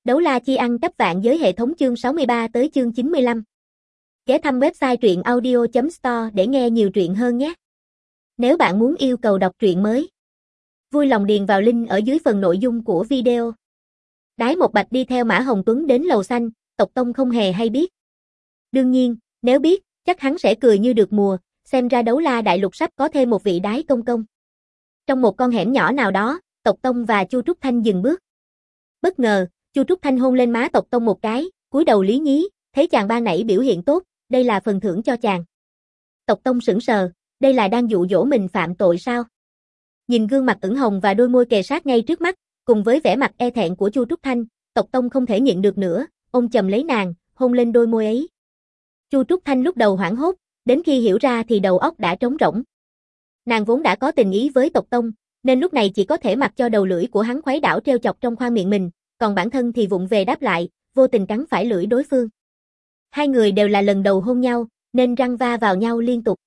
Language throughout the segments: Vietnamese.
Đấu la chi ăn cắp vạn giới hệ thống chương 63 tới chương 95. Ghé thăm website truyện audio.store để nghe nhiều truyện hơn nhé. Nếu bạn muốn yêu cầu đọc truyện mới, vui lòng điền vào link ở dưới phần nội dung của video. Đái Một Bạch đi theo Mã Hồng Tuấn đến lầu xanh, Tộc Tông không hề hay biết. Đương nhiên, nếu biết, chắc hắn sẽ cười như được mùa, xem ra Đấu La Đại Lục sắp có thêm một vị Đái công công. Trong một con hẻm nhỏ nào đó, Tộc Tông và Chu Trúc Thanh dừng bước. Bất ngờ, Chu Trúc Thanh hôn lên má Tộc Tông một cái, cúi đầu lý nhí, thấy chàng ban nãy biểu hiện tốt, đây là phần thưởng cho chàng. Tộc Tông sững sờ, đây là đang dụ dỗ mình phạm tội sao? Nhìn gương mặt ửng hồng và đôi môi kề sát ngay trước mắt, cùng với vẻ mặt e thẹn của Chu Trúc Thanh, Tộc Tông không thể nhịn được nữa, ôm chầm lấy nàng, hôn lên đôi môi ấy. Chu Trúc Thanh lúc đầu hoảng hốt, đến khi hiểu ra thì đầu óc đã trống rỗng. Nàng vốn đã có tình ý với Tộc Tông, nên lúc này chỉ có thể mặc cho đầu lưỡi của hắn khuấy đảo trêu chọc trong khoang miệng mình, còn bản thân thì vụng về đáp lại, vô tình cắn phải lưỡi đối phương. Hai người đều là lần đầu hôn nhau, nên răng va vào nhau liên tục.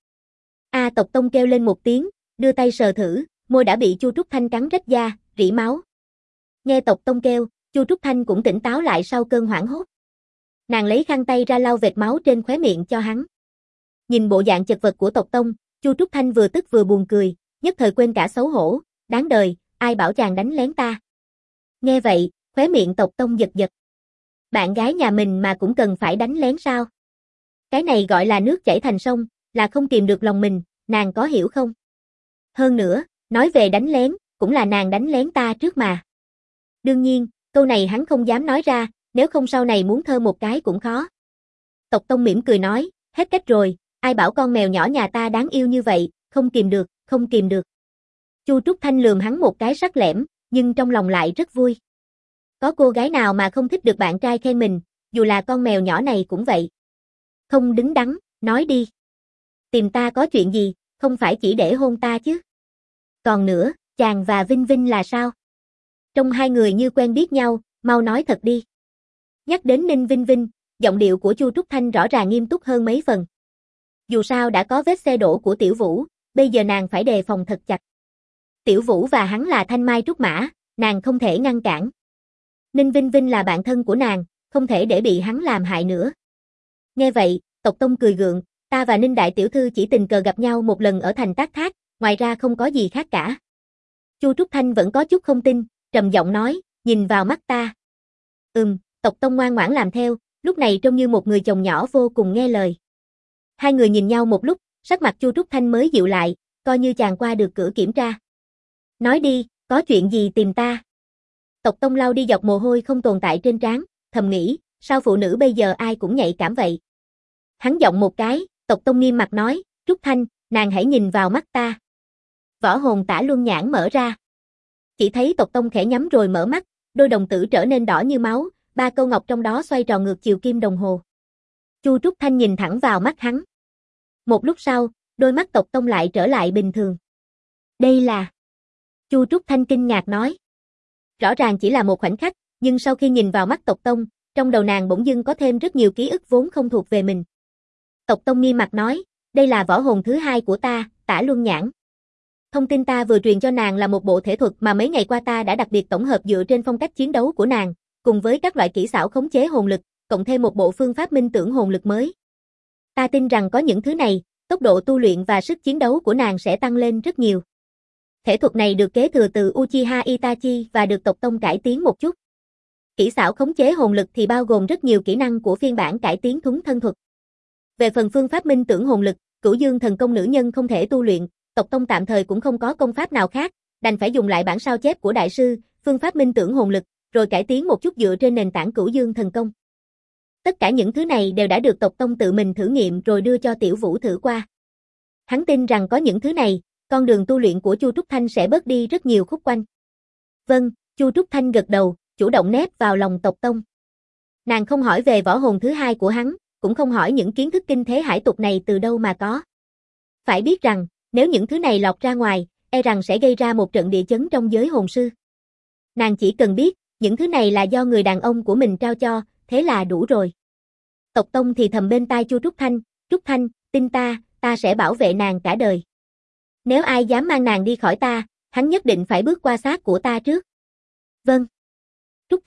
Tộc Tông kêu lên một tiếng, đưa tay sờ thử, môi đã bị Chu Trúc Thanh cắn rách da, rỉ máu. Nghe Tộc Tông kêu, Chu Trúc Thanh cũng tỉnh táo lại sau cơn hoảng hốt. Nàng lấy khăn tay ra lau vệt máu trên khóe miệng cho hắn. Nhìn bộ dạng chật vật của Tộc Tông, Chu Trúc Thanh vừa tức vừa buồn cười, nhất thời quên cả xấu hổ, đáng đời, ai bảo chàng đánh lén ta. Nghe vậy, khóe miệng Tộc Tông giật giật. Bạn gái nhà mình mà cũng cần phải đánh lén sao? Cái này gọi là nước chảy thành sông, là không kìm được lòng mình, nàng có hiểu không? Hơn nữa, nói về đánh lén, cũng là nàng đánh lén ta trước mà. Đương nhiên, câu này hắn không dám nói ra, nếu không sau này muốn thơ một cái cũng khó. Tộc Tông mỉm cười nói, hết cách rồi, ai bảo con mèo nhỏ nhà ta đáng yêu như vậy, không kìm được, không kìm được. Chu Trúc Thanh lườm hắn một cái sắc lẻm, nhưng trong lòng lại rất vui. Có cô gái nào mà không thích được bạn trai khen mình, dù là con mèo nhỏ này cũng vậy. Không đứng đắn, nói đi. Tìm ta có chuyện gì, không phải chỉ để hôn ta chứ. Còn nữa, chàng và Vinh Vinh là sao? Trông hai người như quen biết nhau, mau nói thật đi. Nhắc đến Ninh Vinh Vinh, giọng điệu của Chu Trúc Thanh rõ ràng nghiêm túc hơn mấy phần. Dù sao đã có vết xe đổ của Tiểu Vũ, bây giờ nàng phải đề phòng thật chặt. Tiểu Vũ và hắn là thanh mai trúc mã, nàng không thể ngăn cản. Ninh Vinh Vinh là bạn thân của nàng, không thể để bị hắn làm hại nữa. Nghe vậy, Tộc Tông cười gượng, ta và Ninh đại tiểu thư chỉ tình cờ gặp nhau một lần ở thành Tác Thác, ngoài ra không có gì khác cả. Chu Trúc Thanh vẫn có chút không tin, trầm giọng nói, nhìn vào mắt ta. Tộc Tông ngoan ngoãn làm theo, lúc này trông như một người chồng nhỏ vô cùng nghe lời. Hai người nhìn nhau một lúc, sắc mặt Chu Trúc Thanh mới dịu lại, coi như chàng qua được cửa kiểm tra. Nói đi, có chuyện gì tìm ta? Tộc Tông lau đi giọt mồ hôi không tồn tại trên trán, thầm nghĩ, sao phụ nữ bây giờ ai cũng nhạy cảm vậy? Hắn giọng một cái, Tộc Tông nghiêm mặt nói, Trúc Thanh, nàng hãy nhìn vào mắt ta. Võ hồn Tả Luân Nhãn mở ra. Chỉ thấy Tộc Tông khẽ nhắm rồi mở mắt, đôi đồng tử trở nên đỏ như máu, ba câu ngọc trong đó xoay tròn ngược chiều kim đồng hồ. Chu Trúc Thanh nhìn thẳng vào mắt hắn. Một lúc sau, đôi mắt Tộc Tông lại trở lại bình thường. Đây là... Chu Trúc Thanh kinh ngạc nói. Rõ ràng chỉ là một khoảnh khắc, nhưng sau khi nhìn vào mắt Tộc Tông, trong đầu nàng bỗng dưng có thêm rất nhiều ký ức vốn không thuộc về mình. Tộc Tông nghiêm mặt nói, đây là võ hồn thứ hai của ta, Tả Luân Nhãn. Thông tin ta vừa truyền cho nàng là một bộ thể thuật mà mấy ngày qua ta đã đặc biệt tổng hợp dựa trên phong cách chiến đấu của nàng, cùng với các loại kỹ xảo khống chế hồn lực, cộng thêm một bộ phương pháp minh tưởng hồn lực mới. Ta tin rằng có những thứ này, tốc độ tu luyện và sức chiến đấu của nàng sẽ tăng lên rất nhiều. Thể thuật này được kế thừa từ Uchiha Itachi và được Tộc Tông cải tiến một chút. Kỹ xảo khống chế hồn lực thì bao gồm rất nhiều kỹ năng của phiên bản cải tiến thuấn thân thuật. Về phần phương pháp minh tưởng hồn lực, Cửu Dương thần công nữ nhân không thể tu luyện, Tộc Tông tạm thời cũng không có công pháp nào khác, đành phải dùng lại bản sao chép của đại sư, phương pháp minh tưởng hồn lực, rồi cải tiến một chút dựa trên nền tảng Cửu Dương thần công. Tất cả những thứ này đều đã được Tộc Tông tự mình thử nghiệm rồi đưa cho Tiểu Vũ thử qua. Hắn tin rằng có những thứ này, con đường tu luyện của Chu Trúc Thanh sẽ bớt đi rất nhiều khúc quanh. Vâng, Chu Trúc Thanh gật đầu, chủ động nép vào lòng Tộc Tông. Nàng không hỏi về võ hồn thứ hai của hắn, cũng không hỏi những kiến thức kinh thế hải tục này từ đâu mà có. Phải biết rằng, nếu những thứ này lọt ra ngoài, e rằng sẽ gây ra một trận địa chấn trong giới hồn sư. Nàng chỉ cần biết, những thứ này là do người đàn ông của mình trao cho, thế là đủ rồi. Tộc Tông thì thầm bên tai Chu Trúc Thanh, tin ta, ta sẽ bảo vệ nàng cả đời. Nếu ai dám mang nàng đi khỏi ta, hắn nhất định phải bước qua xác của ta trước. Vâng. Trúc Thanh,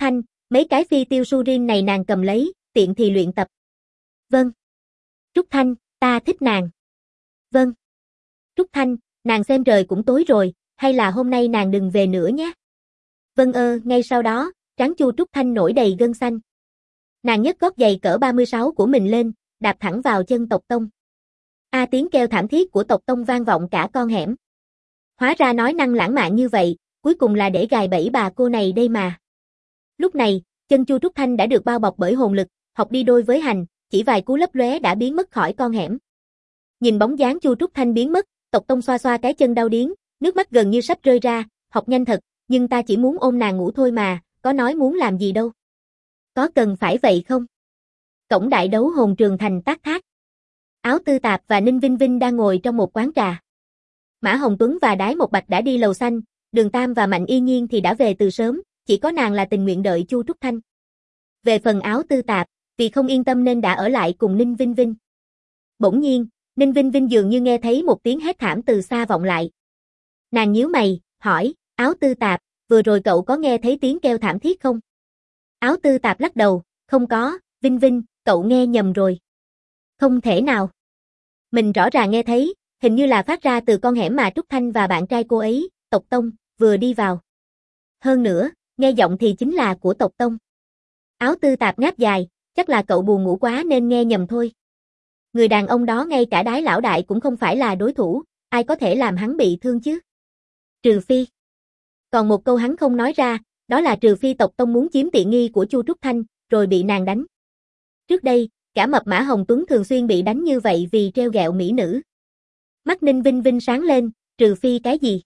Mấy cái phi tiêu Surin này nàng cầm lấy, tiện thì luyện tập. Vâng. Trúc Thanh, ta thích nàng. Vâng. Trúc Thanh, nàng xem trời cũng tối rồi, hay là hôm nay nàng đừng về nữa nhé. Vâng ngay sau đó, trán Chu Trúc Thanh nổi đầy gân xanh. Nàng nhấc gót giày cỡ 36 của mình lên, đạp thẳng vào chân Tộc Tông. Tiếng kêu thảm thiết của Tộc Tông vang vọng cả con hẻm. Hóa ra nói năng lãng mạn như vậy, cuối cùng là để gài bẫy bà cô này đây mà. Lúc này, chân Chu Trúc Thanh đã được bao bọc bởi hồn lực, học đi đôi với hành, chỉ vài cú lấp lóe đã biến mất khỏi con hẻm. Nhìn bóng dáng Chu Trúc Thanh biến mất, Tộc Tông xoa xoa cái chân đau điếng, nước mắt gần như sắp rơi ra, học nhanh thật, nhưng ta chỉ muốn ôm nàng ngủ thôi mà, có nói muốn làm gì đâu. Có cần phải vậy không? Cổng đại đấu hồn trường thành Tác Thác. Áo Tư Tạp và Ninh Vinh Vinh đang ngồi trong một quán trà. Mã Hồng Tuấn và Đái Một Bạch đã đi lầu xanh, Đường Tam và Mạnh Y Nhiên thì đã về từ sớm, chỉ có nàng là tình nguyện đợi Chu Trúc Thanh. Về phần Áo Tư Tạp, vì không yên tâm nên đã ở lại cùng Ninh Vinh Vinh. Bỗng nhiên, Ninh Vinh Vinh dường như nghe thấy một tiếng hét thảm từ xa vọng lại. Nàng nhíu mày, hỏi, Áo Tư Tạp, vừa rồi cậu có nghe thấy tiếng kêu thảm thiết không? Áo Tư Tạp lắc đầu, không có, Vinh Vinh, cậu nghe nhầm rồi. Không thể nào. Mình rõ ràng nghe thấy, hình như là phát ra từ con hẻm mà Trúc Thanh và bạn trai cô ấy, Tộc Tông, vừa đi vào. Hơn nữa, nghe giọng thì chính là của Tộc Tông. Áo Tư Tạp ngáp dài, chắc là cậu buồn ngủ quá nên nghe nhầm thôi. Người đàn ông đó ngay cả Đái lão đại cũng không phải là đối thủ, ai có thể làm hắn bị thương chứ? Trừ phi. Còn một câu hắn không nói ra, đó là trừ phi Tộc Tông muốn chiếm tiện nghi của Chu Trúc Thanh, rồi bị nàng đánh. Trước đây, cả mập Mã Hồng Tuấn thường xuyên bị đánh như vậy vì trêu ghẹo mỹ nữ. Mắt Ninh Vinh Vinh sáng lên, trừ phi cái gì?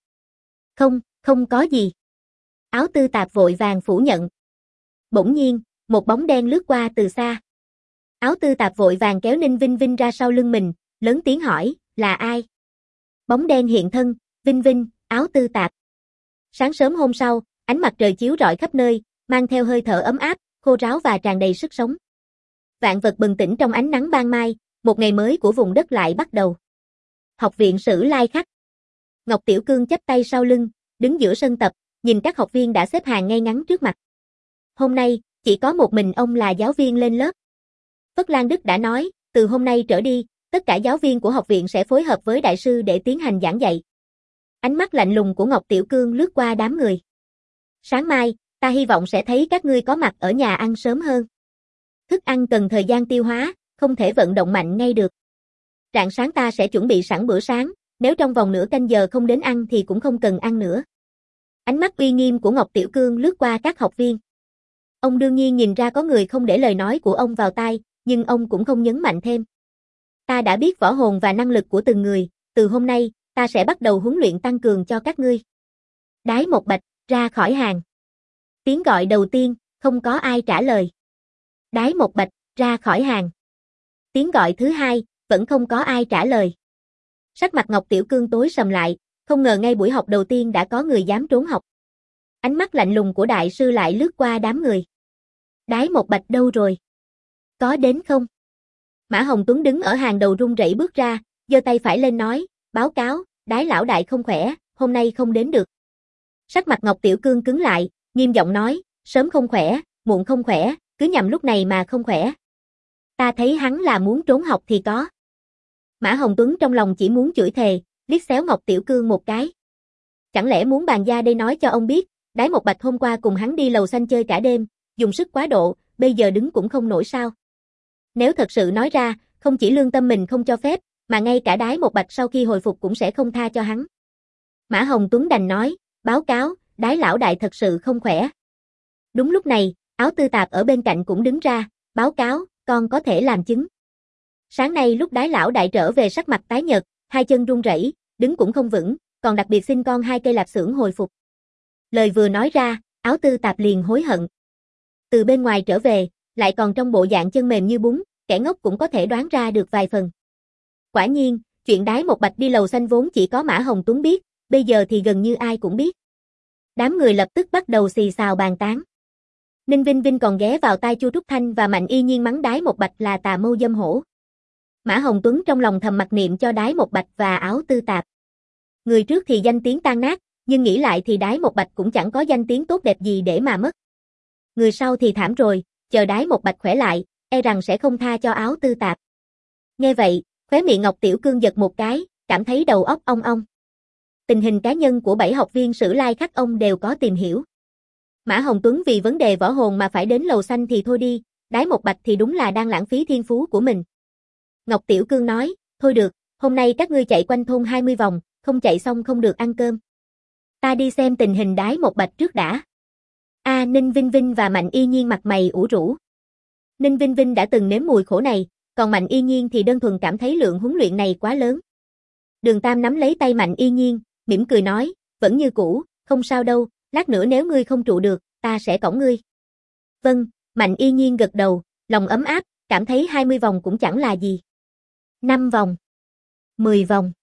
Không có gì. Áo Tư Tạp vội vàng phủ nhận. Bỗng nhiên, một bóng đen lướt qua từ xa. Áo Tư Tạp vội vàng kéo Ninh Vinh Vinh ra sau lưng mình, lớn tiếng hỏi, là ai? Bóng đen hiện thân, Vinh Vinh, Áo Tư Tạp. Sáng sớm hôm sau, ánh mặt trời chiếu rọi khắp nơi, mang theo hơi thở ấm áp, khô ráo và tràn đầy sức sống. Vạn vật bừng tỉnh trong ánh nắng ban mai, một ngày mới của vùng đất lại bắt đầu. Học viện Sử Lai Khắc. Ngọc Tiểu Cương chắp tay sau lưng, đứng giữa sân tập, nhìn các học viên đã xếp hàng ngay ngắn trước mặt. Hôm nay, chỉ có một mình ông là giáo viên lên lớp. Phất Lan Đức đã nói, từ hôm nay trở đi, tất cả giáo viên của học viện sẽ phối hợp với đại sư để tiến hành giảng dạy. Ánh mắt lạnh lùng của Ngọc Tiểu Cương lướt qua đám người. Sáng mai, ta hy vọng sẽ thấy các ngươi có mặt ở nhà ăn sớm hơn. Thức ăn cần thời gian tiêu hóa, không thể vận động mạnh ngay được. Rạng sáng ta sẽ chuẩn bị sẵn bữa sáng, nếu trong vòng nửa canh giờ không đến ăn thì cũng không cần ăn nữa. Ánh mắt uy nghiêm của Ngọc Tiểu Cương lướt qua các học viên. Ông đương nhiên nhìn ra có người không để lời nói của ông vào tai, nhưng ông cũng không nhấn mạnh thêm. Ta đã biết võ hồn và năng lực của từng người, từ hôm nay, ta sẽ bắt đầu huấn luyện tăng cường cho các ngươi. Đái Một Bạch, ra khỏi hàng. Tiếng gọi đầu tiên, không có ai trả lời. Đái Một Bạch, ra khỏi hàng. Tiếng gọi thứ hai, vẫn không có ai trả lời. Sắc mặt Ngọc Tiểu Cương tối sầm lại, không ngờ ngay buổi học đầu tiên đã có người dám trốn học. Ánh mắt lạnh lùng của đại sư lại lướt qua đám người. Đái Một Bạch đâu rồi? Có đến không? Mã Hồng Tuấn đứng ở hàng đầu run rẩy bước ra, giơ tay phải lên nói, báo cáo, Đái lão đại không khỏe, hôm nay không đến được. Sắc mặt Ngọc Tiểu Cương cứng lại, nghiêm giọng nói, sớm không khỏe, muộn không khỏe, cứ nhằm lúc này mà không khỏe. Ta thấy hắn là muốn trốn học thì có. Mã Hồng Tuấn trong lòng chỉ muốn chửi thề, liếc xéo Ngọc Tiểu Cương một cái. Chẳng lẽ muốn bàn gia đây nói cho ông biết, Đái Một Bạch hôm qua cùng hắn đi lầu xanh chơi cả đêm, dùng sức quá độ, bây giờ đứng cũng không nổi sao? Nếu thật sự nói ra, không chỉ lương tâm mình không cho phép, mà ngay cả Đái Một Bạch sau khi hồi phục cũng sẽ không tha cho hắn. Mã Hồng Tuấn đành nói, báo cáo, Đái lão đại thật sự không khỏe. Đúng lúc này, Áo Tư Tạp ở bên cạnh cũng đứng ra, báo cáo, con có thể làm chứng. Sáng nay lúc Đái lão đại trở về sắc mặt tái nhợt, hai chân run rẩy, đứng cũng không vững, còn đặc biệt xin con 2 cây lạp xưởng hồi phục. Lời vừa nói ra, Áo Tư Tạp liền hối hận. Từ bên ngoài trở về, lại còn trong bộ dạng chân mềm như bún, kẻ ngốc cũng có thể đoán ra được vài phần. Quả nhiên, chuyện Đái Một Bạch đi lầu xanh vốn chỉ có Mã Hồng Tuấn biết, bây giờ thì gần như ai cũng biết. Đám người lập tức bắt đầu xì xào bàn tán. Ninh Vinh Vinh còn ghé vào tai Chu Trúc Thanh và Mạnh Y Nhiên mắng Đái Một Bạch là tà mâu dâm hổ. Mã Hồng Tuấn trong lòng thầm mặc niệm cho Đái Một Bạch và Áo Tư Tạp. Người trước thì danh tiếng tan nát, nhưng nghĩ lại thì Đái Một Bạch cũng chẳng có danh tiếng tốt đẹp gì để mà mất. người sau thì thảm rồi, chờ Đái Một Bạch khỏe lại, e rằng sẽ không tha cho Áo Tư Tạp. Nghe vậy, khóe miệng Ngọc Tiểu Cương giật một cái, cảm thấy đầu óc ong ong. Tình hình cá nhân của 7 học viên Sử Lai Khắc ông đều có tìm hiểu. Mã Hồng Tuấn vì vấn đề võ hồn mà phải đến lầu xanh thì thôi đi, Đái Một Bạch thì đúng là đang lãng phí thiên phú của mình. Ngọc Tiểu Cương nói, thôi được, hôm nay các ngươi chạy quanh thôn 20 vòng, không chạy xong không được ăn cơm. Ta đi xem tình hình Đái Một Bạch trước đã. Ninh Vinh Vinh và Mạnh Y Nhiên mặt mày ủ rũ. Ninh Vinh Vinh đã từng nếm mùi khổ này, còn Mạnh Y Nhiên thì đơn thuần cảm thấy lượng huấn luyện này quá lớn. Đường Tam nắm lấy tay Mạnh Y Nhiên, mỉm cười nói, vẫn như cũ, không sao đâu, lát nữa nếu ngươi không trụ được, ta sẽ cõng ngươi. Vâng, Mạnh Y Nhiên gật đầu, lòng ấm áp, cảm thấy 20 vòng cũng chẳng là gì. 5 vòng, 10 vòng,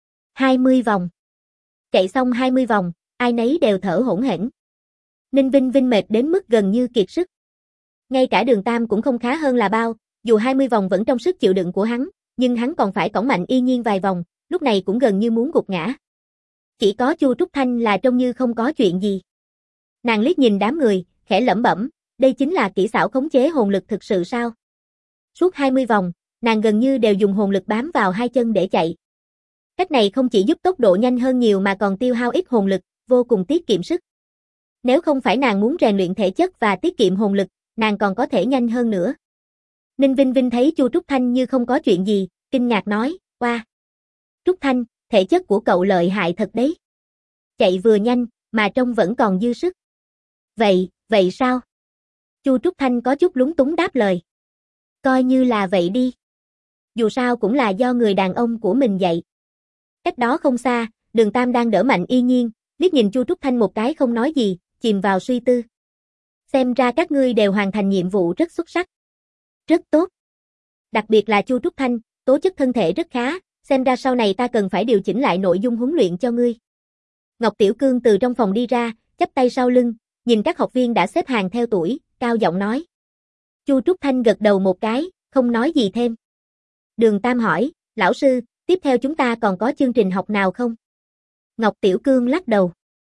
20 vòng. Chạy xong 20 vòng, ai nấy đều thở hổn hển. Ninh Vinh Vinh mệt đến mức gần như kiệt sức. Ngay cả Đường Tam cũng không khá hơn là bao, dù 20 vòng vẫn trong sức chịu đựng của hắn, nhưng hắn còn phải cõng Mạnh Y Nhiên vài vòng, lúc này cũng gần như muốn gục ngã. Chỉ có Chu Trúc Thanh là trông như không có chuyện gì. Nàng liếc nhìn đám người, khẽ lẩm bẩm, đây chính là kỹ xảo khống chế hồn lực thực sự sao? Suốt 20 vòng, nàng gần như đều dùng hồn lực bám vào hai chân để chạy. Cách này không chỉ giúp tốc độ nhanh hơn nhiều mà còn tiêu hao ít hồn lực, vô cùng tiết kiệm sức. Nếu không phải nàng muốn rèn luyện thể chất và tiết kiệm hồn lực, nàng còn có thể nhanh hơn nữa. Ninh Vinh Vinh thấy Chu Trúc Thanh như không có chuyện gì, kinh ngạc nói, "Oa, Trúc Thanh, thể chất của cậu lợi hại thật đấy. Chạy vừa nhanh, mà trông vẫn còn dư sức." Vậy sao?" Chu Trúc Thanh có chút lúng túng đáp lời. "Coi như là vậy đi. Dù sao cũng là do người đàn ông của mình dạy." Cách đó không xa, Đường Tam đang đỡ Mạnh Y Nhiên, liếc nhìn Chu Trúc Thanh một cái không nói gì, chìm vào suy tư. "Xem ra các ngươi đều hoàn thành nhiệm vụ rất xuất sắc. Rất tốt. Đặc biệt là Chu Trúc Thanh, tố chất thân thể rất khá, xem ra sau này ta cần phải điều chỉnh lại nội dung huấn luyện cho ngươi." Ngọc Tiểu Cương từ trong phòng đi ra, chắp tay sau lưng, nhìn các học viên đã xếp hàng theo tuổi, cao giọng nói. Chu Trúc Thanh gật đầu một cái, không nói gì thêm. Đường Tam hỏi, "Lão sư, tiếp theo chúng ta còn có chương trình học nào không?" Ngọc Tiểu Cương lắc đầu.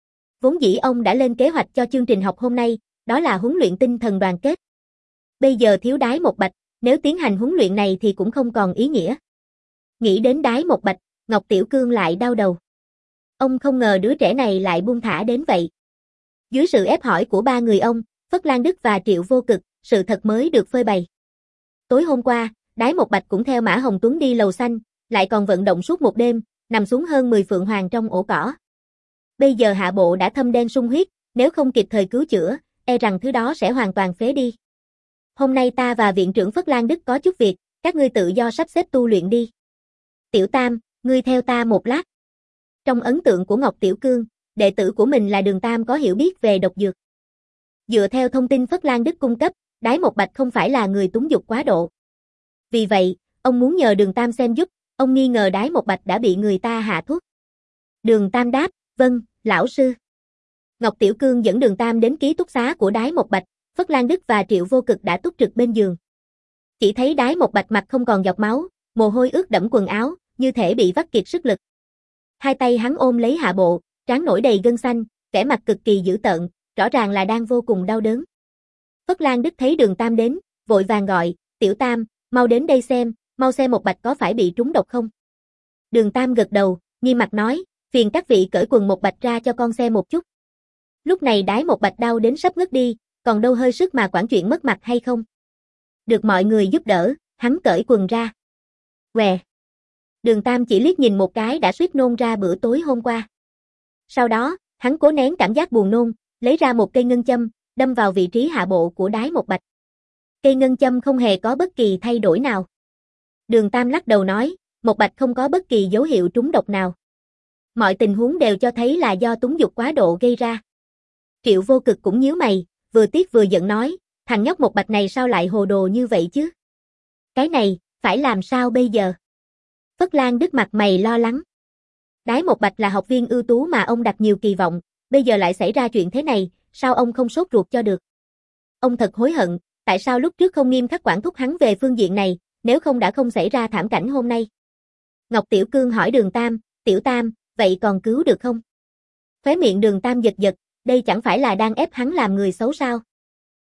Vốn dĩ ông đã lên kế hoạch cho chương trình học hôm nay, đó là huấn luyện tinh thần đoàn kết. Bây giờ thiếu Đái Một Bạch, nếu tiến hành huấn luyện này thì cũng không còn ý nghĩa. Nghĩ đến Đái Một Bạch, Ngọc Tiểu Cương lại đau đầu. Ông không ngờ đứa trẻ này lại buông thả đến vậy. Dưới sự ép hỏi của ba người ông, Phất Lan Đức và Triệu Vô Cực, sự thật mới được phơi bày. Tối hôm qua, Đái Một Bạch cũng theo Mã Hồng Tuấn đi lầu xanh, lại còn vận động suốt một đêm, nằm xuống hơn 10 phượng hoàng trong ổ cỏ. Bây giờ hạ bộ đã thâm đen sung huyết, nếu không kịp thời cứu chữa, e rằng thứ đó sẽ hoàn toàn phế đi. Hôm nay ta và viện trưởng Phất Lan Đức có chút việc, các ngươi tự do sắp xếp tu luyện đi. Tiểu Tam, ngươi theo ta một lát. Trong ấn tượng của Ngọc Tiểu Cương, đệ tử của mình là Đường Tam có hiểu biết về độc dược. Dựa theo thông tin Phất Lan Đức cung cấp, Đái Một Bạch không phải là người túng dục quá độ. Vì vậy, ông muốn nhờ Đường Tam xem giúp, ông nghi ngờ Đái Một Bạch đã bị người ta hạ thuốc. Đường Tam đáp, vâng, lão sư. Ngọc Tiểu Cương dẫn Đường Tam đến ký túc xá của Đái Một Bạch, Phất Lan Đức và Triệu Vô Cực đã túc trực bên giường. Chỉ thấy Đái Một Bạch mặt không còn giọt máu, mồ hôi ướt đẫm quần áo, như thể bị vắt kiệt sức lực. Hai tay hắn ôm lấy hạ bộ, trán nổi đầy gân xanh, vẻ mặt cực kỳ dữ tợn, rõ ràng là đang vô cùng đau đớn. Phất Lan Đức thấy Đường Tam đến, vội vàng gọi, Tiểu Tam, mau đến đây xem, mau xem Một Bạch có phải bị trúng độc không. Đường Tam gật đầu, nghiêm mặt nói, phiền các vị cởi quần Một Bạch ra cho con xem một chút. Lúc này Đái Một Bạch đau đến sắp ngất đi, còn đâu hơi sức mà quản chuyện mất mặt hay không. Được mọi người giúp đỡ, hắn cởi quần ra. Què. Đường Tam chỉ liếc nhìn một cái đã suýt nôn ra bữa tối hôm qua. Sau đó, hắn cố nén cảm giác buồn nôn, lấy ra một cây ngân châm, đâm vào vị trí hạ bộ của Đái Một Bạch. Cây ngân châm không hề có bất kỳ thay đổi nào. Đường Tam lắc đầu nói, Một Bạch không có bất kỳ dấu hiệu trúng độc nào. Mọi tình huống đều cho thấy là do túng dục quá độ gây ra. Triệu Vô Cực cũng nhíu mày, vừa tiếc vừa giận nói, thằng nhóc Một Bạch này sao lại hồ đồ như vậy chứ? Cái này, phải làm sao bây giờ? Phất Lan Đức mặt mày lo lắng. Đái Một Bạch là học viên ưu tú mà ông đặt nhiều kỳ vọng, bây giờ lại xảy ra chuyện thế này, sao ông không sốt ruột cho được? Ông thật hối hận, tại sao lúc trước không nghiêm khắc quản thúc hắn về phương diện này, nếu không đã không xảy ra thảm cảnh hôm nay. Ngọc Tiểu Cương hỏi Đường Tam, Tiểu Tam, vậy còn cứu được không? Khóe miệng Đường Tam giật giật, đây chẳng phải là đang ép hắn làm người xấu sao?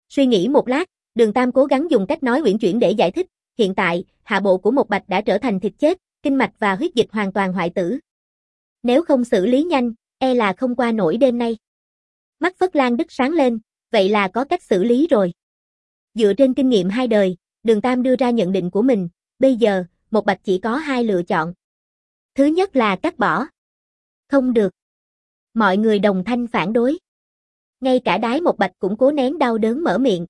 Suy nghĩ một lát, Đường Tam cố gắng dùng cách nói uyển chuyển để giải thích, hiện tại, hạ bộ của Mộc Bạch đã trở thành thịt chết, kinh mạch và huyết dịch hoàn toàn hoại tử. Nếu không xử lý nhanh, e là không qua nổi đêm nay. Mắt Phất Lan Đức sáng lên, vậy là có cách xử lý rồi. Dựa trên kinh nghiệm 2 đời, Đường Tam đưa ra nhận định của mình, bây giờ, Mộc Bạch chỉ có 2 lựa chọn. Thứ nhất là cắt bỏ. Không được. Mọi người đồng thanh phản đối. Ngay cả Đái Mộc Bạch cũng cố nén đau đớn mở miệng.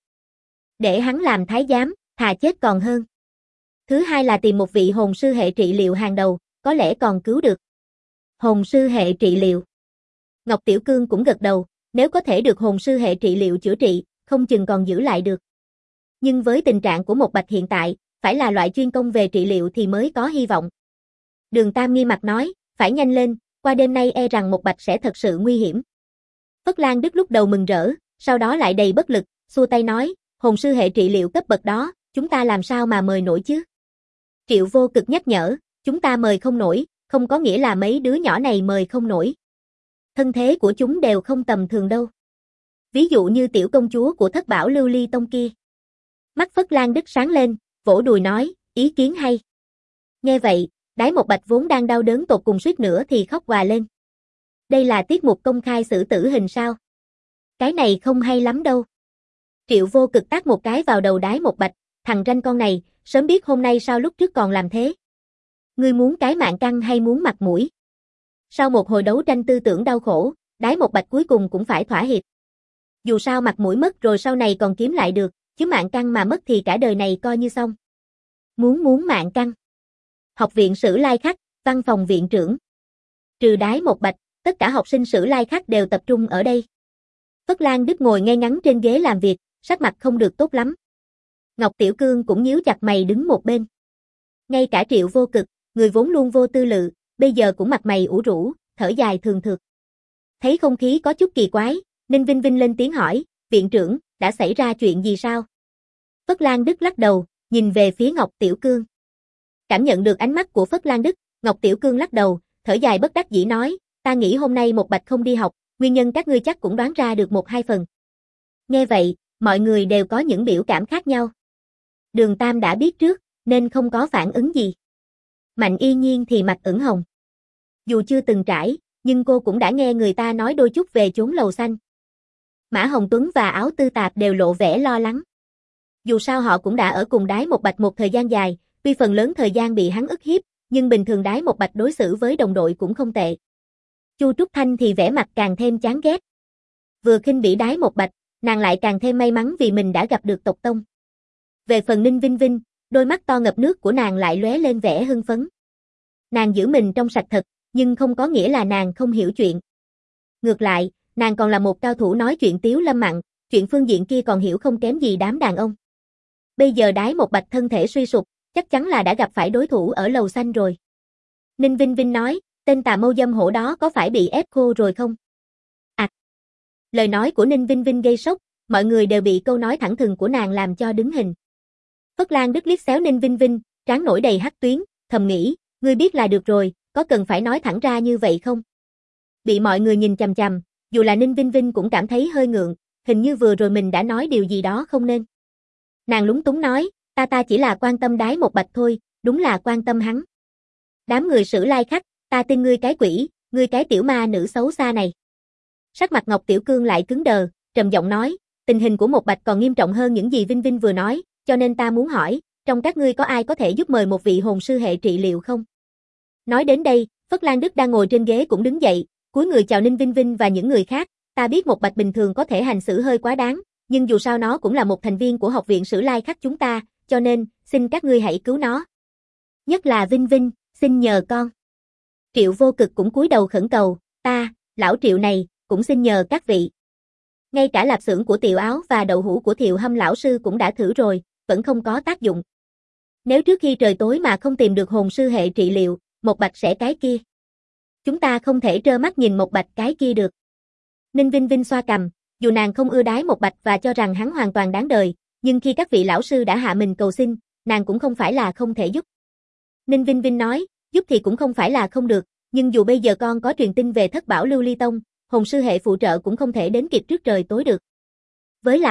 Để hắn làm thái giám, thà chết còn hơn. Thứ hai là tìm một vị hồn sư hệ trị liệu hàng đầu, có lẽ còn cứu được. Hồn sư hệ trị liệu. Ngọc Tiểu Cương cũng gật đầu, nếu có thể được hồn sư hệ trị liệu chữa trị, không chừng còn giữ lại được. Nhưng với tình trạng của Mộc Bạch hiện tại, phải là loại chuyên công về trị liệu thì mới có hy vọng. Đường Tam nghi mặt nói, phải nhanh lên, qua đêm nay e rằng Mộc Bạch sẽ thật sự nguy hiểm. Phất Lan Đức lúc đầu mừng rỡ, sau đó lại đầy bất lực, xua tay nói, hồn sư hệ trị liệu cấp bậc đó, chúng ta làm sao mà mời nổi chứ? Triệu Vô Cực nhắc nhở, chúng ta mời không nổi, không có nghĩa là mấy đứa nhỏ này mời không nổi. Thân thế của chúng đều không tầm thường đâu. Ví dụ như tiểu công chúa của Thất Bảo Lưu Ly Tông kia. Mắt Phất Lan Đức sáng lên, vỗ đùi nói, ý kiến hay. Nghe vậy, Đái Mộc Bạch vốn đang đau đớn tột cùng suýt nữa thì khóc òa lên. Đây là tiết mục công khai xử tử hình sao? Cái này không hay lắm đâu. Triệu Vô Cực tát một cái vào đầu Đái Mộc Bạch, thằng ranh con này, sớm biết hôm nay sao lúc trước còn làm thế. Ngươi muốn cái mạng căng hay muốn mặt mũi? Sau một hồi đấu tranh tư tưởng đau khổ, Đái Mộc Bạch cuối cùng cũng phải thỏa hiệp. Dù sao mặt mũi mất rồi sau này còn kiếm lại được, chứ mạng căng mà mất thì cả đời này coi như xong. Muốn mạng căng. Học viện Sử Lai Khắc, văn phòng viện trưởng. Trừ Đái Mộc Bạch, tất cả học sinh Sử Lai Khắc đều tập trung ở đây. Phất Lan Đức ngồi ngay ngắn trên ghế làm việc, sắc mặt không được tốt lắm. Ngọc Tiểu Cương cũng nhíu chặt mày đứng một bên. Ngay cả Triệu Vô Cực, người vốn luôn vô tư lự, bây giờ cũng mặt mày ủ rũ, thở dài thường thượt. Thấy không khí có chút kỳ quái, Ninh Vinh Vinh lên tiếng hỏi, viện trưởng, đã xảy ra chuyện gì sao? Phất Lan Đức lắc đầu, nhìn về phía Ngọc Tiểu Cương. Cảm nhận được ánh mắt của Phất Lan Đức, Ngọc Tiểu Cương lắc đầu, thở dài bất đắc dĩ nói, ta nghĩ hôm nay Mộc Bạch không đi học, nguyên nhân các ngươi chắc cũng đoán ra được 1-2 phần. Nghe vậy, mọi người đều có những biểu cảm khác nhau. Đường Tam đã biết trước, nên không có phản ứng gì. Mạnh Yên Nhiên thì mặt ửng hồng. Dù chưa từng trải, nhưng cô cũng đã nghe người ta nói đôi chút về chốn lầu xanh. Mã Hồng Tuấn và Áo Tư Tạp đều lộ vẻ lo lắng. Dù sao họ cũng đã ở cùng Đái Mộc Bạch một thời gian dài, tuy phần lớn thời gian bị hắn ức hiếp, nhưng bình thường Đái Mộc Bạch đối xử với đồng đội cũng không tệ. Chu Trúc Thanh thì vẻ mặt càng thêm chán ghét. Vừa khinh bỉ Đái Mộc Bạch, nàng lại càng thêm may mắn vì mình đã gặp được tộc tông. Về phần Ninh Vinh Vinh, đôi mắt to ngập nước của nàng lại lóe lên vẻ hưng phấn. Nàng giữ mình trong sạch thật, nhưng không có nghĩa là nàng không hiểu chuyện. Ngược lại, nàng còn là một cao thủ nói chuyện tiếu lâm mặn, chuyện phương diện kia còn hiểu không kém gì đám đàn ông. Bây giờ Đái Mộc Bạch thân thể suy sụp, chắc chắn là đã gặp phải đối thủ ở lầu xanh rồi. Ninh Vinh Vinh nói, tên tà mâu dâm hổ đó có phải bị ép khô rồi không? À! Lời nói của Ninh Vinh Vinh gây sốc, mọi người đều bị câu nói thẳng thừng của nàng làm cho đứng hình. Phất Lan Đức liếc xéo Ninh Vinh Vinh, trán nổi đầy hắc tuyến, thầm nghĩ, ngươi biết là được rồi, có cần phải nói thẳng ra như vậy không? Bị mọi người nhìn chằm chằm, dù là Ninh Vinh Vinh cũng cảm thấy hơi ngượng, hình như vừa rồi mình đã nói điều gì đó không nên. Nàng lúng túng nói, ta chỉ là quan tâm Đái Mộc Bạch thôi, đúng là quan tâm hắn. Đám người Sử Lai Khắc, ta tin ngươi cái quỷ, ngươi cái tiểu ma nữ xấu xa này. Sắc mặt Ngọc Tiểu Cương lại cứng đờ, trầm giọng nói, tình hình của Mộc Bạch còn nghiêm trọng hơn những gì Vinh Vinh vừa nói, cho nên ta muốn hỏi, trong các ngươi có ai có thể giúp mời một vị hồn sư hệ trị liệu không? Nói đến đây, Phất Lan Đức đang ngồi trên ghế cũng đứng dậy, cúi người chào Ninh Vinh Vinh và những người khác, ta biết Mộc Bạch bình thường có thể hành xử hơi quá đáng, nhưng dù sao nó cũng là một thành viên của học viện Sử Lai Khắc chúng ta, cho nên, xin các ngươi hãy cứu nó. Nhất là Vinh Vinh, xin nhờ con. Triệu Vô Cực cũng cúi đầu khẩn cầu, ta, lão Triệu này, cũng xin nhờ các vị. Ngay cả lạp xưởng của Tiệu Áo và đậu hũ của Thiệu Hâm lão sư cũng đã thử rồi, vẫn không có tác dụng. Nếu trước khi trời tối mà không tìm được hồn sư hệ trị liệu, Mộc Bạch sẽ cái kia. Chúng ta không thể trơ mắt nhìn Mộc Bạch cái kia được. Ninh Vinh Vinh xoa cằm, dù nàng không ưa Đái Mộc Bạch và cho rằng hắn hoàn toàn đáng đời, nhưng khi các vị lão sư đã hạ mình cầu xin, nàng cũng không phải là không thể giúp. Ninh Vinh Vinh nói, giúp thì cũng không phải là không được, nhưng dù bây giờ con có truyền tin về Thất Bảo Lưu Ly Tông, hồn sư hệ phụ trợ cũng không thể đến kịp trước trời tối được. Với lại,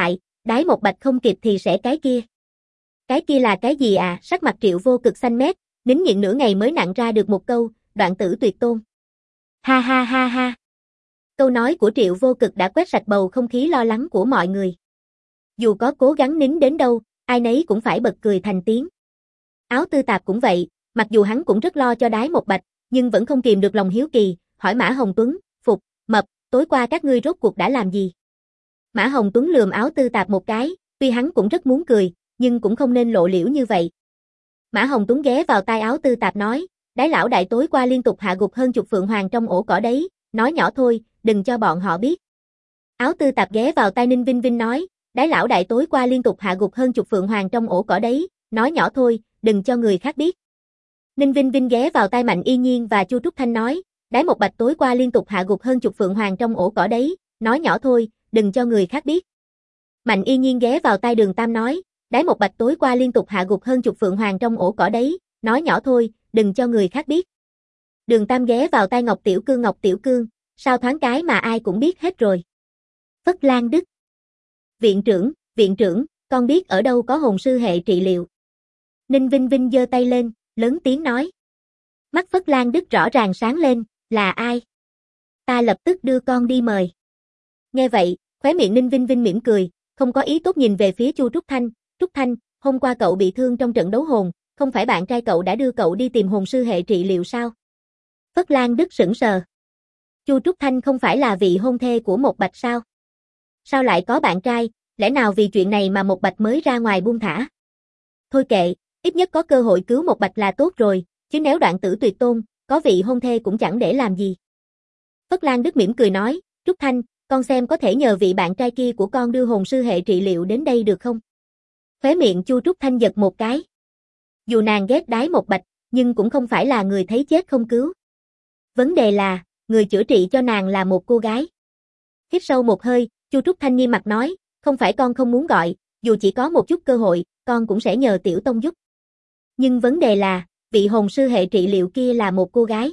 Đái một bạch không kịp thì sẽ cái kia. Cái kia là cái gì à? Sắc mặt Triệu Vô Cực xanh mét, nín nhịn nửa ngày mới nặn ra được một câu, đoạn tử tuyệt tôn. Ha ha ha ha. Câu nói của Triệu Vô Cực đã quét sạch bầu không khí lo lắng của mọi người. Dù có cố gắng nín đến đâu, ai nấy cũng phải bật cười thành tiếng. Áo Tư Tạp cũng vậy, mặc dù hắn cũng rất lo cho Đái một bạch, nhưng vẫn không kìm được lòng hiếu kỳ, hỏi Mã Hồng Tuấn, Phục, Mập, tối qua các ngươi rốt cuộc đã làm gì? Mã Hồng Tuấn lườm Áo Tư Tạp một cái, tuy hắn cũng rất muốn cười, nhưng cũng không nên lộ liễu như vậy. Mã Hồng Tuấn ghé vào tai Áo Tư Tạp nói, Đái lão đại tối qua liên tục hạ gục hơn chục phượng hoàng trong ổ cỏ đấy, nói nhỏ thôi, đừng cho bọn họ biết. Áo Tư Tạp ghé vào tai Ninh Vinh Vinh nói, Đái lão đại tối qua liên tục hạ gục hơn chục phượng hoàng trong ổ cỏ đấy, nói nhỏ thôi, đừng cho người khác biết. Ninh Vinh Vinh ghé vào tai Mạnh Y Nhiên và Chu Trúc Thanh nói, Đái một bạch tối qua liên tục hạ gục hơn chục phượng hoàng trong ổ cỏ đấy, nói nhỏ thôi, đừng cho người khác biết. Mạnh Y Nhiên ghé vào tai Đường Tam nói, Đái một bạch tối qua liên tục hạ gục hơn chục phượng hoàng trong ổ cỏ đấy, nói nhỏ thôi, đừng cho người khác biết. Đường Tam ghé vào tai Ngọc Tiểu Cương, sao thoáng cái mà ai cũng biết hết rồi. Phất Lan Đức. Viện trưởng, con biết ở đâu có hồn sư hệ trị liệu. Ninh Vinh Vinh giơ tay lên, lớn tiếng nói. Mắt Phất Lan Đức rõ ràng sáng lên, là ai? Ta lập tức đưa con đi mời. Nghe vậy, khóe miệng Ninh Vinh Vinh mỉm cười, không có ý tốt nhìn về phía Chu Trúc Thanh. Trúc Thanh, hôm qua cậu bị thương trong trận đấu hồn, không phải bạn trai cậu đã đưa cậu đi tìm hồn sư hệ trị liệu sao? Phất Lan Đức sững sờ. Chu Trúc Thanh không phải là vị hôn thê của Một Bạch sao? Sao lại có bạn trai, lẽ nào vì chuyện này mà Một Bạch mới ra ngoài buông thả? Thôi kệ, ít nhất có cơ hội cứu Một Bạch là tốt rồi, chứ nếu đoạn tử tuyệt tôn, có vị hôn thê cũng chẳng để làm gì. Phất Lan Đức mỉm cười nói, Trúc Thanh, con xem có thể nhờ vị bạn trai kia của con đưa hồn sư hệ trị liệu đến đây được không? Khóe miệng Chu Trúc Thanh giật một cái. Dù nàng ghét Đái Một Bạch, nhưng cũng không phải là người thấy chết không cứu. Vấn đề là, người chữa trị cho nàng là một cô gái. Hít sâu một hơi, Chu Trúc Thanh nghiêm mặt nói, không phải con không muốn gọi, dù chỉ có một chút cơ hội, con cũng sẽ nhờ Tiểu Tông giúp. Nhưng vấn đề là, vị hồn sư hệ trị liệu kia là một cô gái.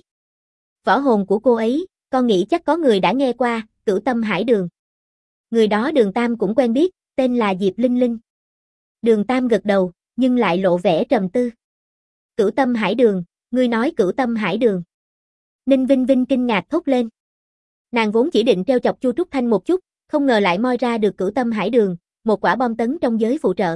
Võ hồn của cô ấy, con nghĩ chắc có người đã nghe qua, Cửu Tâm Hải Đường. Người đó Đường Tam cũng quen biết, tên là Diệp Linh Linh. Đường Tam gật đầu, nhưng lại lộ vẻ trầm tư. Cửu Tâm Hải Đường, ngươi nói Cửu Tâm Hải Đường. Ninh Vinh Vinh kinh ngạc thốt lên. Nàng vốn chỉ định trêu chọc Chu Trúc Thanh một chút, không ngờ lại moi ra được Cửu Tâm Hải Đường, một quả bom tấn trong giới phụ trợ.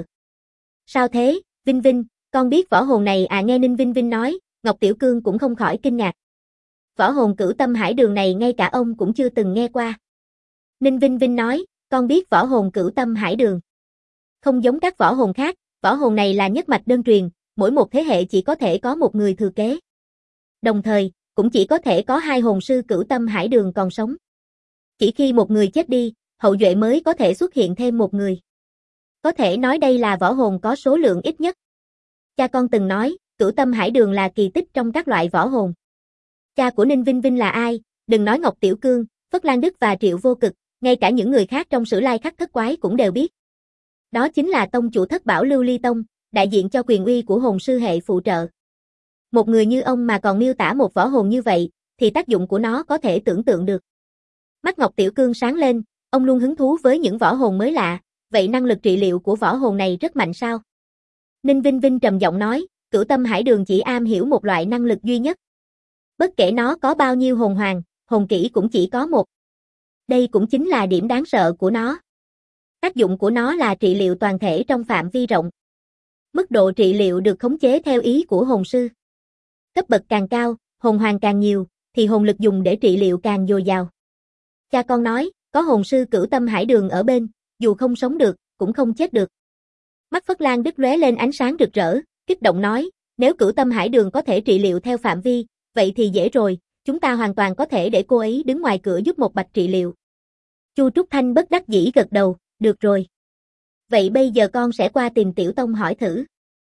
Sao thế, Vinh Vinh, con biết võ hồn này à? Nghe Ninh Vinh Vinh nói, Ngọc Tiểu Cương cũng không khỏi kinh ngạc. Võ hồn Cửu Tâm Hải Đường này ngay cả ông cũng chưa từng nghe qua. Ninh Vinh Vinh nói, con biết võ hồn Cửu Tâm Hải Đường. Không giống các võ hồn khác, võ hồn này là nhất mạch đơn truyền, mỗi một thế hệ chỉ có thể có một người thừa kế. Đồng thời, cũng chỉ có thể có hai hồn sư Cửu Tâm Hải Đường còn sống. Chỉ khi một người chết đi, hậu duệ mới có thể xuất hiện thêm một người. Có thể nói đây là võ hồn có số lượng ít nhất. Cha con từng nói, Cửu Tâm Hải Đường là kỳ tích trong các loại võ hồn. Cha của Ninh Vinh Vinh là ai? Đừng nói Ngọc Tiểu Cương, Phất Lan Đức và Triệu Vô Cực, ngay cả những người khác trong Sử Lai Khắc Thất Quái cũng đều biết. Đó chính là tông chủ Thất Bảo Lưu Ly Tông, đại diện cho quyền uy của hồn sư hệ phụ trợ. Một người như ông mà còn miêu tả một võ hồn như vậy, thì tác dụng của nó có thể tưởng tượng được. Mắt Ngọc Tiểu Cương sáng lên, ông luôn hứng thú với những võ hồn mới lạ, vậy năng lực trị liệu của võ hồn này rất mạnh sao? Ninh Vinh Vinh trầm giọng nói, Cửu Tâm Hải Đường chỉ am hiểu một loại năng lực duy nhất. Bất kể nó có bao nhiêu hồn hoàng, hồn kỹ cũng chỉ có một. Đây cũng chính là điểm đáng sợ của nó. Tác dụng của nó là trị liệu toàn thể trong phạm vi rộng. Mức độ trị liệu được khống chế theo ý của hồn sư. Cấp bậc càng cao, hồn hoàng càng nhiều, thì hồn lực dùng để trị liệu càng dồi dào. Cha con nói, có hồn sư Cửu Tâm Hải Đường ở bên, dù không sống được, cũng không chết được. Mắt Phất Lan Đức lóe lên ánh sáng rực rỡ, kích động nói, nếu Cửu Tâm Hải Đường có thể trị liệu theo phạm vi, vậy thì dễ rồi, chúng ta hoàn toàn có thể để cô ấy đứng ngoài cửa giúp Một Bạch trị liệu. Chu Trúc Thanh bất đắc dĩ gật đầu, được rồi. Vậy bây giờ con sẽ qua tìm Tiểu Tông hỏi thử.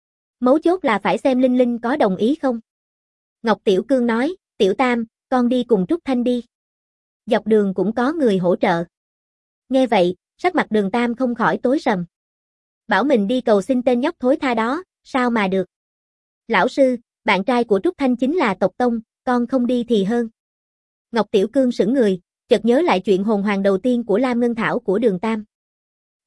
Mấu chốt là phải xem Linh Linh có đồng ý không. Ngọc Tiểu Cương nói, Tiểu Tam, con đi cùng Trúc Thanh đi. Dọc đường cũng có người hỗ trợ. Nghe vậy, sắc mặt Đường Tam không khỏi tối sầm. Bảo mình đi cầu xin tên nhóc thối tha đó, sao mà được. Lão sư, bạn trai của Trúc Thanh chính là tộc tông, con không đi thì hơn. Ngọc Tiểu Cương sững người, chợt nhớ lại chuyện hồn hoàng đầu tiên của Lam Ngân Thảo của Đường Tam.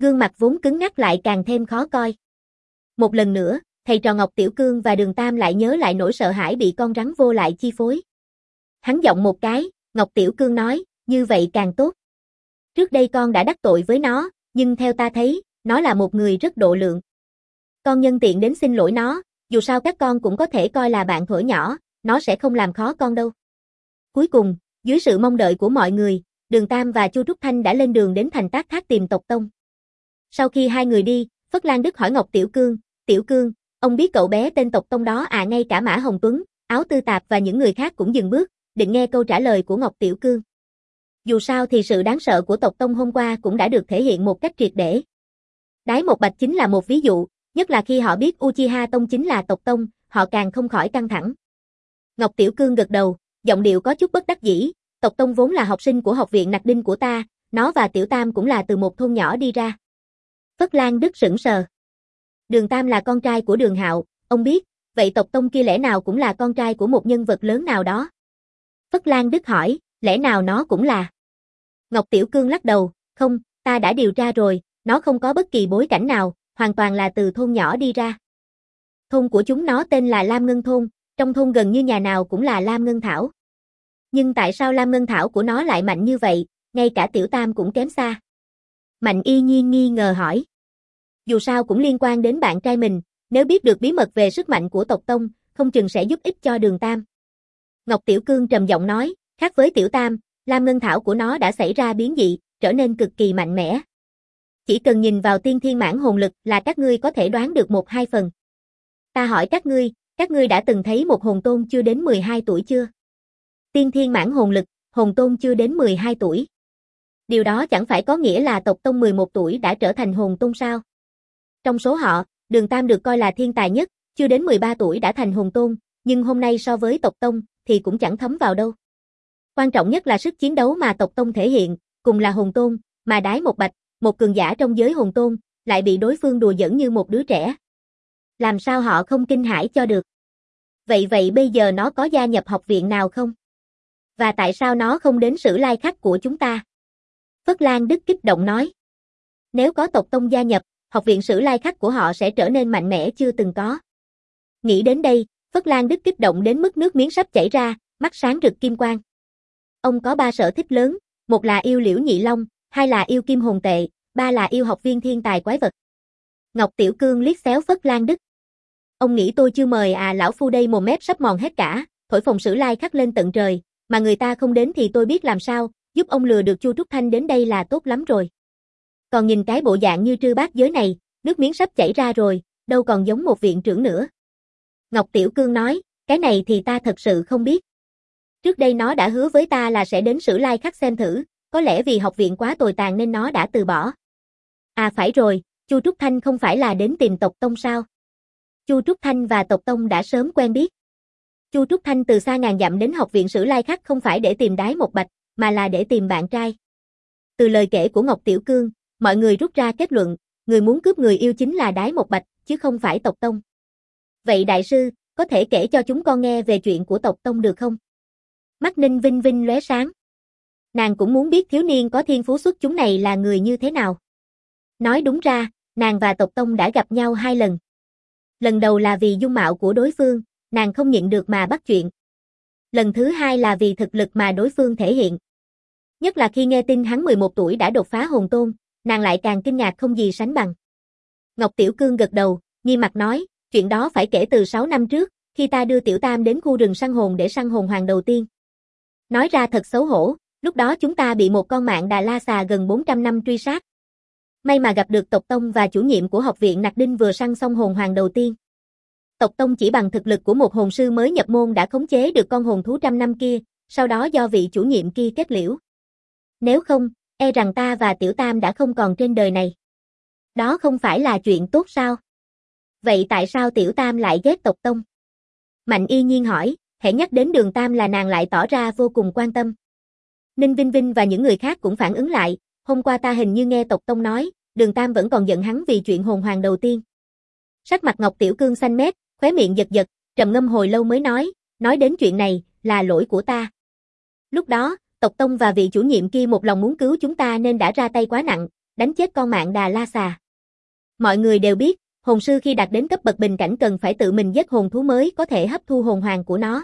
Gương mặt vốn cứng ngắc lại càng thêm khó coi. Một lần nữa, thầy trò Ngọc Tiểu Cương và Đường Tam lại nhớ lại nỗi sợ hãi bị con rắn vô lại chi phối. Hắn giọng một cái, Ngọc Tiểu Cương nói, như vậy càng tốt. Trước đây con đã đắc tội với nó, nhưng theo ta thấy, nó là một người rất độ lượng. Con nhân tiện đến xin lỗi nó, dù sao các con cũng có thể coi là bạn thuở nhỏ, nó sẽ không làm khó con đâu. Cuối cùng, dưới sự mong đợi của mọi người, Đường Tam và Chu Trúc Thanh đã lên đường đến thành Tác Thác tìm tộc tông. Sau khi hai người đi, Phất Lan Đức hỏi Ngọc Tiểu Cương, ông biết cậu bé tên tộc tông đó à? Ngay cả Mã Hồng Tuấn, Áo Tư Tạp và những người khác cũng dừng bước, định nghe câu trả lời của Ngọc Tiểu Cương. Dù sao thì sự đáng sợ của tộc tông hôm qua cũng đã được thể hiện một cách triệt để. Đái Một Bạch chính là một ví dụ, nhất là khi họ biết Uchiha Tông chính là tộc tông, họ càng không khỏi căng thẳng. Ngọc Tiểu Cương gật đầu, giọng điệu có chút bất đắc dĩ, tộc tông vốn là học sinh của học viện Nặc Đinh của ta, nó và Tiểu Tam cũng là từ một thôn nhỏ đi ra. Phất Lan Đức sững sờ. Đường Tam là con trai của Đường Hạo, ông biết, vậy tộc tông kia lẽ nào cũng là con trai của một nhân vật lớn nào đó? Phất Lan Đức hỏi, lẽ nào nó cũng là? Ngọc Tiểu Cương lắc đầu, không, ta đã điều tra rồi, nó không có bất kỳ bối cảnh nào, hoàn toàn là từ thôn nhỏ đi ra. Thôn của chúng nó tên là Lam Ngân Thôn, trong thôn gần như nhà nào cũng là Lam Ngân Thảo. Nhưng tại sao Lam Ngân Thảo của nó lại mạnh như vậy, ngay cả Tiểu Tam cũng kém xa? Mạnh Y Nhiên nghi ngờ hỏi. Dù sao cũng liên quan đến bạn trai mình, nếu biết được bí mật về sức mạnh của tộc tông, không chừng sẽ giúp ích cho Đường Tam. Ngọc Tiểu Cương trầm giọng nói, khác với Tiểu Tam, Lam Ngân Thảo của nó đã xảy ra biến dị, trở nên cực kỳ mạnh mẽ. Chỉ cần nhìn vào tiên thiên mãn hồn lực là các ngươi có thể đoán được 1-2 phần. Ta hỏi các ngươi đã từng thấy một hồn tôn chưa đến 12 tuổi chưa? Tiên thiên mãn hồn lực, hồn tôn chưa đến 12 tuổi. Điều đó chẳng phải có nghĩa là tộc tông 11 tuổi đã trở thành hồn tôn sao? Trong số họ, Đường Tam được coi là thiên tài nhất, chưa đến 13 tuổi đã thành hồn tôn, nhưng hôm nay so với tộc tông thì cũng chẳng thấm vào đâu. Quan trọng nhất là sức chiến đấu mà tộc tông thể hiện, cùng là hồn tôn, mà Đái Một Bạch, một cường giả trong giới hồn tôn, lại bị đối phương đùa giỡn như một đứa trẻ. Làm sao họ không kinh hãi cho được? Vậy bây giờ nó có gia nhập học viện nào không? Và tại sao nó không đến Sử Lai Khắc của chúng ta? Phất Lan Đức kích động nói. Nếu có tộc tông gia nhập, học viện Sử Lai Khắc của họ sẽ trở nên mạnh mẽ chưa từng có. Nghĩ đến đây, Phất Lan Đức kích động đến mức nước miếng sắp chảy ra, mắt sáng rực kim quang. Ông có 3 sở thích lớn, một là yêu Liễu Nhị Long, 2 là yêu kim hồn tệ, 3 là yêu học viên thiên tài quái vật. Ngọc Tiểu Cương liếc xéo Phất Lan Đức. Ông nghĩ tôi chưa mời à? Lão phu đây mồm mép sắp mòn hết cả, thổi phồng Sử Lai Khắc lên tận trời, mà người ta không đến thì tôi biết làm sao, giúp ông lừa được Chu Trúc Thanh đến đây là tốt lắm rồi. Còn nhìn cái bộ dạng như trư bát giới này, nước miếng sắp chảy ra rồi, đâu còn giống một viện trưởng nữa. Ngọc Tiểu Cương nói, cái này thì ta thật sự không biết. Trước đây nó đã hứa với ta là sẽ đến Sử Lai Khắc xem thử, có lẽ vì học viện quá tồi tàn nên nó đã từ bỏ. À phải rồi, Chu Trúc Thanh không phải là đến tìm tộc tông sao? Chu Trúc Thanh và tộc tông đã sớm quen biết. Chu Trúc Thanh từ xa ngàn dặm đến học viện Sử Lai Khắc không phải để tìm Đái Một Bạch, mà là để tìm bạn trai. Từ lời kể của Ngọc Tiểu Cương, mọi người rút ra kết luận, người muốn cướp người yêu chính là Đái Một Bạch, chứ không phải tộc tông. Vậy đại sư, có thể kể cho chúng con nghe về chuyện của tộc tông được không? Mắt Ninh Vinh Vinh lóe sáng. Nàng cũng muốn biết thiếu niên có thiên phú xuất chúng này là người như thế nào. Nói đúng ra, nàng và tộc tông đã gặp nhau 2 lần. Lần đầu là vì dung mạo của đối phương, nàng không nhịn được mà bắt chuyện. Lần thứ 2 là vì thực lực mà đối phương thể hiện. Nhất là khi nghe tin hắn 11 tuổi đã đột phá hồn tôn, nàng lại càng kinh ngạc không gì sánh bằng. Ngọc Tiểu Cương gật đầu, nghiêm mặt nói, chuyện đó phải kể từ 6 năm trước, khi ta đưa Tiểu Tam đến khu rừng săn hồn để săn hồn hoàng đầu tiên. Nói ra thật xấu hổ, lúc đó chúng ta bị một con mạng Đà La Xà gần 400 năm truy sát. May mà gặp được tộc tông và chủ nhiệm của học viện Nặc Đinh vừa săn xong hồn hoàng đầu tiên. Tộc tông chỉ bằng thực lực của một hồn sư mới nhập môn đã khống chế được con hồn thú trăm năm kia, sau đó do vị chủ nhiệm kia kết liễu. Nếu không, e rằng ta và Tiểu Tam đã không còn trên đời này. Đó không phải là chuyện tốt sao? Vậy tại sao Tiểu Tam lại ghét tộc tông? Mạnh Y Nhiên hỏi, hễ nhắc đến Đường Tam là nàng lại tỏ ra vô cùng quan tâm. Ninh Vinh Vinh và những người khác cũng phản ứng lại, hôm qua ta hình như nghe tộc tông nói, Đường Tam vẫn còn giận hắn vì chuyện hồn hoàng đầu tiên. Sắc mặt Ngọc Tiểu Cương xanh mét, khóe miệng giật giật, trầm ngâm hồi lâu mới nói đến chuyện này, là lỗi của ta. Lúc đó, tộc tông và vị chủ nhiệm kia một lòng muốn cứu chúng ta nên đã ra tay quá nặng, đánh chết con Mạn Đà La Xà. Mọi người đều biết, hồn sư khi đạt đến cấp bậc bình cảnh cần phải tự mình giết hồn thú mới có thể hấp thu hồn hoàng của nó.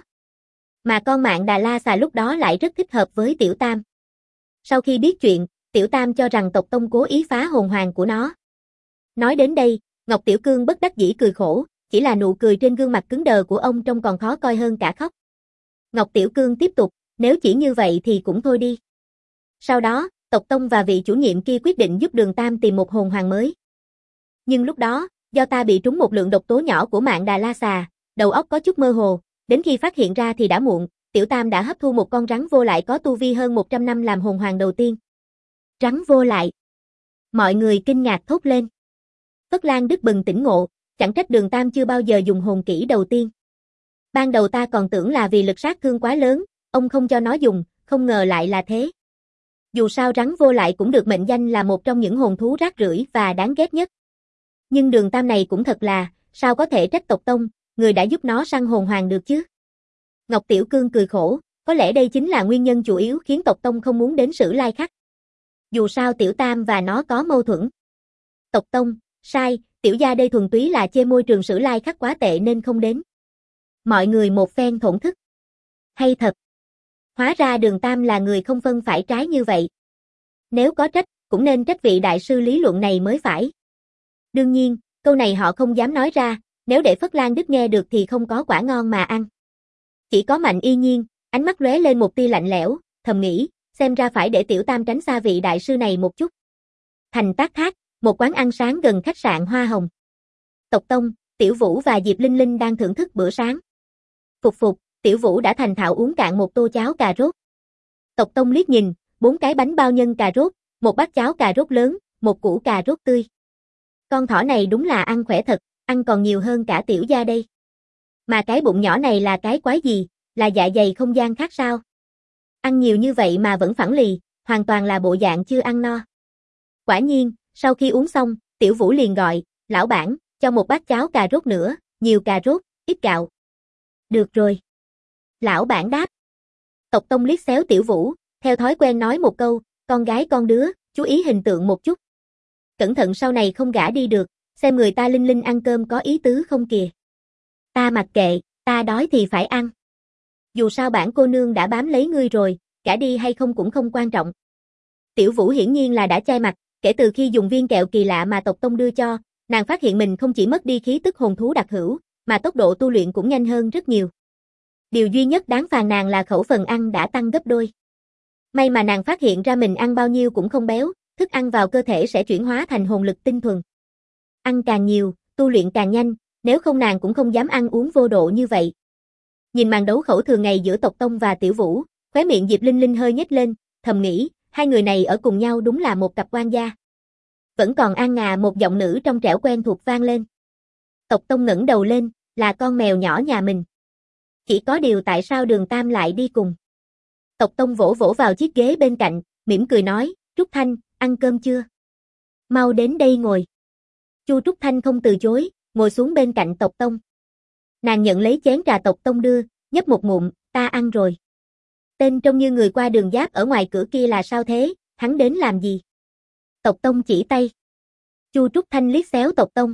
Mà con Mạn Đà La Xà lúc đó lại rất thích hợp với Tiểu Tam. Sau khi biết chuyện, Tiểu Tam cho rằng tộc tông cố ý phá hồn hoàng của nó. Nói đến đây, Ngọc Tiểu Cương bất đắc dĩ cười khổ, chỉ là nụ cười trên gương mặt cứng đờ của ông trông còn khó coi hơn cả khóc. Ngọc Tiểu Cương tiếp tục, nếu chỉ như vậy thì cũng thôi đi. Sau đó, tộc tông và vị chủ nhiệm kia quyết định giúp Đường Tam tìm một hồn hoàng mới. Nhưng lúc đó, do ta bị trúng một lượng độc tố nhỏ của Mạn Đà La Xà, đầu óc có chút mơ hồ, đến khi phát hiện ra thì đã muộn, Tiểu Tam đã hấp thu một con rắn vô lại có tu vi hơn 100 năm làm hồn hoàng đầu tiên. Rắn vô lại. Mọi người kinh ngạc thốt lên. Phất Lan Đức bừng tỉnh ngộ, chẳng trách Đường Tam chưa bao giờ dùng hồn kỹ đầu tiên. Ban đầu ta còn tưởng là vì lực sát thương quá lớn, ông không cho nó dùng, không ngờ lại là thế. Dù sao rắn vô lại cũng được mệnh danh là một trong những hồn thú rác rưởi và đáng ghét nhất. Nhưng Đường Tam này cũng thật là, sao có thể trách tộc tông, người đã giúp nó săn hồn hoàng được chứ? Ngọc Tiểu Cương cười khổ, có lẽ đây chính là nguyên nhân chủ yếu khiến tộc tông không muốn đến Sử Lai Khắc. Dù sao Tiểu Tam và nó có mâu thuẫn. Tộc tông, sai, tiểu gia đây thuần túy là chê môi trường Sử Lai Khắc quá tệ nên không đến. Mọi người một phen thổn thức. Hay thật. Hóa ra Đường Tam là người không phân phải trái như vậy. Nếu có trách, cũng nên trách vị đại sư lý luận này mới phải. Đương nhiên, câu này họ không dám nói ra, nếu để Phất Lan Đức nghe được thì không có quả ngon mà ăn. Chỉ có Mạnh Y Nhiên, ánh mắt lóe lên một tia lạnh lẽo, thầm nghĩ, xem ra phải để Tiểu Tam tránh xa vị đại sư này một chút. Thành Tác Thác, một quán ăn sáng gần khách sạn Hoa Hồng. Tộc Tông, Tiểu Vũ và Diệp Linh Linh đang thưởng thức bữa sáng. Phục, Tiểu Vũ đã thành thạo uống cạn một tô cháo cà rốt. Tộc Tông liếc nhìn, 4 cái bánh bao nhân cà rốt, một bát cháo cà rốt lớn, một củ cà rốt tươi. Con thỏ này đúng là ăn khỏe thật, ăn còn nhiều hơn cả tiểu gia đây. Mà cái bụng nhỏ này là cái quái gì, là dạ dày không gian khác sao? Ăn nhiều như vậy mà vẫn phẳng lì, hoàn toàn là bộ dạng chưa ăn no. Quả nhiên, sau khi uống xong, Tiểu Vũ liền gọi, lão bản, cho một bát cháo cà rốt nữa, nhiều cà rốt, ít gạo. Được rồi. Lão bản đáp. Tộc Tông liếc xéo Tiểu Vũ, theo thói quen nói một câu, con gái con đứa, chú ý hình tượng một chút. Cẩn thận sau này không gả đi được, xem người ta Linh Linh ăn cơm có ý tứ không kìa. Ta mặc kệ, ta đói thì phải ăn. Dù sao bản cô nương đã bám lấy ngươi rồi, gả đi hay không cũng không quan trọng. Tiểu Vũ hiển nhiên là đã chai mặt, kể từ khi dùng viên kẹo kỳ lạ mà tộc Tông đưa cho, nàng phát hiện mình không chỉ mất đi khí tức hồn thú đặc hữu, mà tốc độ tu luyện cũng nhanh hơn rất nhiều. Điều duy nhất đáng phàn nàn là khẩu phần ăn đã tăng gấp đôi. May mà nàng phát hiện ra mình ăn bao nhiêu cũng không béo, thức ăn vào cơ thể sẽ chuyển hóa thành hồn lực tinh thuần. Ăn càng nhiều, tu luyện càng nhanh, nếu không nàng cũng không dám ăn uống vô độ như vậy. Nhìn màn đấu khẩu thường ngày giữa tộc Tông và Tiểu Vũ, khóe miệng Diệp Linh Linh hơi nhếch lên, thầm nghĩ, hai người này ở cùng nhau đúng là một cặp quan gia. Vẫn còn An Ngà, một giọng nữ trong trẻo quen thuộc vang lên. Tộc Tông ngẩng đầu lên, là con mèo nhỏ nhà mình. Chỉ có điều tại sao Đường Tam lại đi cùng? Tộc Tông vỗ vỗ vào chiếc ghế bên cạnh, mỉm cười nói, Trúc Thanh, ăn cơm chưa? Mau đến đây ngồi. Chu Trúc Thanh không từ chối, ngồi xuống bên cạnh tộc Tông. Nàng nhận lấy chén trà tộc Tông đưa, nhấp một ngụm, ta ăn rồi. Tên trông như người qua đường giáp ở ngoài cửa kia là sao thế, hắn đến làm gì? Tộc Tông chỉ tay. Chu Trúc Thanh liếc xéo tộc Tông.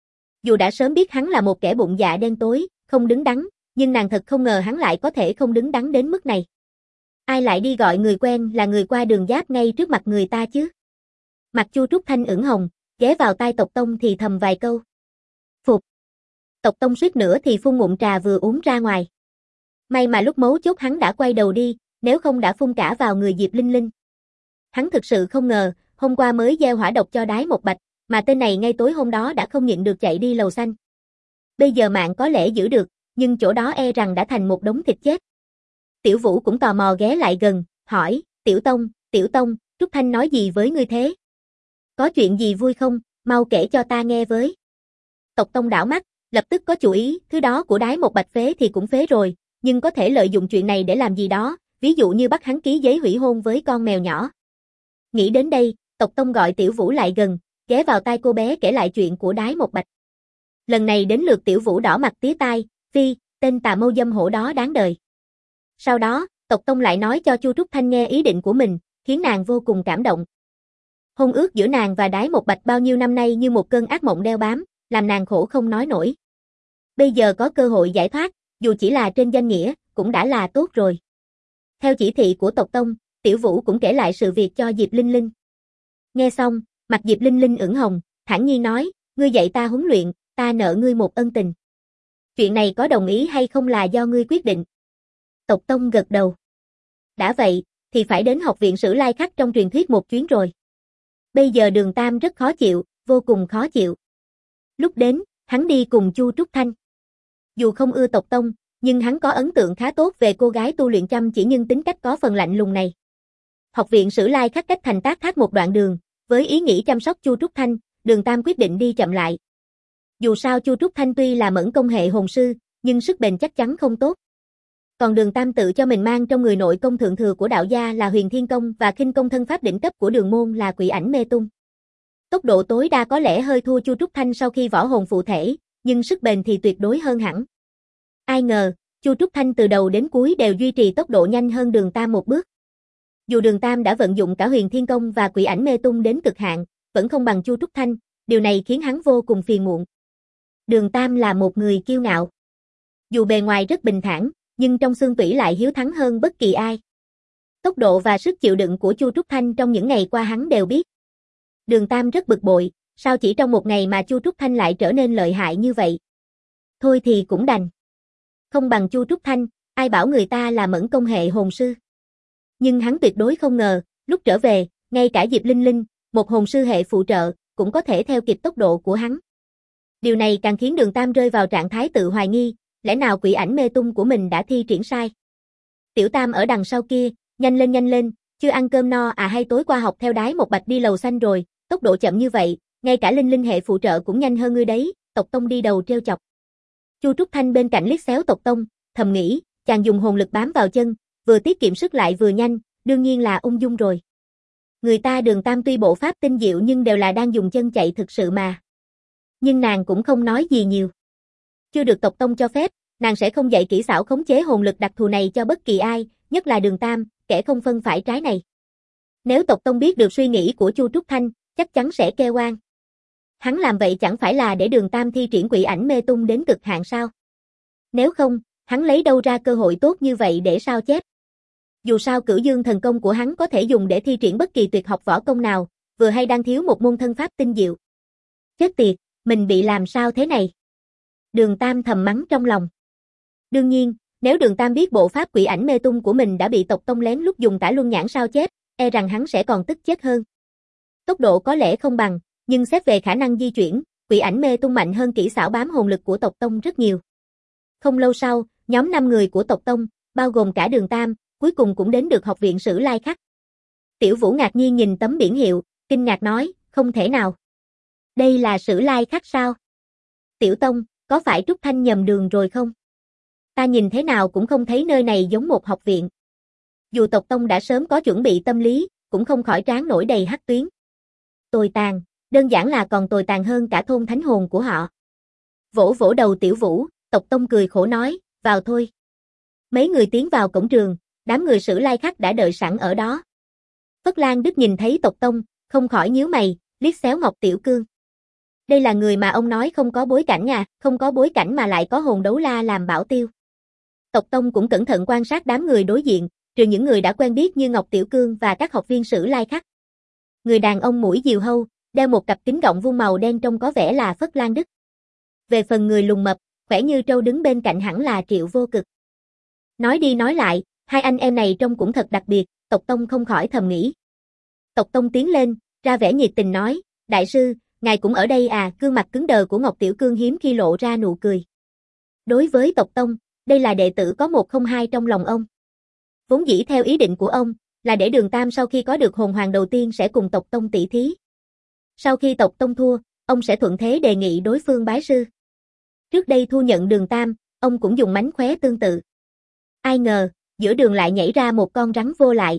Dù đã sớm biết hắn là một kẻ bụng dạ đen tối, không đứng đắn, nhưng nàng thật không ngờ hắn lại có thể không đứng đắn đến mức này. Ai lại đi gọi người quen là người qua đường giáp ngay trước mặt người ta chứ? Mặt Chu Trúc Thanh ửng hồng, ghé vào tai tộc Tông thì thầm vài câu. Phục. Tộc Tông suýt nữa thì phun ngụm trà vừa uống ra ngoài. May mà lúc mấu chốt hắn đã quay đầu đi, nếu không đã phun cả vào người Diệp Linh Linh. Hắn thực sự không ngờ, hôm qua mới gieo hỏa độc cho Đái Một Bạch, mà tên này ngay tối hôm đó đã không nhịn được chạy đi lầu xanh. Bây giờ mạng có lẽ giữ được, nhưng chỗ đó e rằng đã thành một đống thịt chết. Tiểu Vũ cũng tò mò ghé lại gần, hỏi, Tiểu Tông, Trúc Thanh nói gì với ngươi thế? Có chuyện gì vui không, mau kể cho ta nghe với. Tộc Tông đảo mắt, lập tức có chủ ý, thứ đó của Đái Một Bạch phế thì cũng phế rồi, nhưng có thể lợi dụng chuyện này để làm gì đó, ví dụ như bắt hắn ký giấy hủy hôn với con mèo nhỏ. Nghĩ đến đây, tộc Tông gọi Tiểu Vũ lại gần, ghé vào tai cô bé kể lại chuyện của Đái Một Bạch. Lần này đến lượt Tiểu Vũ đỏ mặt tía tai, phi, tên tà mâu dâm hổ đó đáng đời. Sau đó, tộc Tông lại nói cho Chu Trúc Thanh nghe ý định của mình, khiến nàng vô cùng cảm động. Hôn ước giữa nàng và Đái Một Bạch bao nhiêu năm nay như một cơn ác mộng đeo bám, làm nàng khổ không nói nổi. Bây giờ có cơ hội giải thoát, dù chỉ là trên danh nghĩa, cũng đã là tốt rồi. Theo chỉ thị của tộc tông, Tiểu Vũ cũng kể lại sự việc cho Diệp Linh Linh. Nghe xong, mặt Diệp Linh Linh ửng hồng, thản nhiên nói, ngươi dạy ta huấn luyện, ta nợ ngươi một ân tình. Chuyện này có đồng ý hay không là do ngươi quyết định. Tộc tông gật đầu. Đã vậy, thì phải đến học viện Sử Lai Khắc trong truyền thuyết một chuyến rồi. Bây giờ Đường Tam rất khó chịu, vô cùng khó chịu. Lúc đến, hắn đi cùng Chu Trúc Thanh. Dù không ưa tộc tông, nhưng hắn có ấn tượng khá tốt về cô gái tu luyện chăm chỉ nhưng tính cách có phần lạnh lùng này. Học viện Sử Lai Khắc cách thành Tác Thác một đoạn đường, với ý nghĩ chăm sóc Chu Trúc Thanh, Đường Tam quyết định đi chậm lại. Dù sao Chu Trúc Thanh tuy là mẫn công hệ hồn sư, nhưng sức bền chắc chắn không tốt. Còn Đường Tam tự cho mình mang trong người nội công thượng thừa của đạo gia là Huyền Thiên Công và khinh công thân pháp đỉnh cấp của Đường môn là Quỷ Ảnh Mê Tung. Tốc độ tối đa có lẽ hơi thua Chu Trúc Thanh sau khi võ hồn phụ thể, nhưng sức bền thì tuyệt đối hơn hẳn. Ai ngờ, Chu Trúc Thanh từ đầu đến cuối đều duy trì tốc độ nhanh hơn Đường Tam một bước. Dù Đường Tam đã vận dụng cả Huyền Thiên Công và Quỷ Ảnh Mê Tung đến cực hạn, vẫn không bằng Chu Trúc Thanh, điều này khiến hắn vô cùng phiền muộn. Đường Tam là một người kiêu ngạo. Dù bề ngoài rất bình thản, nhưng trong xương tủy lại hiếu thắng hơn bất kỳ ai. Tốc độ và sức chịu đựng của Chu Trúc Thanh trong những ngày qua hắn đều biết. Đường Tam rất bực bội, sao chỉ trong một ngày mà Chu Trúc Thanh lại trở nên lợi hại như vậy? Thôi thì cũng đành. Không bằng Chu Trúc Thanh, ai bảo người ta là mẫn công hệ hồn sư. Nhưng hắn tuyệt đối không ngờ, lúc trở về, ngay cả Diệp Linh Linh, một hồn sư hệ phụ trợ, cũng có thể theo kịp tốc độ của hắn. Điều này càng khiến Đường Tam rơi vào trạng thái tự hoài nghi, lẽ nào Quỷ Ảnh Mê Tung của mình đã thi triển sai? Tiểu Tam ở đằng sau kia, nhanh lên, chưa ăn cơm no à hay tối qua học theo Đái Một Bạch đi lầu xanh rồi, tốc độ chậm như vậy, ngay cả Linh Linh hệ phụ trợ cũng nhanh hơn ngươi đấy, tộc tông đi đầu trêu chọc. Chu Trúc Thanh bên cạnh liếc xéo tộc tông, thầm nghĩ, chàng dùng hồn lực bám vào chân, vừa tiết kiệm sức lại vừa nhanh, đương nhiên là ung dung rồi. Người ta Đường Tam tuy bộ pháp tinh diệu nhưng đều là đang dùng chân chạy thực sự mà. Nhưng nàng cũng không nói gì nhiều. Chưa được tộc tông cho phép, nàng sẽ không dạy kỹ xảo khống chế hồn lực đặc thù này cho bất kỳ ai, nhất là Đường Tam, kẻ không phân phải trái này. Nếu tộc tông biết được suy nghĩ của Chu Trúc Thanh, chắc chắn sẽ kêu oan. Hắn làm vậy chẳng phải là để Đường Tam thi triển Quỷ Ảnh Mê Tung đến cực hạn sao? Nếu không, hắn lấy đâu ra cơ hội tốt như vậy để sao chép? Dù sao Cửu Dương thần công của hắn có thể dùng để thi triển bất kỳ tuyệt học võ công nào, vừa hay đang thiếu một môn thân pháp tinh diệu. Chết tiệt, mình bị làm sao thế này? Đường Tam thầm mắng trong lòng. Đương nhiên, nếu Đường Tam biết bộ pháp Quỷ Ảnh Mê Tung của mình đã bị tộc tông lén lút dùng tả luân nhãn sao chép, e rằng hắn sẽ còn tức chết hơn. Tốc độ có lẽ không bằng, nhưng xét về khả năng di chuyển, Quỷ Ảnh Mê Tung mạnh hơn kỹ xảo bám hồn lực của tộc tông rất nhiều. Không lâu sau, nhóm 5 người của tộc tông, bao gồm cả Đường Tam, cuối cùng cũng đến được học viện Sử Lai Khắc. Tiểu Vũ ngạc nhiên nhìn tấm biển hiệu, kinh ngạc nói, không thể nào. Đây là Sử Lai Khắc sao? Tiểu Tông, có phải Trúc Thanh nhầm đường rồi không? Ta nhìn thế nào cũng không thấy nơi này giống một học viện. Dù tộc tông đã sớm có chuẩn bị tâm lý, cũng không khỏi trán nổi đầy hắc tuyến. Tồi tàn, đơn giản là còn tồi tàn hơn cả thôn thánh hồn của họ. Vỗ vỗ đầu Tiểu Vũ, tộc tông cười khổ nói, vào thôi. Mấy người tiến vào cổng trường, đám người Sử Lai Khắc đã đợi sẵn ở đó. Phất Lan Đức nhìn thấy tộc tông, không khỏi nhíu mày, liếc xéo Ngọc Tiểu Cương. Đây là người mà ông nói không có bối cảnh à, không có bối cảnh mà lại có hồn đấu la làm bảo tiêu. Tộc tông cũng cẩn thận quan sát đám người đối diện, trừ những người đã quen biết như Ngọc Tiểu Cương và các học viên Sử Lai Khắc. Người đàn ông mũi diều hâu, đeo một cặp kính gọng vuông màu đen trông có vẻ là Phất Lan Đức. Về phần người lùn mập, khỏe như trâu đứng bên cạnh hẳn là Triệu Vô Cực. Nói đi nói lại, hai anh em này trông cũng thật đặc biệt, tộc tông không khỏi thầm nghĩ. Tộc tông tiến lên, ra vẻ nhiệt tình nói, đại sư, ngài cũng ở đây à, gương mặt cứng đờ của Ngọc Tiểu Cương hiếm khi lộ ra nụ cười. Đối với tộc tông, đây là đệ tử có 102 trong lòng ông. Vốn dĩ theo ý định của ông, là để Đường Tam sau khi có được hồn hoàng đầu tiên sẽ cùng tộc tông tỷ thí. Sau khi tộc tông thua, ông sẽ thuận thế đề nghị đối phương bái sư. Trước đây thu nhận Đường Tam, ông cũng dùng mánh khóe tương tự. Ai ngờ, giữa đường lại nhảy ra một con rắn vô lại.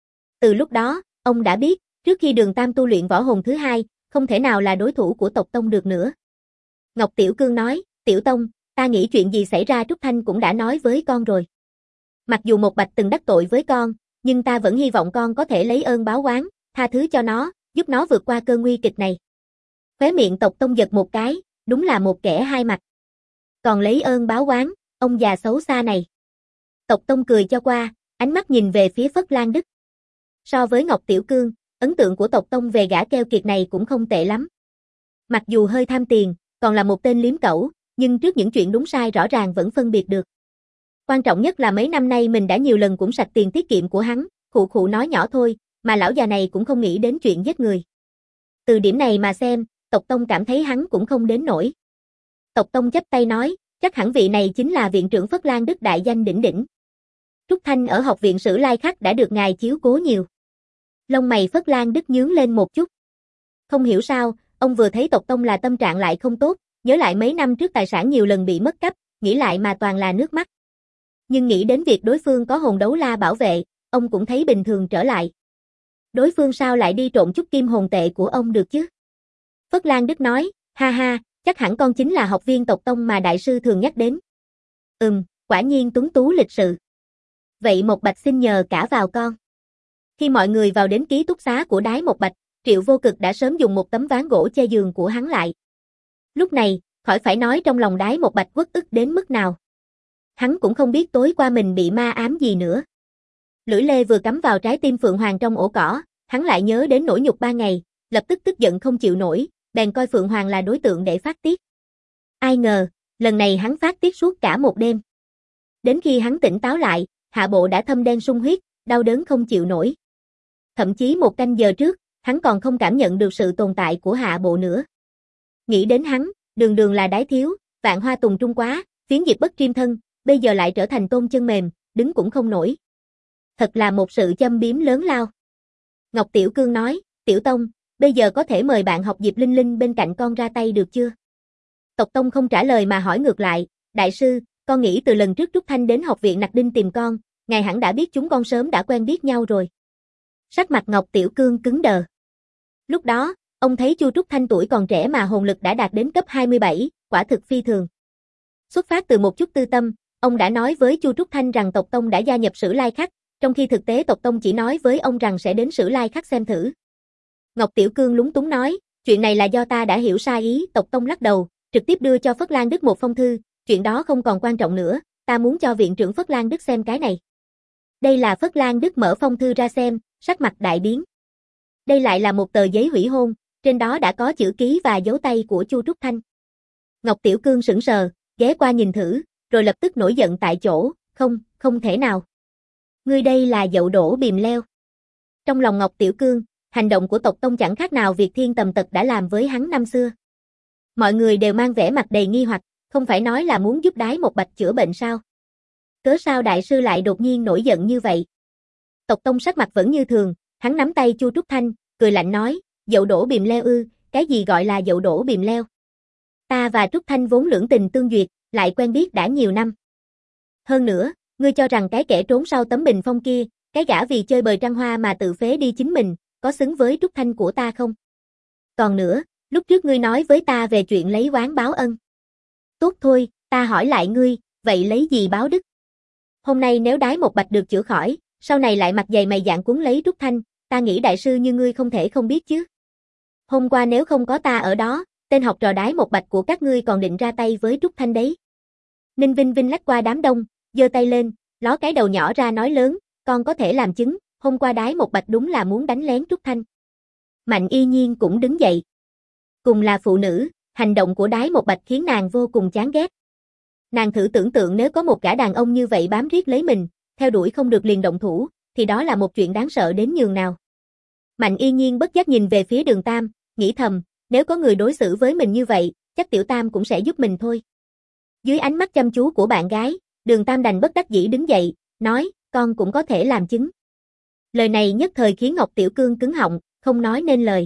Từ lúc đó, ông đã biết, trước khi Đường Tam tu luyện võ hồn thứ hai, không thể nào là đối thủ của tộc tông được nữa. Ngọc Tiểu Cương nói, Tiểu Tông, ta nghĩ chuyện gì xảy ra Trúc Thanh cũng đã nói với con rồi. Mặc dù Một Bạch từng đắc tội với con, nhưng ta vẫn hy vọng con có thể lấy ơn báo oán, tha thứ cho nó, giúp nó vượt qua cơn nguy kịch này. Khóe miệng Tộc Tông giật một cái, đúng là một kẻ hai mặt. Còn lấy ơn báo oán, ông già xấu xa này. Tộc Tông cười cho qua, ánh mắt nhìn về phía Phất Lan Đức. So với Ngọc Tiểu Cương, ấn tượng của Tộc Tông về gã keo kiệt này cũng không tệ lắm. Mặc dù hơi tham tiền, còn là một tên liếm cẩu, nhưng trước những chuyện đúng sai rõ ràng vẫn phân biệt được. Quan trọng nhất là mấy năm nay mình đã nhiều lần cũng sạch tiền tiết kiệm của hắn, khụ khụ nói nhỏ thôi, mà lão già này cũng không nghĩ đến chuyện giết người. Từ điểm này mà xem, Tộc Tông cảm thấy hắn cũng không đến nổi. Tộc Tông chắp tay nói, chắc hẳn vị này chính là viện trưởng Phất Lan Đức đại danh đỉnh đỉnh. Trúc Thanh ở học viện Sử Lai Khắc đã được ngài chiếu cố nhiều. Lông mày Phất Lan Đức nhướng lên một chút. Không hiểu sao, ông vừa thấy Tộc Tông là tâm trạng lại không tốt, nhớ lại mấy năm trước tài sản nhiều lần bị mất cắp, nghĩ lại mà toàn là nước mắt. Nhưng nghĩ đến việc đối phương có hồn đấu la bảo vệ, ông cũng thấy bình thường trở lại. Đối phương sao lại đi trộm chút kim hồn tệ của ông được chứ? Phất Lan Đức nói, ha ha, chắc hẳn con chính là học viên Tộc Tông mà đại sư thường nhắc đến. Quả nhiên tuấn tú lịch sự. Vậy Một Bạch xin nhờ cả vào con. Khi mọi người vào đến ký túc xá của Đái Một Bạch, Triệu Vô Cực đã sớm dùng một tấm ván gỗ che giường của hắn lại. Lúc này, khỏi phải nói trong lòng Đái Một Bạch uất ức đến mức nào. Hắn cũng không biết tối qua mình bị ma ám gì nữa. Lưỡi lê vừa cắm vào trái tim Phượng Hoàng trong ổ cỏ, hắn lại nhớ đến nỗi nhục 3 ngày, lập tức tức giận không chịu nổi, bèn coi Phượng Hoàng là đối tượng để phát tiết. Ai ngờ, lần này hắn phát tiết suốt cả một đêm. Đến khi hắn tỉnh táo lại, hạ bộ đã thâm đen sung huyết, đau đớn không chịu nổi. Thậm chí 1 canh giờ trước, hắn còn không cảm nhận được sự tồn tại của hạ bộ nữa. Nghĩ đến hắn, đường đường là Đái thiếu, vạn hoa tùng trung quá, phiến diệp bất triêm thân, bây giờ lại trở thành tôm chân mềm, đứng cũng không nổi. Thật là một sự châm biếm lớn lao. Ngọc Tiểu Cương nói, Tiểu Tông, bây giờ có thể mời bạn học Diệp Linh Linh bên cạnh con ra tay được chưa? Tộc Tông không trả lời mà hỏi ngược lại, đại sư, con nghĩ từ lần trước Trúc Thanh đến học viện Nặc Đinh tìm con, ngài hẳn đã biết chúng con sớm đã quen biết nhau rồi. Sắc mặt Ngọc Tiểu Cương cứng đờ. Lúc đó, ông thấy Chu Trúc Thanh tuổi còn trẻ mà hồn lực đã đạt đến cấp 27, quả thực phi thường. Xuất phát từ một chút tư tâm, ông đã nói với Chu Trúc Thanh rằng Tộc Tông đã gia nhập Sử Lai Khắc, trong khi thực tế Tộc Tông chỉ nói với ông rằng sẽ đến Sử Lai Khắc xem thử. Ngọc Tiểu Cương lúng túng nói, chuyện này là do ta đã hiểu sai ý, Tộc Tông lắc đầu, trực tiếp đưa cho Phất Lan Đức một phong thư, chuyện đó không còn quan trọng nữa, ta muốn cho viện trưởng Phất Lan Đức xem cái này. Đây là Phất Lan Đức mở phong thư ra xem, sắc mặt đại biến. Đây lại là một tờ giấy hủy hôn, trên đó đã có chữ ký và dấu tay của Chu Trúc Thanh. Ngọc Tiểu Cương sững sờ, ghé qua nhìn thử, rồi lập tức nổi giận tại chỗ, không thể nào. Ngươi đây là dậu đổ bìm leo. Trong lòng Ngọc Tiểu Cương, hành động của Tộc Tông chẳng khác nào việc Thiên Tầm Tật đã làm với hắn năm xưa. Mọi người đều mang vẻ mặt đầy nghi hoặc, không phải nói là muốn giúp Đái Một Bạch chữa bệnh sao? Cớ sao đại sư lại đột nhiên nổi giận như vậy? Tộc Tông sắc mặt vẫn như thường, hắn nắm tay Chu Trúc Thanh, cười lạnh nói, dậu đổ bìm leo ư, cái gì gọi là dậu đổ bìm leo? Ta và Trúc Thanh vốn lưỡng tình tương duyệt, lại quen biết đã nhiều năm. Hơn nữa, ngươi cho rằng cái kẻ trốn sau tấm bình phong kia, cái gã vì chơi bời trăng hoa mà tự phế đi chính mình, có xứng với Trúc Thanh của ta không? Còn nữa, lúc trước ngươi nói với ta về chuyện lấy oán báo ân. Tốt thôi, ta hỏi lại ngươi, vậy lấy gì báo đức? Hôm nay nếu Đái Một Bạch được chữa khỏi, sau này lại mặt dày mày dạn cuốn lấy Trúc Thanh, ta nghĩ đại sư như ngươi không thể không biết chứ. Hôm qua nếu không có ta ở đó, tên học trò Đái Một Bạch của các ngươi còn định ra tay với Trúc Thanh đấy. Ninh Vinh Vinh lách qua đám đông, giơ tay lên, ló cái đầu nhỏ ra nói lớn, con có thể làm chứng, hôm qua Đái Một Bạch đúng là muốn đánh lén Trúc Thanh. Mạnh Y Nhiên cũng đứng dậy. Cùng là phụ nữ, hành động của Đái Một Bạch khiến nàng vô cùng chán ghét. Nàng thử tưởng tượng nếu có một gã đàn ông như vậy bám riết lấy mình, theo đuổi không được liền động thủ, thì đó là một chuyện đáng sợ đến nhường nào. Mạnh Y Nhiên bất giác nhìn về phía Đường Tam, nghĩ thầm, nếu có người đối xử với mình như vậy, chắc Tiểu Tam cũng sẽ giúp mình thôi. Dưới ánh mắt chăm chú của bạn gái, Đường Tam đành bất đắc dĩ đứng dậy, nói, con cũng có thể làm chứng. Lời này nhất thời khiến Ngọc Tiểu Cương cứng họng, không nói nên lời.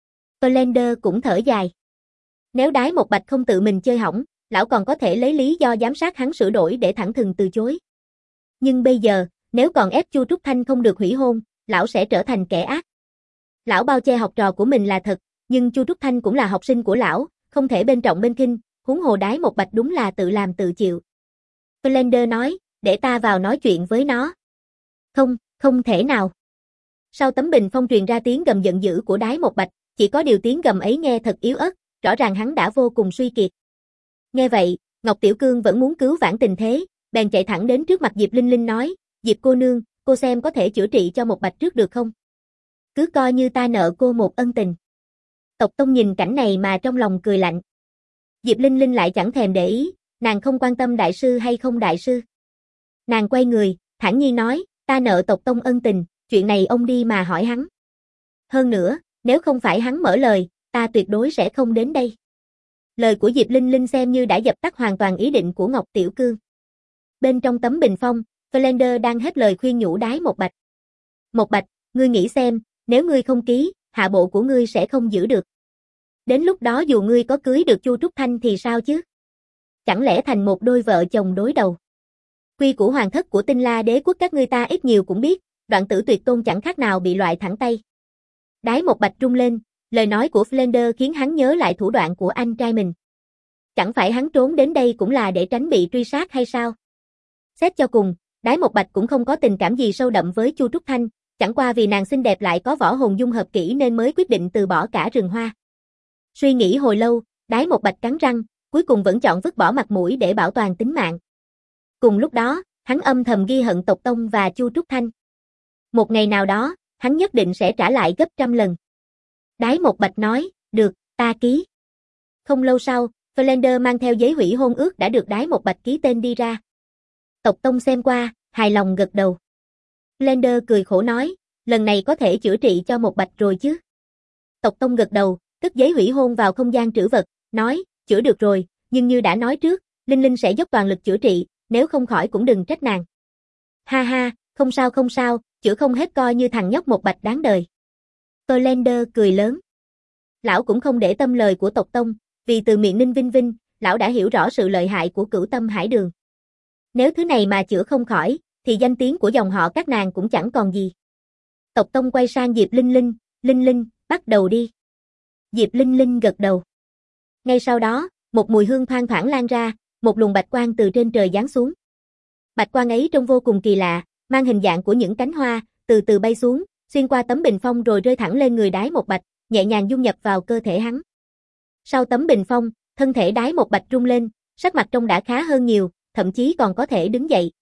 Blender cũng thở dài. Nếu Đái Một Bạch không tự mình chơi hỏng, lão còn có thể lấy lý do giám sát hắn sửa đổi để thẳng thừng từ chối. Nhưng bây giờ, nếu còn ép Chu Trúc Thanh không được hủy hôn, lão sẽ trở thành kẻ ác. Lão bao che học trò của mình là thật, nhưng Chu Trúc Thanh cũng là học sinh của lão, không thể bên trọng bên khinh, huống hồ Đái Một Bạch đúng là tự làm tự chịu. Blender nói, để ta vào nói chuyện với nó. Không thể nào. Sau tấm bình phong truyền ra tiếng gầm giận dữ của Đái Một Bạch, chỉ có điều tiếng gầm ấy nghe thật yếu ớt, rõ ràng hắn đã vô cùng suy kiệt. Nghe vậy, Ngọc Tiểu Cương vẫn muốn cứu vãn tình thế, bèn chạy thẳng đến trước mặt Diệp Linh Linh nói, Diệp cô nương, cô xem có thể chữa trị cho Một Bạch trước được không? Cứ coi như ta nợ cô một ân tình. Tộc Tông nhìn cảnh này mà trong lòng cười lạnh. Diệp Linh Linh lại chẳng thèm để ý, nàng không quan tâm đại sư hay không đại sư. Nàng quay người, thản nhiên nói, ta nợ Tộc Tông ân tình, chuyện này ông đi mà hỏi hắn. Hơn nữa, nếu không phải hắn mở lời, ta tuyệt đối sẽ không đến đây. Lời của Diệp Linh Linh xem như đã dập tắt hoàn toàn ý định của Ngọc Tiểu Cương. Bên trong tấm bình phong, Flander đang hết lời khuyên nhủ Đái Một Bạch. Một Bạch, ngươi nghĩ xem, nếu ngươi không ký, hạ bộ của ngươi sẽ không giữ được. Đến lúc đó dù ngươi có cưới được Chu Trúc Thanh thì sao chứ? Chẳng lẽ thành một đôi vợ chồng đối đầu? Quy củ hoàng thất của Tinh La Đế quốc các ngươi ta ít nhiều cũng biết, Đoạn Tử Tuyệt Tôn chẳng khác nào bị loại thẳng tay. Đái Một Bạch rung lên, lời nói của Flander khiến hắn nhớ lại thủ đoạn của anh trai mình. Chẳng phải hắn trốn đến đây cũng là để tránh bị truy sát hay sao? Xét cho cùng, Đái Một Bạch cũng không có tình cảm gì sâu đậm với Chu Trúc Thanh, chẳng qua vì nàng xinh đẹp lại có võ hồn dung hợp kỹ nên mới quyết định từ bỏ cả rừng hoa. Suy nghĩ hồi lâu, Đái Một Bạch cắn răng, cuối cùng vẫn chọn vứt bỏ mặt mũi để bảo toàn tính mạng. Cùng lúc đó, hắn âm thầm ghi hận Tộc Tông và Chu Trúc Thanh. Một ngày nào đó, hắn nhất định sẽ trả lại gấp trăm lần. Đái Một Bạch nói, được, ta ký. Không lâu sau, Flander mang theo giấy hủy hôn ước đã được Đái Một Bạch ký tên đi ra. Tộc Tông xem qua, hài lòng gật đầu. Flander cười khổ nói, lần này có thể chữa trị cho Một Bạch rồi chứ. Tộc Tông gật đầu, cất giấy hủy hôn vào không gian trữ vật, nói, chữa được rồi, nhưng như đã nói trước, Linh Linh sẽ dốc toàn lực chữa trị, nếu không khỏi cũng đừng trách nàng. Ha ha, không sao, chữa không hết coi như thằng nhóc Một Bạch đáng đời. Flander cười lớn. Lão cũng không để tâm lời của Tộc Tông, vì từ miệng Ninh Vinh Vinh, lão đã hiểu rõ sự lợi hại của Cửu Tâm Hải Đường. Nếu thứ này mà chữa không khỏi, thì danh tiếng của dòng họ các nàng cũng chẳng còn gì. Tộc Tông quay sang Diệp Linh Linh, bắt đầu đi. Diệp Linh Linh gật đầu. Ngay sau đó, một mùi hương thoang thoảng lan ra, một luồng bạch quang từ trên trời giáng xuống. Bạch quang ấy trông vô cùng kỳ lạ, mang hình dạng của những cánh hoa, từ từ bay xuống, xuyên qua tấm bình phong rồi rơi thẳng lên người Đái Một Bạch, nhẹ nhàng dung nhập vào cơ thể hắn. Sau tấm bình phong, thân thể Đái Một Bạch rung lên, sắc mặt trông đã khá hơn nhiều, thậm chí còn có thể đứng dậy.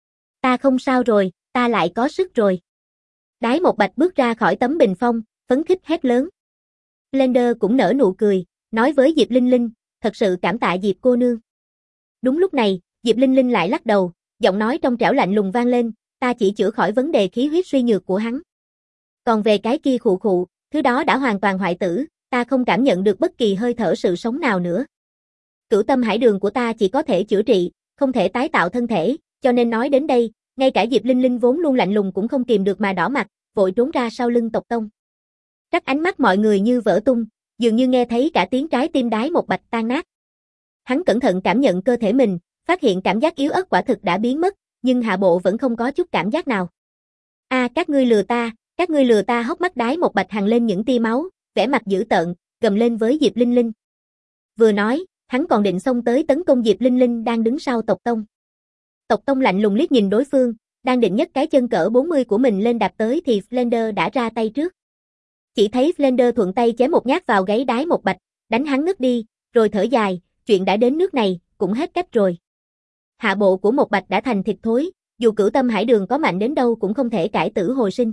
Ta không sao rồi, ta lại có sức rồi. Đái Một Bạch bước ra khỏi tấm bình phong, phấn khích hét lớn. Flander cũng nở nụ cười, nói với Diệp Linh Linh, thật sự cảm tạ Diệp cô nương. Đúng lúc này, Diệp Linh Linh lại lắc đầu, giọng nói trong trẻo lạnh lùng vang lên, ta chỉ chữa khỏi vấn đề khí huyết suy nhược của hắn. Còn về cái kia khụ khụ, thứ đó đã hoàn toàn hoại tử, ta không cảm nhận được bất kỳ hơi thở sự sống nào nữa. Cửu Tâm Hải Đường của ta chỉ có thể chữa trị, không thể tái tạo thân thể, cho nên nói đến đây, ngay cả Diệp Linh Linh vốn luôn lạnh lùng cũng không kìm được mà đỏ mặt, vội trốn ra sau lưng Tộc Tông. Các ánh mắt mọi người như vỡ tung, dường như nghe thấy cả tiếng trái tim Đái Một Bạch tan nát. Hắn cẩn thận cảm nhận cơ thể mình, phát hiện cảm giác yếu ớt quả thực đã biến mất, nhưng hạ bộ vẫn không có chút cảm giác nào. Các ngươi lừa ta, hốc mắt Đái Một Bạch hằn lên những tia máu, vẻ mặt dữ tợn, gầm lên với Diệp Linh Linh. Vừa nói, hắn còn định xông tới tấn công Diệp Linh Linh đang đứng sau Tộc Tông. Tộc Tông lạnh lùng liếc nhìn đối phương, đang định nhấc cái chân cỡ 40 của mình lên đạp tới thì Flander đã ra tay trước. Chỉ thấy Flander thuận tay chém một nhát vào gáy Đái Một Bạch, đánh hắn ngất đi, rồi thở dài, chuyện đã đến nước này, cũng hết cách rồi. Hạ bộ của Một Bạch đã thành thịt thối, dù Cửu Tâm Hải Đường có mạnh đến đâu cũng không thể cải tử hồi sinh.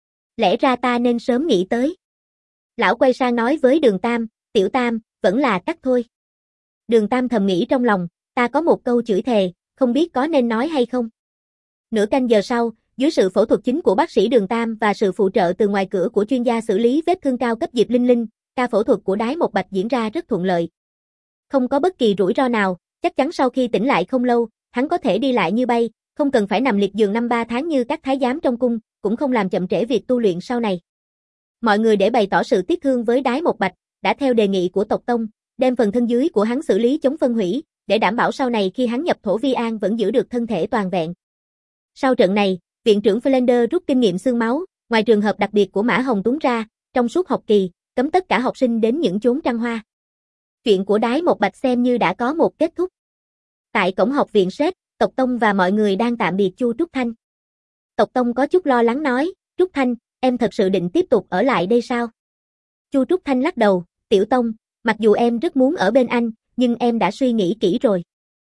Lẽ ra ta nên sớm nghĩ tới. Lão quay sang nói với Đường Tam, Tiểu Tam, vẫn là cắt thôi. Đường Tam thầm nghĩ trong lòng, ta có một câu chửi thề, không biết có nên nói hay không. Nửa canh giờ sau, dưới sự phẫu thuật chính của bác sĩ Đường Tam và sự phụ trợ từ ngoài cửa của chuyên gia xử lý vết thương cao cấp Diệp Linh Linh, ca phẫu thuật của Đái Một Bạch diễn ra rất thuận lợi. Không có bất kỳ rủi ro nào, chắc chắn sau khi tỉnh lại không lâu, hắn có thể đi lại như bay, không cần phải nằm liệt giường 5-3 tháng như các thái giám trong cung, cũng không làm chậm trễ việc tu luyện sau này. Mọi người để bày tỏ sự tiếc thương với Đái Một Bạch, đã theo đề nghị của Tộc Tông, đem phần thân dưới của hắn xử lý chống phân hủy, để đảm bảo sau này khi hắn nhập thổ vi an vẫn giữ được thân thể toàn vẹn. Sau trận này, viện trưởng Flander rút kinh nghiệm xương máu, ngoài trường hợp đặc biệt của Mã Hồng Tuấn ra, trong suốt học kỳ, cấm tất cả học sinh đến những chốn trăng hoa. Chuyện của Đái Một Bạch xem như đã có một kết thúc. Tại cổng học viện Sét, Tộc Tông và mọi người đang tạm biệt Chu Trúc Thanh. Tộc Tông có chút lo lắng nói, Trúc Thanh, em thật sự định tiếp tục ở lại đây sao? Chu Trúc Thanh lắc đầu, Tiểu Tông, mặc dù em rất muốn ở bên anh, nhưng em đã suy nghĩ kỹ rồi.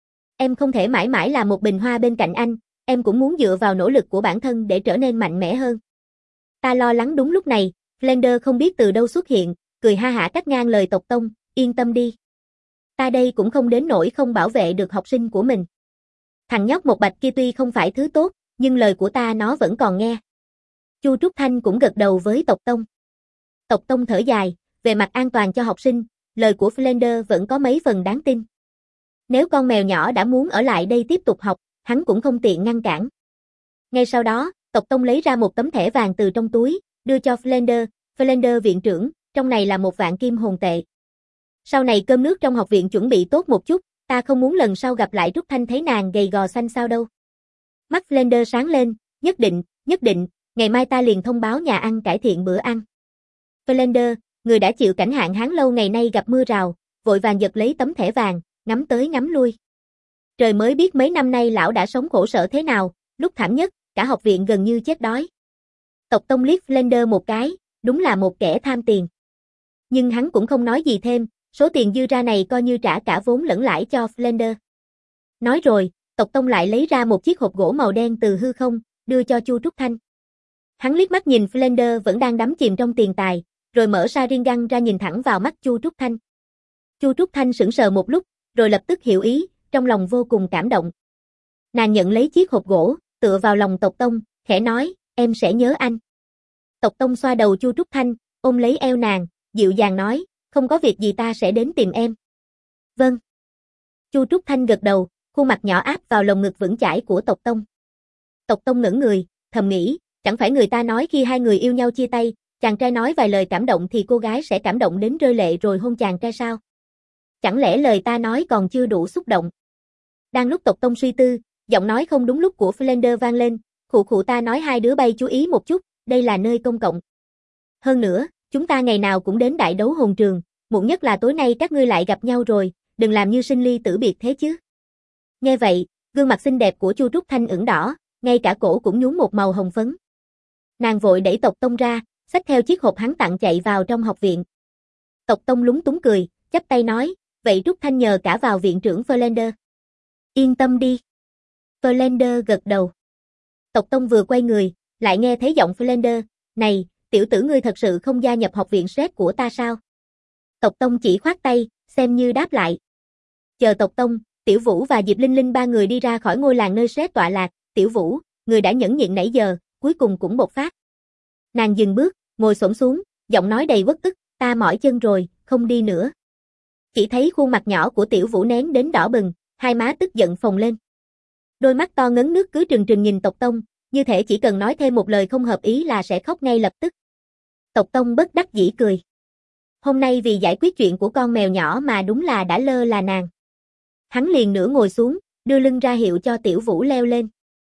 Em không thể mãi mãi là một bình hoa bên cạnh anh, em cũng muốn dựa vào nỗ lực của bản thân để trở nên mạnh mẽ hơn. Ta lo lắng. Đúng lúc này, Flander không biết từ đâu xuất hiện, cười ha hả cắt ngang lời Tộc Tông, yên tâm đi. Ta đây cũng không đến nỗi không bảo vệ được học sinh của mình. Thằng nhóc một bạch kia tuy không phải thứ tốt, nhưng lời của ta nó vẫn còn nghe. Chu Trúc Thanh cũng gật đầu với Tộc Tông. Tộc Tông thở dài, về mặt an toàn cho học sinh, lời của Flander vẫn có mấy phần đáng tin. Nếu con mèo nhỏ đã muốn ở lại đây tiếp tục học, hắn cũng không tiện ngăn cản. Ngay sau đó, Tộc Tông lấy ra một tấm thẻ vàng từ trong túi, đưa cho Flander. Flander viện trưởng, trong này là 1.000 kim hồn tệ. Sau này cơm nước trong học viện chuẩn bị tốt một chút, ta không muốn lần sau gặp lại Trúc Thanh thấy nàng gầy gò xanh xao đâu. Mắt Flander sáng lên, nhất định, ngày mai ta liền thông báo nhà ăn cải thiện bữa ăn. Flander, người đã chịu cảnh hạn hán lâu ngày nay gặp mưa rào, vội vàng giật lấy tấm thẻ vàng, ngắm tới ngắm lui. Trời mới biết mấy năm nay lão đã sống khổ sở thế nào, lúc thảm nhất, cả học viện gần như chết đói. Tộc Tông liếc Flander một cái, đúng là một kẻ tham tiền. Nhưng hắn cũng không nói gì thêm, số tiền dư ra này coi như trả cả vốn lẫn lãi cho Flander. Nói rồi, Tộc Tông lại lấy ra một chiếc hộp gỗ màu đen từ hư không, đưa cho Chu Trúc Thanh. Hắn liếc mắt nhìn Flander vẫn đang đắm chìm trong tiền tài, rồi mở Sharingan ra nhìn thẳng vào mắt Chu Trúc Thanh. Chu Trúc Thanh sững sờ một lúc, rồi lập tức hiểu ý, trong lòng vô cùng cảm động. Nàng nhận lấy chiếc hộp gỗ, tựa vào lòng Tộc Tông, khẽ nói, em sẽ nhớ anh. Tộc Tông xoa đầu Chu Trúc Thanh, ôm lấy eo nàng, dịu dàng nói, không có việc gì ta sẽ đến tìm em. Vâng. Chu Trúc Thanh gật đầu, khuôn mặt nhỏ áp vào lồng ngực vững chãi của Tộc Tông. Tộc Tông ngẩn người, thầm nghĩ, chẳng phải người ta nói khi hai người yêu nhau chia tay, chàng trai nói vài lời cảm động thì cô gái sẽ cảm động đến rơi lệ rồi hôn chàng trai sao? Chẳng lẽ lời ta nói còn chưa đủ xúc động? Đang lúc Tộc Tông suy tư, giọng nói không đúng lúc của Flander vang lên, khụ ta nói hai đứa bay chú ý một chút, đây là nơi công cộng. Hơn nữa, chúng ta ngày nào cũng đến đại đấu hồn trường, muộn nhất là tối nay các ngươi lại gặp nhau rồi, đừng làm như sinh ly tử biệt thế chứ. Nghe vậy, gương mặt xinh đẹp của Chu Trúc Thanh ửng đỏ, ngay cả cổ cũng nhuốm một màu hồng phấn. Nàng vội đẩy Tộc Tông ra, xách theo chiếc hộp hắn tặng chạy vào trong học viện. Tộc Tông lúng túng cười, chắp tay nói, vậy Trúc Thanh nhờ cả vào viện trưởng Flander. Yên tâm đi. Flander gật đầu. Tộc Tông vừa quay người, lại nghe thấy giọng Flander, này, tiểu tử ngươi thật sự không gia nhập học viện Sret của ta sao? Tộc Tông chỉ khoát tay, xem như đáp lại. Chờ Tộc Tông, Tiểu Vũ và Diệp Linh Linh ba người đi ra khỏi ngôi làng nơi Sret tọa lạc, Tiểu Vũ, người đã nhẫn nhịn nãy giờ, cuối cùng cũng bộc phát. Nàng dừng bước, ngồi xổm xuống, giọng nói đầy uất ức, ta mỏi chân rồi, không đi nữa. Chỉ thấy khuôn mặt nhỏ của Tiểu Vũ nén đến đỏ bừng, hai má tức giận phồng lên. Đôi mắt to ngấn nước cứ trừng trừng nhìn Tộc Tông, như thể chỉ cần nói thêm một lời không hợp ý là sẽ khóc ngay lập tức. Tộc Tông bất đắc dĩ cười. Hôm nay vì giải quyết chuyện của con mèo nhỏ mà đúng là đã lơ là nàng. Hắn liền nửa ngồi xuống, đưa lưng ra hiệu cho Tiểu Vũ leo lên.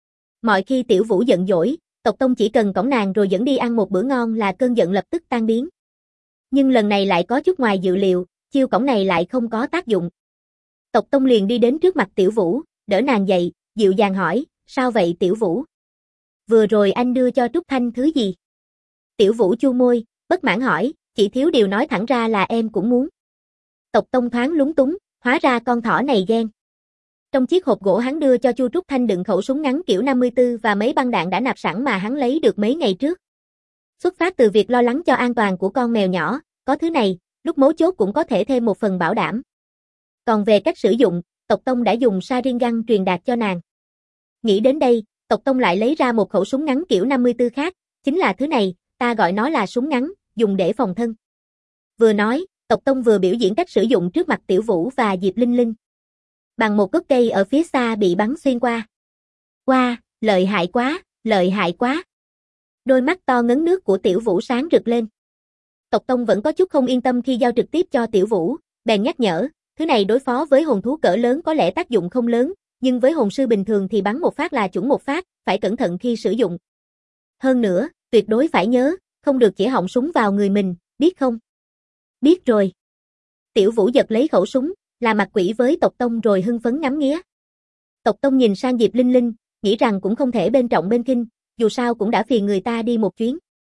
Mọi khi Tiểu Vũ giận dỗi, Tộc Tông chỉ cần cõng nàng rồi dẫn đi ăn một bữa ngon là cơn giận lập tức tan biến. Nhưng lần này lại có chút ngoài dự liệu, chiêu cõng này lại không có tác dụng. Tộc Tông liền đi đến trước mặt Tiểu Vũ, đỡ nàng dậy, dịu dàng hỏi, sao vậy Tiểu Vũ? Vừa rồi anh đưa cho Trúc Thanh thứ gì? Tiểu Vũ chu môi, bất mãn hỏi, chỉ thiếu điều nói thẳng ra là em cũng muốn. Tộc Tông thoáng lúng túng, hóa ra con thỏ này ghen. Trong chiếc hộp gỗ hắn đưa cho Chu Trúc Thanh đựng khẩu súng ngắn kiểu 54 và mấy băng đạn đã nạp sẵn mà hắn lấy được mấy ngày trước. Xuất phát từ việc lo lắng cho an toàn của con mèo nhỏ, có thứ này, lúc mấu chốt cũng có thể thêm một phần bảo đảm. Còn về cách sử dụng, Tộc Tông đã dùng Sharingan truyền đạt cho nàng. Nghĩ đến đây, Tộc Tông lại lấy ra một khẩu súng ngắn kiểu 54 khác, chính là thứ này, ta gọi nó là súng ngắn, dùng để phòng thân. Vừa nói, Tộc Tông vừa biểu diễn cách sử dụng trước mặt Tiểu Vũ và Diệp Linh Linh. Bằng một gốc cây ở phía xa bị bắn xuyên qua. Wow, lợi hại quá, lợi hại quá. Đôi mắt to ngấn nước của Tiểu Vũ sáng rực lên. Tộc Tông vẫn có chút không yên tâm khi giao trực tiếp cho Tiểu Vũ, bèn nhắc nhở, thứ này đối phó với hồn thú cỡ lớn có lẽ tác dụng không lớn, nhưng với hồn sư bình thường thì bắn một phát là chuẩn một phát, phải cẩn thận khi sử dụng. Hơn nữa, tuyệt đối phải nhớ, không được chĩa họng súng vào người mình, biết không? Biết rồi. Tiểu Vũ giật lấy khẩu súng, là mặt quỷ với Tộc Tông rồi hưng phấn ngắm nghía. Tộc Tông nhìn sang Diệp Linh Linh, nghĩ rằng cũng không thể bên trọng bên khinh, dù sao cũng đã phiền người ta đi một chuyến.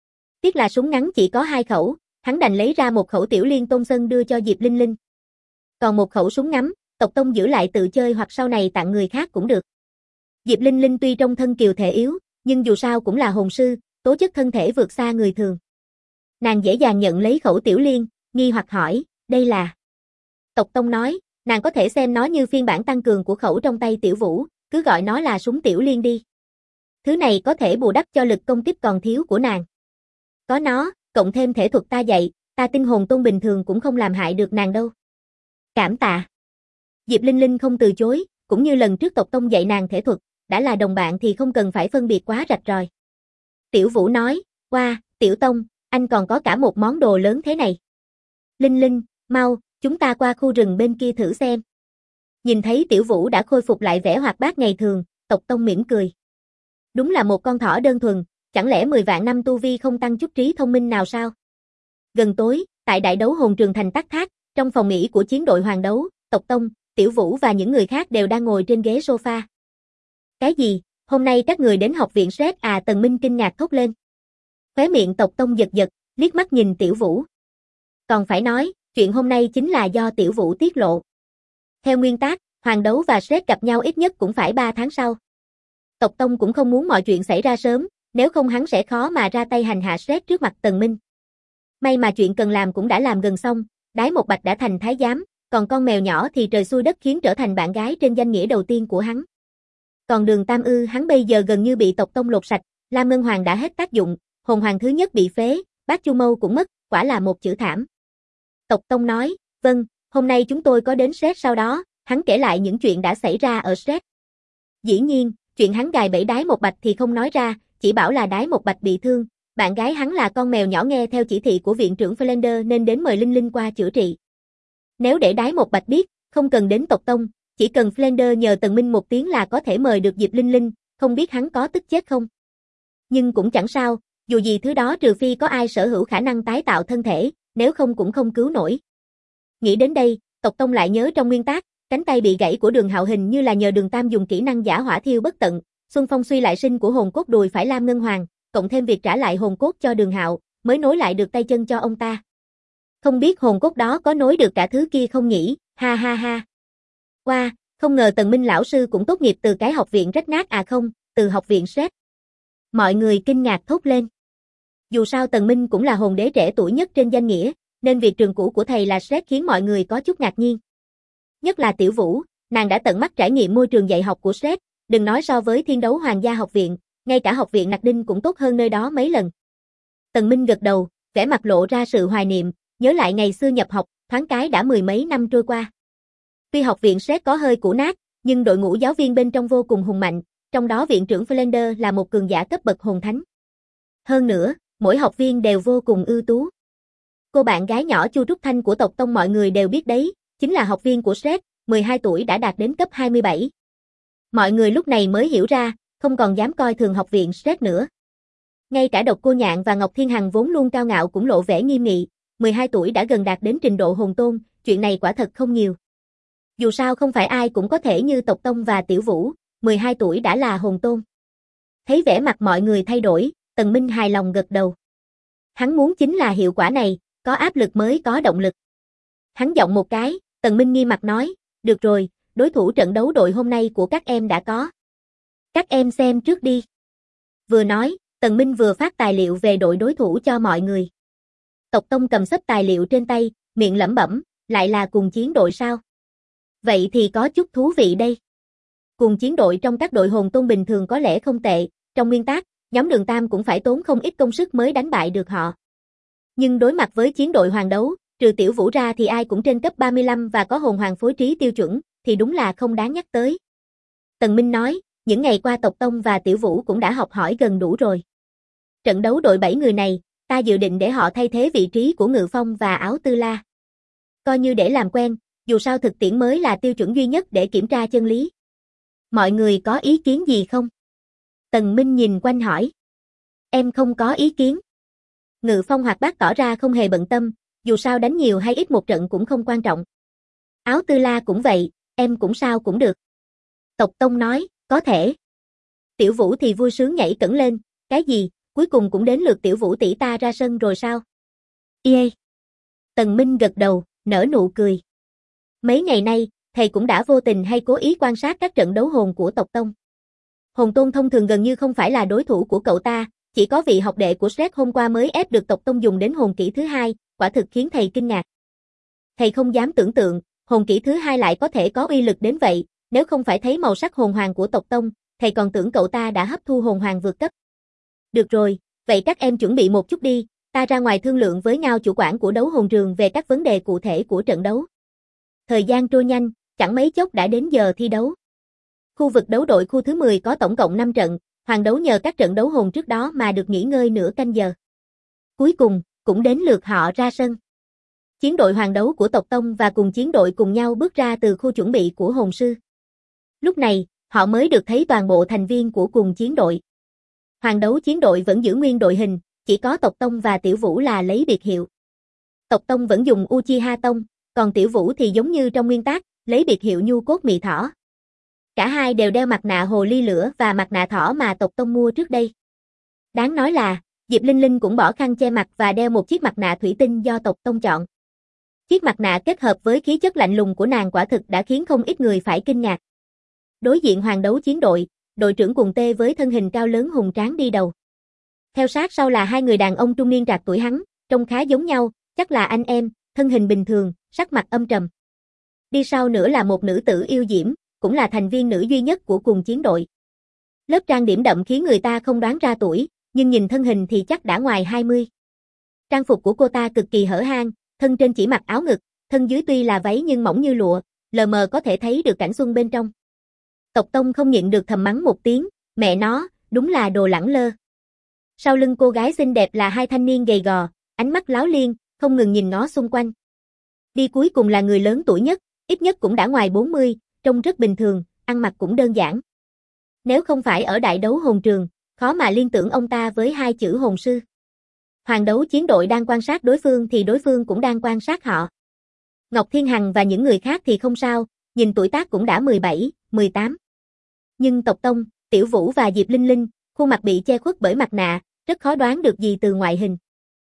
Tiếc là súng ngắn chỉ có 2 khẩu, hắn đành lấy ra một khẩu Tiểu Liên Tôn Sân đưa cho Diệp Linh Linh. Còn một khẩu súng ngắm, Tộc Tông giữ lại tự chơi hoặc sau này tặng người khác cũng được. Diệp Linh Linh tuy trong thân kiều thể yếu, nhưng dù sao cũng là hồn sư, tố chất thân thể vượt xa người thường. Nàng dễ dàng nhận lấy khẩu Tiểu Liên, nghi hoặc hỏi, đây là... Tộc Tông nói, nàng có thể xem nó như phiên bản tăng cường của khẩu trong tay Tiểu Vũ, cứ gọi nó là súng Tiểu Liên đi. Thứ này có thể bù đắp cho lực công kích còn thiếu của nàng. Có nó, cộng thêm thể thuật ta dạy, ta tin hồn tôn bình thường cũng không làm hại được nàng đâu. Cảm tạ. Diệp Linh Linh không từ chối, cũng như lần trước Tộc Tông dạy nàng thể thuật, đã là đồng bạn thì không cần phải phân biệt quá rạch ròi. Tiểu Vũ nói, wow, Tiểu Tông, anh còn có cả một món đồ lớn thế này. Linh Linh, mau, chúng ta qua khu rừng bên kia thử xem. Nhìn thấy Tiểu Vũ đã khôi phục lại vẻ hoạt bát ngày thường, Tộc Tông mỉm cười. Đúng là một con thỏ đơn thuần, chẳng lẽ 10 vạn năm tu vi không tăng chút trí thông minh nào sao? Gần tối, tại đại đấu hồn trường thành Tắc Thác, trong phòng nghỉ của chiến đội hoàng đấu, Tộc Tông, Tiểu Vũ và những người khác đều đang ngồi trên ghế sofa. Cái gì? Hôm nay các người đến học viện Sret à? Tần Minh kinh ngạc thốt lên. Khóe miệng Tộc Tông giật giật, liếc mắt nhìn Tiểu Vũ. Còn phải nói, chuyện hôm nay chính là do Tiểu Vũ tiết lộ. Theo nguyên tắc, hoàng đấu và Sret gặp nhau ít nhất cũng phải 3 tháng sau. Tộc Tông cũng không muốn mọi chuyện xảy ra sớm, nếu không hắn sẽ khó mà ra tay hành hạ Sret trước mặt Tần Minh. May mà chuyện cần làm cũng đã làm gần xong, Đái Một Bạch đã thành thái giám, còn con mèo nhỏ thì trời xui đất khiến trở thành bạn gái trên danh nghĩa đầu tiên của hắn. Còn Đường Tam Ư hắn bây giờ gần như bị Tộc Tông lột sạch, Lam Ngân Hoàng đã hết tác dụng, hồn hoàng thứ nhất bị phế, Bác Chu Mâu cũng mất, quả là một chữ thảm. Tộc Tông nói, vâng, hôm nay chúng tôi có đến Sret sau đó, hắn kể lại những chuyện đã xảy ra ở Sret. Dĩ nhiên, chuyện hắn gài bẫy Đái Một Bạch thì không nói ra, chỉ bảo là Đái Một Bạch bị thương, bạn gái hắn là con mèo nhỏ nghe theo chỉ thị của viện trưởng Flander nên đến mời Linh Linh qua chữa trị. Nếu để Đái Một Bạch biết, không cần đến Tộc Tông, chỉ cần Flander nhờ Tần Minh một tiếng là có thể mời được Diệp Linh Linh, không biết hắn có tức chết không. Nhưng cũng chẳng sao, dù gì thứ đó trừ phi có ai sở hữu khả năng tái tạo thân thể, nếu không cũng không cứu nổi. Nghĩ đến đây, Tộc Tông lại nhớ trong nguyên tắc, cánh tay bị gãy của Đường Hạo hình như là nhờ Đường Tam dùng kỹ năng giả hỏa thiêu bất tận, Xuân Phong suy lại sinh của hồn cốt đùi phải Lam Ngân Hoàng, cộng thêm việc trả lại hồn cốt cho Đường Hạo, mới nối lại được tay chân cho ông ta. Không biết hồn cốt đó có nối được cả thứ kia không nhỉ, ha ha ha. Wow, không ngờ Tần Minh lão sư cũng tốt nghiệp từ cái học viện rách nát à không, từ học viện Sret. Mọi người kinh ngạc thốt lên. Dù sao Tần Minh cũng là hồn đế trẻ tuổi nhất trên danh nghĩa, nên việc trường cũ của thầy là Sret khiến mọi người có chút ngạc nhiên. Nhất là Tiểu Vũ, nàng đã tận mắt trải nghiệm môi trường dạy học của Sret, đừng nói so với Thiên Đấu Hoàng gia học viện, ngay cả học viện Nặc Đinh cũng tốt hơn nơi đó mấy lần. Tần Minh gật đầu, vẻ mặt lộ ra sự hoài niệm, nhớ lại ngày xưa nhập học, thoáng cái đã 10 mấy năm trôi qua. Tuy học viện Sret có hơi cũ nát, nhưng đội ngũ giáo viên bên trong vô cùng hùng mạnh, trong đó viện trưởng Flander là một cường giả cấp bậc hồn thánh. Hơn nữa, mỗi học viên đều vô cùng ưu tú. Cô bạn gái nhỏ Chu Trúc Thanh của Tộc Tông mọi người đều biết đấy, chính là học viên của Sret, 12 tuổi đã đạt đến cấp 27. Mọi người lúc này mới hiểu ra, không còn dám coi thường học viện Sret nữa. Ngay cả Độc Cô Nhạn và Ngọc Thiên Hằng vốn luôn cao ngạo cũng lộ vẻ nghiêm nghị, 12 tuổi đã gần đạt đến trình độ hồn tôn, chuyện này quả thật không nhiều. Dù sao không phải ai cũng có thể như Tộc Tông và Tiểu Vũ, 12 tuổi đã là hồn tôn. Thấy vẻ mặt mọi người thay đổi, Tần Minh hài lòng gật đầu. Hắn muốn chính là hiệu quả này, có áp lực mới có động lực. Hắn giọng một cái, Tần Minh nghiêm mặt nói, được rồi, đối thủ trận đấu đội hôm nay của các em đã có. Các em xem trước đi. Vừa nói, Tần Minh vừa phát tài liệu về đội đối thủ cho mọi người. Tộc Tông cầm xấp tài liệu trên tay, miệng lẩm bẩm, lại là cùng chiến đội sao? Vậy thì có chút thú vị đây. Cùng chiến đội trong các đội hồn tôn bình thường có lẽ không tệ, trong nguyên tắc, nhóm Đường Tam cũng phải tốn không ít công sức mới đánh bại được họ. Nhưng đối mặt với chiến đội hoàng đấu, trừ Tiểu Vũ ra thì ai cũng trên cấp 35 và có hồn hoàng phối trí tiêu chuẩn, thì đúng là không đáng nhắc tới. Tần Minh nói, những ngày qua Tộc Tông và Tiểu Vũ cũng đã học hỏi gần đủ rồi. Trận đấu đội 7 người này, ta dự định để họ thay thế vị trí của Ngự Phong và Áo Tư La. Coi như để làm quen, dù sao thực tiễn mới là tiêu chuẩn duy nhất để kiểm tra chân lý. Mọi người có ý kiến gì không? Tần Minh nhìn quanh hỏi. Em không có ý kiến. Ngự Phong hoạt bát tỏ ra không hề bận tâm, dù sao đánh nhiều hay ít một trận cũng không quan trọng. Áo Tư La cũng vậy, em cũng sao cũng được. Tộc Tông nói, có thể. Tiểu Vũ thì vui sướng nhảy cẫng lên, cái gì, Cuối cùng cũng đến lượt Tiểu Vũ tỷ ta ra sân rồi sao? Yeah. Tần Minh gật đầu, nở nụ cười. Mấy ngày nay, thầy cũng đã vô tình hay cố ý quan sát các trận đấu hồn của tộc tông. Hồn tôn thông thường gần như không phải là đối thủ của cậu ta, chỉ có vị học đệ của Shrek hôm qua mới ép được tộc tông dùng đến hồn kỹ thứ hai, quả thực khiến thầy kinh ngạc. Thầy không dám tưởng tượng, hồn kỹ thứ hai lại có thể có uy lực đến vậy, nếu không phải thấy màu sắc hồn hoàng của tộc tông, thầy còn tưởng cậu ta đã hấp thu hồn hoàng vượt cấp. Được rồi, vậy các em chuẩn bị một chút đi, ta ra ngoài thương lượng với Ngao chủ quản của đấu hồn trường về các vấn đề cụ thể của trận đấu. Thời gian trôi nhanh, chẳng mấy chốc đã đến giờ thi đấu. Khu vực đấu đội khu thứ 10 có tổng cộng 5 trận, hoàng đấu nhờ các trận đấu hồn trước đó mà được nghỉ ngơi nửa canh giờ. Cuối cùng, cũng đến lượt họ ra sân. Chiến đội hoàng đấu của tộc tông và cùng chiến đội cùng nhau bước ra từ khu chuẩn bị của hồn sư. Lúc này, họ mới được thấy toàn bộ thành viên của cùng chiến đội. Hoàng đấu chiến đội vẫn giữ nguyên đội hình, chỉ có tộc tông và Tiểu Vũ là lấy biệt hiệu. Tộc tông vẫn dùng Uchiha Tông, còn Tiểu Vũ thì giống như trong nguyên tác, lấy biệt hiệu Nhu Cốt Mị Thỏ. Cả hai đều đeo mặt nạ hồ ly lửa và mặt nạ thỏ mà tộc tông mua trước đây. Đáng nói là, Diệp Linh Linh cũng bỏ khăn che mặt và đeo một chiếc mặt nạ thủy tinh do tộc tông chọn. Chiếc mặt nạ kết hợp với khí chất lạnh lùng của nàng quả thực đã khiến không ít người phải kinh ngạc. Đối diện hoàng đấu chiến đội, đội trưởng cùng tê với thân hình cao lớn hùng tráng đi đầu. Theo sát sau là hai người đàn ông trung niên trạc tuổi hắn, trông khá giống nhau, chắc là anh em, thân hình bình thường, sắc mặt âm trầm. Đi sau nữa là một nữ tử yêu diễm, cũng là thành viên nữ duy nhất của cùng chiến đội. Lớp trang điểm đậm khiến người ta không đoán ra tuổi, nhưng nhìn thân hình thì chắc đã ngoài 20. Trang phục của cô ta cực kỳ hở hang, thân trên chỉ mặc áo ngực, thân dưới tuy là váy nhưng mỏng như lụa, lờ mờ có thể thấy được cảnh xuân bên trong. Tộc tông không nhịn được thầm mắng một tiếng, mẹ nó, đúng là đồ lẳng lơ. Sau lưng cô gái xinh đẹp là hai thanh niên gầy gò, ánh mắt láo liên, không ngừng nhìn ngó xung quanh. Đi cuối cùng là người lớn tuổi nhất, ít nhất cũng đã ngoài 40, trông rất bình thường, ăn mặc cũng đơn giản. Nếu không phải ở đại đấu hồn trường, khó mà liên tưởng ông ta với hai chữ hồn sư. Hoàng đấu chiến đội đang quan sát đối phương thì đối phương cũng đang quan sát họ. Ngọc Thiên Hằng và những người khác thì không sao, nhìn tuổi tác cũng đã 17, 18. Nhưng tộc tông, Tiểu Vũ và Diệp Linh Linh, khuôn mặt bị che khuất bởi mặt nạ, rất khó đoán được gì từ ngoại hình.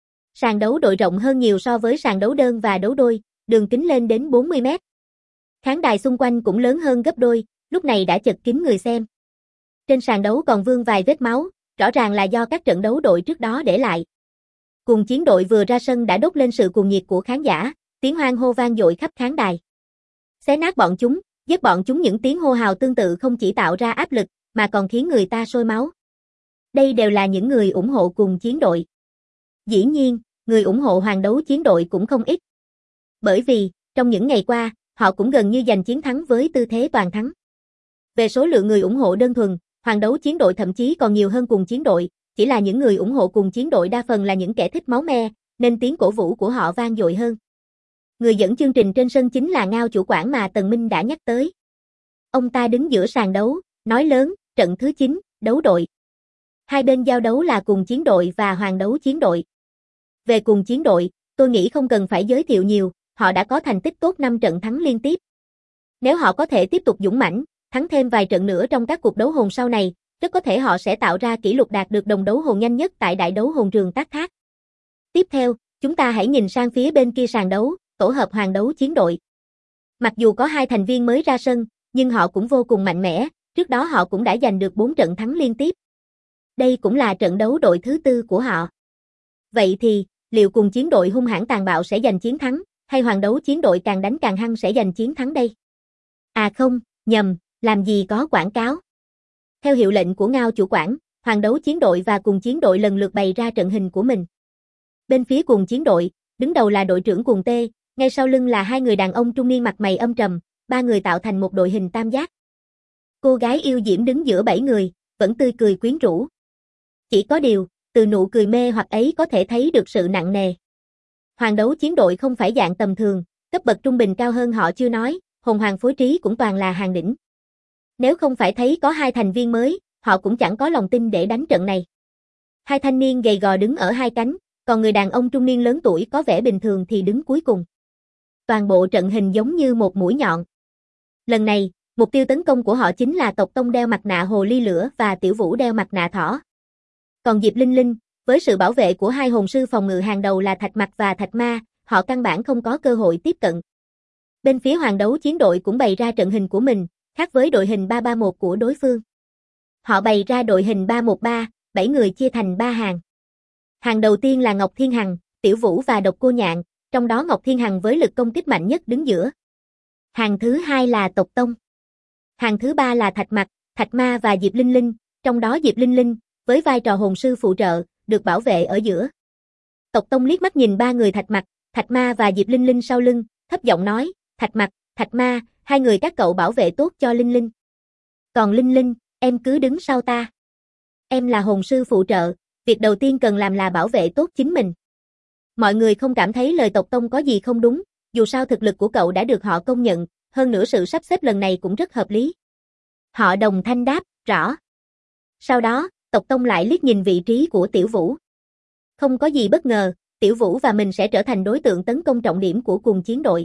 Sàn đấu đội rộng hơn nhiều so với sàn đấu đơn và đấu đôi, đường kính lên đến 40 mét. Khán đài xung quanh cũng lớn hơn gấp đôi, lúc này đã chật kín người xem. Trên sàn đấu còn vương vài vết máu, rõ ràng là do các trận đấu đội trước đó để lại. Cùng chiến đội vừa ra sân đã đốt lên sự cuồng nhiệt của khán giả, tiếng hoan hô vang dội khắp khán đài. Xé nát bọn chúng, giết bọn chúng, những tiếng hô hào tương tự không chỉ tạo ra áp lực, mà còn khiến người ta sôi máu. Đây đều là những người ủng hộ cùng chiến đội. Dĩ nhiên, người ủng hộ hoàng đấu chiến đội cũng không ít. Bởi vì, trong những ngày qua, họ cũng gần như giành chiến thắng với tư thế toàn thắng. Về số lượng người ủng hộ đơn thuần, hoàng đấu chiến đội thậm chí còn nhiều hơn cùng chiến đội, chỉ là những người ủng hộ cùng chiến đội đa phần là những kẻ thích máu me, nên tiếng cổ vũ của họ vang dội hơn. Người dẫn chương trình trên sân chính là Ngao chủ quản mà Tần Minh đã nhắc tới. Ông ta đứng giữa sàn đấu, nói lớn, trận thứ 9, đấu đội. Hai bên giao đấu là cùng chiến đội và hoàng đấu chiến đội. Về cùng chiến đội, tôi nghĩ không cần phải giới thiệu nhiều, họ đã có thành tích tốt 5 trận thắng liên tiếp. Nếu họ có thể tiếp tục dũng mãnh, thắng thêm vài trận nữa trong các cuộc đấu hồn sau này, rất có thể họ sẽ tạo ra kỷ lục đạt được đồng đấu hồn nhanh nhất tại đại đấu hồn trường Tác Thác. Tiếp theo, chúng ta hãy nhìn sang phía bên kia sàn đấu, tổ hợp hoàng đấu chiến đội. Mặc dù có hai thành viên mới ra sân, nhưng họ cũng vô cùng mạnh mẽ, trước đó họ cũng đã giành được 4 trận thắng liên tiếp. Đây cũng là trận đấu đội thứ 4 của họ. Vậy thì, liệu cùng chiến đội hung hãn tàn bạo sẽ giành chiến thắng, hay hoàng đấu chiến đội càng đánh càng hăng sẽ giành chiến thắng đây? À không, nhầm, làm gì có quảng cáo. Theo hiệu lệnh của Ngao chủ quản, hoàng đấu chiến đội và cùng chiến đội lần lượt bày ra trận hình của mình. Bên phía cùng chiến đội, đứng đầu là đội trưởng Cuồng Tê, ngay sau lưng là hai người đàn ông trung niên mặt mày âm trầm, ba người tạo thành một đội hình tam giác. Cô gái yêu diễm đứng giữa 7 người, vẫn tươi cười quyến rũ. Chỉ có điều, từ nụ cười mê hoặc ấy có thể thấy được sự nặng nề. Hoàng đấu chiến đội không phải dạng tầm thường, cấp bậc trung bình cao hơn họ chưa nói, hồn hoàng phối trí cũng toàn là hàng đỉnh. Nếu không phải thấy có hai thành viên mới, họ cũng chẳng có lòng tin để đánh trận này. Hai thanh niên gầy gò đứng ở hai cánh, còn người đàn ông trung niên lớn tuổi có vẻ bình thường thì đứng cuối cùng. Toàn bộ trận hình giống như một mũi nhọn. Lần này, mục tiêu tấn công của họ chính là tộc tông đeo mặt nạ hồ ly lửa và Tiểu Vũ đeo mặt nạ thỏ. Còn Diệp Linh Linh, với sự bảo vệ của hai hồn sư phòng ngự hàng đầu là Thạch Mặc và Thạch Ma, họ căn bản không có cơ hội tiếp cận. Bên phía Hoàng Đấu chiến đội cũng bày ra trận hình của mình, khác với đội hình 3-3-1 của đối phương. Họ bày ra đội hình 3-1-3, 7 người chia thành 3 hàng. Hàng đầu tiên là Ngọc Thiên Hằng, Tiểu Vũ và Độc Cô Nhạn, trong đó Ngọc Thiên Hằng với lực công kích mạnh nhất đứng giữa. Hàng thứ hai là Tộc Tông. Hàng thứ ba là Thạch Mặc, Thạch Ma và Diệp Linh Linh, trong đó Diệp Linh Linh, với vai trò hồn sư phụ trợ, được bảo vệ ở giữa. Tộc Tông liếc mắt nhìn ba người Thạch Mặc, Thạch Ma và Diệp Linh Linh sau lưng, thấp giọng nói, Thạch Mặc, Thạch Ma, hai người các cậu bảo vệ tốt cho Linh Linh. Còn Linh Linh, em cứ đứng sau ta. Em là hồn sư phụ trợ, việc đầu tiên cần làm là bảo vệ tốt chính mình. Mọi người không cảm thấy lời Tộc Tông có gì không đúng, dù sao thực lực của cậu đã được họ công nhận, hơn nữa sự sắp xếp lần này cũng rất hợp lý. Họ đồng thanh đáp, rõ. Sau đó, Tộc Tông lại liếc nhìn vị trí của Tiểu Vũ. Không có gì bất ngờ, Tiểu Vũ và mình sẽ trở thành đối tượng tấn công trọng điểm của cùng chiến đội.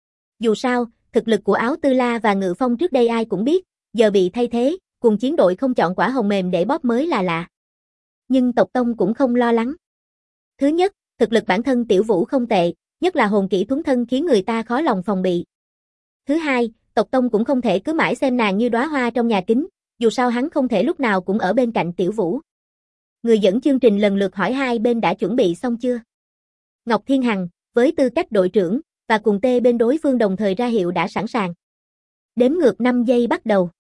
Dù sao, thực lực của Áo Tư La và Ngự Phong trước đây ai cũng biết, giờ bị thay thế, cùng chiến đội không chọn quả hồng mềm để bóp mới là lạ. Nhưng Tộc Tông cũng không lo lắng. Thứ nhất, thực lực bản thân Tiểu Vũ không tệ, nhất là hồn kỹ thuấn thân khiến người ta khó lòng phòng bị. Thứ hai, Tộc Tông cũng không thể cứ mãi xem nàng như đóa hoa trong nhà kính, dù sao hắn không thể lúc nào cũng ở bên cạnh Tiểu Vũ. Người dẫn chương trình lần lượt hỏi hai bên đã chuẩn bị xong chưa. Ngọc Thiên Hằng, với tư cách đội trưởng, và cùng tê bên đối phương đồng thời ra hiệu đã sẵn sàng. Đếm ngược 5 giây bắt đầu.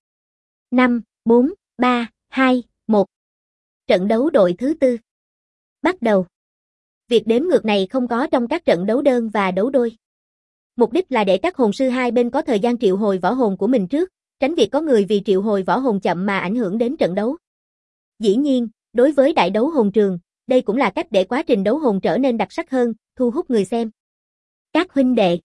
5, 4, 3, 2, 1. Trận đấu đội thứ tư. Bắt đầu. Việc đếm ngược này không có trong các trận đấu đơn và đấu đôi. Mục đích là để các hồn sư hai bên có thời gian triệu hồi võ hồn của mình trước, tránh việc có người vì triệu hồi võ hồn chậm mà ảnh hưởng đến trận đấu. Dĩ nhiên, đối với đại đấu hồn trường, đây cũng là cách để quá trình đấu hồn trở nên đặc sắc hơn, thu hút người xem. Các huynh đệ,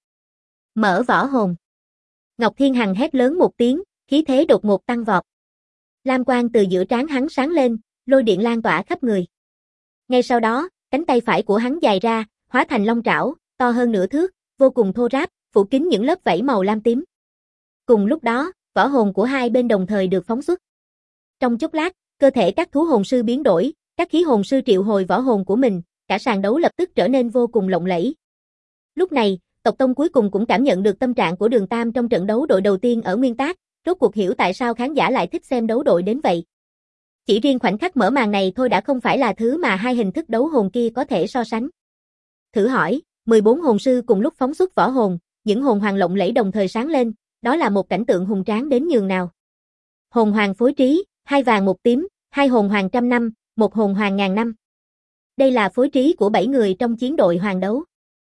mở võ hồn. Ngọc Thiên Hằng hét lớn một tiếng, khí thế đột ngột tăng vọt. Lam quang từ giữa trán hắn sáng lên, lôi điện lan tỏa khắp người. Ngay sau đó, cánh tay phải của hắn dài ra, hóa thành long trảo, to hơn nửa thước, vô cùng thô ráp, phủ kín những lớp vảy màu lam tím. Cùng lúc đó, võ hồn của hai bên đồng thời được phóng xuất. Trong chốc lát, cơ thể các thú hồn sư biến đổi, các khí hồn sư triệu hồi võ hồn của mình, cả sàn đấu lập tức trở nên vô cùng lộng lẫy. Lúc này, Tộc Tông cuối cùng cũng cảm nhận được tâm trạng của Đường Tam trong trận đấu đội đầu tiên ở Nguyên Tác, rốt cuộc hiểu tại sao khán giả lại thích xem đấu đội đến vậy. Chỉ riêng khoảnh khắc mở màn này thôi đã không phải là thứ mà hai hình thức đấu hồn kia có thể so sánh. Thử hỏi, 14 hồn sư cùng lúc phóng xuất võ hồn, những hồn hoàng lộng lẫy đồng thời sáng lên, đó là một cảnh tượng hùng tráng đến nhường nào. Hồn hoàng phối trí, 2 vàng 1 tím, 2 hồn hoàng trăm năm, 1 hồn hoàng ngàn năm. Đây là phối trí của 7 người trong chiến đội hoàng đấu.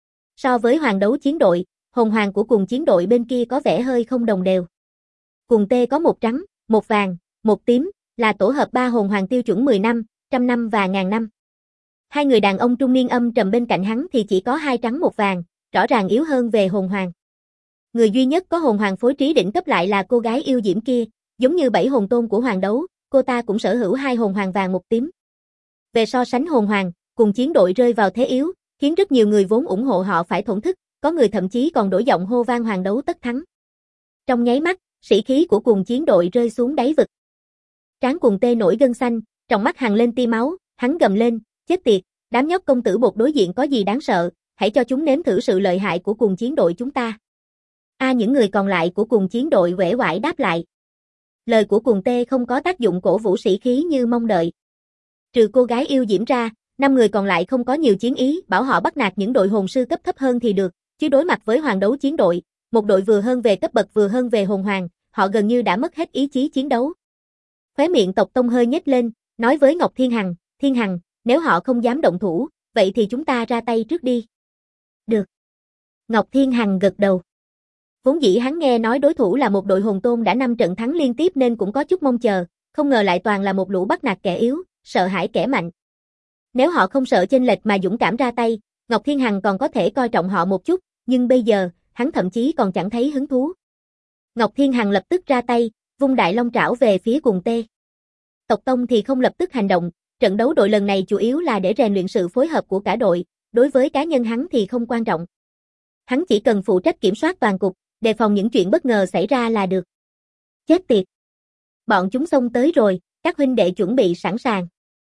So với hoàng đấu chiến đội, hồn hoàng của cùng chiến đội bên kia có vẻ hơi không đồng đều. Cùng T có 1 trắng, 1 vàng, 1 tím, là tổ hợp 3 hồn hoàng tiêu chuẩn 10 năm, trăm năm và ngàn năm. Hai người đàn ông trung niên âm trầm bên cạnh hắn thì chỉ có 2 trắng 1 vàng, rõ ràng yếu hơn về hồn hoàng. Người duy nhất có hồn hoàng phối trí đỉnh cấp lại là cô gái yêu diễm kia, giống như 7 hồn tôn của hoàng đấu, cô ta cũng sở hữu 2 hồn hoàng vàng 1 tím. Về so sánh hồn hoàng, cùng chiến đội rơi vào thế yếu, khiến rất nhiều người vốn ủng hộ họ phải thổn thức, có người thậm chí còn đổi giọng hô vang hoàng đấu tất thắng. Trong nháy mắt, sĩ khí của cùng chiến đội rơi xuống đáy vực. Trán Cùng Tê nổi gân xanh, trong mắt hằn lên tia máu, hắn gầm lên, chết tiệt, đám nhóc công tử bột đối diện có gì đáng sợ, hãy cho chúng nếm thử sự lợi hại của cùng chiến đội chúng ta. Những người còn lại của cùng chiến đội uể oải đáp lại. Lời của Cùng Tê không có tác dụng cổ vũ sĩ khí như mong đợi. Trừ cô gái yêu diễm ra, 5 người còn lại không có nhiều chiến ý, bảo họ bắt nạt những đội hồn sư cấp thấp hơn thì được, chứ đối mặt với hoàng đấu chiến đội, một đội vừa hơn về cấp bậc vừa hơn về hồn hoàng, họ gần như đã mất hết ý chí chiến đấu. Khóe miệng Tộc Tông hơi nhếch lên, nói với Ngọc Thiên Hằng, nếu họ không dám động thủ, vậy thì chúng ta ra tay trước đi. Được. Ngọc Thiên Hằng gật đầu. Vốn dĩ hắn nghe nói đối thủ là một đội hồn tôn đã 5 trận thắng liên tiếp nên cũng có chút mong chờ, không ngờ lại toàn là một lũ bắt nạt kẻ yếu, sợ hãi kẻ mạnh. Nếu họ không sợ chênh lệch mà dũng cảm ra tay, Ngọc Thiên Hằng còn có thể coi trọng họ một chút, nhưng bây giờ, hắn thậm chí còn chẳng thấy hứng thú. Ngọc Thiên Hằng lập tức ra tay, vung đại long trảo về phía Cùng Tê. Tộc Tông thì không lập tức hành động, trận đấu đội lần này chủ yếu là để rèn luyện sự phối hợp của cả đội, đối với cá nhân hắn thì không quan trọng. Hắn chỉ cần phụ trách kiểm soát toàn cục, đề phòng những chuyện bất ngờ xảy ra là được. Chết tiệt! Bọn chúng xông tới rồi, các huynh đệ chuẩn bị sẵn sàng.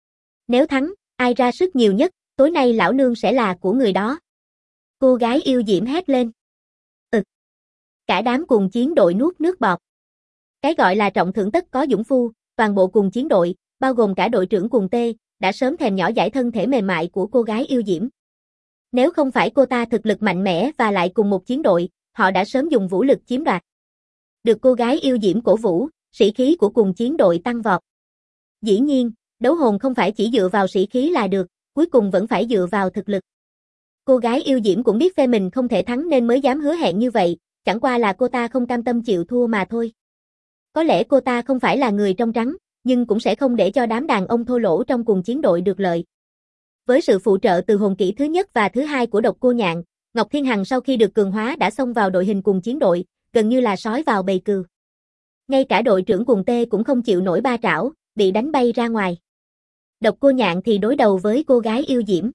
Nếu thắng, ai ra sức nhiều nhất, tối nay lão nương sẽ là của người đó. Cô gái yêu diễm hét lên. Cả đám cùng chiến đội nuốt nước bọt. Cái gọi là trọng thưởng tất có dũng phu, toàn bộ cùng chiến đội, bao gồm cả đội trưởng cùng tê, đã sớm thèm nhỏ dãi thân thể mềm mại của cô gái yêu diễm. Nếu không phải cô ta thực lực mạnh mẽ và lại cùng một chiến đội, họ đã sớm dùng vũ lực chiếm đoạt. Được cô gái yêu diễm cổ vũ, sĩ khí của cùng chiến đội tăng vọt. Dĩ nhiên, đấu hồn không phải chỉ dựa vào sĩ khí là được, cuối cùng vẫn phải dựa vào thực lực. Cô gái yêu diễm cũng biết phe mình không thể thắng nên mới dám hứa hẹn như vậy, chẳng qua là cô ta không cam tâm chịu thua mà thôi. Có lẽ cô ta không phải là người trong trắng, nhưng cũng sẽ không để cho đám đàn ông thô lỗ trong cùng chiến đội được lợi. Với sự phụ trợ từ hồn kỹ thứ nhất và thứ hai của Độc Cô Nhạn, Ngọc Thiên Hằng sau khi được cường hóa đã xông vào đội hình cùng chiến đội, gần như là sói vào bầy cừu. Ngay cả đội trưởng cùng tê cũng không chịu nổi ba trảo, bị đánh bay ra ngoài. Độc Cô Nhạn thì đối đầu với cô gái yêu diễm.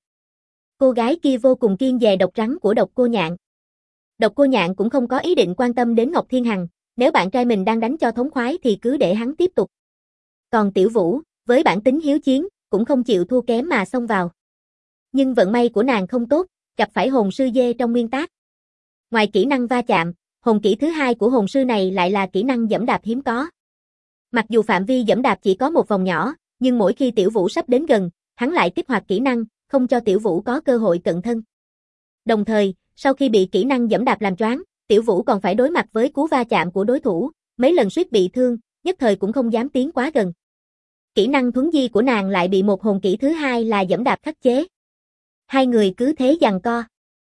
Cô gái kia vô cùng kiêng dè độc rắn của Độc Cô Nhạn. Độc Cô Nhạn cũng không có ý định quan tâm đến Ngọc Thiên Hằng, nếu bạn trai mình đang đánh cho thống khoái thì cứ để hắn tiếp tục. Còn Tiểu Vũ, với bản tính hiếu chiến, cũng không chịu thua kém mà xông vào. Nhưng vận may của nàng không tốt, gặp phải hồn sư dê trong nguyên tác. Ngoài kỹ năng va chạm, hồn kỹ thứ hai của hồn sư này lại là kỹ năng giẫm đạp hiếm có. Mặc dù phạm vi giẫm đạp chỉ có một vòng nhỏ, nhưng mỗi khi Tiểu Vũ sắp đến gần, hắn lại kích hoạt kỹ năng, không cho Tiểu Vũ có cơ hội cận thân. Đồng thời, sau khi bị kỹ năng giẫm đạp làm choáng, Tiểu Vũ còn phải đối mặt với cú va chạm của đối thủ, mấy lần suýt bị thương, nhất thời cũng không dám tiến quá gần. Kỹ năng thuấn di của nàng lại bị một hồn kỹ thứ hai là giẫm đạp khắc chế. Hai người cứ thế giằng co.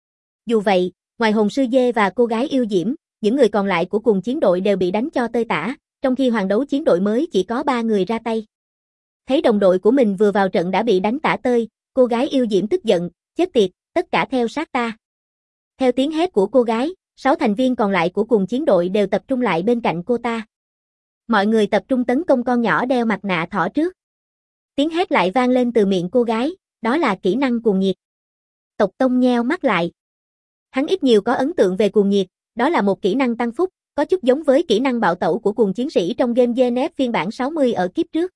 Dù vậy, ngoài hồn sư dê và cô gái yêu diễm, những người còn lại của cùng chiến đội đều bị đánh cho tơi tả, trong khi hoàng đấu chiến đội mới chỉ có 3 người ra tay. Thấy đồng đội của mình vừa vào trận đã bị đánh tả tơi, cô gái yêu diễm tức giận, chết tiệt, tất cả theo sát ta. Theo tiếng hét của cô gái, 6 thành viên còn lại của cùng chiến đội đều tập trung lại bên cạnh cô ta. Mọi người tập trung tấn công con nhỏ đeo mặt nạ thỏ trước. Tiếng hét lại vang lên từ miệng cô gái, đó là kỹ năng cuồng nhiệt. Tộc Tông nheo mắt lại. Hắn ít nhiều có ấn tượng về cuồng nhiệt, đó là một kỹ năng tăng phúc, có chút giống với kỹ năng bạo tẩu của cùng chiến sĩ trong game GNF phiên bản 60 ở kiếp trước.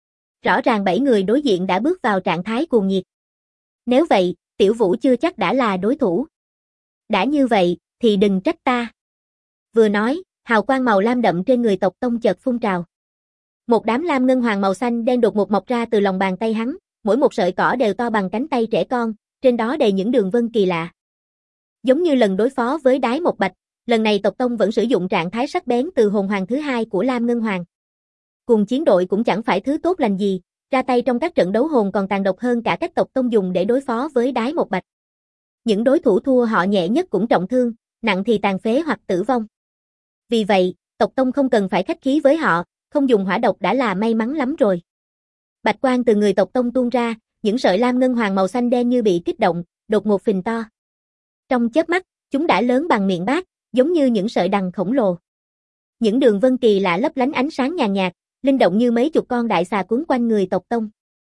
Rõ ràng 7 người đối diện đã bước vào trạng thái cuồng nhiệt. Nếu vậy, Tiểu Vũ chưa chắc đã là đối thủ. Đã như vậy, thì đừng trách ta. Vừa nói, hào quang màu lam đậm trên người tộc Tông chợt phun trào. Một đám lam ngân hoàng màu xanh đen đột ngột mọc ra từ lòng bàn tay hắn, mỗi một sợi cỏ đều to bằng cánh tay trẻ con, trên đó đầy những đường vân kỳ lạ. Giống như lần đối phó với Đái Một Bạch, lần này tộc Tông vẫn sử dụng trạng thái sắc bén từ hồn hoàng thứ hai của Lam Ngân Hoàng. Cùng chiến đội cũng chẳng phải thứ tốt lành gì, ra tay trong các trận đấu hồn còn tàn độc hơn cả cách tộc Tông dùng để đối phó với Đái Một Bạch. Những đối thủ thua họ nhẹ nhất cũng trọng thương, nặng thì tàn phế hoặc tử vong. Vì vậy, tộc Tông không cần phải khách khí với họ, không dùng hỏa độc đã là may mắn lắm rồi. Bạch quang từ người tộc Tông tuôn ra, những sợi lam ngân hoàng màu xanh đen như bị kích động, đột ngột phình to. Trong chớp mắt, chúng đã lớn bằng miệng bát, giống như những sợi đằng khổng lồ. Những đường vân kỳ lạ lấp lánh ánh sáng nhàn nhạt, linh động như mấy chục con đại xà cuốn quanh người tộc Tông.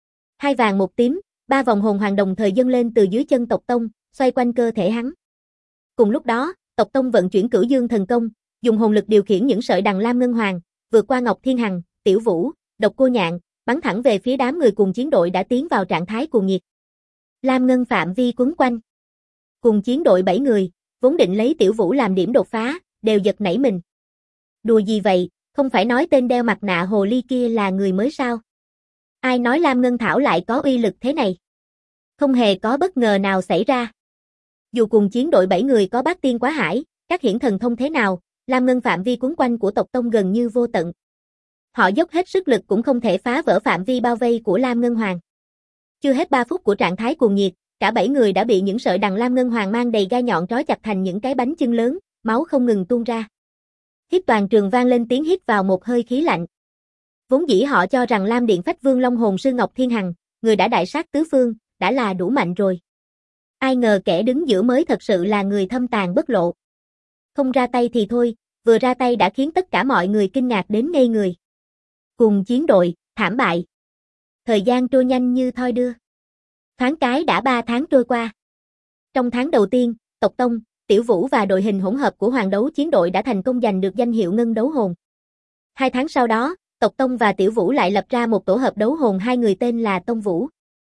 2 vàng 1 tím, 3 vòng hồn hoàng đồng thời dâng lên từ dưới chân tộc Tông, xoay quanh cơ thể hắn. Cùng lúc đó, tộc Tông vận chuyển Cửu Dương thần công, dùng hồn lực điều khiển những sợi đằng lam ngân hoàng, vượt qua Ngọc Thiên Hằng, Tiểu Vũ, Độc Cô Nhạn, bắn thẳng về phía đám người cùng chiến đội đã tiến vào trạng thái cuồng nhiệt. Lam ngân phạm vi quấn quanh. Cùng chiến đội 7 người, vốn định lấy Tiểu Vũ làm điểm đột phá, đều giật nảy mình. Đùa gì vậy, không phải nói tên đeo mặt nạ hồ ly kia là người mới sao? Ai nói Lam Ngân Thảo lại có uy lực thế này? Không hề có bất ngờ nào xảy ra. Dù cùng chiến đội 7 người có bát tiên quá hải, các hiển thần thông thế nào, Lam Ngân phạm vi quấn quanh của tộc Tông gần như vô tận. Họ dốc hết sức lực cũng không thể phá vỡ phạm vi bao vây của Lam Ngân Hoàng. Chưa hết 3 phút của trạng thái cuồng nhiệt, cả 7 người đã bị những sợi đằng Lam Ngân Hoàng mang đầy gai nhọn trói chặt thành những cái bánh chưng lớn, máu không ngừng tuôn ra. Hít toàn trường vang lên tiếng hít vào một hơi khí lạnh. Vốn dĩ họ cho rằng Lam Điện Phách Vương Long Hồn Sư Ngọc Thiên Hằng, người đã đại sát tứ phương, đã là đủ mạnh rồi. Ai ngờ kẻ đứng giữa mới thật sự là người thâm tàn bất lộ. Không ra tay thì thôi, vừa ra tay đã khiến tất cả mọi người kinh ngạc đến ngây người. Cùng chiến đội, thảm bại. Thời gian trôi nhanh như thoi đưa. Thoáng cái đã 3 tháng trôi qua. Trong tháng đầu tiên, tộc Tông, Tiểu Vũ và đội hình hỗn hợp của Hoàng Đấu chiến đội đã thành công giành được danh hiệu Ngân Đấu Hồn. 2 tháng sau đó, tộc Tông và Tiểu Vũ lại lập ra một tổ hợp đấu hồn 2 người tên là Tông Vũ.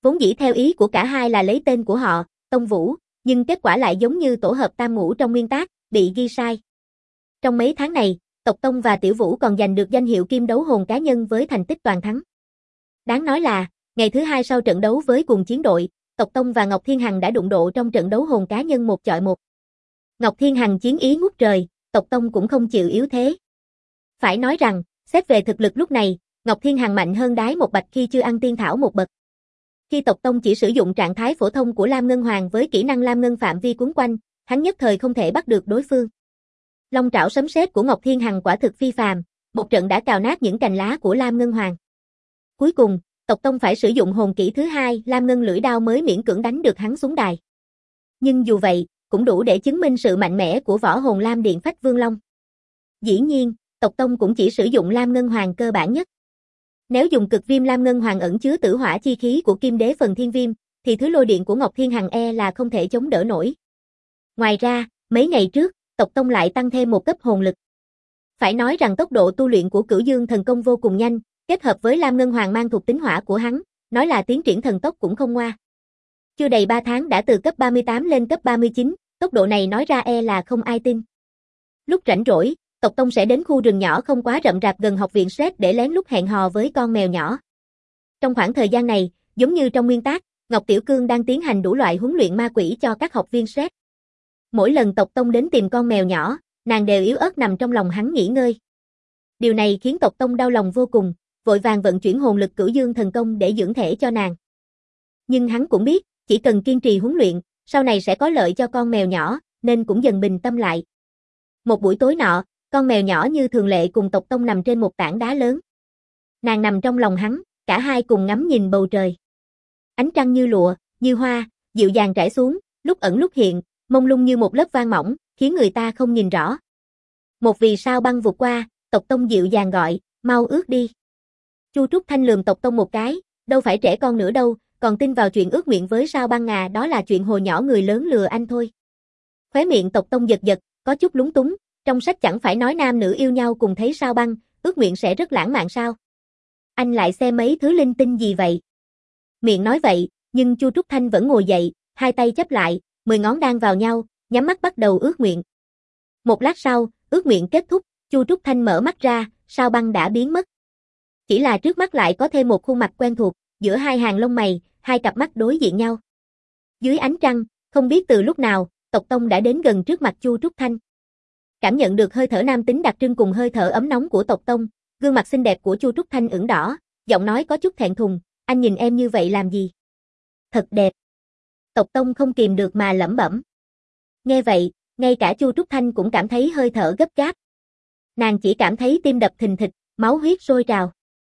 Vốn dĩ theo ý của cả hai là lấy tên của họ, Tông Vũ, nhưng kết quả lại giống như tổ hợp tam ngũ trong nguyên tác, bị ghi sai. Trong mấy tháng này, tộc Tông và Tiểu Vũ còn giành được danh hiệu kim đấu hồn cá nhân với thành tích toàn thắng. Đáng nói là, ngày thứ hai sau trận đấu với cùng chiến đội, tộc Tông và Ngọc Thiên Hằng đã đụng độ trong trận đấu hồn cá nhân 1-1. Ngọc Thiên Hằng chiến ý ngút trời, tộc Tông cũng không chịu yếu thế. Phải nói rằng, xét về thực lực lúc này, Ngọc Thiên Hằng mạnh hơn Đái Một Bạch khi chưa ăn tiên thảo một bậc. Khi tộc Tông chỉ sử dụng trạng thái phổ thông của Lam Ngân Hoàng với kỹ năng Lam Ngân phạm vi cuốn quanh, hắn nhất thời không thể bắt được đối phương. Long trảo sấm sét của Ngọc Thiên Hằng quả thực phi phàm, một trận đã cào nát những cành lá của Lam Ngân Hoàng. Cuối cùng, tộc Tông phải sử dụng hồn kỹ thứ hai, Lam Ngân lưỡi đao mới miễn cưỡng đánh được hắn xuống đài. Nhưng dù vậy, cũng đủ để chứng minh sự mạnh mẽ của võ hồn Lam Điện Phách Vương Long. Dĩ nhiên, tộc Tông cũng chỉ sử dụng Lam Ngân Hoàng cơ bản nhất. Nếu dùng cực viêm Lam Ngân Hoàng ẩn chứa tử hỏa chi khí của Kim Đế Phần Thiên Viêm, thì thứ lôi điện của Ngọc Thiên Hằng là không thể chống đỡ nổi. Ngoài ra, mấy ngày trước, tộc Tông lại tăng thêm một cấp hồn lực. Phải nói rằng tốc độ tu luyện của Cửu Dương thần công vô cùng nhanh, kết hợp với Lam Ngân Hoàng mang thuộc tính hỏa của hắn, nói là tiến triển thần tốc cũng không ngoa. Chưa đầy 3 tháng đã từ cấp 38 lên cấp 39, tốc độ này nói ra là không ai tin. Lúc rảnh rỗi, tộc Tông sẽ đến khu rừng nhỏ không quá rậm rạp gần học viện Sét để lén lút hẹn hò với con mèo nhỏ. Trong khoảng thời gian này, giống như trong nguyên tác, Ngọc Tiểu Cương đang tiến hành đủ loại huấn luyện ma quỷ cho các học viên Sét. Mỗi lần tộc Tông đến tìm con mèo nhỏ, nàng đều yếu ớt nằm trong lòng hắn nghỉ ngơi. Điều này khiến tộc Tông đau lòng vô cùng, vội vàng vận chuyển hồn lực Cửu Dương thần công để dưỡng thể cho nàng. Nhưng hắn cũng biết, chỉ cần kiên trì huấn luyện, sau này sẽ có lợi cho con mèo nhỏ, nên cũng dần bình tâm lại. Một buổi tối nọ, con mèo nhỏ như thường lệ cùng tộc Tông nằm trên một tảng đá lớn. Nàng nằm trong lòng hắn, cả hai cùng ngắm nhìn bầu trời. Ánh trăng như lụa, như hoa, dịu dàng trải xuống, lúc ẩn lúc hiện, mông lung như một lớp vang mỏng, khiến người ta không nhìn rõ. Một vì sao băng vụt qua, tộc Tông dịu dàng gọi, mau ước đi. Chu Trúc Thanh lườm tộc Tông một cái, đâu phải trẻ con nữa đâu, còn tin vào chuyện ước nguyện với sao băng à, đó là chuyện hồi nhỏ người lớn lừa anh thôi. Khóe miệng tộc Tông giật giật, có chút lúng túng, trong sách chẳng phải nói nam nữ yêu nhau cùng thấy sao băng, ước nguyện sẽ rất lãng mạn sao? Anh lại xem mấy thứ linh tinh gì vậy? Miệng nói vậy, nhưng Chu Trúc Thanh vẫn ngồi dậy, hai tay chắp lại, 10 ngón đan vào nhau, nhắm mắt bắt đầu ước nguyện. Một lát sau, ước nguyện kết thúc, Chu Trúc Thanh mở mắt ra, sao băng đã biến mất. Chỉ là trước mắt lại có thêm một khuôn mặt quen thuộc, giữa hai hàng lông mày, hai cặp mắt đối diện nhau. Dưới ánh trăng, không biết từ lúc nào, tộc Tông đã đến gần trước mặt Chu Trúc Thanh. Cảm nhận được hơi thở nam tính đặc trưng cùng hơi thở ấm nóng của tộc Tông, gương mặt xinh đẹp của Chu Trúc Thanh ửng đỏ, giọng nói có chút thẹn thùng, anh nhìn em như vậy làm gì? Thật đẹp. Tộc Tông không kìm được mà lẩm bẩm. Nghe vậy, ngay cả Chu Trúc Thanh cũng cảm thấy hơi thở gấp gáp. Nàng chỉ cảm thấy tim đập thình thịch, máu huyết sôi trào.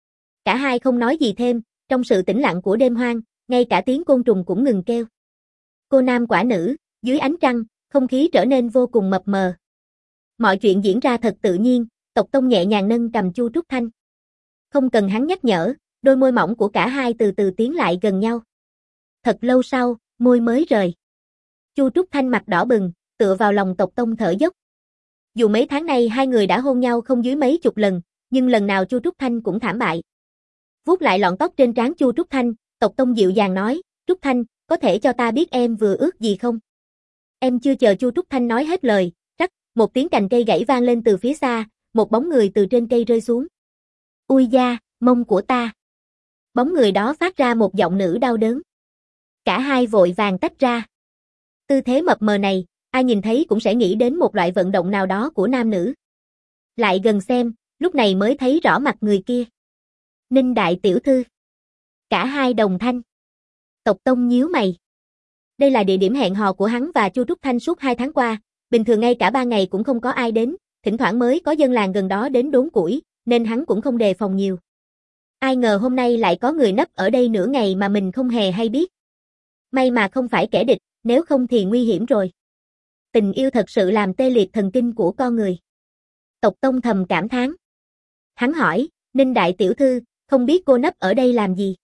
Cả hai không nói gì thêm, trong sự tĩnh lặng của đêm hoang, ngay cả tiếng côn trùng cũng ngừng kêu. Cô nam quả nữ, dưới ánh trăng, không khí trở nên vô cùng mập mờ. Mọi chuyện diễn ra thật tự nhiên, tộc Tông nhẹ nhàng nâng cầm Chu Trúc Thanh. Không cần hắn nhắc nhở, đôi môi mỏng của cả hai từ từ tiến lại gần nhau. Thật lâu sau, môi mới rời. Chu Trúc Thanh mặt đỏ bừng, tựa vào lòng tộc Tông thở dốc. Dù mấy tháng nay hai người đã hôn nhau không dưới mấy chục lần, nhưng lần nào Chu Trúc Thanh cũng thảm bại. Vuốt lại lọn tóc trên trán Chu Trúc Thanh, tộc Tông dịu dàng nói, Trúc Thanh, có thể cho ta biết em vừa ước gì không? Em chưa chờ Chu Trúc Thanh nói hết lời, rắc, một tiếng cành cây gãy vang lên từ phía xa, một bóng người từ trên cây rơi xuống. Ui da, mông của ta. Bóng người đó phát ra một giọng nữ đau đớn. Cả hai vội vàng tách ra. Tư thế mập mờ này, ai nhìn thấy cũng sẽ nghĩ đến một loại vận động nào đó của nam nữ. Lại gần xem, lúc này mới thấy rõ mặt người kia. Ninh đại tiểu thư. Cả hai đồng thanh. Tộc Tông nhíu mày. Đây là địa điểm hẹn hò của hắn và Chu Trúc Thanh suốt 2 tháng qua, bình thường ngay cả 3 ngày cũng không có ai đến, thỉnh thoảng mới có dân làng gần đó đến đốn củi, nên hắn cũng không đề phòng nhiều. Ai ngờ hôm nay lại có người nấp ở đây nửa ngày mà mình không hề hay biết. May mà không phải kẻ địch, nếu không thì nguy hiểm rồi. Tình yêu thật sự làm tê liệt thần kinh của con người. Tộc Tông thầm cảm thán. Hắn hỏi, Ninh đại tiểu thư, không biết cô nấp ở đây làm gì?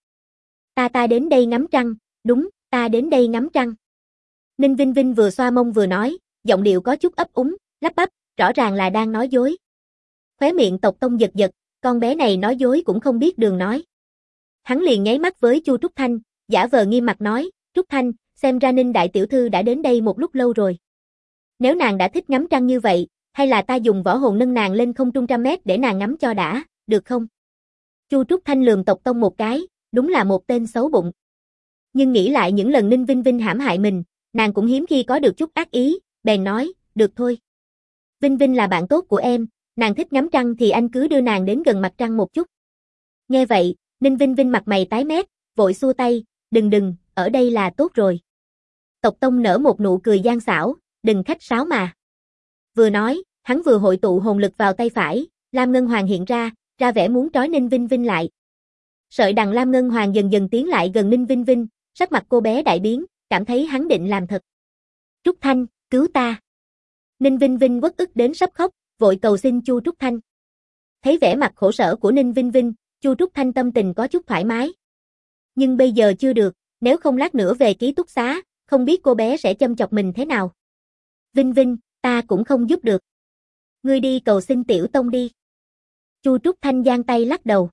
Ta đến đây ngắm trăng, đúng, ta đến đây ngắm trăng. Ninh Vinh Vinh vừa xoa mông vừa nói, giọng điệu có chút ấp úng, lắp bắp, rõ ràng là đang nói dối. Khóe miệng tộc Tông giật giật, con bé này nói dối cũng không biết đường nói. Hắn liền nháy mắt với Chu Trúc Thanh, giả vờ nghiêm mặt nói, Trúc Thanh, xem ra Ninh đại tiểu thư đã đến đây một lúc lâu rồi. Nếu nàng đã thích ngắm trăng như vậy, hay là ta dùng võ hồn nâng nàng lên không trung trăm mét để nàng ngắm cho đã, được không? Chu Trúc Thanh lườm Tộc Tông một cái, đúng là một tên xấu bụng. Nhưng nghĩ lại những lần Ninh Vinh Vinh hãm hại mình, nàng cũng hiếm khi có được chút ác ý, bèn nói, được thôi. Vinh Vinh là bạn tốt của em, nàng thích ngắm trăng thì anh cứ đưa nàng đến gần mặt trăng một chút. Nghe vậy, Ninh Vinh Vinh mặt mày tái mét, vội xua tay, đừng, ở đây là tốt rồi. Tộc Tông nở một nụ cười gian xảo, đừng khách sáo mà. Vừa nói, hắn vừa hội tụ hồn lực vào tay phải, Lam Ngân Hoàng hiện ra vẻ muốn trói Ninh Vinh Vinh lại. Sợi đằng Lam Ngân Hoàng dần dần tiến lại gần Ninh Vinh Vinh, sắc mặt cô bé đại biến, cảm thấy hắn định làm thật. Trúc Thanh, cứu ta. Ninh Vinh Vinh uất ức đến sắp khóc, vội cầu xin Chu Trúc Thanh. Thấy vẻ mặt khổ sở của Ninh Vinh Vinh, Chu Trúc Thanh tâm tình có chút thoải mái. Nhưng bây giờ chưa được, nếu không lát nữa về ký túc xá, không biết cô bé sẽ châm chọc mình thế nào. Vinh Vinh, ta cũng không giúp được. Ngươi đi cầu xin Tiểu Tông đi. Chu Trúc Thanh giang tay lắc đầu.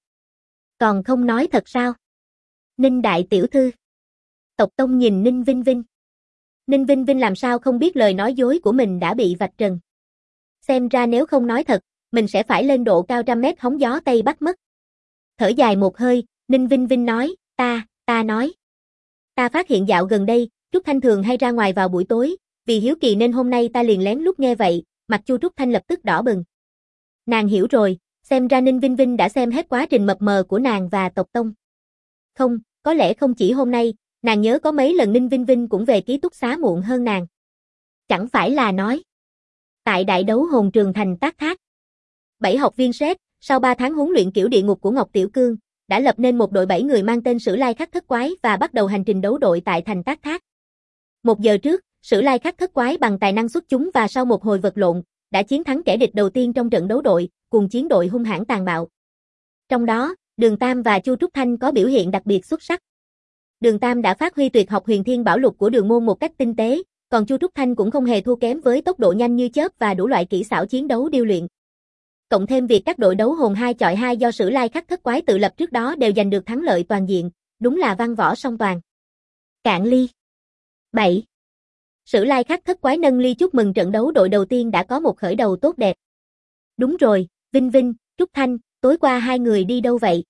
Còn không nói thật sao? Ninh đại tiểu thư. Tộc Tông nhìn Ninh Vinh Vinh. Ninh Vinh Vinh làm sao không biết lời nói dối của mình đã bị vạch trần. Xem ra nếu không nói thật, mình sẽ phải lên độ cao trăm mét hóng gió Tây Bắc mất. Thở dài một hơi, Ninh Vinh Vinh nói, ta nói. Ta phát hiện dạo gần đây, Trúc Thanh thường hay ra ngoài vào buổi tối, vì hiếu kỳ nên hôm nay ta liền lén lút nghe vậy, mặt Chu Trúc Thanh lập tức đỏ bừng. Nàng hiểu rồi, xem ra Ninh Vinh Vinh đã xem hết quá trình mập mờ của nàng và Tộc Tông. Không, có lẽ không chỉ hôm nay, nàng nhớ có mấy lần Ninh Vinh Vinh cũng về ký túc xá muộn hơn nàng. Chẳng phải là nói. Tại đại đấu hồn trường thành Tác Thác, 7 học viên SET, sau 3 tháng huấn luyện kiểu địa ngục của Ngọc Tiểu Cương, đã lập nên một đội 7 người mang tên Sử Lai Khắc Thất Quái và bắt đầu hành trình đấu đội tại thành Tác Thác. 1 giờ trước, Sử Lai Khắc Thất Quái bằng tài năng xuất chúng và sau một hồi vật lộn, đã chiến thắng kẻ địch đầu tiên trong trận đấu đội, cùng chiến đội hung hãn tàn bạo. Trong đó, Đường Tam và Chu Trúc Thanh có biểu hiện đặc biệt xuất sắc. Đường Tam đã phát huy tuyệt học Huyền Thiên Bảo Lục của Đường môn một cách tinh tế, còn Chu Trúc Thanh cũng không hề thua kém với tốc độ nhanh như chớp và đủ loại kỹ xảo chiến đấu điêu luyện. Cộng thêm việc các đội đấu hồn 2 chọi 2 do Sử Lai Khắc Thất Quái tự lập trước đó đều giành được thắng lợi toàn diện, đúng là văn võ song toàn. Cạn ly. 7. Sử Lai Khắc Thất Quái nâng ly chúc mừng trận đấu đội đầu tiên đã có một khởi đầu tốt đẹp. Đúng rồi, Vinh Vinh, Trúc Thanh, tối qua hai người đi đâu vậy?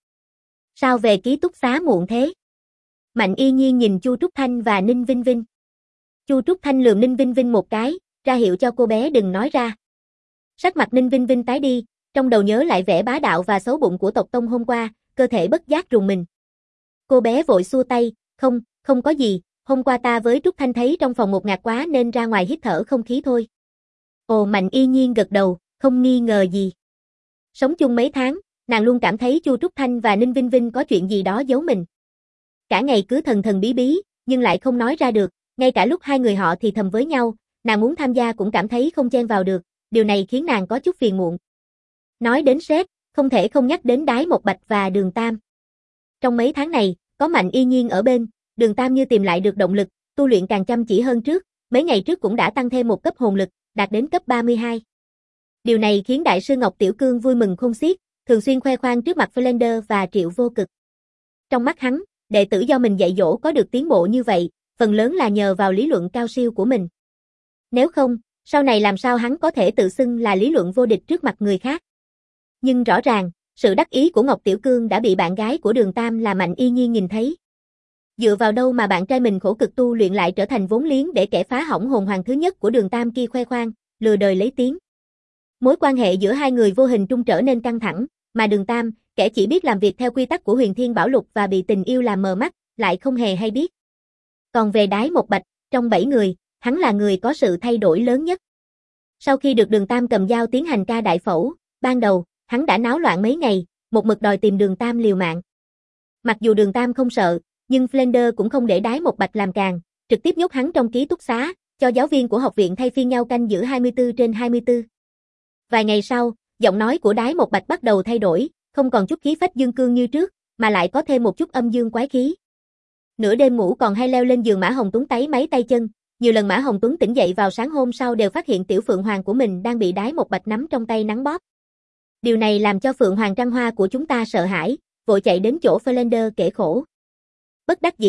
Sao về ký túc xá muộn thế? Mạnh Y Nhiên nhìn Chu Trúc Thanh và Ninh Vinh Vinh. Chu Trúc Thanh lườm Ninh Vinh Vinh một cái, ra hiệu cho cô bé đừng nói ra. Sắc mặt Ninh Vinh Vinh tái đi, trong đầu nhớ lại vẻ bá đạo và xấu bụng của Tộc Tông hôm qua, cơ thể bất giác rùng mình. Cô bé vội xua tay, không có gì, hôm qua ta với Trúc Thanh thấy trong phòng một ngạt quá nên ra ngoài hít thở không khí thôi. Ồ, Mạnh Y Nhiên gật đầu, không nghi ngờ gì. Sống chung mấy tháng, nàng luôn cảm thấy Chu Trúc Thanh và Ninh Vinh Vinh có chuyện gì đó giấu mình. Cả ngày cứ thần thần bí bí, nhưng lại không nói ra được, ngay cả lúc hai người họ thì thầm với nhau, nàng muốn tham gia cũng cảm thấy không chen vào được, điều này khiến nàng có chút phiền muộn. Nói đến SET, không thể không nhắc đến Đái Một Bạch và Đường Tam. Trong mấy tháng này, có Mạnh Y Nhiên ở bên, Đường Tam như tìm lại được động lực, tu luyện càng chăm chỉ hơn trước, mấy ngày trước cũng đã tăng thêm một cấp hồn lực, đạt đến cấp 32. Điều này khiến Đại sư Ngọc Tiểu Cương vui mừng khôn xiết, thường xuyên khoe khoang trước mặt Flender và Triệu Vô Cực. Trong mắt hắn, đệ tử do mình dạy dỗ có được tiến bộ như vậy, phần lớn là nhờ vào lý luận cao siêu của mình. Nếu không, sau này làm sao hắn có thể tự xưng là lý luận vô địch trước mặt người khác. Nhưng rõ ràng, sự đắc ý của Ngọc Tiểu Cương đã bị bạn gái của Đường Tam là Mạnh Y Nhiên nhìn thấy. Dựa vào đâu mà bạn trai mình khổ cực tu luyện lại trở thành vốn liếng để kẻ phá hỏng hồn hoàng thứ nhất của Đường Tam kia khoe khoang, lừa đời lấy tiếng. Mối quan hệ giữa hai người vô hình trung trở nên căng thẳng, mà Đường Tam, kẻ chỉ biết làm việc theo quy tắc của Huyền Thiên Bảo Lục và bị tình yêu làm mờ mắt, lại không hề hay biết. Còn về Đái Một Bạch, trong 7 người, hắn là người có sự thay đổi lớn nhất. Sau khi được Đường Tam cầm dao tiến hành ca đại phẫu, ban đầu, hắn đã náo loạn mấy ngày, một mực đòi tìm Đường Tam liều mạng. Mặc dù Đường Tam không sợ, nhưng Flender cũng không để Đái Một Bạch làm càng, trực tiếp nhốt hắn trong ký túc xá, cho giáo viên của học viện thay phiên nhau canh giữ 24/24. Vài ngày sau, giọng nói của Đái Một Bạch bắt đầu thay đổi, không còn chút khí phách dương cương như trước, mà lại có thêm một chút âm dương quái khí. Nửa đêm ngủ còn hay leo lên giường Mã Hồng Tuấn táy máy tay chân, nhiều lần Mã Hồng Tuấn tỉnh dậy vào sáng hôm sau đều phát hiện tiểu Phượng Hoàng của mình đang bị Đái Một Bạch nắm trong tay nắng bóp. Điều này làm cho Phượng Hoàng Trăng Hoa của chúng ta sợ hãi, vội chạy đến chỗ Flender kể khổ. Bất đắc dĩ,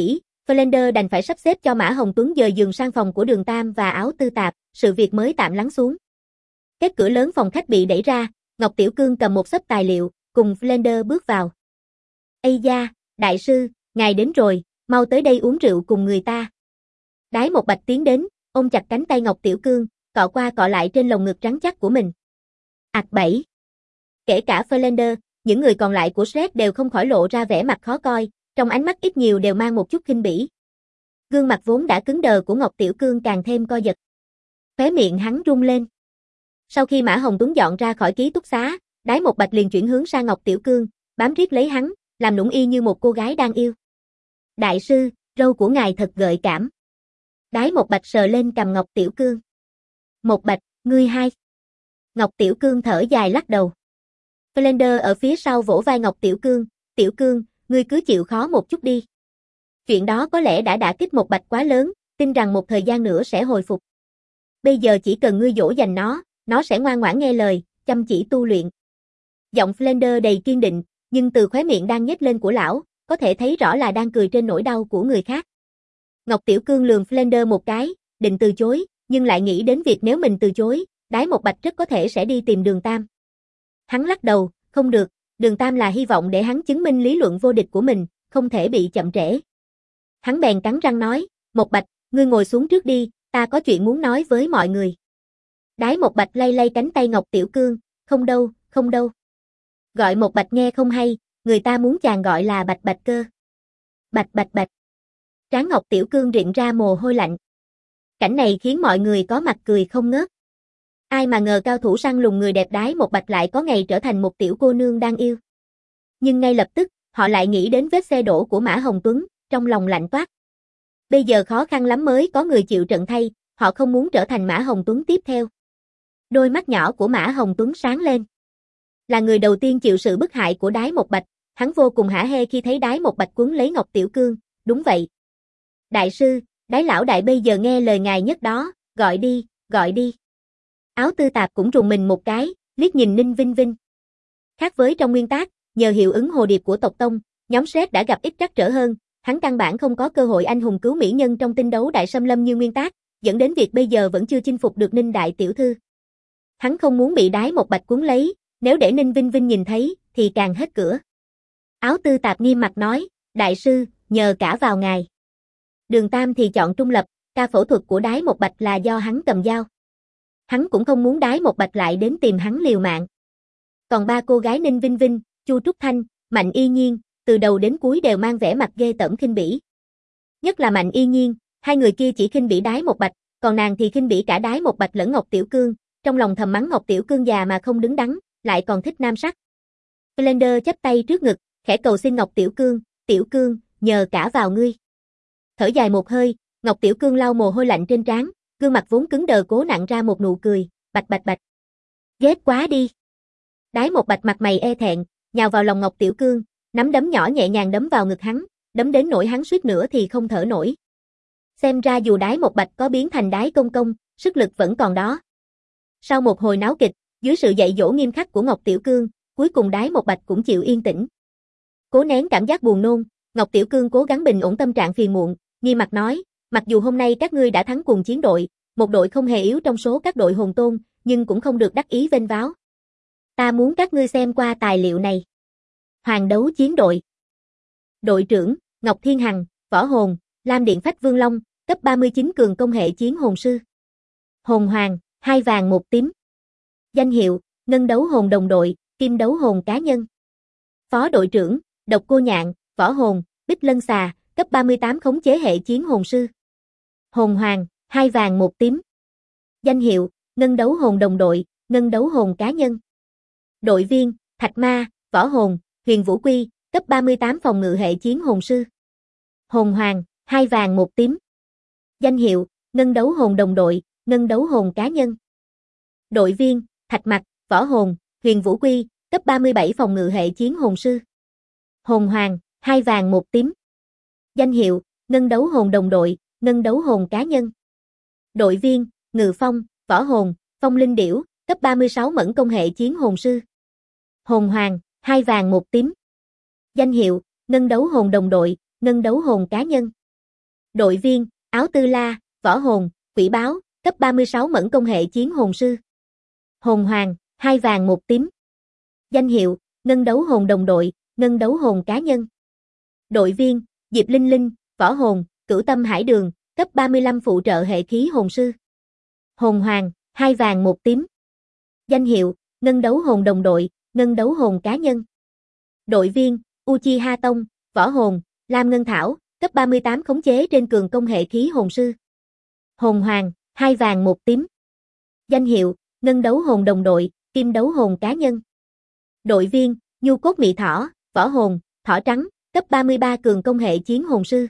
Flander đành phải sắp xếp cho Mã Hồng Tuấn dời giường sang phòng của Đường Tam và Áo Tư Tạp, sự việc mới tạm lắng xuống. Kết cửa lớn phòng khách bị đẩy ra, Ngọc Tiểu Cương cầm một xấp tài liệu, cùng Flander bước vào. Ây da, đại sư, ngài đến rồi, mau tới đây uống rượu cùng người ta. Đái Một Bạch tiến đến, ôm chặt cánh tay Ngọc Tiểu Cương, cọ qua cọ lại trên lồng ngực rắn chắc của mình. ạt 7. Kể cả Flander, những người còn lại của Shrek đều không khỏi lộ ra vẻ mặt khó coi, trong ánh mắt ít nhiều đều mang một chút khinh bỉ. Gương mặt vốn đã cứng đờ của Ngọc Tiểu Cương càng thêm co giật. Khóe miệng hắn rung lên. Sau khi Mã Hồng Tuấn dọn ra khỏi ký túc xá, Đái Một Bạch liền chuyển hướng sang Ngọc Tiểu Cương, bám riết lấy hắn, làm nũng y như một cô gái đang yêu. Đại sư, râu của ngài thật gợi cảm. Đái Một Bạch sờ lên cằm Ngọc Tiểu Cương. Một Bạch, ngươi hai. Ngọc Tiểu Cương thở dài lắc đầu. Flander ở phía sau vỗ vai Ngọc Tiểu Cương, ngươi cứ chịu khó một chút đi. Chuyện đó có lẽ đã đả kích Một Bạch quá lớn, tin rằng một thời gian nữa sẽ hồi phục. Bây giờ chỉ cần ngươi dỗ dành nó sẽ ngoan ngoãn nghe lời, chăm chỉ tu luyện. Giọng Flander đầy kiên định, nhưng từ khóe miệng đang nhếch lên của lão, có thể thấy rõ là đang cười trên nỗi đau của người khác. Ngọc Tiểu Cương lườm Flander một cái, định từ chối, nhưng lại nghĩ đến việc nếu mình từ chối, Đái Một Bạch rất có thể sẽ đi tìm Đường Tam. Hắn lắc đầu, không được, Đường Tam là hy vọng để hắn chứng minh lý luận vô địch của mình, không thể bị chậm trễ. Hắn bèn cắn răng nói, Một Bạch, ngươi ngồi xuống trước đi, ta có chuyện muốn nói với mọi người. Đái Một Bạch lay lay cánh tay Ngọc Tiểu Cương, không đâu. Gọi Một Bạch nghe không hay, người ta muốn chàng gọi là Bạch Bạch cơ. Bạch. Trán Ngọc Tiểu Cương rịn ra mồ hôi lạnh. Cảnh này khiến mọi người có mặt cười không ngớt. Ai mà ngờ cao thủ săn lùng người đẹp Đái Một Bạch lại có ngày trở thành một tiểu cô nương đang yêu. Nhưng ngay lập tức, họ lại nghĩ đến vết xe đổ của Mã Hồng Tuấn, trong lòng lạnh toát. Bây giờ khó khăn lắm mới có người chịu trận thay, họ không muốn trở thành Mã Hồng Tuấn tiếp theo. Đôi mắt nhỏ của Mã Hồng Tuấn sáng lên. Là người đầu tiên chịu sự bức hại của Đái Một Bạch, hắn vô cùng hả hê khi thấy Đái Một Bạch quấn lấy Ngọc Tiểu Cương, đúng vậy. Đại sư, Đái lão đại bây giờ nghe lời ngài nhất đó, gọi đi. Áo Tư Tạp cũng rùng mình một cái, liếc nhìn Ninh Vinh Vinh. Khác với trong nguyên tác, nhờ hiệu ứng hồ điệp của tộc Tông, nhóm Shrek đã gặp ít trắc trở hơn, hắn căn bản không có cơ hội anh hùng cứu mỹ nhân trong tinh đấu đại xâm lâm như nguyên tác, dẫn đến việc bây giờ vẫn chưa chinh phục được Ninh đại tiểu thư. Hắn không muốn bị Đái Một Bạch cuốn lấy, nếu để Ninh Vinh Vinh nhìn thấy, thì càng hết cửa. Áo Tư Tạp nghiêm mặt nói, đại sư, nhờ cả vào ngài. Đường Tam thì chọn trung lập, ca phẫu thuật của Đái Một Bạch là do hắn cầm dao. Hắn cũng không muốn Đái Một Bạch lại đến tìm hắn liều mạng. Còn ba cô gái Ninh Vinh Vinh, Chu Trúc Thanh, Mạnh Y Nhiên, từ đầu đến cuối đều mang vẻ mặt ghê tởm khinh bỉ. Nhất là Mạnh Y Nhiên, hai người kia chỉ khinh bỉ Đái Một Bạch, còn nàng thì khinh bỉ cả Đái Một Bạch lẫn Ngọc Tiểu Cương, trong lòng thầm mắng Ngọc Tiểu Cương già mà không đứng đắn, lại còn thích nam sắc. Flander chắp tay trước ngực, khẽ cầu xin Ngọc Tiểu Cương, nhờ cả vào ngươi. Thở dài một hơi, Ngọc Tiểu Cương lau mồ hôi lạnh trên trán, gương mặt vốn cứng đờ cố nặn ra một nụ cười, bạch. Ghét quá đi. Đái Một Bạch mặt mày e thẹn, nhào vào lòng Ngọc Tiểu Cương, nắm đấm nhỏ nhẹ nhàng đấm vào ngực hắn, đấm đến nỗi hắn suýt nữa thì không thở nổi. Xem ra dù Đái Một Bạch có biến thành Đái Công Công, sức lực vẫn còn đó. Sau một hồi náo kịch, dưới sự dạy dỗ nghiêm khắc của Ngọc Tiểu Cương, cuối cùng Đái Một Bạch cũng chịu yên tĩnh. Cố nén cảm giác buồn nôn, Ngọc Tiểu Cương cố gắng bình ổn tâm trạng phiền muộn, nghiêm mặt nói, mặc dù hôm nay các ngươi đã thắng cùng chiến đội, một đội không hề yếu trong số các đội hồn tôn, nhưng cũng không được đắc ý vênh váo. Ta muốn các ngươi xem qua tài liệu này. Hoàng đấu chiến đội. Đội trưởng, Ngọc Thiên Hằng, võ hồn, Lam Điện Phách Vương Long, cấp 39 cường công hệ chiến hồn sư. Hồn hoàng, 2 vàng 1 tím. Danh hiệu, ngân đấu hồn đồng đội, kim đấu hồn cá nhân. Phó đội trưởng, Độc Cô Nhạn, võ hồn, Bích Lân Xà, cấp 38 khống chế hệ chiến hồn sư. Hồn hoàng, 2 vàng 1 tím. Danh hiệu, ngân đấu hồn đồng đội, ngân đấu hồn cá nhân. Đội viên, Thạch Ma, võ hồn, Huyền Vũ Quy, cấp 38 phòng ngự hệ chiến hồn sư. Hồn hoàng, 2 vàng 1 tím. Danh hiệu, ngân đấu hồn đồng đội, ngân đấu hồn cá nhân. Đội viên, Thạch Mặc, võ hồn, Huyền Vũ Quy, cấp 37 phòng ngự hệ chiến hồn sư. Hồn hoàng, 2 vàng 1 tím. Danh hiệu, ngân đấu hồn đồng đội, ngân đấu hồn cá nhân. Đội viên, Ngự Phong, võ hồn, Phong Linh Điểu, cấp 36 mẫn công hệ chiến hồn sư. Hồn hoàng, 2 vàng 1 tím. Danh hiệu, ngân đấu hồn đồng đội, ngân đấu hồn cá nhân. Đội viên, áo tư la, võ hồn, quỷ báo, cấp 36 mẫn công hệ chiến hồn sư. Hồn hoàng, 2 vàng 1 tím. Danh hiệu, ngân đấu hồn đồng đội, ngân đấu hồn cá nhân. Đội viên, Diệp Linh Linh, võ hồn, cửu tâm hải đường, cấp 35 phụ trợ hệ khí hồn sư. Hồn hoàng, 2 vàng 1 tím. Danh hiệu, ngân đấu hồn đồng đội, ngân đấu hồn cá nhân. Đội viên, Uchiha Tông, võ hồn, lam ngân thảo, cấp 38 khống chế trên cường công hệ khí hồn sư. Hồn hoàng, 2 vàng 1 tím. Danh hiệu, ngân đấu hồn đồng đội, kim đấu hồn cá nhân. Đội viên, nhu cốt mị thỏ, võ hồn, thỏ trắng, cấp 33 cường công hệ chiến hồn sư.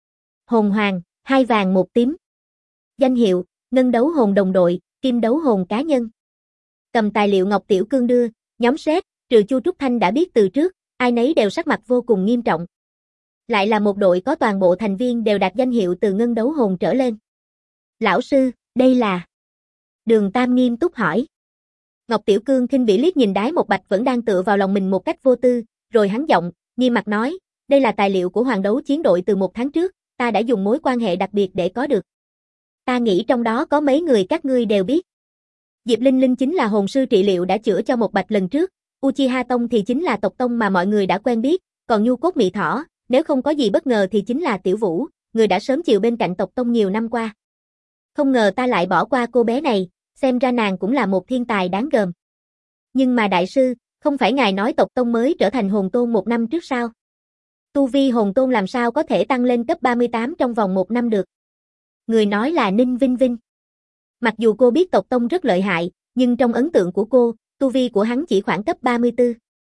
Hồn hoàng, 2 vàng 1 tím. Danh hiệu, ngân đấu hồn đồng đội, kim đấu hồn cá nhân. Cầm tài liệu Ngọc Tiểu Cương đưa, nhóm xét, trừ Chu Trúc Thanh đã biết từ trước, ai nấy đều sắc mặt vô cùng nghiêm trọng. Lại là một đội có toàn bộ thành viên đều đạt danh hiệu từ ngân đấu hồn trở lên. Lão sư, đây là... Đường Tam nghiêm túc hỏi. Ngọc Tiểu Cương khinh bỉ liếc nhìn Đái Một Bạch vẫn đang tựa vào lòng mình một cách vô tư, rồi hắn giọng, nghiêm mặt nói, đây là tài liệu của Hoàng Đấu Chiến đội từ 1 tháng trước, ta đã dùng mối quan hệ đặc biệt để có được. Ta nghĩ trong đó có mấy người các ngươi đều biết. Diệp Linh Linh chính là hồn sư trị liệu đã chữa cho Một Bạch lần trước, Uchiha Tông thì chính là tộc tông mà mọi người đã quen biết, còn nhu cốt mị thỏ, nếu không có gì bất ngờ thì chính là Tiểu Vũ, người đã sớm chịu bên cạnh tộc tông nhiều năm qua. Không ngờ ta lại bỏ qua cô bé này, xem ra nàng cũng là một thiên tài đáng gờm. Nhưng mà đại sư, không phải ngài nói tộc tông mới trở thành hồn tôn 1 năm trước sao? Tu vi hồn tôn làm sao có thể tăng lên cấp 38 trong vòng 1 năm được? Người nói là Ninh Vinh Vinh. Mặc dù cô biết tộc tông rất lợi hại, nhưng trong ấn tượng của cô, tu vi của hắn chỉ khoảng cấp 34.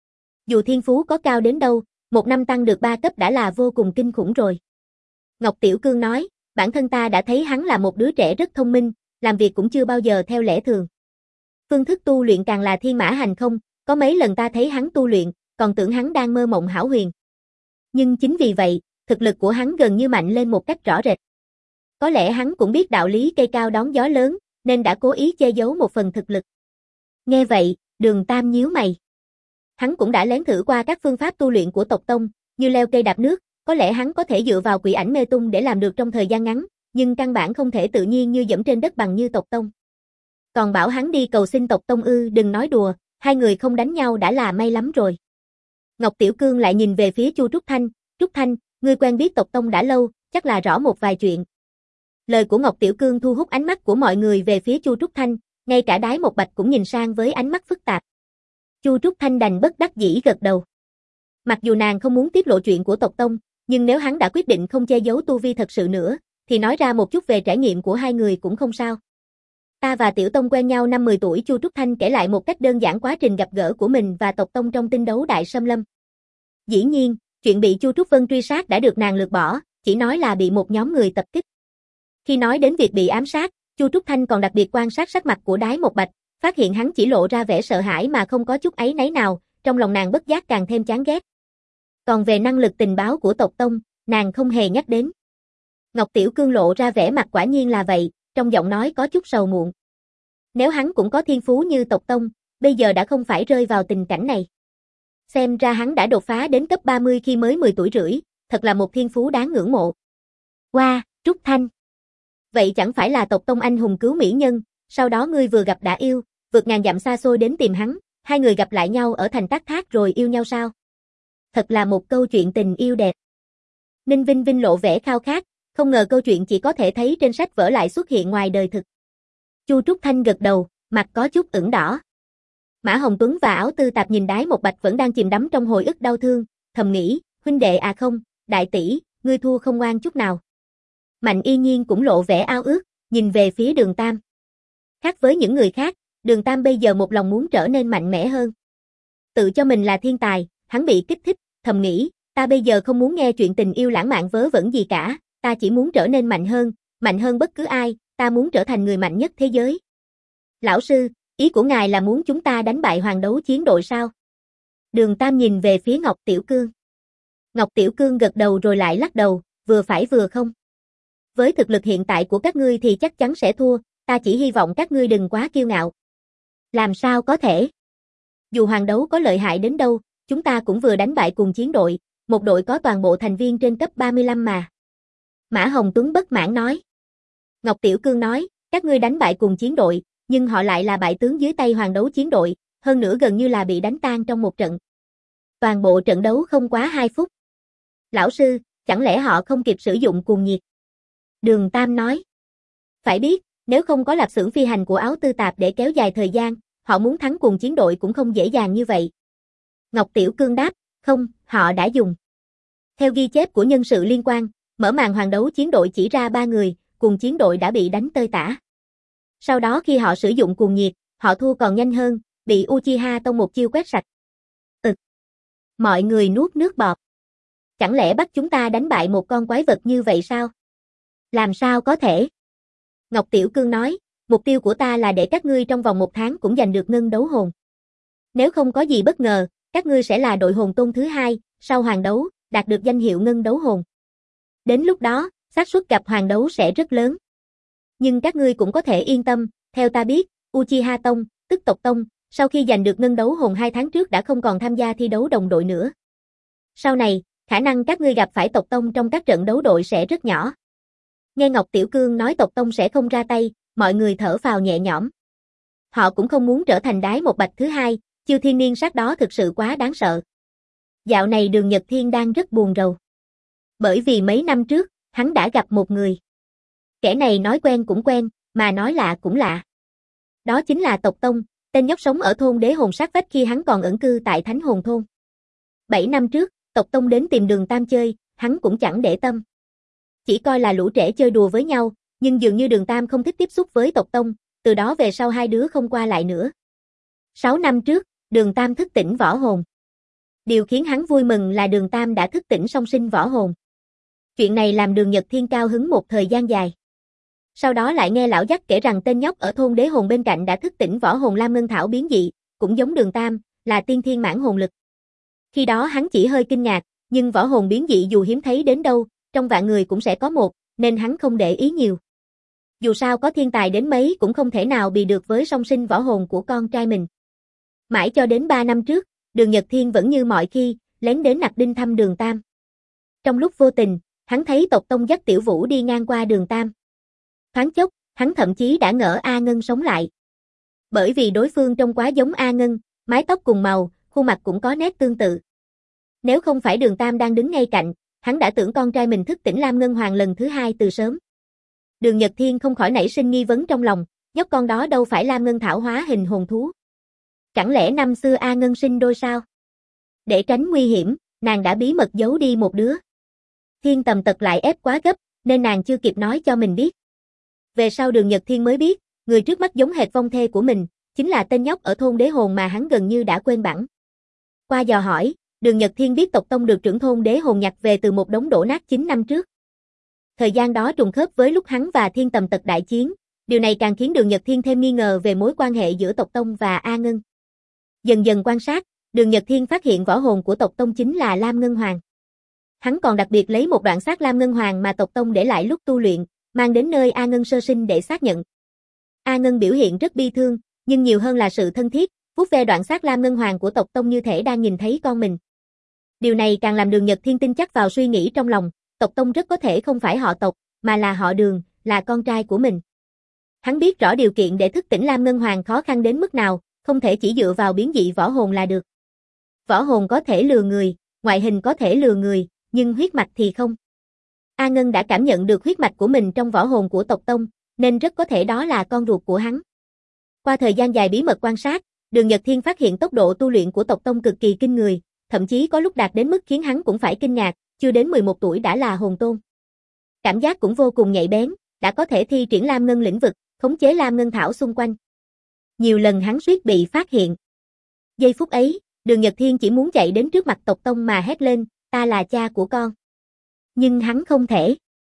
Dù thiên phú có cao đến đâu, 1 năm tăng được 3 cấp đã là vô cùng kinh khủng rồi. Ngọc Tiểu Cương nói, bản thân ta đã thấy hắn là một đứa trẻ rất thông minh, làm việc cũng chưa bao giờ theo lẽ thường. Phương thức tu luyện càng là thiên mã hành không, có mấy lần ta thấy hắn tu luyện, còn tưởng hắn đang mơ mộng hão huyền. Nhưng chính vì vậy, thực lực của hắn gần như mạnh lên một cách rõ rệt. Có lẽ hắn cũng biết đạo lý cây cao đón gió lớn, nên đã cố ý che giấu một phần thực lực. Nghe vậy, Đường Tam nhíu mày. Hắn cũng đã lén thử qua các phương pháp tu luyện của tộc tông, như leo cây đạp nước, có lẽ hắn có thể dựa vào quỷ ảnh mê tung để làm được trong thời gian ngắn, nhưng căn bản không thể tự nhiên như dẫm trên đất bằng như tộc tông. Còn bảo hắn đi cầu xin tộc tông ư, đừng nói đùa, 2 người không đánh nhau đã là may lắm rồi. Ngọc Tiểu Cương lại nhìn về phía Chu Trúc Thanh, ngươi quen biết tộc tông đã lâu, chắc là rõ một vài chuyện. Lời của Ngọc Tiểu Cương thu hút ánh mắt của mọi người về phía Chu Trúc Thanh, ngay cả Đái Một Bạch cũng nhìn sang với ánh mắt phức tạp. Chu Trúc Thanh đành bất đắc dĩ gật đầu. Mặc dù nàng không muốn tiết lộ chuyện của tộc tông, nhưng nếu hắn đã quyết định không che giấu tu vi thật sự nữa, thì nói ra một chút về trải nghiệm của 2 người cũng không sao. Ta và Tiểu Tông quen nhau năm 10 tuổi, Chu Trúc Thanh kể lại một cách đơn giản quá trình gặp gỡ của mình và tộc tông trong tinh đấu Đại Xâm Lâm. Dĩ nhiên, chuyện bị Chu Trúc Vân truy sát đã được nàng lược bỏ, chỉ nói là bị một nhóm người tập kích. Khi nói đến việc bị ám sát, Chu Trúc Thanh còn đặc biệt quan sát sắc mặt của Đái Một Bạch, phát hiện hắn chỉ lộ ra vẻ sợ hãi mà không có chút áy náy nào, trong lòng nàng bất giác càng thêm chán ghét. Còn về năng lực tình báo của tộc tông, nàng không hề nhắc đến. Ngọc Tiểu Cương lộ ra vẻ mặt quả nhiên là vậy, trong giọng nói có chút sầu muộn. Nếu hắn cũng có thiên phú như tộc tông, bây giờ đã không phải rơi vào tình cảnh này. Xem ra hắn đã đột phá đến cấp 30 khi mới 10 tuổi rưỡi, thật là một thiên phú đáng ngưỡng mộ. Wow, Trúc Thanh. Vậy chẳng phải là tộc tông anh hùng cứu mỹ nhân, sau đó ngươi vừa gặp đã yêu, vượt ngàn dặm xa xôi đến tìm hắn, 2 người gặp lại nhau ở thành Tác Thác rồi yêu nhau sao? Thật là một câu chuyện tình yêu đẹp. Ninh Vinh Vinh lộ vẻ khao khát, không ngờ câu chuyện chỉ có thể thấy trên sách vở lại xuất hiện ngoài đời thực. Chu Trúc Thanh gật đầu, mặt có chút ửng đỏ. Mã Hồng Tuấn và Áo Tư Tạp nhìn Đái Một Bạch vẫn đang chìm đắm trong hồi ức đau thương, thầm nghĩ, huynh đệ à không, đại tỷ, ngươi thua không ngoan chút nào. Mạnh Y Nhiên cũng lộ vẻ ao ước, nhìn về phía Đường Tam. Khác với những người khác, Đường Tam bây giờ một lòng muốn trở nên mạnh mẽ hơn. Tự cho mình là thiên tài, hắn bị kích thích, thầm nghĩ, ta bây giờ không muốn nghe chuyện tình yêu lãng mạn vớ vẩn gì cả, ta chỉ muốn trở nên mạnh hơn bất cứ ai, ta muốn trở thành người mạnh nhất thế giới. Lão sư, ý của ngài là muốn chúng ta đánh bại Hoàng Đấu Chiến đội sao? Đường Tam nhìn về phía Ngọc Tiểu Cương. Ngọc Tiểu Cương gật đầu rồi lại lắc đầu, vừa phải vừa không. Với thực lực hiện tại của các ngươi thì chắc chắn sẽ thua, ta chỉ hy vọng các ngươi đừng quá kiêu ngạo. Làm sao có thể? Dù Hoàng Đấu có lợi hại đến đâu, chúng ta cũng vừa đánh bại cùng chiến đội, một đội có toàn bộ thành viên trên cấp 35 mà. Mã Hồng Tuấn bất mãn nói. Ngọc Tiểu Cương nói, các ngươi đánh bại cùng chiến đội, nhưng họ lại là bại tướng dưới tay Hoàng Đấu chiến đội, hơn nữa gần như là bị đánh tan trong một trận. Toàn bộ trận đấu không quá 2 phút. Lão sư, chẳng lẽ họ không kịp sử dụng cuồng nhiệt? Đường Tam nói. Phải biết, nếu không có lạp xưởng phi hành của Áo Tư Tạp để kéo dài thời gian, họ muốn thắng cùng chiến đội cũng không dễ dàng như vậy. Ngọc Tiểu Cương đáp, không, họ đã dùng. Theo ghi chép của nhân sự liên quan, mở màn Hoàng Đấu chiến đội chỉ ra 3 người, cùng chiến đội đã bị đánh tơi tả. Sau đó khi họ sử dụng cuồng nhiệt, họ thua còn nhanh hơn, bị Uchiha Tông một chiêu quét sạch. Mọi người nuốt nước bọt. Chẳng lẽ bắt chúng ta đánh bại một con quái vật như vậy sao? Làm sao có thể? Ngọc Tiểu Cương nói, mục tiêu của ta là để các ngươi trong vòng 1 tháng cũng giành được ngân đấu hồn. Nếu không có gì bất ngờ, các ngươi sẽ là đội hồn tôn thứ 2, sau Hoàng Đấu, đạt được danh hiệu ngân đấu hồn. Đến lúc đó, xác suất gặp Hoàng Đấu sẽ rất lớn. Nhưng các ngươi cũng có thể yên tâm, theo ta biết, Uchiha Tông, tức tộc Tông, sau khi giành được ngân đấu hồn 2 tháng trước đã không còn tham gia thi đấu đồng đội nữa. Sau này, khả năng các ngươi gặp phải tộc Tông trong các trận đấu đội sẽ rất nhỏ. Nghe Ngọc Tiểu Cương nói tộc Tông sẽ không ra tay, mọi người thở phào nhẹ nhõm. Họ cũng không muốn trở thành đái một bạch thứ 2, chiêu thiên niên sát đó thực sự quá đáng sợ. Dạo này Đường Nhật Thiên đang rất buồn rầu. Bởi vì mấy năm trước, hắn đã gặp một người. Kẻ này nói quen cũng quen, mà nói lạ cũng lạ. Đó chính là tộc Tông, tên nhóc sống ở thôn Đế Hồn Sát Vách khi hắn còn ẩn cư tại Thánh Hồn Thôn. 7 năm trước, tộc Tông đến tìm Đường Tam chơi, hắn cũng chẳng để tâm. Chỉ coi là lũ trẻ chơi đùa với nhau, nhưng dường như Đường Tam không thích tiếp xúc với tộc Tông, từ đó về sau hai đứa không qua lại nữa. 6 năm trước, Đường Tam thức tỉnh võ hồn. Điều khiến hắn vui mừng là Đường Tam đã thức tỉnh song sinh võ hồn. Chuyện này làm Đường Nhật Thiên cao hứng một thời gian dài. Sau đó lại nghe lão dắt kể rằng tên nhóc ở thôn Đế Hồn bên cạnh đã thức tỉnh võ hồn Lam Ngân Thảo biến dị, cũng giống Đường Tam, là tiên thiên mãn hồn lực. Khi đó hắn chỉ hơi kinh ngạc, nhưng võ hồn biến dị dù hiếm thấy đến đâu, trong vạn người cũng sẽ có một, nên hắn không để ý nhiều. Dù sao có thiên tài đến mấy cũng không thể nào bì được với song sinh võ hồn của con trai mình. Mãi cho đến 3 năm trước, Đường Nhật Thiên vẫn như mọi khi, lén đến Nặc Đinh thăm Đường Tam. Trong lúc vô tình, hắn thấy tộc Tông dắt Tiểu Vũ đi ngang qua Đường Tam. Thoáng chốc, hắn thậm chí đã ngỡ A Ngân sống lại. Bởi vì đối phương trông quá giống A Ngân, mái tóc cùng màu, khuôn mặt cũng có nét tương tự. Nếu không phải Đường Tam đang đứng ngay cạnh, hắn đã tưởng con trai mình thức tỉnh Lam Ngân Hoàng lần thứ 2 từ sớm. Đường Nhật Thiên không khỏi nảy sinh nghi vấn trong lòng, nhóc con đó đâu phải Lam Ngân Thảo hóa hình hồn thú. Chẳng lẽ năm xưa A Ngân sinh đôi sao? Để tránh nguy hiểm, nàng đã bí mật giấu đi một đứa. Thiên Tầm Tật lại ép quá gấp, nên nàng chưa kịp nói cho mình biết. Về sau Đường Nhật Thiên mới biết, người trước mắt giống hệt vong thê của mình, chính là tên nhóc ở thôn Đế Hồn mà hắn gần như đã quên bẵng. Qua dò hỏi, Đường Nhật Thiên biết tộc Tông được trưởng thôn Đế Hồn nhặt về từ một đống đổ nát 9 năm trước. Thời gian đó trùng khớp với lúc hắn và Thiên Tầm Tật đại chiến, điều này càng khiến Đường Nhật Thiên thêm nghi ngờ về mối quan hệ giữa tộc Tông và A Ngân. Dần dần quan sát, Đường Nhật Thiên phát hiện võ hồn của tộc Tông chính là Lam Ngân Hoàng. Hắn còn đặc biệt lấy một đoạn xác Lam Ngân Hoàng mà tộc Tông để lại lúc tu luyện, mang đến nơi A Ngân sơ sinh để xác nhận. A Ngân biểu hiện rất bi thương, nhưng nhiều hơn là sự thân thiết, vuốt ve đoạn xác Lam Ngân Hoàng của tộc Tông như thể đang nhìn thấy con mình. Điều này càng làm Đường Nhật Thiên tin chắc vào suy nghĩ trong lòng, tộc Tông rất có thể không phải họ tộc, mà là họ Đường, là con trai của mình. Hắn biết rõ điều kiện để thức tỉnh Lam Ngân Hoàng khó khăn đến mức nào, không thể chỉ dựa vào biến dị võ hồn là được. Võ hồn có thể lừa người, ngoại hình có thể lừa người, nhưng huyết mạch thì không. A Ngân đã cảm nhận được huyết mạch của mình trong võ hồn của tộc Tông, nên rất có thể đó là con ruột của hắn. Qua thời gian dài bí mật quan sát, Đường Nhật Thiên phát hiện tốc độ tu luyện của tộc Tông cực kỳ kinh người, thậm chí có lúc đạt đến mức khiến hắn cũng phải kinh ngạc, chưa đến 11 tuổi đã là hồn tôn. Cảm giác cũng vô cùng nhạy bén, đã có thể thi triển Lam Ngân lĩnh vực, khống chế Lam Ngân Thảo xung quanh. Nhiều lần hắn suýt bị phát hiện. Giây phút ấy, Đường Nhật Thiên chỉ muốn chạy đến trước mặt tộc Tông mà hét lên, ta là cha của con. Nhưng hắn không thể.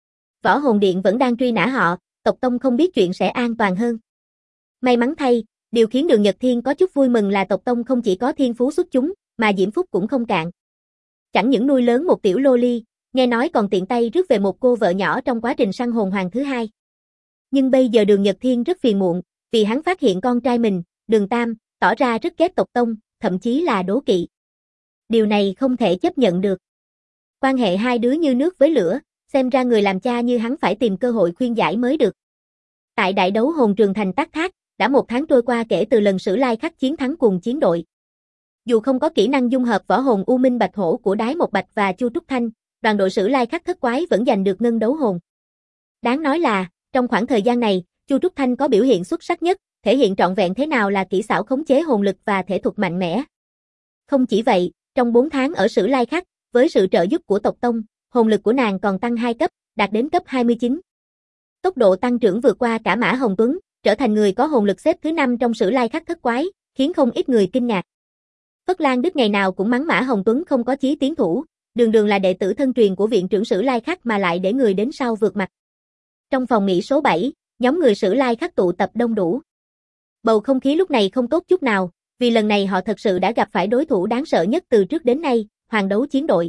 Võ Hồn Điện vẫn đang truy nã họ, tộc Tông không biết chuyện sẽ an toàn hơn. May mắn thay, điều khiến Đường Nhật Thiên có chút vui mừng là tộc Tông không chỉ có thiên phú xuất chúng, mà diễm phúc cũng không cạn. Chẳng những nuôi lớn một tiểu lô ly, nghe nói còn tiện tay rước về một cô vợ nhỏ trong quá trình săn hồn hoàng thứ 2. Nhưng bây giờ Đường Nhật Thiên rất phiền muộn, vì hắn phát hiện con trai mình, Đường Tam, tỏ ra rất ghét tộc Tông, thậm chí là đố kỵ. Điều này không thể chấp nhận được. Quan hệ hai đứa như nước với lửa, xem ra người làm cha như hắn phải tìm cơ hội khuyên giải mới được. Tại đại đấu hồn trường thành Tác Thác, đã 1 tháng trôi qua kể từ lần Sử Lai Khắc chiến thắng cùng chiến đội. Dù không có kỹ năng dung hợp võ hồn U Minh Bạch Hổ của Đái Một Bạch và Chu Trúc Thanh, đoàn đội Sử Lai Khắc thất quái vẫn giành được ngân đấu hồn. Đáng nói là, trong khoảng thời gian này, Chu Trúc Thanh có biểu hiện xuất sắc nhất, thể hiện trọn vẹn thế nào là kỹ xảo khống chế hồn lực và thể thuật mạnh mẽ. Không chỉ vậy, trong 4 tháng ở Sử Lai Khắc, với sự trợ giúp của tộc tông, hồn lực của nàng còn tăng 2 cấp, đạt đến cấp 29. Tốc độ tăng trưởng vượt qua cả Mã Hồng Tuấn, trở thành người có hồn lực xếp thứ 5 trong Sử Lai Khắc thất quái, khiến không ít người kinh ngạc. Phất Lan Đức ngày nào cũng mắng Mã Hồng Tuấn không có chí tiến thủ, đường đường là đệ tử thân truyền của viện trưởng Sử Lai Khắc mà lại để người đến sau vượt mặt. Trong phòng nghỉ số 7, nhóm người Sử Lai Khắc tụ tập đông đủ. Bầu không khí lúc này không tốt chút nào, vì lần này họ thật sự đã gặp phải đối thủ đáng sợ nhất từ trước đến nay, Hoàng Đấu chiến đội.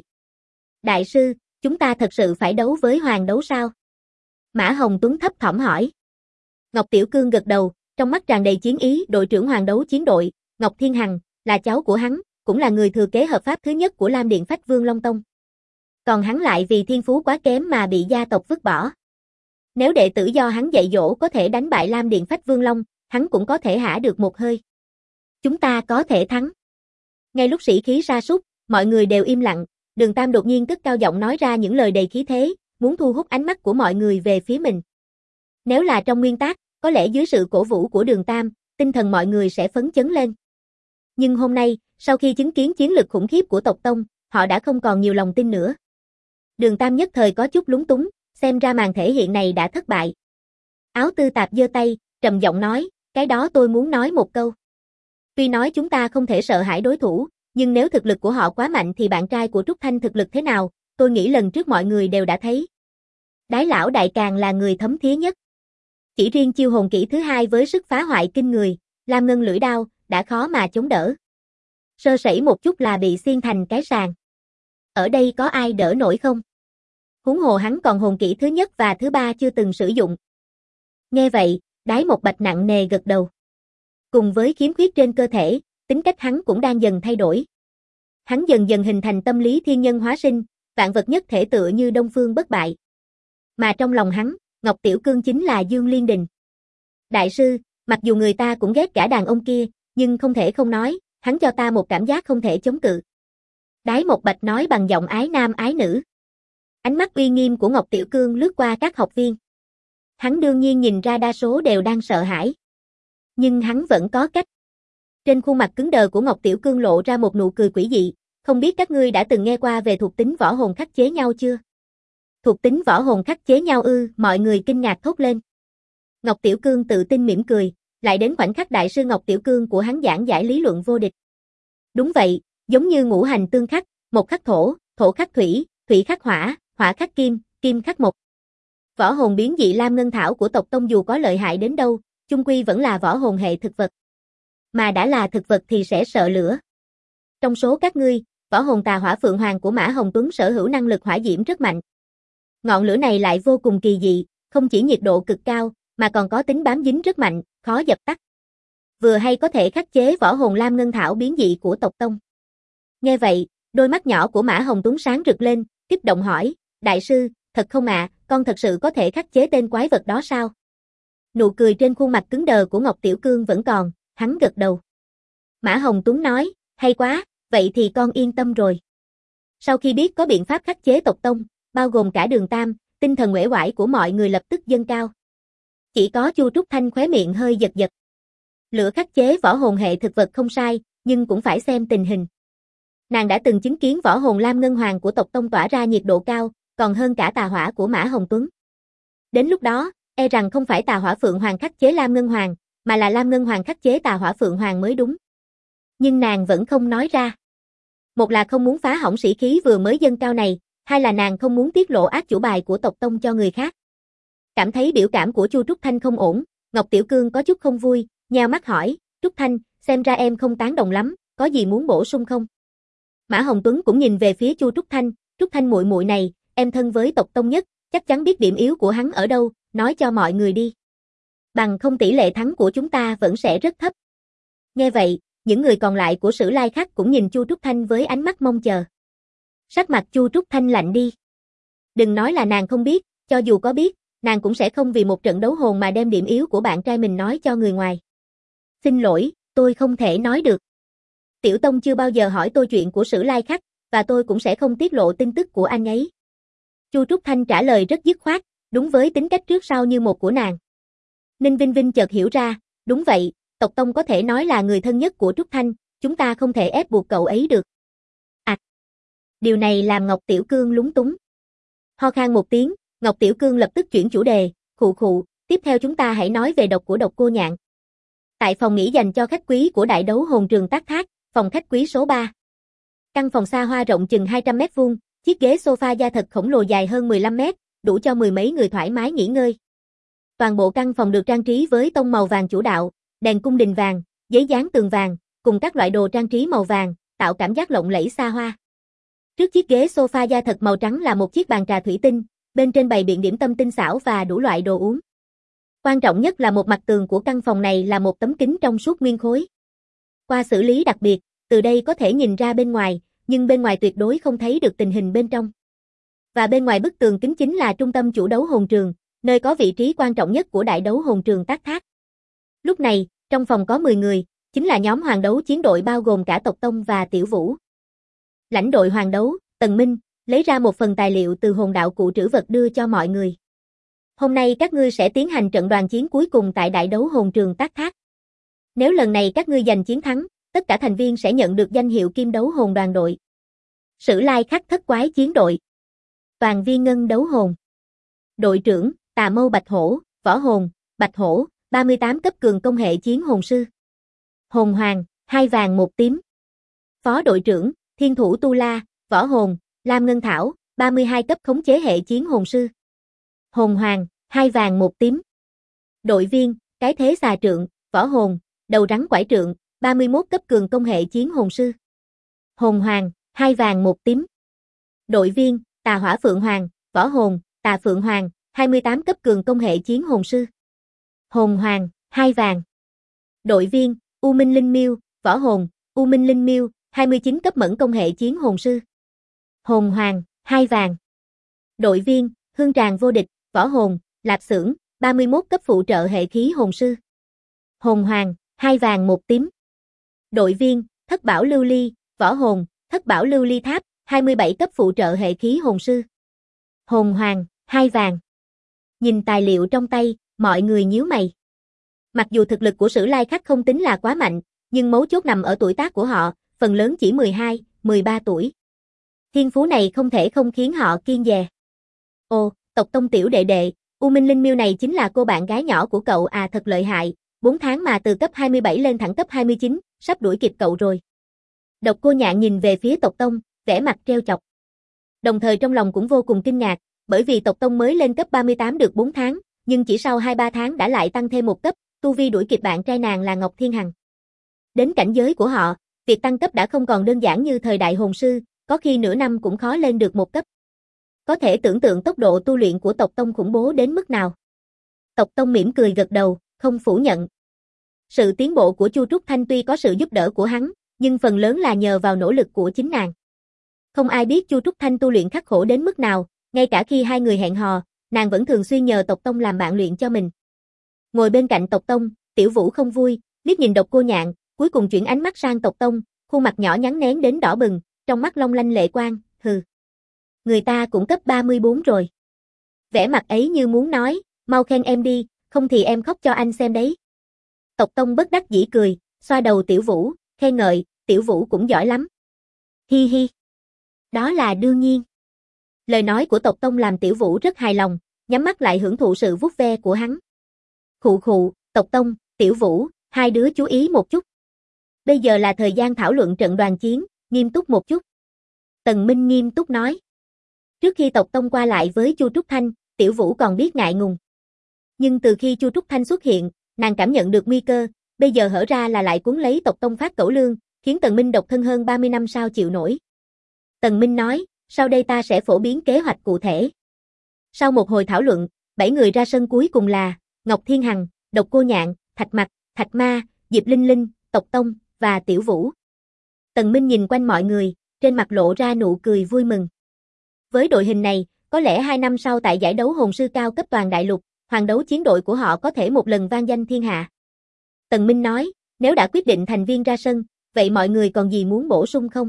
Đại sư, chúng ta thật sự phải đấu với Hoàng Đấu sao? Mã Hồng Tuấn thấp thỏm hỏi. Ngọc Tiểu Cương gật đầu, trong mắt tràn đầy chiến ý. Đội trưởng Hoàng Đấu chiến đội, Ngọc Thiên Hằng, là cháu của hắn, cũng là người thừa kế hợp pháp thứ nhất của Lam Điện Phách Vương Long Tông. Còn hắn lại vì thiên phú quá kém mà bị gia tộc vứt bỏ. Nếu đệ tử do hắn dạy dỗ có thể đánh bại Lam Điện Phách Vương Long, hắn cũng có thể hả được một hơi. Chúng ta có thể thắng. Ngay lúc sĩ khí sa sút, mọi người đều im lặng, Đường Tam đột nhiên cất cao giọng nói ra những lời đầy khí thế, muốn thu hút ánh mắt của mọi người về phía mình. Nếu là trong nguyên tắc, có lẽ dưới sự cổ vũ của Đường Tam, tinh thần mọi người sẽ phấn chấn lên. Nhưng hôm nay, sau khi chứng kiến chiến lực khủng khiếp của tộc tông, họ đã không còn nhiều lòng tin nữa. Đường Tam nhất thời có chút lúng túng, xem ra màn thể hiện này đã thất bại. Áo Tư Tạp giơ tay, trầm giọng nói, cái đó tôi muốn nói một câu. Tuy nói chúng ta không thể sợ hãi đối thủ, nhưng nếu thực lực của họ quá mạnh thì bạn trai của Trúc Thanh thực lực thế nào, tôi nghĩ lần trước mọi người đều đã thấy. Đái lão đại càng là người thấm thía nhất. Chỉ riêng chiêu hồn kỹ thứ 2 với sức phá hoại kinh người, Lam Ngân lưỡi đao, đã khó mà chống đỡ. Sơ sẩy một chút là bị xiên thành cái sàng. Ở đây có ai đỡ nổi không? Huống hồ hắn còn hồn kỹ thứ nhất và thứ 3 chưa từng sử dụng. Nghe vậy, Đái Một Bạch nặng nề gật đầu. Cùng với khiếm khuyết trên cơ thể, tính cách hắn cũng đang dần thay đổi. Hắn dần dần hình thành tâm lý thiên nhân hóa sinh, vạn vật nhất thể tựa như Đông Phương bất bại. Mà trong lòng hắn, Ngọc Tiểu Cương chính là Dương Liên Đình. Đại sư, mặc dù người ta cũng ghét cả đàn ông kia, nhưng không thể không nói, hắn cho ta một cảm giác không thể chống cự. Đái Một Bạch nói bằng giọng ái nam ái nữ. Ánh mắt uy nghiêm của Ngọc Tiểu Cương lướt qua các học viên. Hắn đương nhiên nhìn ra đa số đều đang sợ hãi. Nhưng hắn vẫn có cách. Trên khuôn mặt cứng đờ của Ngọc Tiểu Cương lộ ra một nụ cười quỷ dị, không biết các ngươi đã từng nghe qua về thuộc tính võ hồn khắc chế nhau chưa? Thuộc tính võ hồn khắc chế nhau ư? Mọi người kinh ngạc thốt lên. Ngọc Tiểu Cương tự tin mỉm cười, lại đến khoảnh khắc đại sư Ngọc Tiểu Cương của hắn giảng giải lý luận vô địch. Đúng vậy, giống như ngũ hành tương khắc, một khắc thổ, thổ khắc thủy, thủy khắc hỏa, hỏa khắc kim, kim khắc mộc. Võ hồn biến dị Lam Ngân Thảo của tộc tông dù có lợi hại đến đâu, chung quy vẫn là võ hồn hệ thực vật. Mà đã là thực vật thì sẽ sợ lửa. Trong số các ngươi, võ hồn Tà Hỏa Phượng Hoàng của Mã Hồng Tuấn sở hữu năng lực hỏa diễm rất mạnh. Ngọn lửa này lại vô cùng kỳ dị, không chỉ nhiệt độ cực cao, mà còn có tính bám dính rất mạnh, khó dập tắt. Vừa hay có thể khắc chế võ hồn Lam Ngân Thảo biến dị của tộc tông. Nghe vậy, đôi mắt nhỏ của Mã Hồng Tuấn sáng rực lên, kích động hỏi, đại sư, thật không ạ, con thật sự có thể khắc chế tên quái vật đó sao? Nụ cười trên khuôn mặt cứng đờ của Ngọc Tiểu Cương vẫn còn, hắn gật đầu. Mã Hồng Tuấn nói, hay quá, vậy thì con yên tâm rồi. Sau khi biết có biện pháp khắc chế tộc tông, bao gồm cả Đường Tam, tinh thần uể oải của mọi người lập tức dâng cao. Chỉ có Chu Trúc Thanh khóe miệng hơi giật giật. Lửa khắc chế võ hồn hệ thực vật không sai, nhưng cũng phải xem tình hình. Nàng đã từng chứng kiến võ hồn Lam Ngân Hoàng của tộc tông tỏa ra nhiệt độ cao, còn hơn cả tà hỏa của Mã Hồng Tuấn. Đến lúc đó, e rằng không phải Tà Hỏa Phượng Hoàng khắc chế Lam Ngân Hoàng, mà là Lam Ngân Hoàng khắc chế Tà Hỏa Phượng Hoàng mới đúng. Nhưng nàng vẫn không nói ra. Một là không muốn phá hỏng sĩ khí vừa mới dâng cao này, hai là nàng không muốn tiết lộ át chủ bài của tộc tông cho người khác. Cảm thấy biểu cảm của Chu Trúc Thanh không ổn, Ngọc Tiểu Cương có chút không vui, nheo mắt hỏi, Trúc Thanh, xem ra em không tán đồng lắm, có gì muốn bổ sung không? Mã Hồng Tuấn cũng nhìn về phía Chu Trúc Thanh muội muội này, em thân với tộc tông nhất, chắc chắn biết điểm yếu của hắn ở đâu, nói cho mọi người đi. Bằng không tỷ lệ thắng của chúng ta vẫn sẽ rất thấp. Nghe vậy, những người còn lại của Sử Lai Khắc cũng nhìn Chu Trúc Thanh với ánh mắt mong chờ. Sắc mặt Chu Trúc Thanh lạnh đi. Đừng nói là nàng không biết, cho dù có biết, nàng cũng sẽ không vì một trận đấu hồn mà đem điểm yếu của bạn trai mình nói cho người ngoài. Xin lỗi, tôi không thể nói được. Tiểu Tông chưa bao giờ hỏi tôi chuyện của Sử Lai Khắc, và tôi cũng sẽ không tiết lộ tin tức của anh ấy. Chu Trúc Thanh trả lời rất dứt khoát, đúng với tính cách trước sau như một của nàng. Ninh Vinh Vinh chợt hiểu ra, đúng vậy, Tộc Tông có thể nói là người thân nhất của Trúc Thanh, chúng ta không thể ép buộc cậu ấy được. Điều này làm Ngọc Tiểu Cương lúng túng. Ho khan một tiếng, Ngọc Tiểu Cương lập tức chuyển chủ đề, khụ, tiếp theo chúng ta hãy nói về độc của Độc Cô Nhạn. Tại phòng nghỉ dành cho khách quý của Đại Đấu Hồn Trường Tác Thác, phòng khách quý số 3. Căn phòng xa hoa rộng chừng 200 mét vuông, chiếc ghế sofa da thật khổng lồ dài hơn 15 mét, đủ cho mười mấy người thoải mái nghỉ ngơi. Toàn bộ căn phòng được trang trí với tông màu vàng chủ đạo, đèn cung đình vàng, giấy dán tường vàng, cùng các loại đồ trang trí màu vàng, tạo cảm giác lộng lẫy xa hoa. Trước chiếc ghế sofa da thật màu trắng là một chiếc bàn trà thủy tinh, bên trên bày biện điểm tâm tinh xảo và đủ loại đồ uống. Quan trọng nhất là một mặt tường của căn phòng này là một tấm kính trong suốt nguyên khối. Qua xử lý đặc biệt, từ đây có thể nhìn ra bên ngoài, nhưng bên ngoài tuyệt đối không thấy được tình hình bên trong. Và bên ngoài bức tường kính chính là trung tâm chủ đấu hồn trường, nơi có vị trí quan trọng nhất của Đại Đấu Hồn Trường Tác Thác. Lúc này, trong phòng có 10 người, chính là nhóm hoàng đấu chiến đội bao gồm cả Tộc Tông và Tiểu Vũ. Lãnh đội hoàng đấu, Tần Minh, lấy ra một phần tài liệu từ hồn đạo cụ trữ vật đưa cho mọi người. Hôm nay các ngươi sẽ tiến hành trận đoàn chiến cuối cùng tại Đại Đấu Hồn Trường Tác Thác. Nếu lần này các ngươi giành chiến thắng, tất cả thành viên sẽ nhận được danh hiệu Kim Đấu Hồn đoàn đội. Sử Lai Khắc Thất Quái chiến đội. Toàn viên ngân đấu hồn. Đội trưởng, Tà Mâu Bạch Hổ, Võ Hồn, Bạch Hổ, 38 cấp cường công hệ chiến hồn sư. Hồn Hoàng, 2 vàng 1 tím. Phó đội trưởng, Thiên Thủ Tu La, Võ Hồn, Lam Ngân Thảo, 32 cấp khống chế hệ chiến hồn sư. Hồn Hoàng, 2 vàng 1 tím. Đội viên, Cái Thế Xà Trượng, Võ Hồn, Đầu Rắn Quải Trượng, 31 cấp cường công hệ chiến hồn sư. Hồn Hoàng, 2 vàng 1 tím. Đội viên, Tà Hỏa Phượng Hoàng, Võ Hồn, Tà Phượng Hoàng, 28 cấp cường công hệ chiến hồn sư. Hồn Hoàng, 2 vàng. Đội viên, U Minh Linh Miêu, Võ Hồn, U Minh Linh Miêu, 29 cấp mẫn công hệ chiến hồn sư. Hồn Hoàng, 2 vàng. Đội viên, Hương Tràng Vô Địch, Võ Hồn, Lạp Xưởng, 31 cấp phụ trợ hệ khí hồn sư. Hồn Hoàng, 2 vàng 1 tím. Đội viên, Thất Bảo Lưu Ly, Võ Hồn, Thất Bảo Lưu Ly Tháp, 27 cấp phụ trợ hệ khí hồn sư. Hồn Hoàng, 2 vàng. Nhìn tài liệu trong tay, mọi người nhíu mày. Mặc dù thực lực của Sử Lai Khắc không tính là quá mạnh, nhưng mấu chốt nằm ở tuổi tác của họ, phần lớn chỉ 12, 13 tuổi. Thiên phú này không thể không khiến họ kiêng dè. Ồ, Tộc Tông tiểu đệ đệ, U Minh Linh Miêu này chính là cô bạn gái nhỏ của cậu à, thật lợi hại, 4 tháng mà từ cấp 27 lên thẳng cấp 29, sắp đuổi kịp cậu rồi. Độc Cô Nhạn nhìn về phía Tộc Tông, vẻ mặt trêu chọc. Đồng thời trong lòng cũng vô cùng kinh ngạc, bởi vì Tộc Tông mới lên cấp 38 được 4 tháng, nhưng chỉ sau 2-3 tháng đã lại tăng thêm một cấp, tu vi đuổi kịp bạn trai nàng là Ngọc Thiên Hằng. Đến cảnh giới của họ, việc tăng cấp đã không còn đơn giản như thời đại hồn sư, có khi nửa năm cũng khó lên được một cấp. Có thể tưởng tượng tốc độ tu luyện của Tộc Tông khủng bố đến mức nào. Tộc Tông mỉm cười gật đầu, không phủ nhận. Sự tiến bộ của Chu Trúc Thanh tuy có sự giúp đỡ của hắn, nhưng phần lớn là nhờ vào nỗ lực của chính nàng. Không ai biết Chu Trúc Thanh tu luyện khắc khổ đến mức nào, ngay cả khi hai người hẹn hò, nàng vẫn thường xuyên nhờ Tộc Tông làm bạn luyện cho mình. Ngồi bên cạnh Tộc Tông, Tiểu Vũ không vui, liếc nhìn Độc Cô Nhạn, cuối cùng chuyển ánh mắt sang Tộc Tông, khuôn mặt nhỏ nhắn nén đến đỏ bừng, trong mắt long lanh lệ quang, hừ. Người ta cũng cấp 34 rồi. Vẻ mặt ấy như muốn nói, mau khen em đi, không thì em khóc cho anh xem đấy. Tộc Tông bất đắc dĩ cười, xoa đầu Tiểu Vũ, khen ngợi, Tiểu Vũ cũng giỏi lắm. Hi hi. Đó là đương nhiên. Lời nói của Tộc Tông làm Tiểu Vũ rất hài lòng, nhắm mắt lại hưởng thụ sự vuốt ve của hắn. Khụ, Tộc Tông, Tiểu Vũ, hai đứa chú ý một chút. Bây giờ là thời gian thảo luận trận đoàn chiến, nghiêm túc một chút. Tần Minh nghiêm túc nói. Trước khi Tộc Tông qua lại với Chu Trúc Thanh, Tiểu Vũ còn biết ngại ngùng. Nhưng từ khi Chu Trúc Thanh xuất hiện, nàng cảm nhận được nguy cơ, bây giờ hở ra là lại cuốn lấy Tộc Tông phát cẩu lương, khiến Tần Minh độc thân hơn 30 năm sao chịu nổi. Tần Minh nói, sau đây ta sẽ phổ biến kế hoạch cụ thể. Sau một hồi thảo luận, 7 người ra sân cuối cùng là Ngọc Thiên Hằng, Độc Cô Nhạn, Thạch Mặc, Thạch Ma, Diệp Linh Linh, Tộc Tông và Tiểu Vũ. Tần Minh nhìn quanh mọi người, trên mặt lộ ra nụ cười vui mừng. Với đội hình này, Có lẽ 2 năm sau tại giải đấu hồn sư cao cấp toàn đại lục, hoàng đấu chiến đội của họ có thể một lần vang danh thiên hạ. Tần Minh nói, nếu đã quyết định thành viên ra sân, vậy mọi người còn gì muốn bổ sung không?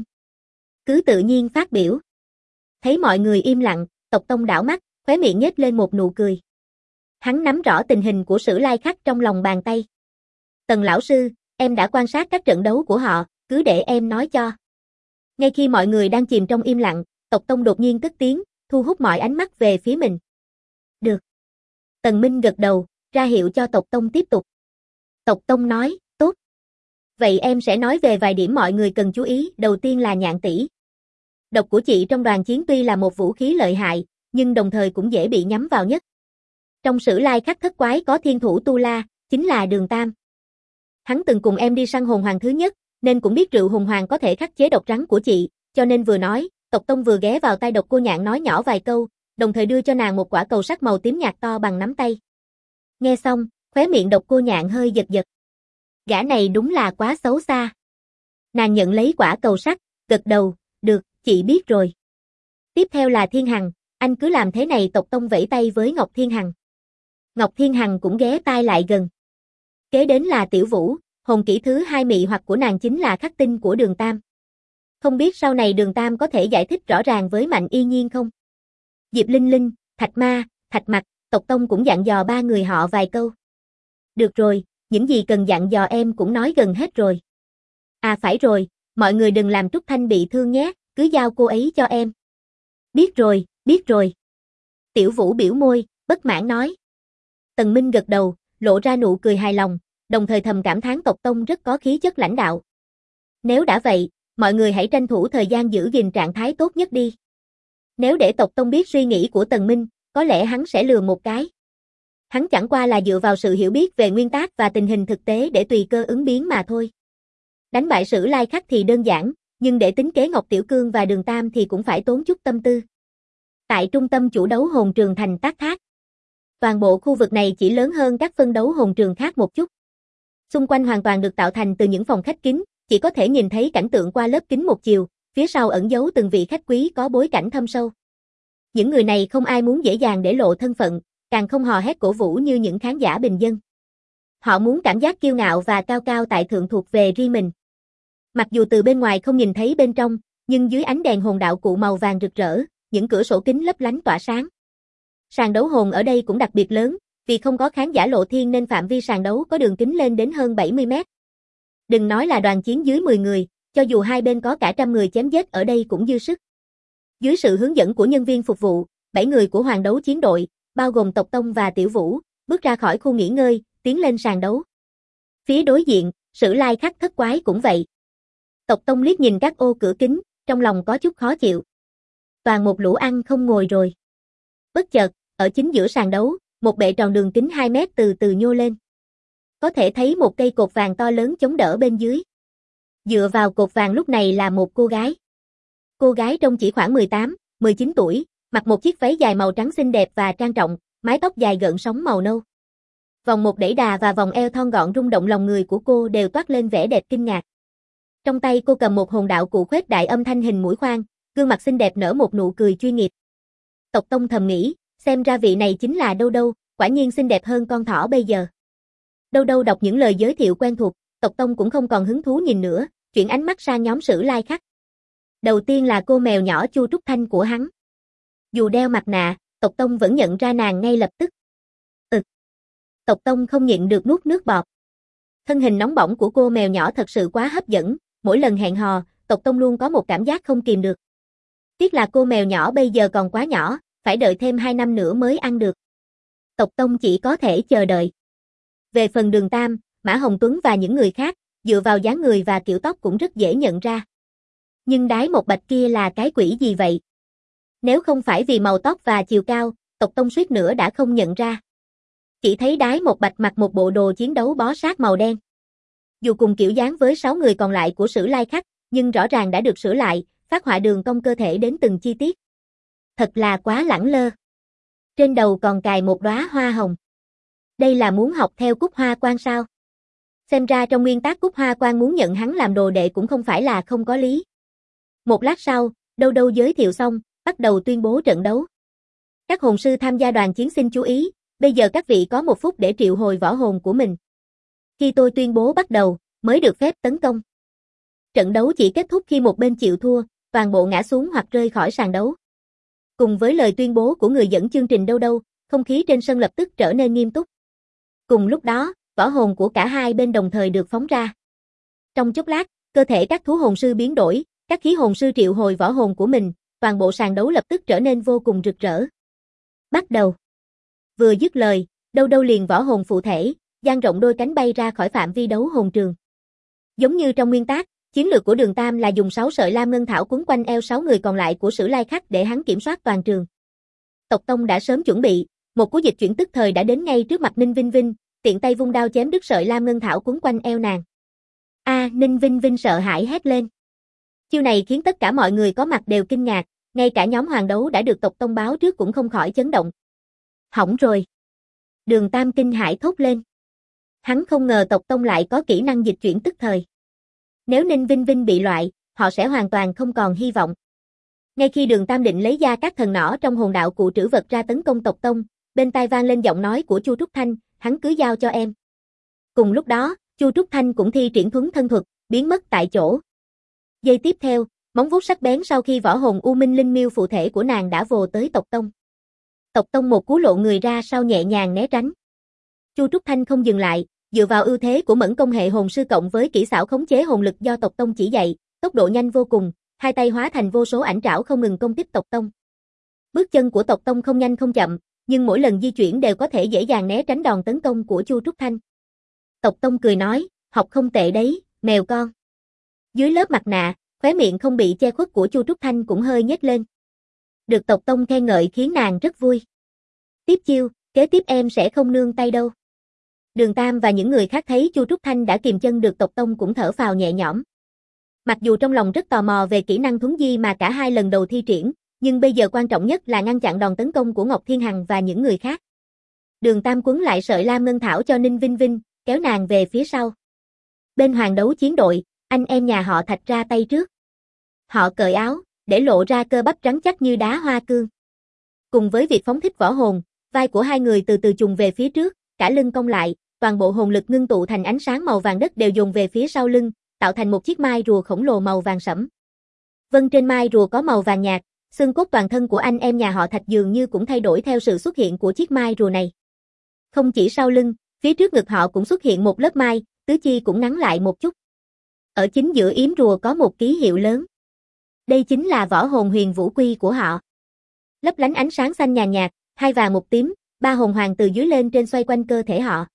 Cứ tự nhiên phát biểu. Thấy mọi người im lặng, Tộc Tông đảo mắt, khóe miệng nhếch lên một nụ cười. Hắn nắm rõ tình hình của Sử Lai Khắc trong lòng bàn tay. Tần lão sư, em đã quan sát các trận đấu của họ, cứ để em nói cho. Ngay khi mọi người đang chìm trong im lặng, Tộc Tông đột nhiên cất tiếng, thu hút mọi ánh mắt về phía mình. Được. Tần Minh gật đầu, ra hiệu cho Tộc Tông tiếp tục. Tộc Tông nói, tốt. Vậy em sẽ nói về vài điểm mọi người cần chú ý, đầu tiên là nhạn tỷ. Độc của chị trong đoàn chiến tuy là một vũ khí lợi hại, nhưng đồng thời cũng dễ bị nhắm vào nhất. Trong Sử Lai Khắc thất quái có thiên thủ Tu La, chính là Đường Tam. Hắn từng cùng em đi săn hồn hoàng thứ nhất, nên cũng biết rượu hồn hoàng có thể khắc chế độc rắn của chị, cho nên vừa nói, Tộc Tông vừa ghé vào tai Độc Cô Nhạn nói nhỏ vài câu, đồng thời đưa cho nàng một quả cầu sắt màu tím nhạt to bằng nắm tay. Nghe xong, khóe miệng Độc Cô Nhạn hơi giật giật. Gã này đúng là quá xấu xa. Nàng nhận lấy quả cầu sắt, gật đầu, được, chị biết rồi. Tiếp theo là Thiên Hằng, anh cứ làm thế này. Tộc Tông vẫy tay với Ngọc Thiên Hằng. Ngọc Thiên Hằng cũng ghé tai lại gần. Kế đến là Tiểu Vũ, hồn kỹ thứ 2 mị hoặc của nàng chính là khắc tinh của Đường Tam. Không biết sau này Đường Tam có thể giải thích rõ ràng với Mạnh Y Nhiên không? Diệp Linh Linh, Thạch Ma, Thạch Mặc, Tộc Tông cũng dặn dò ba người họ vài câu. Được rồi, những gì cần dặn dò em cũng nói gần hết rồi. À phải rồi, mọi người đừng làm Trúc Thanh bị thương nhé, cứ giao cô ấy cho em. Biết rồi, biết rồi. Tiểu Vũ biểu môi, bất mãn nói. Tần Minh gật đầu, lộ ra nụ cười hài lòng, đồng thời thầm cảm thán Tộc Tông rất có khí chất lãnh đạo. Nếu đã vậy, mọi người hãy tranh thủ thời gian giữ gìn trạng thái tốt nhất đi. Nếu để Tộc Tông biết suy nghĩ của Tần Minh, có lẽ hắn sẽ lừa một cái. Hắn chẳng qua là dựa vào sự hiểu biết về nguyên tắc và tình hình thực tế để tùy cơ ứng biến mà thôi. Đánh bại Sử Lai Khắc thì đơn giản, nhưng để tính kế Ngọc Tiểu Cương và Đường Tam thì cũng phải tốn chút tâm tư. Tại trung tâm chủ đấu hồn trường thành Tác Thác. Toàn bộ khu vực này chỉ lớn hơn các phân đấu hồn trường khác một chút. Xung quanh hoàn toàn được tạo thành từ những phòng khách kín, chỉ có thể nhìn thấy cảnh tượng qua lớp kính một chiều, phía sau ẩn giấu từng vị khách quý có bối cảnh thâm sâu. Những người này không ai muốn dễ dàng để lộ thân phận, càng không hò hét cổ vũ như những khán giả bình dân. Họ muốn cảm giác kiêu ngạo và cao cao tại thượng thuộc về riêng mình. Mặc dù từ bên ngoài không nhìn thấy bên trong, nhưng dưới ánh đèn hồn đạo cụ màu vàng rực rỡ, những cửa sổ kính lấp lánh tỏa sáng. Sàn đấu hồn ở đây cũng đặc biệt lớn, vì không có khán giả lộ thiên nên phạm vi sàn đấu có đường kính lên đến hơn 70 mét. Đừng nói là đoàn chiến dưới 10 người, cho dù hai bên có cả trăm người chém giết ở đây cũng dư sức. Dưới sự hướng dẫn của nhân viên phục vụ, 7 người của hoàng đấu chiến đội, bao gồm Tộc Tông và Tiểu Vũ, bước ra khỏi khu nghỉ ngơi, tiến lên sàn đấu. Phía đối diện, Sử Lai Khắc thất quái cũng vậy. Tộc Tông liếc nhìn các ô cửa kính, trong lòng có chút khó chịu. Toàn một lũ ăn không ngồi rồi. Bất chợt, ở chính giữa sàn đấu, một bệ tròn đường kính 2 mét từ từ nhô lên. Có thể thấy một cây cột vàng to lớn chống đỡ bên dưới. Dựa vào cột vàng lúc này là một cô gái. Cô gái trông chỉ khoảng 18, 19 tuổi, mặc một chiếc váy dài màu trắng xinh đẹp và trang trọng, mái tóc dài gợn sóng màu nâu. Vòng một đẩy đà và vòng eo thon gọn rung động lòng người của cô đều toát lên vẻ đẹp kinh ngạc. Trong tay cô cầm một hồn đạo cụ khuếch đại âm thanh hình mũi khoan, gương mặt xinh đẹp nở một nụ cười chuyên nghiệp. Tộc Tông thầm nghĩ, xem ra vị này chính là Đâu Đâu, quả nhiên xinh đẹp hơn con thỏ bây giờ. Đâu Đâu đọc những lời giới thiệu quen thuộc, Tộc Tông cũng không còn hứng thú nhìn nữa, chuyển ánh mắt sang nhóm Sử Lai Khắc. Đầu tiên là cô mèo nhỏ Chu Trúc Thanh của hắn. Dù đeo mặt nạ, Tộc Tông vẫn nhận ra nàng ngay lập tức. Tộc Tông không nhịn được nuốt nước bọt. Thân hình nóng bỏng của cô mèo nhỏ thật sự quá hấp dẫn, mỗi lần hẹn hò, Tộc Tông luôn có một cảm giác không kìm được. Tiếc là cô mèo nhỏ bây giờ còn quá nhỏ, phải đợi thêm 2 năm nữa mới ăn được. Tộc Tông chỉ có thể chờ đợi. Về phần Đường Tam, Mã Hồng Tuấn và những người khác, dựa vào dáng người và kiểu tóc cũng rất dễ nhận ra. Nhưng đái một bạch kia là cái quỷ gì vậy? Nếu không phải vì màu tóc và chiều cao, Tộc Tông suýt nữa đã không nhận ra. Chỉ thấy đái một bạch mặc một bộ đồ chiến đấu bó sát màu đen. Dù cùng kiểu dáng với 6 người còn lại của Sử Lai Khắc, nhưng rõ ràng đã được sửa lại, phác họa đường cong cơ thể đến từng chi tiết. Thật là quá lẳng lơ. Trên đầu còn cài một đóa hoa hồng. Đây là muốn học theo Cúc Hoa Quan sao? Xem ra trong nguyên tắc Cúc Hoa Quan muốn nhận hắn làm đồ đệ cũng không phải là không có lý. Một lát sau, Đâu Đâu giới thiệu xong, bắt đầu tuyên bố trận đấu. Các hồn sư tham gia đoàn chiến xin chú ý, bây giờ các vị có 1 phút để triệu hồi võ hồn của mình. Khi tôi tuyên bố bắt đầu, mới được phép tấn công. Trận đấu chỉ kết thúc khi một bên chịu thua, toàn bộ ngã xuống hoặc rơi khỏi sàn đấu. Cùng với lời tuyên bố của người dẫn chương trình đâu, không khí trên sân lập tức trở nên nghiêm túc. Cùng lúc đó, võ hồn của cả hai bên đồng thời được phóng ra. Trong chốc lát, cơ thể các thú hồn sư biến đổi, các khí hồn sư triệu hồi võ hồn của mình, toàn bộ sàn đấu lập tức trở nên vô cùng rực rỡ. Bắt đầu. Vừa dứt lời, đâu liền võ hồn phụ thể, dang rộng đôi cánh bay ra khỏi phạm vi đấu hồn trường. Giống như trong nguyên tác, chiến lược của Đường Tam là dùng 6 sợi lam ngân thảo quấn quanh eo 6 người còn lại của Sử Lai Khắc để hắn kiểm soát toàn trường. Tộc Tông đã sớm chuẩn bị, một cú dịch chuyển tức thời đã đến ngay trước mặt Ninh Vinh Vinh, tiện tay vung đao chém đứt sợi lam ngân thảo quấn quanh eo nàng. Ninh Vinh Vinh sợ hãi hét lên. Chiêu này khiến tất cả mọi người có mặt đều kinh ngạc, ngay cả nhóm hoàng đấu đã được tộc Tông báo trước cũng không khỏi chấn động. Hỏng rồi. Đường Tam kinh hãi thốt lên. Hắn không ngờ tộc Tông lại có kỹ năng dịch chuyển tức thời. Nếu Ninh Vinh Vinh bị loại, họ sẽ hoàn toàn không còn hy vọng. Ngay khi Đường Tam định lấy ra các thần nỏ trong hồn đạo cụ trữ vật ra tấn công tộc Tông, bên tai vang lên giọng nói của Chu Trúc Thanh, hắn cứ giao cho em. Cùng lúc đó, Chu Trúc Thanh cũng thi triển thuấn thân thuật, biến mất tại chỗ. Giây tiếp theo, móng vuốt sắc bén sau khi võ hồn U Minh Linh Miêu phụ thể của nàng đã vồ tới tộc Tông. Tộc Tông một cú lộ người ra sau nhẹ nhàng né tránh. Chu Trúc Thanh không dừng lại, dựa vào ưu thế của mẫn công hệ hồn sư cộng với kỹ xảo khống chế hồn lực do tộc Tông chỉ dạy, tốc độ nhanh vô cùng, hai tay hóa thành vô số ảnh trảo không ngừng công kích tộc Tông. Bước chân của tộc Tông không nhanh không chậm, nhưng mỗi lần di chuyển đều có thể dễ dàng né tránh đòn tấn công của Chu Trúc Thanh. Tộc Tông cười nói, học không tệ đấy, mèo con. Dưới lớp mặt nạ, khóe miệng không bị che khuất của Chu Trúc Thanh cũng hơi nhếch lên. Được tộc Tông khen ngợi khiến nàng rất vui. Tiếp chiêu, kế tiếp em sẽ không nương tay đâu. Đường Tam và những người khác thấy Chu Trúc Thanh đã kìm chân được tộc Tông cũng thở phào nhẹ nhõm. Mặc dù trong lòng rất tò mò về kỹ năng thuấn di mà cả hai lần đầu thi triển, nhưng bây giờ quan trọng nhất là ngăn chặn đòn tấn công của Ngọc Thiên Hằng và những người khác. Đường Tam quấn lại sợi lam ngân thảo cho Ninh Vinh Vinh, kéo nàng về phía sau. Bên hoàng đấu chiến đội, anh em nhà họ Thạch ra tay trước. Họ cởi áo, để lộ ra cơ bắp rắn chắc như đá hoa cương. Cùng với việc phóng thích võ hồn, vai của hai người từ từ trùng về phía trước, cả lưng cong lại, toàn bộ hồn lực ngưng tụ thành ánh sáng màu vàng đất đều dồn về phía sau lưng, tạo thành một chiếc mai rùa khổng lồ màu vàng sẫm. Vân trên mai rùa có màu vàng nhạt, xương cốt toàn thân của anh em nhà họ Thạch dường như cũng thay đổi theo sự xuất hiện của chiếc mai rùa này. Không chỉ sau lưng, phía trước ngực họ cũng xuất hiện một lớp mai, tứ chi cũng ngắn lại một chút. Ở chính giữa yếm rùa có một ký hiệu lớn. Đây chính là võ hồn huyền vũ quy của họ. Lấp lánh ánh sáng xanh nhàn nhạt, 2 vàng 1 tím, 3 hồn hoàng từ dưới lên trên xoay quanh cơ thể họ.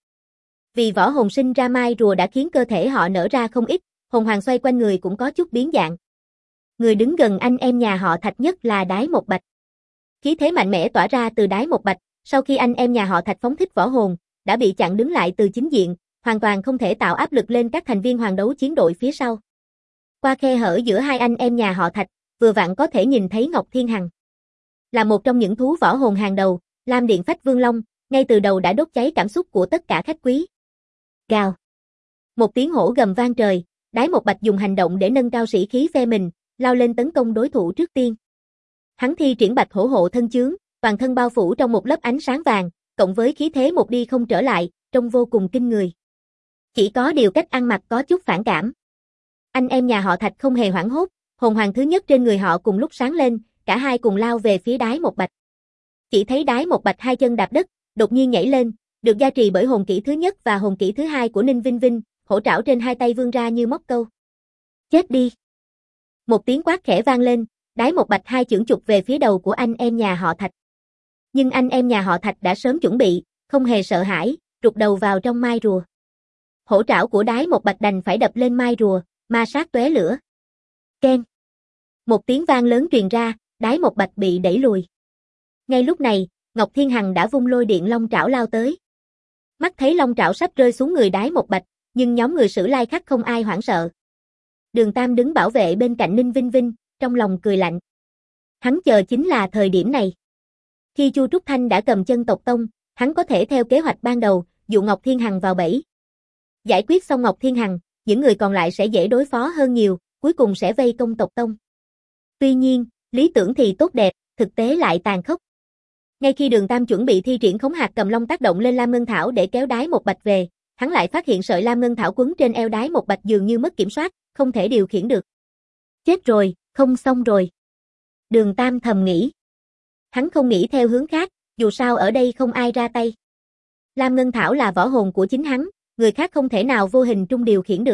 Vì võ hồn sinh ra mai rùa đã khiến cơ thể họ nở ra không ít, hồn hoàng xoay quanh người cũng có chút biến dạng. Người đứng gần anh em nhà họ Thạch nhất là Đái Một Bạch. Khí thế mạnh mẽ tỏa ra từ Đái Một Bạch, sau khi anh em nhà họ Thạch phóng thích võ hồn, đã bị chặn đứng lại từ chính diện, hoàn toàn không thể tạo áp lực lên các thành viên hoàng đấu chiến đội phía sau. Qua khe hở giữa hai anh em nhà họ Thạch, vừa vặn có thể nhìn thấy Ngọc Thiên Hằng. Là một trong những thú võ hồn hàng đầu, Lam Điện Phách Vương Long, ngay từ đầu đã đốt cháy cảm xúc của tất cả khách quý. Gào. Một tiếng hổ gầm vang trời, Đái Một Bạch dùng hành động để nâng cao sĩ khí phe mình, lao lên tấn công đối thủ trước tiên. Hắn thi triển Bạch Hổ hộ thân chướng, toàn thân bao phủ trong một lớp ánh sáng vàng, cộng với khí thế một đi không trở lại, trông vô cùng kinh người. Chỉ có điều cách ăn mặc có chút phản cảm. Anh em nhà họ Thạch không hề hoảng hốt, hồn hoàng thứ nhất trên người họ cùng lúc sáng lên, cả hai cùng lao về phía Đái Một Bạch. Chỉ thấy Đái Một Bạch hai chân đạp đất, đột nhiên nhảy lên, được gia trì bởi hồn kỹ thứ nhất và hồn kỹ thứ hai của Ninh Vinh Vinh, hổ trảo trên hai tay vươn ra như móc câu. Chết đi! Một tiếng quát khẽ vang lên, Đái Một Bạch hai chưởng chụp về phía đầu của anh em nhà họ Thạch. Nhưng anh em nhà họ Thạch đã sớm chuẩn bị, không hề sợ hãi, rụt đầu vào trong mai rùa. Hổ trảo của Đái Một Bạch đành phải đập lên mai rùa, ma sát tóe lửa. Keng! Một tiếng vang lớn truyền ra, Đái Một Bạch bị đẩy lùi. Ngay lúc này, Ngọc Thiên Hằng đã vung lôi điện long trảo lao tới. Mắt thấy long trảo sắp rơi xuống người Đái Một Bạch, nhưng nhóm người Sử Lai Khắc không ai hoảng sợ. Đường Tam đứng bảo vệ bên cạnh Ninh Vinh Vinh, trong lòng cười lạnh. Hắn chờ chính là thời điểm này. Khi Chu Trúc Thanh đã cầm chân tộc Tông, hắn có thể theo kế hoạch ban đầu, dụ Ngọc Thiên Hằng vào bẫy. Giải quyết xong Ngọc Thiên Hằng, những người còn lại sẽ dễ đối phó hơn nhiều, cuối cùng sẽ vây công tộc Tông. Tuy nhiên, lý tưởng thì tốt đẹp, thực tế lại tàn khốc. Ngay khi Đường Tam chuẩn bị thi triển khống hạt cầm long tác động lên Lam Ngân Thảo để kéo Đái Một Bạch về, hắn lại phát hiện sợi Lam Ngân Thảo quấn trên eo Đái Một Bạch dường như mất kiểm soát, không thể điều khiển được. Chết rồi, không xong rồi. Đường Tam thầm nghĩ. Hắn không nghĩ theo hướng khác, dù sao ở đây không ai ra tay. Lam Ngân Thảo là võ hồn của chính hắn, người khác không thể nào vô hình trung điều khiển được.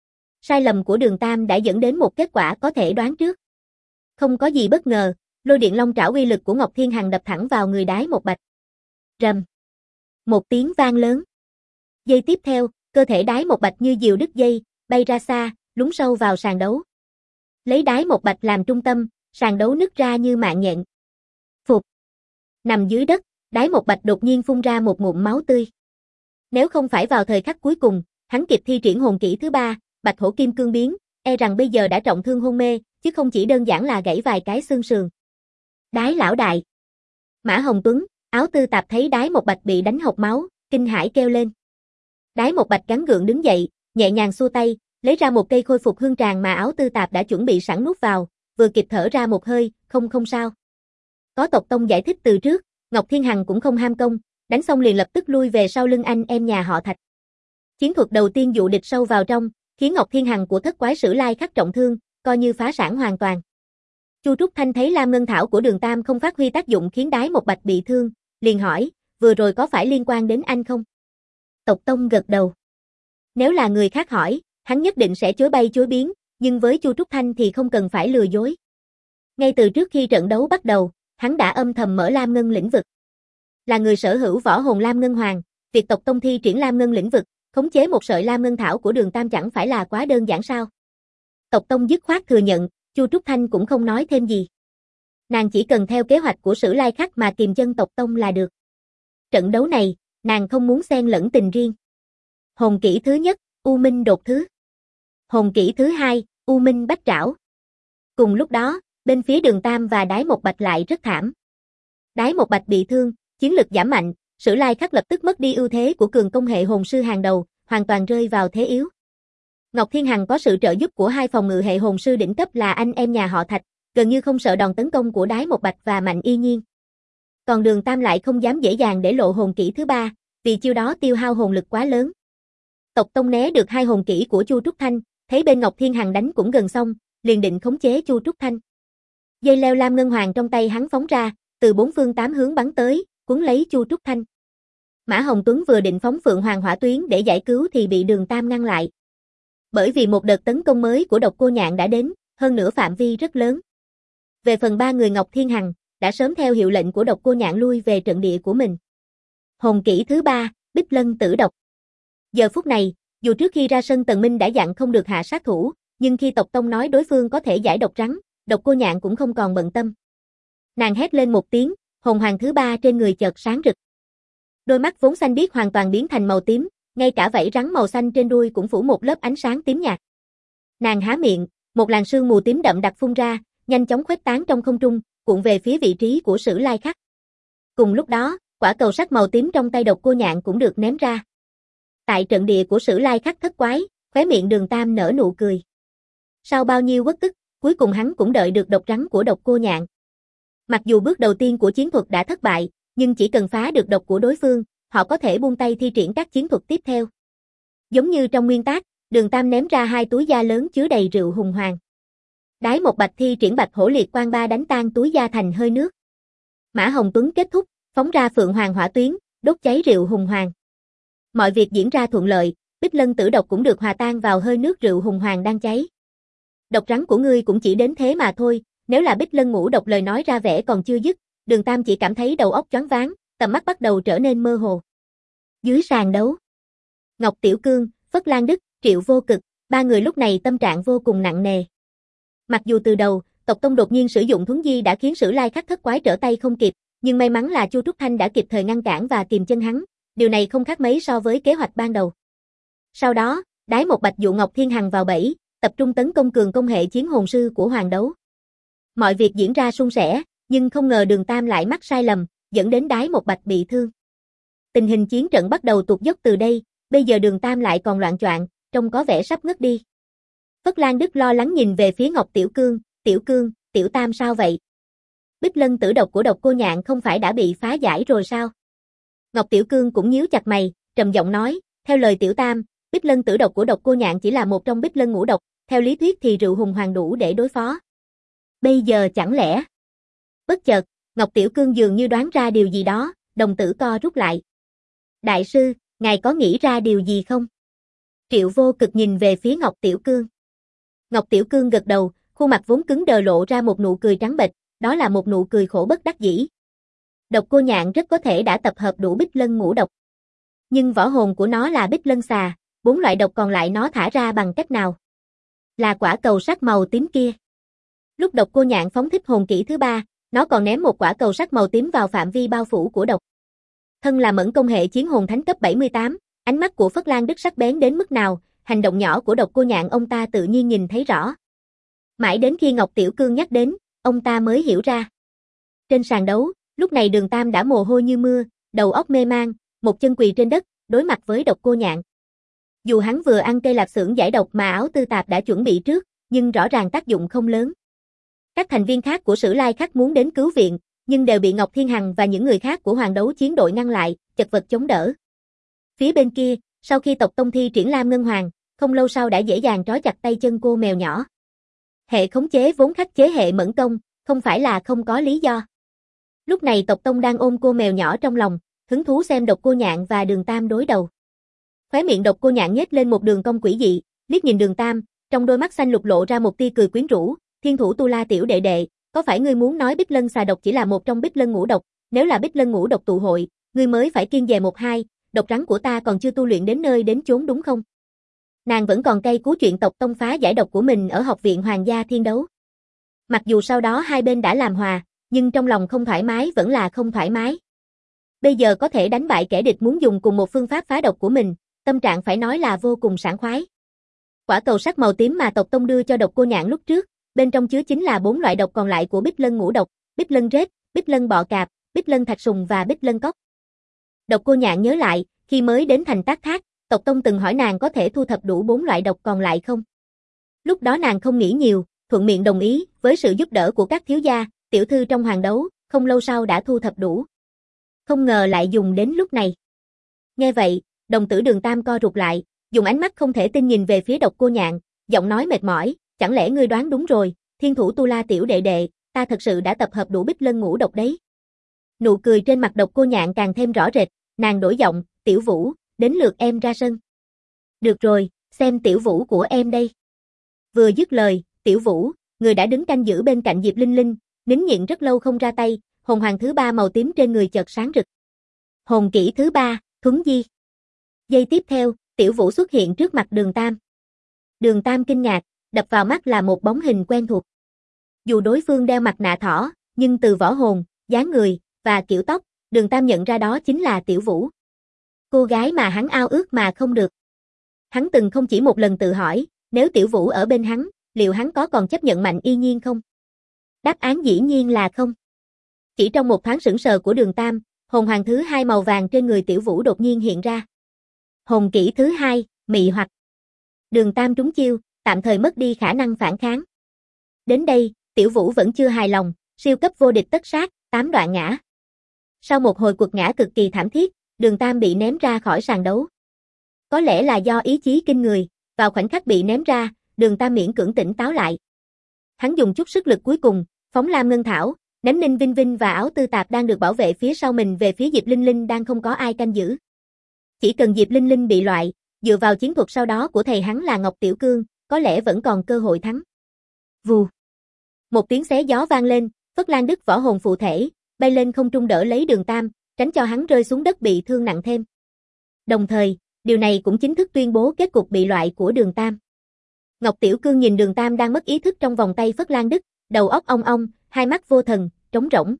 Sai lầm của Đường Tam đã dẫn đến một kết quả có thể đoán trước. Không có gì bất ngờ, lôi điện long trảo uy lực của Ngọc Thiên Hằng đập thẳng vào người Đái Một Bạch. Rầm. Một tiếng vang lớn. Giây tiếp theo, cơ thể Đái Một Bạch như diều đứt dây, bay ra xa, lún sâu vào sàn đấu. Lấy Đái Một Bạch làm trung tâm, sàn đấu nứt ra như mạng nhện. Phụt. Nằm dưới đất, Đái Một Bạch đột nhiên phun ra một ngụm máu tươi. Nếu không phải vào thời khắc cuối cùng, hắn kịp thi triển hồn kỹ thứ 3, Bạch Hổ Kim Cương biến, e rằng bây giờ đã trọng thương hôn mê, chứ không chỉ đơn giản là gãy vài cái xương sườn. Đái lão đại. Mã Hồng Tuấn, Áo Tư Tạp thấy Đái Một Bạch bị đánh hộc máu, kinh hãi kêu lên. Đái Một Bạch gắng gượng đứng dậy, nhẹ nhàng xua tay, lấy ra một cây khôi phục hương tràng mà Áo Tư Tạp đã chuẩn bị sẵn nuốt vào, vừa kịp thở ra một hơi, không sao. Có tộc tông giải thích từ trước, Ngọc Thiên Hằng cũng không ham công, đánh xong liền lập tức lui về sau lưng anh em nhà họ Thạch. Chiến thuật đầu tiên dụ địch sâu vào trong, khiến Ngọc Thiên Hằng của Thất Quái Sử Lai Khắc trọng thương, coi như phá sản hoàn toàn. Chu Trúc Thanh thấy Lam Ngân Thảo của Đường Tam không phát huy tác dụng khiến Đái Một Bạch bị thương, liền hỏi, vừa rồi có phải liên quan đến anh không? Tộc tông gật đầu. Nếu là người khác hỏi, hắn nhất định sẽ chối bay chối biến, nhưng với Chu Trúc Thanh thì không cần phải lừa dối. Ngay từ trước khi trận đấu bắt đầu, hắn đã âm thầm mở Lam Ngân lĩnh vực. Là người sở hữu võ hồn Lam Ngân Hoàng, việc tộc tông thi triển Lam Ngân lĩnh vực, khống chế một sợi Lam Ngân Thảo của Đường Tam chẳng phải là quá đơn giản sao? Tộc tông dứt khoát thừa nhận, Chu Trúc Thanh cũng không nói thêm gì. Nàng chỉ cần theo kế hoạch của Sử Lai Khắc mà kìm chân tộc tông là được. Trận đấu này, nàng không muốn xen lẫn tình riêng. Hồn kỹ thứ nhất, U Minh Đột Thứ. Hồn kỹ thứ hai, U Minh Bách Trảo. Cùng lúc đó, bên phía Đường Tam và Đái Một Bạch lại rất thảm. Đái Một Bạch bị thương, chiến lực giảm mạnh, Sử Lai Khắc lập tức mất đi ưu thế của cường công hệ hồn sư hàng đầu, hoàn toàn rơi vào thế yếu. Ngọc Thiên Hằng có sự trợ giúp của hai phòng ngự hệ hồn sư đỉnh cấp là anh em nhà họ Thạch, gần như không sợ đòn tấn công của Đái Một Bạch và Mạnh Y Nhiên. Còn Đường Tam lại không dám dễ dàng để lộ hồn kỹ thứ 3, vì chiêu đó tiêu hao hồn lực quá lớn. Tộc tông né được hai hồn kỹ của Chu Trúc Thanh, thấy bên Ngọc Thiên Hằng đánh cũng gần xong, liền định khống chế Chu Trúc Thanh. Dây leo Lam Ngân Hoàng trong tay hắn phóng ra, từ 4 phương 8 hướng bắn tới, cuốn lấy Chu Trúc Thanh. Mã Hồng Tuấn vừa định phóng Phượng Hoàng Hỏa Tuyến để giải cứu thì bị Đường Tam ngăn lại. Bởi vì một đợt tấn công mới của Độc Cô Nhạn đã đến, hơn nữa phạm vi rất lớn. Về phần 3 người Ngọc Thiên Hằng, đã sớm theo hiệu lệnh của Độc Cô Nhạn lui về trận địa của mình. Hồn kỹ thứ 3, Bích Lân Tử Độc. Giờ phút này, dù trước khi ra sân Tần Minh đã dặn không được hạ sát thủ, nhưng khi tộc tông nói đối phương có thể giải độc rắn, Độc Cô Nhạn cũng không còn bận tâm. Nàng hét lên một tiếng, hồn hoàng thứ 3 trên người chợt sáng rực. Đôi mắt vốn xanh biếc hoàn toàn biến thành màu tím, ngay cả vảy rắn màu xanh trên đuôi cũng phủ một lớp ánh sáng tím nhạt. Nàng há miệng, một làn sương mù tím đậm đặc phun ra, nhanh chóng khuếch tán trong không trung, cuộn về phía vị trí của Sử Lai Khắc. Cùng lúc đó, quả cầu sắt màu tím trong tay Độc Cô Nhạn cũng được ném ra. Tại trận địa của Sử Lai Khắc thất quái, khóe miệng Đường Tam nở nụ cười. Sau bao nhiêu uất ức, cuối cùng hắn cũng đợi được độc rắn của Độc Cô Nhạn. Mặc dù bước đầu tiên của chiến thuật đã thất bại, nhưng chỉ cần phá được độc của đối phương, họ có thể buông tay thi triển các chiến thuật tiếp theo. Giống như trong nguyên tác, Đường Tam ném ra 2 túi da lớn chứa đầy rượu hùng hoàng. Đái Một Bạch thi triển Bạch Hổ Liệt Quang Ba đánh tan túi da thành hơi nước. Mã Hồng Tuấn kết thúc, phóng ra Phượng Hoàng Hỏa Tuyến, đốt cháy rượu hùng hoàng. Mọi việc diễn ra thuận lợi, Bích Lân Tử Độc cũng được hòa tan vào hơi nước rượu hùng hoàng đang cháy. Độc rắn của ngươi cũng chỉ đến thế mà thôi, nếu là Bích Lân Ngũ Độc lời nói ra vẻ còn chưa dứt, Đường Tam chỉ cảm thấy đầu óc choáng váng, tầm mắt bắt đầu trở nên mơ hồ. Dưới sàn đấu, Ngọc Tiểu Cương, Phất Lan Đức, Triệu Vô Cực, 3 người lúc này tâm trạng vô cùng nặng nề. Mặc dù từ đầu, tộc tông đột nhiên sử dụng thuấn di đã khiến Sử Lai Khắc thất quái trở tay không kịp, nhưng may mắn là Chu Trúc Thanh đã kịp thời ngăn cản và kìm chân hắn, điều này không khác mấy so với kế hoạch ban đầu. Sau đó, Đái Một Bạch dụ Ngọc Thiên Hằng vào bẫy, tập trung tấn công cường công hệ chiến hồn sư của Hoàng Đấu. Mọi việc diễn ra suôn sẻ, nhưng không ngờ Đường Tam lại mắc sai lầm, dẫn đến Đái Một Bạch bị thương. Tình hình chiến trận bắt đầu tụt dốc từ đây, bây giờ Đường Tam lại còn loạng choạng, trông có vẻ sắp ngất đi. Phất Lan Đức lo lắng nhìn về phía Ngọc Tiểu Cương, Tiểu Tam sao vậy? Bích lân tử độc của độc cô nhạn không phải đã bị phá giải rồi sao? Ngọc Tiểu Cương cũng nhíu chặt mày, trầm giọng nói, theo lời Tiểu Tam, bích lân tử độc của độc cô nhạn chỉ là một trong bích lân ngũ độc, theo lý thuyết thì rượu hùng hoàng đủ để đối phó. Bây giờ chẳng lẽ? Bất chợt, Ngọc Tiểu Cương dường như đoán ra điều gì đó, đồng tử co rút lại. Đại sư, ngài có nghĩ ra điều gì không? Triệu Vô Cực nhìn về phía Ngọc Tiểu Cương. Ngọc Tiểu Cương gật đầu, khuôn mặt vốn cứng đờ lộ ra một nụ cười trắng bệch, đó là một nụ cười khổ bất đắc dĩ. Độc cô nhạn rất có thể đã tập hợp đủ bích lân ngũ độc. Nhưng võ hồn của nó là bích lân xà, 4 loại độc còn lại nó thả ra bằng cách nào? Là quả cầu sắt màu tím kia. Lúc độc cô nhạn phóng thích hồn kỹ thứ 3, nó còn ném một quả cầu sắt màu tím vào phạm vi bao phủ của độc. Thân là mẫn công hệ chiến hồn thánh cấp 78, ánh mắt của Phất Lan Đức sắc bén đến mức nào, hành động nhỏ của độc cô nhạn ông ta tự nhiên nhìn thấy rõ. Mãi đến khi Ngọc Tiểu Cương nhắc đến, ông ta mới hiểu ra. Trên sàn đấu, lúc này Đường Tam đã mồ hôi như mưa, đầu óc mê man, một chân quỳ trên đất, đối mặt với độc cô nhạn. Dù hắn vừa ăn cây lạp xưởng giải độc mà áo tư tạp đã chuẩn bị trước, nhưng rõ ràng tác dụng không lớn. Các thành viên khác của Sử Lai Khắc muốn đến cứu viện, nhưng đều bị Ngọc Thiên Hằng và những người khác của Hoàng Đấu Chiến đội ngăn lại, chật vật chống đỡ. Phía bên kia, sau khi tộc tông thi triển Lam Ngân Hoàng, không lâu sau đã dễ dàng trói chặt tay chân cô mèo nhỏ. Hệ khống chế vốn khắc chế hệ mẫn công, không phải là không có lý do. Lúc này tộc tông đang ôm cô mèo nhỏ trong lòng, hứng thú xem độc cô nhạn và Đường Tam đối đầu. Khóe miệng độc cô nhạn nhếch lên một đường cong quỷ dị, liếc nhìn Đường Tam, trong đôi mắt xanh lục lộ ra một tia cười quyến rũ, Thiên Thủ Tu La tiểu đệ đệ, có phải ngươi muốn nói bích lân xà độc chỉ là một trong bích lân ngũ độc, nếu là bích lân ngũ độc tụ hội, ngươi mới phải kiêng dè một hai, độc rắn của ta còn chưa tu luyện đến nơi đến chốn đúng không? Nàng vẫn còn cay cú chuyện tộc tông phá giải độc của mình ở học viện Hoàng gia Thiên Đấu. Mặc dù sau đó hai bên đã làm hòa, nhưng trong lòng không thoải mái vẫn là không thoải mái. Bây giờ có thể đánh bại kẻ địch muốn dùng cùng một phương pháp phá độc của mình, tâm trạng phải nói là vô cùng sảng khoái. Quả cầu sắt màu tím mà tộc tông đưa cho độc cô nhạn lúc trước, bên trong chứa chính là 4 loại độc còn lại của bích lân ngũ độc, bích lân rết, bích lân bọ cạp, bích lân thạch sùng và bích lân cóc. Độc cô nhạn nhớ lại, khi mới đến thành Tác Thác, tộc tông từng hỏi nàng có thể thu thập đủ 4 loại độc còn lại không. Lúc đó nàng không nghĩ nhiều, thuận miệng đồng ý, với sự giúp đỡ của các thiếu gia, tiểu thư trong Hoàng Đấu, không lâu sau đã thu thập đủ. Không ngờ lại dùng đến lúc này. Nghe vậy, đồng tử Đường Tam co rụt lại, dùng ánh mắt không thể tin nhìn về phía độc cô nhạn, giọng nói mệt mỏi, chẳng lẽ ngươi đoán đúng rồi, Thiên Thủ Tu La tiểu đệ đệ, ta thật sự đã tập hợp đủ bích lân ngũ độc đấy. Nụ cười trên mặt độc cô nhạn càng thêm rõ rệt, nàng đổi giọng, Tiểu Vũ, đến lượt em ra sân. Được rồi, xem Tiểu Vũ của em đây. Vừa dứt lời, Tiểu Vũ, người đã đứng canh giữ bên cạnh Diệp Linh Linh, nín nhịn rất lâu không ra tay, hồn hoàng thứ 3 màu tím trên người chợt sáng rực. Hồn kỹ thứ 3, Thuấn Di. Giây tiếp theo, Tiểu Vũ xuất hiện trước mặt Đường Tam. Đường Tam kinh ngạc, đập vào mắt là một bóng hình quen thuộc. Dù đối phương đeo mặt nạ thỏ, nhưng từ võ hồn, dáng người và kiểu tóc, Đường Tam nhận ra đó chính là Tiểu Vũ. Cô gái mà hắn ao ước mà không được. Hắn từng không chỉ một lần tự hỏi, nếu Tiểu Vũ ở bên hắn, liệu hắn có còn chấp nhận Mạnh Y Nhiên không? Đáp án dĩ nhiên là không. Chỉ trong một thoáng sững sờ của Đường Tam, hồn hoàng thứ 2 màu vàng trên người Tiểu Vũ đột nhiên hiện ra. Hồn kỹ thứ 2, mị hoặc. Đường Tam trúng chiêu, tạm thời mất đi khả năng phản kháng. Đến đây, Tiểu Vũ vẫn chưa hài lòng, siêu cấp vô địch tất sát, 8 đoạn ngã. Sau một hồi quật ngã cực kỳ thảm thiết, Đường Tam bị ném ra khỏi sàn đấu. Có lẽ là do ý chí kinh người, vào khoảnh khắc bị ném ra, Đường Tam miễn cưỡng tỉnh táo lại. Hắn dùng chút sức lực cuối cùng, phóng Lam Ngân Thảo, ném Ninh Vinh Vinh và áo tư tạp đang được bảo vệ phía sau mình về phía Diệp Linh Linh đang không có ai canh giữ. Chỉ cần Diệp Linh Linh bị loại, dựa vào chiến thuật sau đó của thầy hắn là Ngọc Tiểu Cương, có lẽ vẫn còn cơ hội thắng. Vù. Một tiếng xé gió vang lên, Phất Lan Đức võ hồn phụ thể, bay lên không trung đỡ lấy Đường Tam, tránh cho hắn rơi xuống đất bị thương nặng thêm. Đồng thời, điều này cũng chính thức tuyên bố kết cục bị loại của Đường Tam. Ngọc Tiểu Cương nhìn Đường Tam đang mất ý thức trong vòng tay Phất Lan Đức, đầu óc ong ong, hai mắt vô thần, trống rỗng.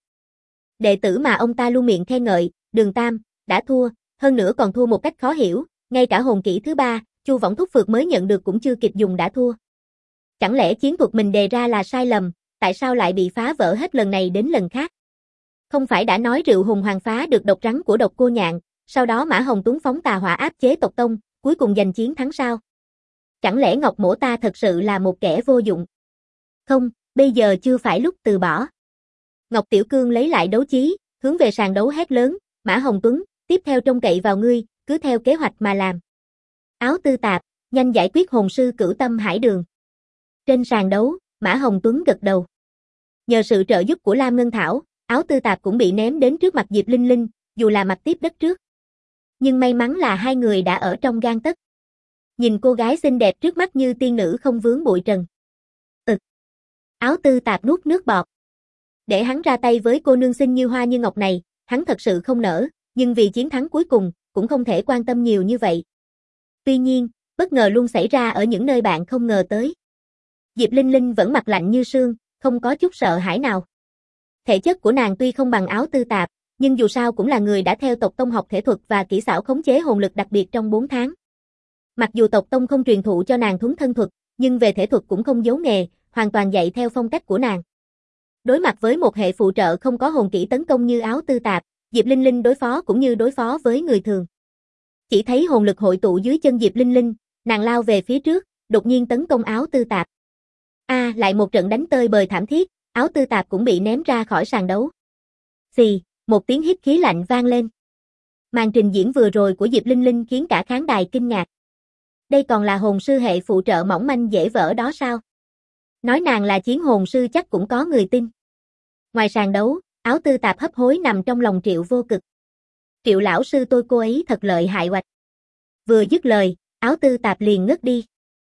Đệ tử mà ông ta luôn miệng khen ngợi, Đường Tam, đã thua, hơn nữa còn thua một cách khó hiểu, ngay cả hồn kỹ thứ 3, Chu Võng Thúc Phược mới nhận được cũng chưa kịp dùng đã thua. Chẳng lẽ chiến thuật mình đề ra là sai lầm, tại sao lại bị phá vỡ hết lần này đến lần khác? Không phải đã nói rượu hùng hoàng phá được độc rắn của độc cô nhạn, sau đó Mã Hồng Tuấn phóng tà hỏa áp chế tộc tông, cuối cùng giành chiến thắng sao? Chẳng lẽ Ngọc Mỗ ta thật sự là một kẻ vô dụng? Không, bây giờ chưa phải lúc từ bỏ. Ngọc Tiểu Cương lấy lại đấu chí, hướng về sàn đấu hét lớn, Mã Hồng Tuấn, tiếp theo trông cậy vào ngươi, cứ theo kế hoạch mà làm. Áo Tư Tạp, nhanh giải quyết hồn sư Cửu Tâm Hải Đường. Trên sàn đấu, Mã Hồng Tuấn gật đầu. Nhờ sự trợ giúp của Lam Ngân Thảo, Áo Tư Tạp cũng bị ném đến trước mặt Diệp Linh Linh, dù là mặt tiếp đất trước. Nhưng may mắn là hai người đã ở trong gang tấc. Nhìn cô gái xinh đẹp trước mắt như tiên nữ không vướng bụi trần. Áo Tư Tạp nuốt nước bọt. Để hắn ra tay với cô nương xinh như hoa như ngọc này, hắn thật sự không nỡ, nhưng vì chiến thắng cuối cùng, cũng không thể quan tâm nhiều như vậy. Tuy nhiên, bất ngờ luôn xảy ra ở những nơi bạn không ngờ tới. Diệp Linh Linh vẫn mặt lạnh như sương, không có chút sợ hãi nào. Thể chất của nàng tuy không bằng Áo Tư Tạp, nhưng dù sao cũng là người đã theo tộc tông học thể thuật và kỹ xảo khống chế hồn lực đặc biệt trong 4 tháng. Mặc dù tộc tông không truyền thụ cho nàng thuấn thân thuật, nhưng về thể thuật cũng không giấu nghề, hoàn toàn dạy theo phong cách của nàng. Đối mặt với một hệ phụ trợ không có hồn kỹ tấn công như Áo Tư Tạp, Diệp Linh Linh đối phó cũng như đối phó với người thường. Chỉ thấy hồn lực hội tụ dưới chân Diệp Linh Linh, nàng lao về phía trước, đột nhiên tấn công Áo Tư Tạp. Lại một trận đánh tơi bời thảm thiết, Áo Tư Tạp cũng bị ném ra khỏi sàn đấu. Xì, một tiếng hít khí lạnh vang lên. Màn trình diễn vừa rồi của Diệp Linh Linh khiến cả khán đài kinh ngạc. Đây còn là hồn sư hệ phụ trợ mỏng manh dễ vỡ đó sao? Nói nàng là chiến hồn sư chắc cũng có người tin. Ngoài sàn đấu, Áo Tư Tạp hấp hối nằm trong lòng Triệu Vô Cực. Triệu lão sư tôi cô ấy thật lợi hại oạch. Vừa dứt lời, Áo Tư Tạp liền ngất đi.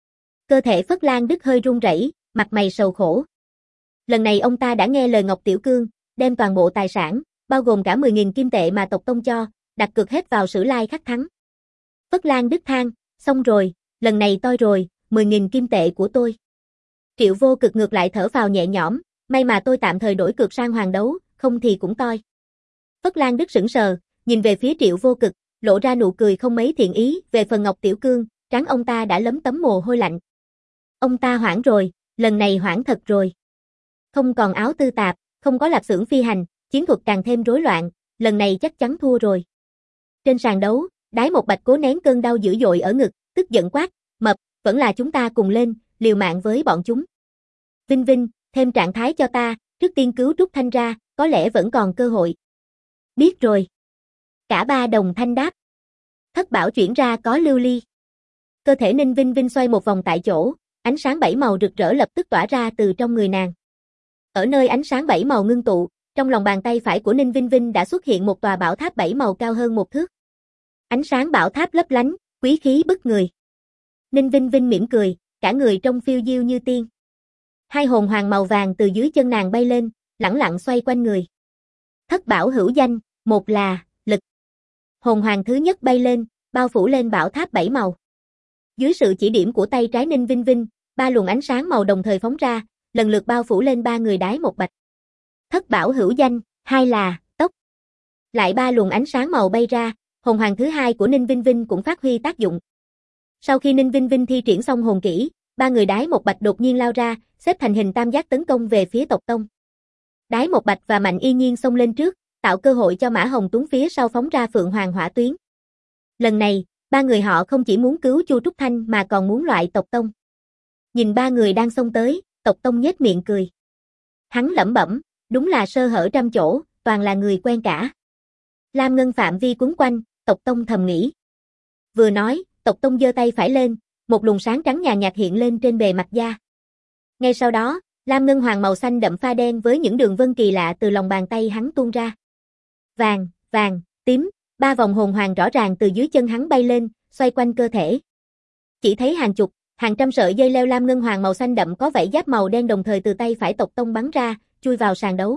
Cơ thể Phất Lan Đức hơi run rẩy, mặt mày sầu khổ. Lần này ông ta đã nghe lời Ngọc Tiểu Cương, đem toàn bộ tài sản, bao gồm cả 10.000 kim tệ mà tộc tông cho, đặt cược hết vào Sử Lai Khắc thắng. Phất Lan Đức than, xong rồi, lần này toi rồi, 10.000 kim tệ của tôi. Triệu Vô Cực ngược lại thở phào nhẹ nhõm, may mà tôi tạm thời đổi cược sang hoàng đấu, không thì cũng toi. Phất Lan Đức sững sờ, nhìn về phía Triệu Vô Cực, lộ ra nụ cười không mấy thiện ý, về phần Ngọc Tiểu Cương, trán ông ta đã lấm tấm mồ hôi lạnh. Ông ta hoảng rồi, lần này hoảng thật rồi. Không còn Áo Tư Tạp, không có lạp xưởng phi hành, chiến thuật càng thêm rối loạn, lần này chắc chắn thua rồi. Trên sàn đấu, Đái Một Bạch cố nén cơn đau dữ dội ở ngực, tức giận quát, mập, vẫn là chúng ta cùng lên, liều mạng với bọn chúng. Vinh Vinh, thêm trạng thái cho ta, trước tiên cứu Trúc Thanh ra, có lẽ vẫn còn cơ hội. Biết rồi. Cả ba đồng thanh đáp. Thất bảo chuyển ra có lưu ly. Cơ thể Ninh Vinh Vinh xoay một vòng tại chỗ, ánh sáng 7 màu rực rỡ lập tức tỏa ra từ trong người nàng. Ở nơi ánh sáng 7 màu ngưng tụ, trong lòng bàn tay phải của Ninh Vinh Vinh đã xuất hiện một tòa bảo tháp 7 màu cao hơn 1 thước. Ánh sáng bảo tháp lấp lánh, quý khí bức người. Ninh Vinh Vinh mỉm cười, cả người trông phiêu diêu như tiên. Hai hồn hoàng màu vàng từ dưới chân nàng bay lên, lẳng lặng xoay quanh người. Thất bảo hữu danh, một là lực. Hồn hoàng thứ nhất bay lên, bao phủ lên bảo tháp 7 màu. Dưới sự chỉ điểm của tay trái Ninh Vinh Vinh, 3 luồng ánh sáng màu đồng thời phóng ra, lần lượt bao phủ lên 3 người Đái Một Bạch. Thất bảo hữu danh, 2 là tốc. Lại 3 luồng ánh sáng màu bay ra, hồn hoàng thứ hai của Ninh Vinh Vinh cũng phát huy tác dụng. Sau khi Ninh Vinh Vinh thi triển xong hồn kỹ, 3 người Đái Một Bạch đột nhiên lao ra, xếp thành hình tam giác tấn công về phía tộc tông. Đái Một Bạch và Mạnh Y Nhiên xông lên trước, tạo cơ hội cho Mã Hồng Tuấn phía sau phóng ra Phượng Hoàng hỏa tuyến. Lần này, 3 người họ không chỉ muốn cứu Chu Trúc Thanh mà còn muốn loại tộc tông. Nhìn 3 người đang xông tới, tộc tông nhếch miệng cười. Hắn lẩm bẩm, đúng là sơ hở trăm chỗ, toàn là người quen cả. Lam Ngân phạm vi quấn quanh, tộc tông thầm nghĩ. Vừa nói, tộc tông giơ tay phải lên, một luồng sáng trắng nhàn nhạt hiện lên trên bề mặt da. Ngay sau đó, Lam Ngân hoàng màu xanh đậm pha đen với những đường vân kỳ lạ từ lòng bàn tay hắn tuôn ra. Vàng, vàng, tím, 3 vòng hồn hoàng rõ ràng từ dưới chân hắn bay lên, xoay quanh cơ thể. Chỉ thấy hàng chục, hàng trăm sợi dây leo Lam Ngân hoàng màu xanh đậm có vảy giáp màu đen đồng thời từ tay phải tộc tông bắn ra, chui vào sàn đấu.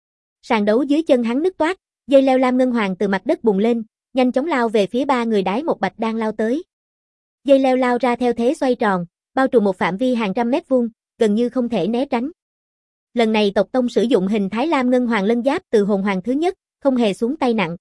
Sàn đấu dưới chân hắn nứt toác, dây leo Lam Ngân hoàng từ mặt đất bùng lên, nhanh chóng lao về phía 3 người Đái Một Bạch đang lao tới. Dây leo lao ra theo thế xoay tròn, bao trùm một phạm vi hàng trăm mét vuông, gần như không thể né tránh. Lần này tộc tông sử dụng hình thái Lam Ngân hoàng lân giáp từ hồn hoàng thứ nhất, không hề xuống tay nặng.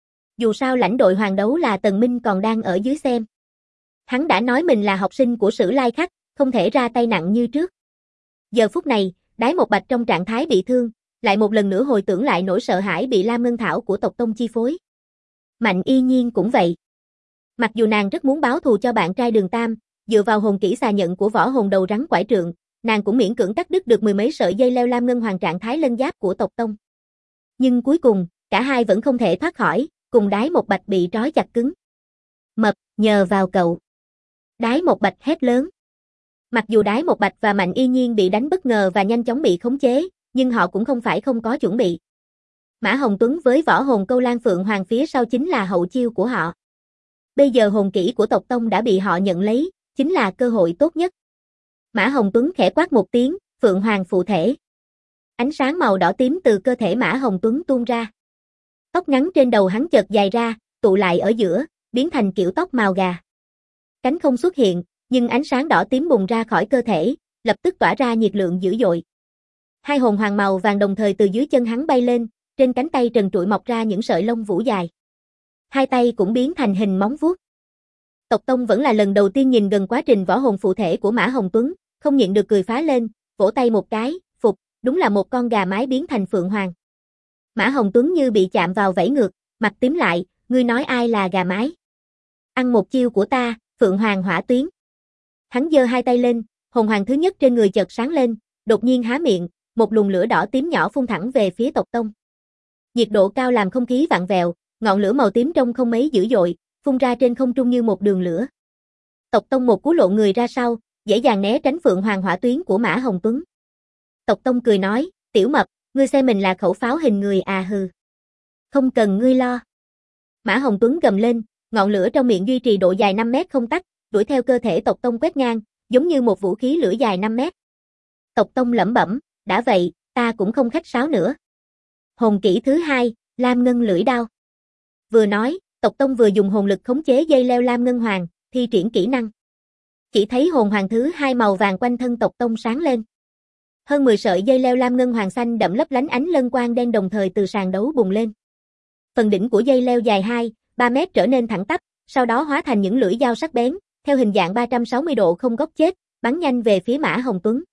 Dù sao lãnh đội hoàng đấu là Tần Minh còn đang ở dưới xem. Hắn đã nói mình là học sinh của Sử Lai Khắc, không thể ra tay nặng như trước. Giờ phút này, Đái Một Bạch trong trạng thái bị thương, lại một lần nữa hồi tưởng lại nỗi sợ hãi bị Lam Ngân Thảo của tộc tông chi phối. Mạnh Y Nhiên cũng vậy. Mặc dù nàng rất muốn báo thù cho bạn trai Đường Tam, dựa vào hồn kỹ xà nhận của võ hồn đầu rắn quải trượng, nàng cũng miễn cưỡng cắt đứt được 10 mấy sợi dây leo Lam Ngân hoàng trạng thái lân giáp của tộc tông. Nhưng cuối cùng, cả hai vẫn không thể thoát khỏi, cùng Đái Một Bạch bị trói chặt cứng. Mập, nhờ vào cậu. Đái Một Bạch hét lớn. Mặc dù Đái Một Bạch và Mạnh Y Nhiên bị đánh bất ngờ và nhanh chóng bị khống chế, nhưng họ cũng không phải không có chuẩn bị. Mã Hồng Tuấn với võ hồn Câu Lan Phượng Hoàng phía sau chính là hậu chiêu của họ. Bây giờ hồn kỹ của tộc Tông đã bị họ nhận lấy, chính là cơ hội tốt nhất. Mã Hồng Tuấn khẽ quát một tiếng, Phượng Hoàng phụ thể. Ánh sáng màu đỏ tím từ cơ thể Mã Hồng Tuấn tuôn ra. Tóc ngắn trên đầu hắn chợt dài ra, tụ lại ở giữa, biến thành kiểu tóc màu gà. Cánh không xuất hiện, nhưng ánh sáng đỏ tím bùng ra khỏi cơ thể, lập tức tỏa ra nhiệt lượng dữ dội. Hai hồn hoàng màu vàng đồng thời từ dưới chân hắn bay lên, trên cánh tay trần trụi mọc ra những sợi lông vũ dài. Hai tay cũng biến thành hình móng vuốt. Tộc Tông vẫn là lần đầu tiên nhìn gần quá trình võ hồn phụ thể của Mã Hồng Tuấn, không nhịn được cười phá lên, vỗ tay một cái, phục, đúng là một con gà mái biến thành Phượng Hoàng. Mã Hồng Tuấn như bị chạm vào vẫy ngược, mặt tím lại, ngươi nói ai là gà mái? Ăn một chiêu của ta, Phượng Hoàng hỏa tuyến. Hắn giơ hai tay lên, hồn hoàng thứ nhất trên người chợt sáng lên, đột nhiên há miệng, một luồng lửa đỏ tím nhỏ phun thẳng về phía tộc Tông. Nhiệt độ cao làm không khí vặn vẹo, ngọn lửa màu tím trông không mấy dữ dội, phun ra trên không trung như một đường lửa. Tộc Tông một cú lộn người ra sau, dễ dàng né tránh Phượng Hoàng hỏa tuyến của Mã Hồng Tuấn. Tộc Tông cười nói, tiểu mập, ngươi xem mình là khẩu pháo hình người à hừ. Không cần ngươi lo. Mã Hồng Tuấn gầm lên, ngọn lửa trong miệng duy trì độ dài 5 mét không tắt, đuổi theo cơ thể tộc Tông quét ngang, giống như một vũ khí lửa dài 5 mét. Tộc Tông lẩm bẩm, đã vậy, ta cũng không khách sáo nữa. Hồn kỹ thứ hai, Lam Ngân lưỡi đao. Vừa nói, tộc Tông vừa dùng hồn lực khống chế dây leo Lam Ngân Hoàng, thi triển kỹ năng. Chỉ thấy hồn hoàng thứ hai màu vàng quanh thân tộc Tông sáng lên. Hơn 10 sợi dây leo Lam Ngân Hoàng xanh đậm lấp lánh ánh lân quang đen đồng thời từ sàn đấu bùng lên. Phần đỉnh của dây leo dài 2-3 mét trở nên thẳng tắp, sau đó hóa thành những lưỡi dao sắc bén, theo hình dạng 360 độ không góc chết, bắn nhanh về phía Mã Hồng Tuấn.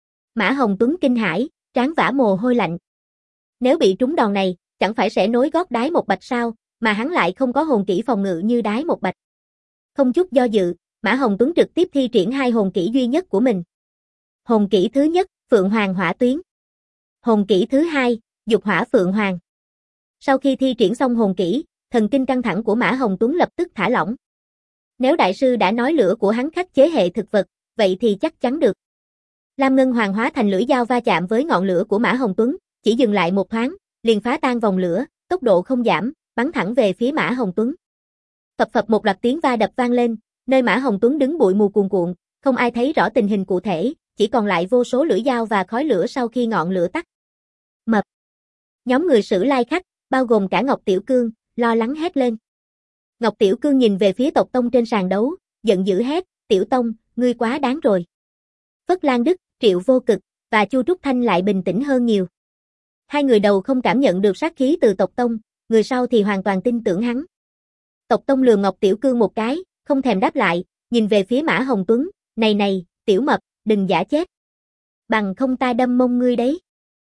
Mã Hồng Tuấn kinh hãi, trán vã mồ hôi lạnh. Nếu bị trúng đòn này, chẳng phải sẽ nối gót Đái Một Bạch sao, mà hắn lại không có hồn kỹ phòng ngự như Đái Một Bạch. Không chút do dự, Mã Hồng Tuấn trực tiếp thi triển hai hồn kỹ duy nhất của mình. Hồn kỹ thứ nhất, Phượng Hoàng hỏa tuyến. Hồn kỹ thứ hai, Dục hỏa Phượng Hoàng. Sau khi thi triển xong hồn kỹ, thần kinh căng thẳng của Mã Hồng Tuấn lập tức thả lỏng. Nếu đại sư đã nói lửa của hắn khắc chế hệ thực vật, vậy thì chắc chắn được. Lam Ngân Hoàng hóa thành lưỡi dao va chạm với ngọn lửa của Mã Hồng Tuấn, chỉ dừng lại một thoáng, liền phá tan vòng lửa, tốc độ không giảm, bắn thẳng về phía Mã Hồng Tuấn. Phập phập một loạt tiếng va đập vang lên, nơi Mã Hồng Tuấn đứng bụi mù cuồn cuộn, không ai thấy rõ tình hình cụ thể, chỉ còn lại vô số lưỡi dao và khói lửa sau khi ngọn lửa tắt. Mập. Nhóm người Sử Lai khách, bao gồm cả Ngọc Tiểu Cương, lo lắng hét lên. Ngọc Tiểu Cương nhìn về phía tộc Tông trên sàn đấu, giận dữ hét, Tiểu Tông, ngươi quá đáng rồi. Phất Lan Đức, Triệu Vô Cực, và Chu Trúc Thanh lại bình tĩnh hơn nhiều. Hai người đầu không cảm nhận được sát khí từ tộc Tông, người sau thì hoàn toàn tin tưởng hắn. Tộc Tông lườm Ngọc Tiểu Cương một cái, không thèm đáp lại, nhìn về phía Mã Hồng Tuấn, này, Tiểu Mập, đừng giả chết. Bằng không ta đâm mông ngươi đấy.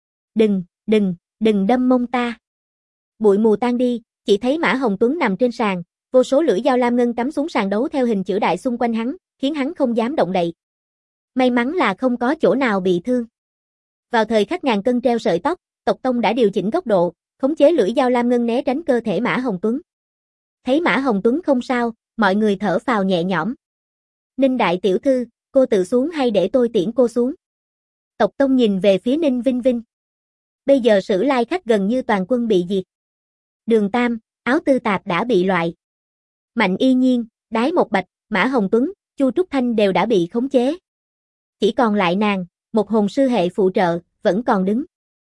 Đừng đâm mông ta. Bụi mù tan đi, chỉ thấy Mã Hồng Tuấn nằm trên sàn, vô số lưỡi dao lam ngân cắm xuống sàn đấu theo hình chữ đại xung quanh hắn, khiến hắn không dám động đậy. May mắn là không có chỗ nào bị thương. Vào thời khắc ngàn cân treo sợi tóc, tộc Tông đã điều chỉnh góc độ, khống chế lưỡi dao lam ngân né tránh cơ thể Mã Hồng Tuấn. Thấy Mã Hồng Tuấn không sao, mọi người thở phào nhẹ nhõm. Ninh đại tiểu thư, cô tự xuống hay để tôi tiễn cô xuống? Tộc Tông nhìn về phía Ninh Vinh Vinh. Bây giờ Sử Lai khách gần như toàn quân bị diệt. Đường Tam, Áo Tư Tạp đã bị loại. Mạnh Y Nhiên, Đái Một Bạch, Mã Hồng Tuấn, Chu Trúc Thanh đều đã bị khống chế. Chỉ còn lại nàng, một hồn sư hệ phụ trợ, vẫn còn đứng.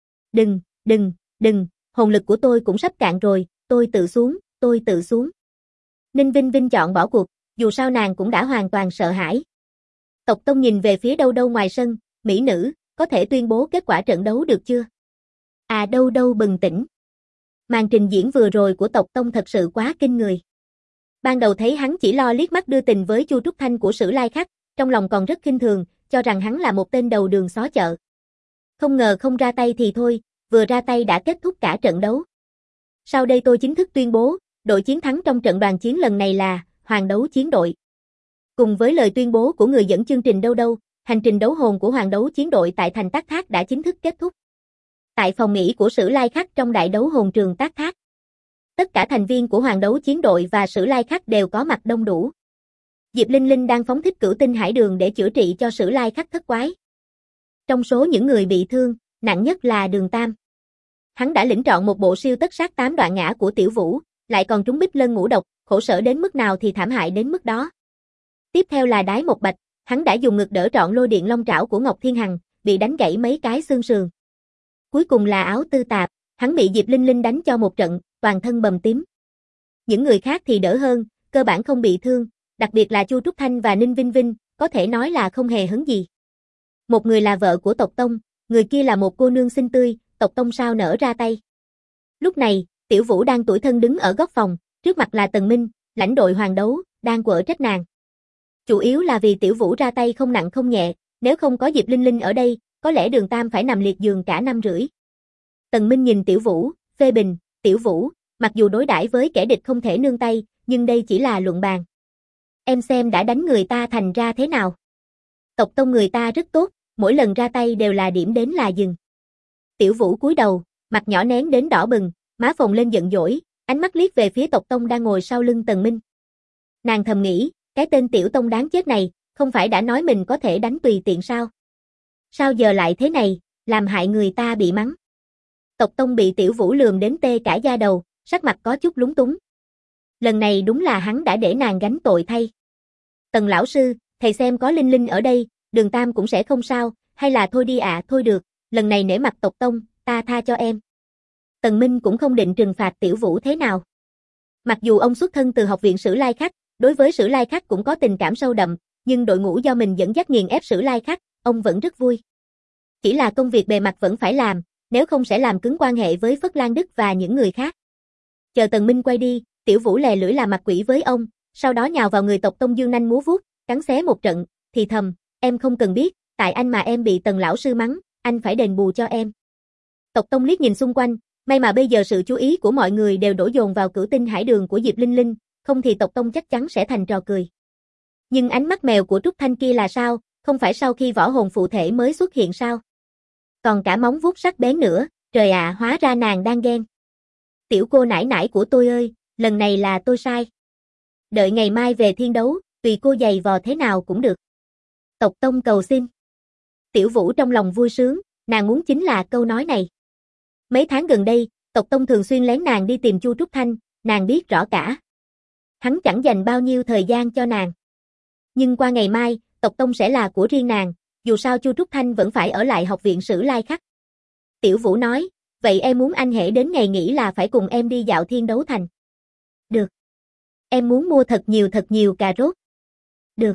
Đừng, hồn lực của tôi cũng sắp cạn rồi, tôi tự xuống. Ninh Vinh Vinh chọn bỏ cuộc, dù sao nàng cũng đã hoàn toàn sợ hãi. Tộc Tông nhìn về phía Đâu Đâu ngoài sân, mỹ nữ, có thể tuyên bố kết quả trận đấu được chưa? À Đâu Đâu bừng tỉnh. Màn trình diễn vừa rồi của tộc Tông thật sự quá kinh người. Ban đầu thấy hắn chỉ lo liếc mắt đưa tình với Chu Trúc Thanh của Sử Lai khách, trong lòng còn rất khinh thường, cho rằng hắn là một tên đầu đường xó chợ. Không ngờ không ra tay thì thôi, vừa ra tay đã kết thúc cả trận đấu. Sau đây tôi chính thức tuyên bố, đội chiến thắng trong trận đoàn chiến lần này là Hoàng Đấu Chiến đội. Cùng với lời tuyên bố của người dẫn chương trình Đâu Đâu, hành trình đấu hồn của Hoàng Đấu Chiến đội tại thành Tắc Thác đã chính thức kết thúc. Tại phòng nghỉ của Sử Lai Khắc trong đại đấu hồn trường Tác Thác. Tất cả thành viên của Hoàng đấu chiến đội và Sử Lai Khắc đều có mặt đông đủ. Diệp Linh Linh đang phóng thích Cửu Tinh Hải Đường để chữa trị cho Sử Lai Khắc thất quái. Trong số những người bị thương, nặng nhất là Đường Tam. Hắn đã lĩnh trọn một bộ siêu tất sát 8 đoạn ngã của Tiểu Vũ, lại còn trúng Bích Lân ngũ độc, khổ sở đến mức nào thì thảm hại đến mức đó. Tiếp theo là Đái Một Bạch, hắn đã dùng ngực đỡ trọn lôi điện long trảo của Ngọc Thiên Hằng, bị đánh gãy mấy cái xương sườn. Cuối cùng là Áo Tư Tạp, hắn bị Diệp Linh Linh đánh cho một trận, toàn thân bầm tím. Những người khác thì đỡ hơn, cơ bản không bị thương, đặc biệt là Chu Trúc Thanh và Ninh Vinh Vinh, có thể nói là không hề hấn gì. Một người là vợ của tộc Tông, người kia là một cô nương xinh tươi, tộc Tông sao nỡ ra tay. Lúc này, Tiểu Vũ đang tủi thân đứng ở góc phòng, trước mặt là Tần Minh, lãnh đội Hoàng đấu, đang quở trách nàng. Chủ yếu là vì Tiểu Vũ ra tay không nặng không nhẹ, nếu không có Diệp Linh Linh ở đây, có lẽ Đường Tam phải nằm liệt giường cả năm rưỡi. Tần Minh nhìn Tiểu Vũ, phê bình, Tiểu Vũ, mặc dù đối đãi với kẻ địch không thể nương tay, nhưng đây chỉ là luận bàn. Em xem đã đánh người ta thành ra thế nào. Tộc Tông người ta rất tốt, mỗi lần ra tay đều là điểm đến là dừng. Tiểu Vũ cúi đầu, mặt nhỏ nén đến đỏ bừng, má phồng lên giận dỗi, ánh mắt liếc về phía tộc Tông đang ngồi sau lưng Tần Minh. Nàng thầm nghĩ, cái tên Tiểu Tông đáng chết này, không phải đã nói mình có thể đánh tùy tiện sao? Sao giờ lại thế này, làm hại người ta bị mắng. Tộc Tông bị Tiểu Vũ lườm đến tê cả da đầu, sắc mặt có chút lúng túng. Lần này đúng là hắn đã để nàng gánh tội thay. Tần lão sư, thầy xem có Linh Linh ở đây, Đường Tam cũng sẽ không sao, hay là thôi đi ạ, thôi được, lần này nể mặt tộc Tông, ta tha cho em. Tần Minh cũng không định trừng phạt Tiểu Vũ thế nào. Mặc dù ông xuất thân từ học viện Sử Lai Khắc, đối với Sử Lai Khắc cũng có tình cảm sâu đậm, nhưng đội ngũ do mình dẫn dắt nghiền ép Sử Lai Khắc, ông vẫn rất vui. Chỉ là công việc bề mặt vẫn phải làm, nếu không sẽ làm cứng quan hệ với Phất Lan Đức và những người khác. Chờ Tần Minh quay đi, Tiểu Vũ lè lưỡi làm mặt quỷ với ông, sau đó nhào vào người tộc Tông dương nanh múa vuốt, cắn xé một trận, thì thầm, em không cần biết, tại anh mà em bị Tần lão sư mắng, anh phải đền bù cho em. Tộc Tông liếc nhìn xung quanh, may mà bây giờ sự chú ý của mọi người đều đổ dồn vào Cửu Tinh Hải Đường của Diệp Linh Linh, không thì tộc Tông chắc chắn sẽ thành trò cười. Nhưng ánh mắt mèo của Trúc Thanh kia là sao, không phải sau khi võ hồn phụ thể mới xuất hiện sao? Còn cả móng vuốt sắc bén nữa, trời ạ, hóa ra nàng đang ghen. Tiểu cô nải nải của tôi ơi, lần này là tôi sai. Đợi ngày mai về thiên đấu, tùy cô giày vò thế nào cũng được. Tộc Tông cầu xin. Tiểu Vũ trong lòng vui sướng, nàng muốn chính là câu nói này. Mấy tháng gần đây, tộc Tông thường xuyên lén nàng đi tìm Chu Trúc Thanh, nàng biết rõ cả. Hắn chẳng dành bao nhiêu thời gian cho nàng. Nhưng qua ngày mai, tộc Tông sẽ là của riêng nàng, dù sao Chu Trúc Thanh vẫn phải ở lại học viện Sử Lai Khắc. Tiểu Vũ nói, vậy em muốn anh hễ đến ngày nghỉ là phải cùng em đi dạo Thiên Đấu Thành. Được. Em muốn mua thật nhiều cà rốt. Được.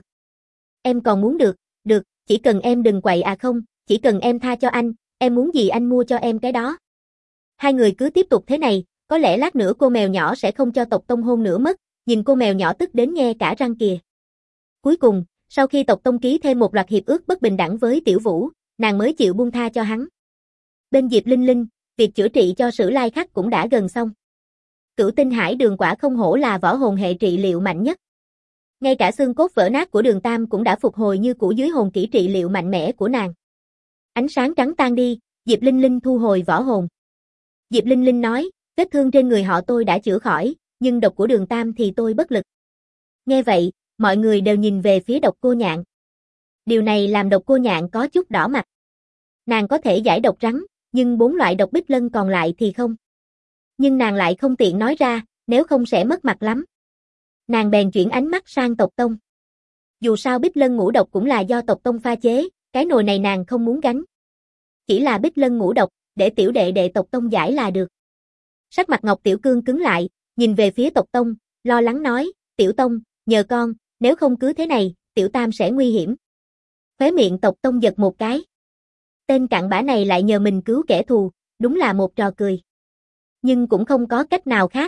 Em còn muốn được, chỉ cần em đừng quậy à không, chỉ cần em tha cho anh, em muốn gì anh mua cho em cái đó. Hai người cứ tiếp tục thế này, có lẽ lát nữa cô mèo nhỏ sẽ không cho tộc Tông hôn nữa mất, nhìn cô mèo nhỏ tức đến nghe cả răng kìa. Cuối cùng, sau khi tộc Tông ký thêm một loạt hiệp ước bất bình đẳng với Tiểu Vũ, nàng mới chịu buông tha cho hắn. Bên Diệp Linh Linh, việc chữa trị cho Sử Lai Khắc cũng đã gần xong. Cửu Tinh Hải Đường quả không hổ là võ hồn hệ trị liệu mạnh nhất. Ngay cả xương cốt vỡ nát của Đường Tam cũng đã phục hồi như cũ dưới hồn kỹ trị liệu mạnh mẽ của nàng. Ánh sáng trắng tan đi, Diệp Linh Linh thu hồi võ hồn. Diệp Linh Linh nói, vết thương trên người họ tôi đã chữa khỏi, nhưng độc của Đường Tam thì tôi bất lực. Nghe vậy, mọi người đều nhìn về phía Độc Cô Nhạn. Điều này làm Độc Cô Nhạn có chút đỏ mặt. Nàng có thể giải độc rắn, nhưng 4 loại độc bích lân còn lại thì không. Nhưng nàng lại không tiện nói ra, nếu không sẽ mất mặt lắm. Nàng bèn chuyển ánh mắt sang tộc Tông. Dù sao bích lân ngũ độc cũng là do tộc Tông pha chế, cái nồi này nàng không muốn gánh. Chỉ là bích lân ngũ độc, để tiểu đệ đệ tộc Tông giải là được. Sắc mặt Ngọc Tiểu Cương cứng lại, nhìn về phía tộc Tông, lo lắng nói, Tiểu Tông, nhờ con, nếu không cứ thế này, Tiểu Tam sẽ nguy hiểm. Khóe miệng tộc Tông giật một cái. Tên cặn bã này lại nhờ mình cứu kẻ thù, đúng là một trò cười. Nhưng cũng không có cách nào khác.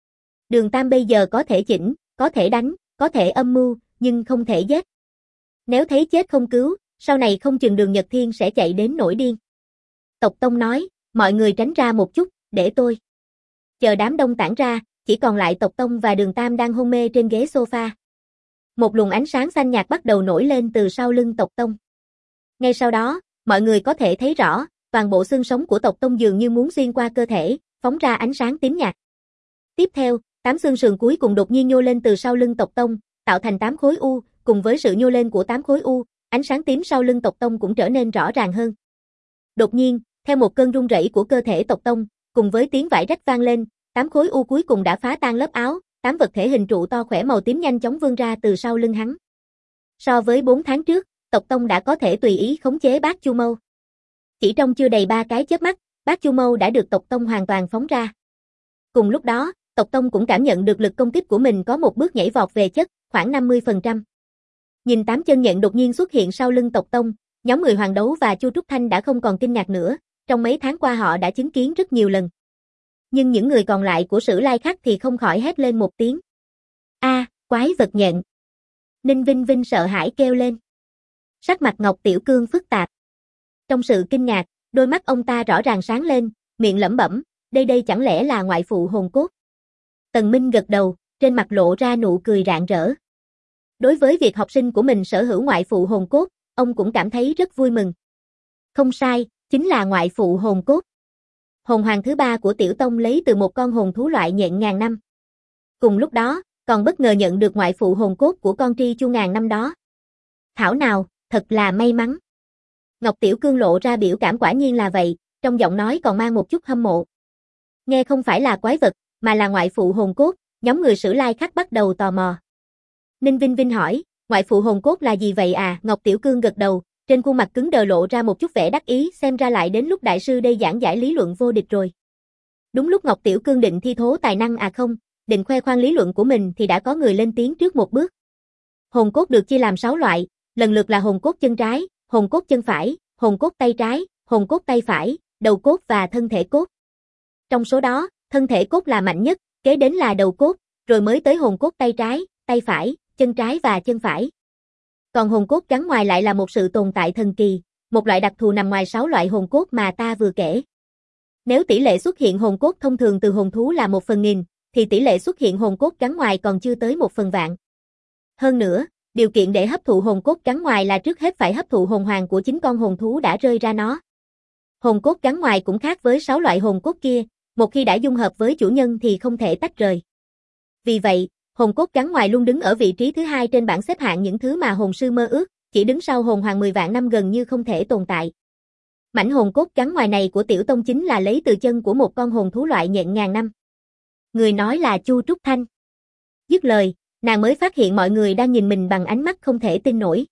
Đường Tam bây giờ có thể chỉnh, có thể đánh, có thể âm mưu, nhưng không thể giết. Nếu thấy chết không cứu, sau này không chừng Đường Nhật Thiên sẽ chạy đến nổi điên. Tộc Tông nói, mọi người tránh ra một chút, để tôi. Chờ đám đông tản ra, chỉ còn lại tộc Tông và Đường Tam đang hôn mê trên ghế sofa. Một luồng ánh sáng xanh nhạt bắt đầu nổi lên từ sau lưng tộc Tông. Ngay sau đó, mọi người có thể thấy rõ, toàn bộ xương sống của tộc Tông dường như muốn xuyên qua cơ thể, phóng ra ánh sáng tím nhạt. Tiếp theo, 8 xương sườn cuối cùng đột nhiên nhô lên từ sau lưng tộc Tông, tạo thành 8 khối u, cùng với sự nhô lên của 8 khối u, ánh sáng tím sau lưng tộc Tông cũng trở nên rõ ràng hơn. Đột nhiên, theo một cơn rung rẩy của cơ thể tộc Tông, cùng với tiếng vải rách vang lên, 8 khối u cuối cùng đã phá tan lớp áo, 8 vật thể hình trụ to khỏe màu tím nhanh chóng vươn ra từ sau lưng hắn. So với 4 tháng trước, tộc Tông đã có thể tùy ý khống chế Bát Chu Mâu. Chỉ trong chưa đầy 3 cái chớp mắt, Bát Chu Mâu đã được tộc Tông hoàn toàn phóng ra. Cùng lúc đó, tộc Tông cũng cảm nhận được lực công kích của mình có một bước nhảy vọt về chất, khoảng 50%. Nhìn 8 chân nhện đột nhiên xuất hiện sau lưng tộc Tông, nhóm người Hoàng Đấu và Chu Trúc Thanh đã không còn kinh ngạc nữa, trong mấy tháng qua họ đã chứng kiến rất nhiều lần. Nhưng những người còn lại của Sử Lai Khắc thì không khỏi hét lên một tiếng. Quái vật nhện. Ninh Vinh Vinh sợ hãi kêu lên. Sắc mặt Ngọc Tiểu Cương phức tạp. Trong sự kinh ngạc, đôi mắt ông ta rõ ràng sáng lên, miệng lẩm bẩm, đây chẳng lẽ là ngoại phụ hồn cốt. Tần Minh gật đầu, trên mặt lộ ra nụ cười rạng rỡ. Đối với việc học sinh của mình sở hữu ngoại phụ hồn cốt, ông cũng cảm thấy rất vui mừng. Không sai, chính là ngoại phụ hồn cốt. Hồn hoàng thứ 3 của Tiểu Tông lấy từ một con hồn thú loại nhện ngàn năm. Cùng lúc đó, còn bất ngờ nhận được ngoại phụ hồn cốt của con tri chu ngàn năm đó. Thảo nào, thật là may mắn. Ngọc Tiểu Cương lộ ra biểu cảm quả nhiên là vậy, trong giọng nói còn mang một chút hâm mộ. Nghe không phải là quái vật, mà là ngoại phụ hồn cốt, nhóm người Sử Lai Khắc bắt đầu tò mò. Ninh Vinh Vinh hỏi, ngoại phụ hồn cốt là gì vậy à? Ngọc Tiểu Cương gật đầu, trên khuôn mặt cứng đờ lộ ra một chút vẻ đắc ý, xem ra lại đến lúc đại sư đây giảng giải lý luận vô địch rồi. Đúng lúc Ngọc Tiểu Cương định thi thố tài năng không, định khoe khoang lý luận của mình thì đã có người lên tiếng trước một bước. Hồn cốt được chia làm 6 loại, lần lượt là hồn cốt chân trái, hồn cốt chân phải, hồn cốt tay trái, hồn cốt tay phải, đầu cốt và thân thể cốt. Trong số đó, thân thể cốt là mạnh nhất, kế đến là đầu cốt, rồi mới tới hồn cốt tay trái, tay phải, chân trái và chân phải. Còn hồn cốt gắn ngoài lại là một sự tồn tại thần kỳ, một loại đặc thù nằm ngoài 6 loại hồn cốt mà ta vừa kể. Nếu tỷ lệ xuất hiện hồn cốt thông thường từ hồn thú là 1/1000, thì tỷ lệ xuất hiện hồn cốt gắn ngoài còn chưa tới 1/1000. Hơn nữa, điều kiện để hấp thụ hồn cốt gắn ngoài là trước hết phải hấp thụ hồn hoàng của chính con hồn thú đã rơi ra nó. Hồn cốt gắn ngoài cũng khác với 6 loại hồn cốt kia, một khi đã dung hợp với chủ nhân thì không thể tách rời. Vì vậy, hồn cốt gắn ngoài luôn đứng ở vị trí thứ 2 trên bảng xếp hạng những thứ mà hồn sư mơ ước, chỉ đứng sau hồn hoàng 10 vạn năm gần như không thể tồn tại. Mảnh hồn cốt gắn ngoài này của Tiểu Tông chính là lấy từ chân của một con hồn thú loại nhện ngàn năm. Người nói là Chu Trúc Thanh. Dứt lời, nàng mới phát hiện mọi người đang nhìn mình bằng ánh mắt không thể tin nổi.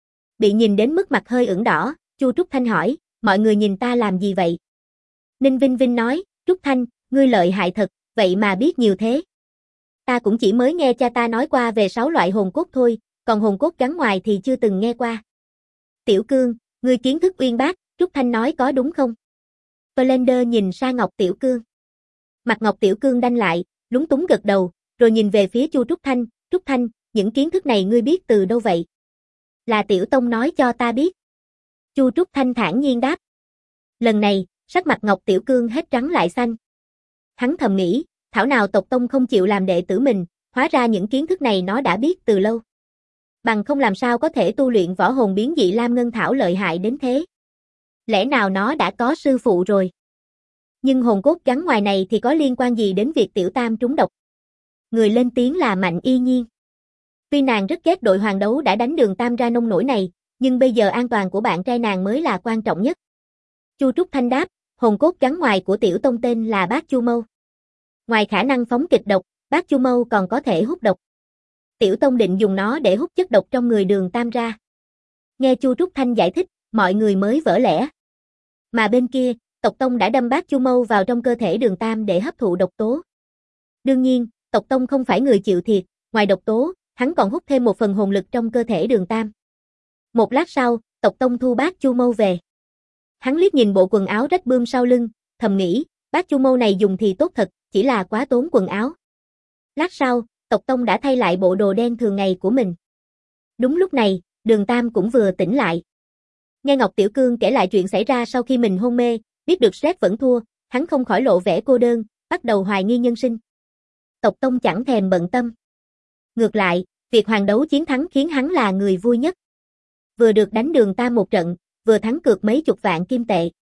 Bị nhìn đến mức mặt hơi ửng đỏ, Chu Trúc Thanh hỏi, mọi người nhìn ta làm gì vậy? Ninh Vinh Vinh nói, Trúc Thanh, ngươi lợi hại thật, vậy mà biết nhiều thế. Ta cũng chỉ mới nghe cha ta nói qua về 6 loại hồn cốt thôi, còn hồn cốt gắn ngoài thì chưa từng nghe qua. Tiểu Cương, ngươi kiến thức uyên bác, Trúc Thanh nói có đúng không? Blender nhìn sang Ngọc Tiểu Cương. Mặt Ngọc Tiểu Cương đanh lại, lúng túng gật đầu, rồi nhìn về phía Chu Trúc Thanh, những kiến thức này ngươi biết từ đâu vậy? Là Tiểu Tông nói cho ta biết. Chu Trúc Thanh thản nhiên đáp. Lần này, sắc mặt Ngọc Tiểu Cương hết trắng lại xanh. Hắn thầm nghĩ, thảo nào tộc Tông không chịu làm đệ tử mình, hóa ra những kiến thức này nó đã biết từ lâu. Bằng không làm sao có thể tu luyện võ hồn biến dị Lam Ngân Thảo lợi hại đến thế. Lẽ nào nó đã có sư phụ rồi? Nhưng hồn cốt gắn ngoài này thì có liên quan gì đến việc Tiểu Tam trúng độc? Người lên tiếng là Mạnh Y Nhiên. Tuy nàng rất ghét đội Hoàng Đấu đã đánh Đường Tam ra nông nổi này, nhưng bây giờ an toàn của bạn trai nàng mới là quan trọng nhất. Chu Trúc Thanh đáp, hồn cốt gắn ngoài của Tiểu Tông tên là Bát Chu Mâu. Ngoài khả năng phóng kịch độc, Bát Chu Mâu còn có thể hút độc. Tiểu Tông định dùng nó để hút chất độc trong người Đường Tam ra. Nghe Chu Trúc Thanh giải thích, mọi người mới vỡ lẽ. Mà bên kia, tộc Tông đã đâm Bát Chu Mâu vào trong cơ thể Đường Tam để hấp thụ độc tố. Đương nhiên, tộc Tông không phải người chịu thiệt, ngoài độc tố, hắn còn hút thêm một phần hồn lực trong cơ thể Đường Tam. Một lát sau, tộc Tông thu Bát Chu Mâu về. Hắn liếc nhìn bộ quần áo rách bươm sau lưng, thầm nghĩ, Bát Chu Mâu này dùng thì tốt thật, chỉ là quá tốn quần áo. Lát sau, tộc Tông đã thay lại bộ đồ đen thường ngày của mình. Đúng lúc này, Đường Tam cũng vừa tỉnh lại. Nghe Ngọc Tiểu Cương kể lại chuyện xảy ra sau khi mình hôn mê, biết được Shrek vẫn thua, hắn không khỏi lộ vẻ cô đơn, bắt đầu hoài nghi nhân sinh. Tộc Tông chẳng thèm bận tâm. Ngược lại, việc Hoàng Đấu chiến thắng khiến hắn là người vui nhất. Vừa được đánh Đường Tam một trận, vừa thắng cược mấy chục vạn kim tệ.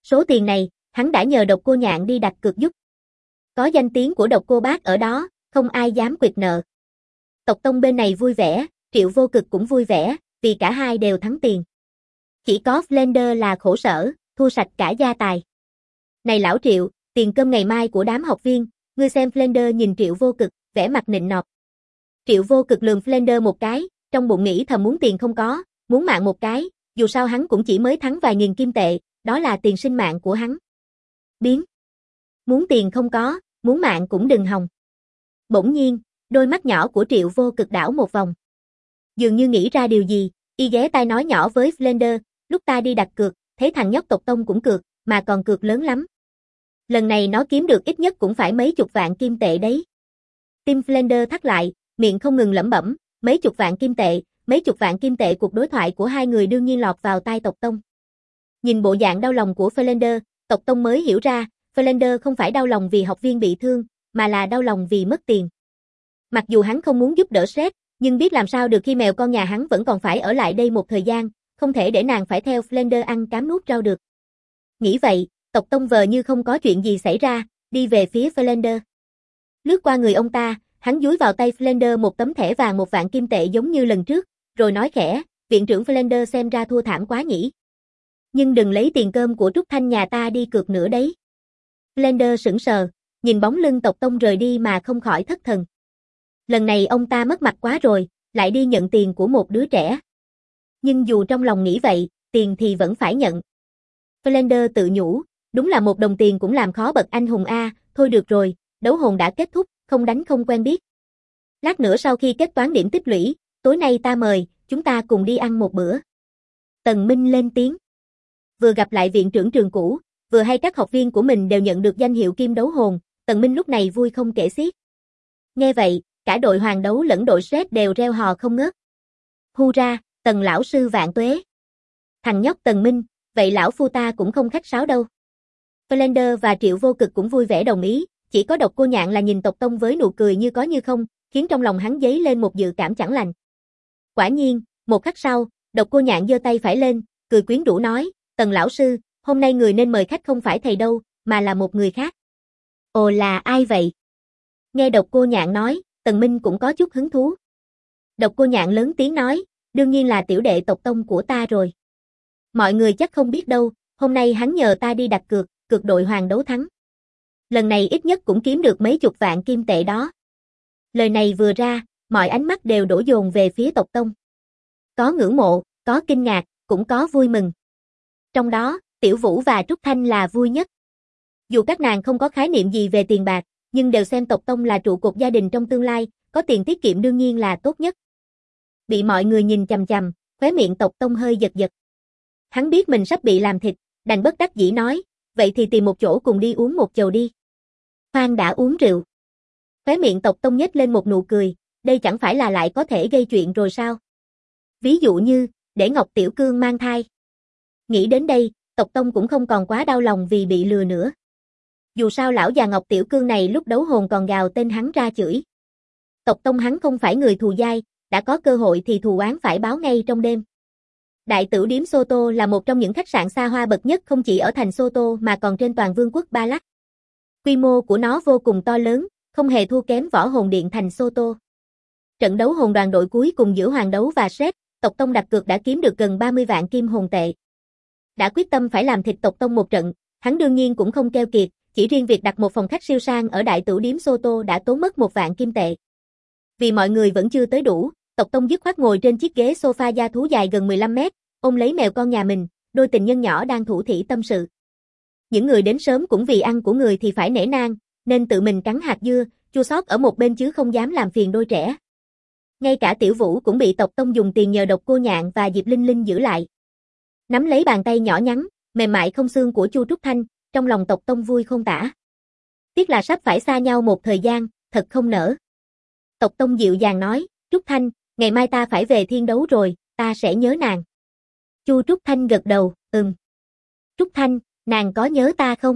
Số tiền này, hắn đã nhờ Độc Cô Nhạn đi đặt cược giúp. Có danh tiếng của Độc Cô Bác ở đó, không ai dám quyệt nợ. Tộc Tông bên này vui vẻ, Triệu Vô Cực cũng vui vẻ, vì cả hai đều thắng tiền. Chỉ có Flender là khổ sở, thua sạch cả gia tài. Này lão Triệu, tiền cơm ngày mai của đám học viên, ngươi xem. Flender nhìn Triệu Vô Cực, vẻ mặt nịnh nọt. Triệu Vô Cực lườm Flender một cái, trong bụng nghĩ thầm muốn tiền không có, muốn mạng một cái, dù sao hắn cũng chỉ mới thắng vài nghìn kim tệ, đó là tiền sinh mạng của hắn. Biến. Muốn tiền không có, muốn mạng cũng đừng hòng. Bỗng nhiên, đôi mắt nhỏ của Triệu Vô Cực đảo một vòng. Dường như nghĩ ra điều gì, y ghé tai nói nhỏ với Flender, lúc ta đi đặt cược, thấy thằng nhóc tộc Tông cũng cược, mà còn cược lớn lắm. Lần này nó kiếm được ít nhất cũng phải mấy chục vạn kim tệ đấy. Tim Flender thắt lại, miệng không ngừng lẩm bẩm, mấy chục vạn kim tệ, mấy chục vạn kim tệ. Cuộc đối thoại của hai người đương nhiên lọt vào tai tộc Tông. Nhìn bộ dạng đau lòng của Flender, tộc Tông mới hiểu ra, Flender không phải đau lòng vì học viên bị thương, mà là đau lòng vì mất tiền. Mặc dù hắn không muốn giúp đỡ Seth, nhưng biết làm sao được khi mèo con nhà hắn vẫn còn phải ở lại đây một thời gian, không thể để nàng phải theo Flender ăn cám nuốt rau được. Nghĩ vậy, tộc Tông vờ như không có chuyện gì xảy ra, đi về phía Flender. Lướt qua người ông ta, hắn dúi vào tay Flender một tấm thẻ vàng 1 vạn kim tệ giống như lần trước, rồi nói khẽ, viện trưởng Flender xem ra thua thảm quá nhỉ. Nhưng đừng lấy tiền cơm của Trúc Thanh nhà ta đi cược nữa đấy. Flender sững sờ, nhìn bóng lưng tộc Tông rời đi mà không khỏi thất thần. Lần này ông ta mất mặt quá rồi, lại đi nhận tiền của một đứa trẻ. Nhưng dù trong lòng nghĩ vậy, tiền thì vẫn phải nhận. Flender tự nhủ, đúng là 1 đồng tiền cũng làm khó bậc anh hùng a, thôi được rồi, đấu hồn đã kết thúc, không đánh không quen biết. Lát nữa sau khi kết toán điểm tích lũy, tối nay ta mời, chúng ta cùng đi ăn một bữa. Tần Minh lên tiếng. Vừa gặp lại viện trưởng trường cũ, vừa hay các học viên của mình đều nhận được danh hiệu kim đấu hồn, Tần Minh lúc này vui không kể xiết. Nghe vậy, cả đội hoàng đấu lẫn đội Sret đều reo hò không ngớt. Hurra, Tần lão sư vạn tuế. Thằng nhóc Tần Minh, vậy lão phu ta cũng không khách sáo đâu. Flender và Triệu Vô Cực cũng vui vẻ đồng ý, chỉ có Độc Cô Nhạn là nhìn tộc Tông với nụ cười như có như không, khiến trong lòng hắn dấy lên một dự cảm chẳng lành. Quả nhiên, một khắc sau, Độc Cô Nhạn giơ tay phải lên, cười quyến rũ nói, Tần lão sư, hôm nay người nên mời khách không phải thầy đâu, mà là một người khác. Ồ, là ai vậy? Nghe Độc Cô Nhạn nói, Tần Minh cũng có chút hứng thú. Độc Cô Nhạn lớn tiếng nói, đương nhiên là tiểu đệ tộc Tông của ta rồi. Mọi người chắc không biết đâu, hôm nay hắn nhờ ta đi đặt cược, cược đội hoàng đấu thắng. Lần này ít nhất cũng kiếm được mấy chục vạn kim tệ đó. Lời này vừa ra, mọi ánh mắt đều đổ dồn về phía tộc Tông. Có ngưỡng mộ, có kinh ngạc, cũng có vui mừng. Trong đó, Tiểu Vũ và Trúc Thanh là vui nhất. Dù các nàng không có khái niệm gì về tiền bạc, nhưng đều xem tộc Tông là trụ cột gia đình trong tương lai, có tiền tiết kiệm đương nhiên là tốt nhất. Bị mọi người nhìn chằm chằm, khóe miệng tộc Tông hơi giật giật. Hắn biết mình sắp bị làm thịt, đành bất đắc dĩ nói, vậy thì tìm một chỗ cùng đi uống một chầu đi. Khoan đã uống rượu. Khóe miệng tộc Tông nhếch lên một nụ cười, đây chẳng phải là lại có thể gây chuyện rồi sao? Ví dụ như, để Ngọc Tiểu Cương mang thai. Nghĩ đến đây, tộc Tông cũng không còn quá đau lòng vì bị lừa nữa. Dù sao lão già Ngọc Tiểu Cương này lúc đấu hồn còn gào tên hắn ra chửi. Tộc Tông hắn không phải người thù dai, đã có cơ hội thì thù oán phải báo ngay trong đêm. Đại Tửu điếm Soto là một trong những khách sạn xa hoa bậc nhất không chỉ ở thành Soto mà còn trên toàn vương quốc Ba Lắc. Quy mô của nó vô cùng to lớn, không hề thua kém Võ Hồn Điện thành Soto. Trận đấu hồn đoàn đội cuối cùng giữa Hoàng Đấu và Sret, tộc Tông đặt cược đã kiếm được gần 30 vạn kim hồn tệ. Đã quyết tâm phải làm thịt tộc Tông một trận, hắn đương nhiên cũng không keo kiệt, chỉ riêng việc đặt một phòng khách siêu sang ở Đại Tửu điếm Soto đã tốn mất 1 vạn kim tệ. Vì mọi người vẫn chưa tới đủ, tộc Tông dứt khoát ngồi trên chiếc ghế sofa da thú dài gần 15 mét, ôm lấy mèo con nhà mình, đôi tình nhân nhỏ đang thủ thỉ tâm sự. Những người đến sớm cũng vì ăn của người thì phải nể nang, nên tự mình cắn hạt dưa, chua xót ở một bên chứ không dám làm phiền đôi trẻ. Ngay cả Tiểu Vũ cũng bị tộc Tông dùng tiền nhờ Độc Cô Nhạn và Diệp Linh Linh giữ lại. Nắm lấy bàn tay nhỏ nhắn, mềm mại không xương của Chu Trúc Thanh, trong lòng tộc Tông vui khôn tả. Tiếc là sắp phải xa nhau một thời gian, thật không nỡ. Tộc Tông dịu dàng nói, Trúc Thanh, ngày mai ta phải về thiên đấu rồi, ta sẽ nhớ nàng. Chu Trúc Thanh gật đầu, Trúc Thanh, nàng có nhớ ta không?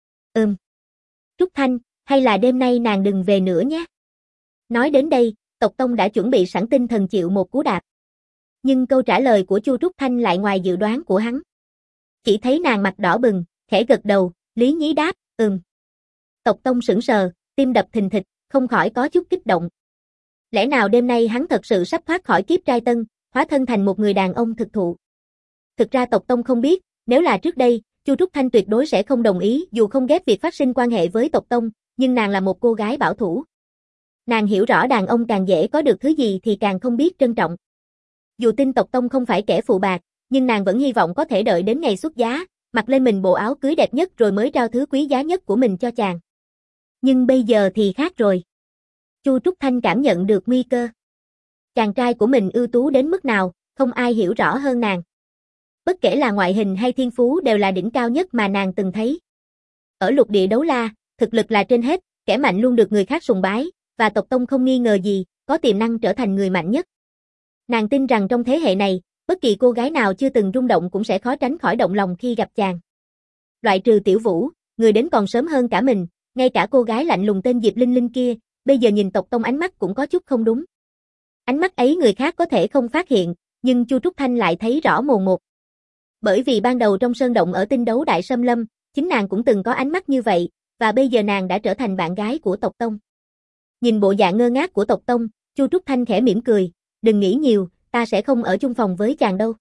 Trúc Thanh, hay là đêm nay nàng đừng về nữa nhé. Nói đến đây, tộc Tông đã chuẩn bị sẵn tinh thần chịu một cú đạp. Nhưng câu trả lời của Chu Trúc Thanh lại ngoài dự đoán của hắn. Chỉ thấy nàng mặt đỏ bừng, khẽ gật đầu, Lý Nhí đáp, Tộc Tông sững sờ, tim đập thình thịch, không khỏi có chút kích động. Lẽ nào đêm nay hắn thật sự sắp thoát khỏi kiếp trai tân, hóa thân thành một người đàn ông thực thụ? Thực ra Tộc Tông không biết, nếu là trước đây, Chu Trúc Thanh tuyệt đối sẽ không đồng ý, dù không ghét việc phát sinh quan hệ với Tộc Tông, nhưng nàng là một cô gái bảo thủ. Nàng hiểu rõ đàn ông càng dễ có được thứ gì thì càng không biết trân trọng. Dù tin Tộc Tông không phải kẻ phù bạc, nhưng nàng vẫn hy vọng có thể đợi đến ngày xuất giá, mặc lên mình bộ áo cưới đẹp nhất rồi mới trao thứ quý giá nhất của mình cho chàng. Nhưng bây giờ thì khác rồi. Chu Trúc Thanh cảm nhận được nguy cơ. Chàng trai của mình ưu tú đến mức nào, không ai hiểu rõ hơn nàng. Bất kể là ngoại hình hay thiên phú đều là đỉnh cao nhất mà nàng từng thấy. Ở lục địa đấu la, thực lực là trên hết, kẻ mạnh luôn được người khác sùng bái, và Tộc Tông không nghi ngờ gì, có tiềm năng trở thành người mạnh nhất. Nàng tin rằng trong thế hệ này, bất kỳ cô gái nào chưa từng rung động cũng sẽ khó tránh khỏi động lòng khi gặp chàng. Loại trừ Tiểu Vũ, người đến còn sớm hơn cả mình, ngay cả cô gái lạnh lùng tên Diệp Linh Linh kia, bây giờ nhìn Tộc Tông ánh mắt cũng có chút không đúng. Ánh mắt ấy người khác có thể không phát hiện, nhưng Chu Trúc Thanh lại thấy rõ mồn một. Bởi vì ban đầu trong sơn động ở Tinh Đấu Đại Sâm Lâm, chính nàng cũng từng có ánh mắt như vậy, và bây giờ nàng đã trở thành bạn gái của Tộc Tông. Nhìn bộ dạng ngơ ngác của Tộc Tông, Chu Trúc Thanh khẽ mỉm cười, đừng nghĩ nhiều, ta sẽ không ở chung phòng với chàng đâu.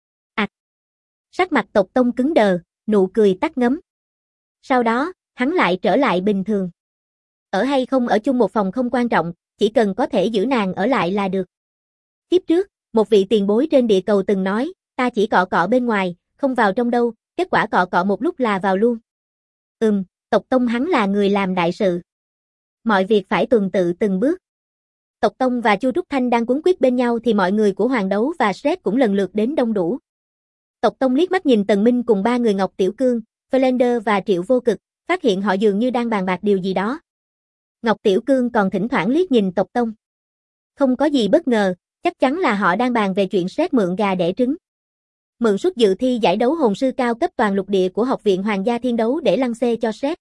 Sắc mặt Tộc Tông cứng đờ, nụ cười tắt ngấm. Sau đó, hắn lại trở lại bình thường. Ở hay không ở chung một phòng không quan trọng, chỉ cần có thể giữ nàng ở lại là được. Kiếp trước, một vị tiền bối trên địa cầu từng nói, ta chỉ cọ cọ bên ngoài, không vào trong đâu, kết quả cọ cọ một lúc là vào luôn. Tộc Tông hắn là người làm đại sự. Mọi việc phải tuần tự từng bước. Tộc Tông và Chu Trúc Thanh đang quấn quýt bên nhau thì mọi người của Hoàng Đấu và Shrek cũng lần lượt đến đông đủ. Tộc Tông liếc mắt nhìn Tần Minh cùng ba người Ngọc Tiểu Cương, Flander và Triệu Vô Cực, phát hiện họ dường như đang bàn bạc điều gì đó. Ngọc Tiểu Cương còn thỉnh thoảng liếc nhìn Tộc Tông. Không có gì bất ngờ, chắc chắn là họ đang bàn về chuyện Shrek mượn gà đẻ trứng. Mượn suất dự thi giải đấu hồn sư cao cấp toàn lục địa của Học viện Hoàng gia Thiên Đấu để lăng xê cho Shrek.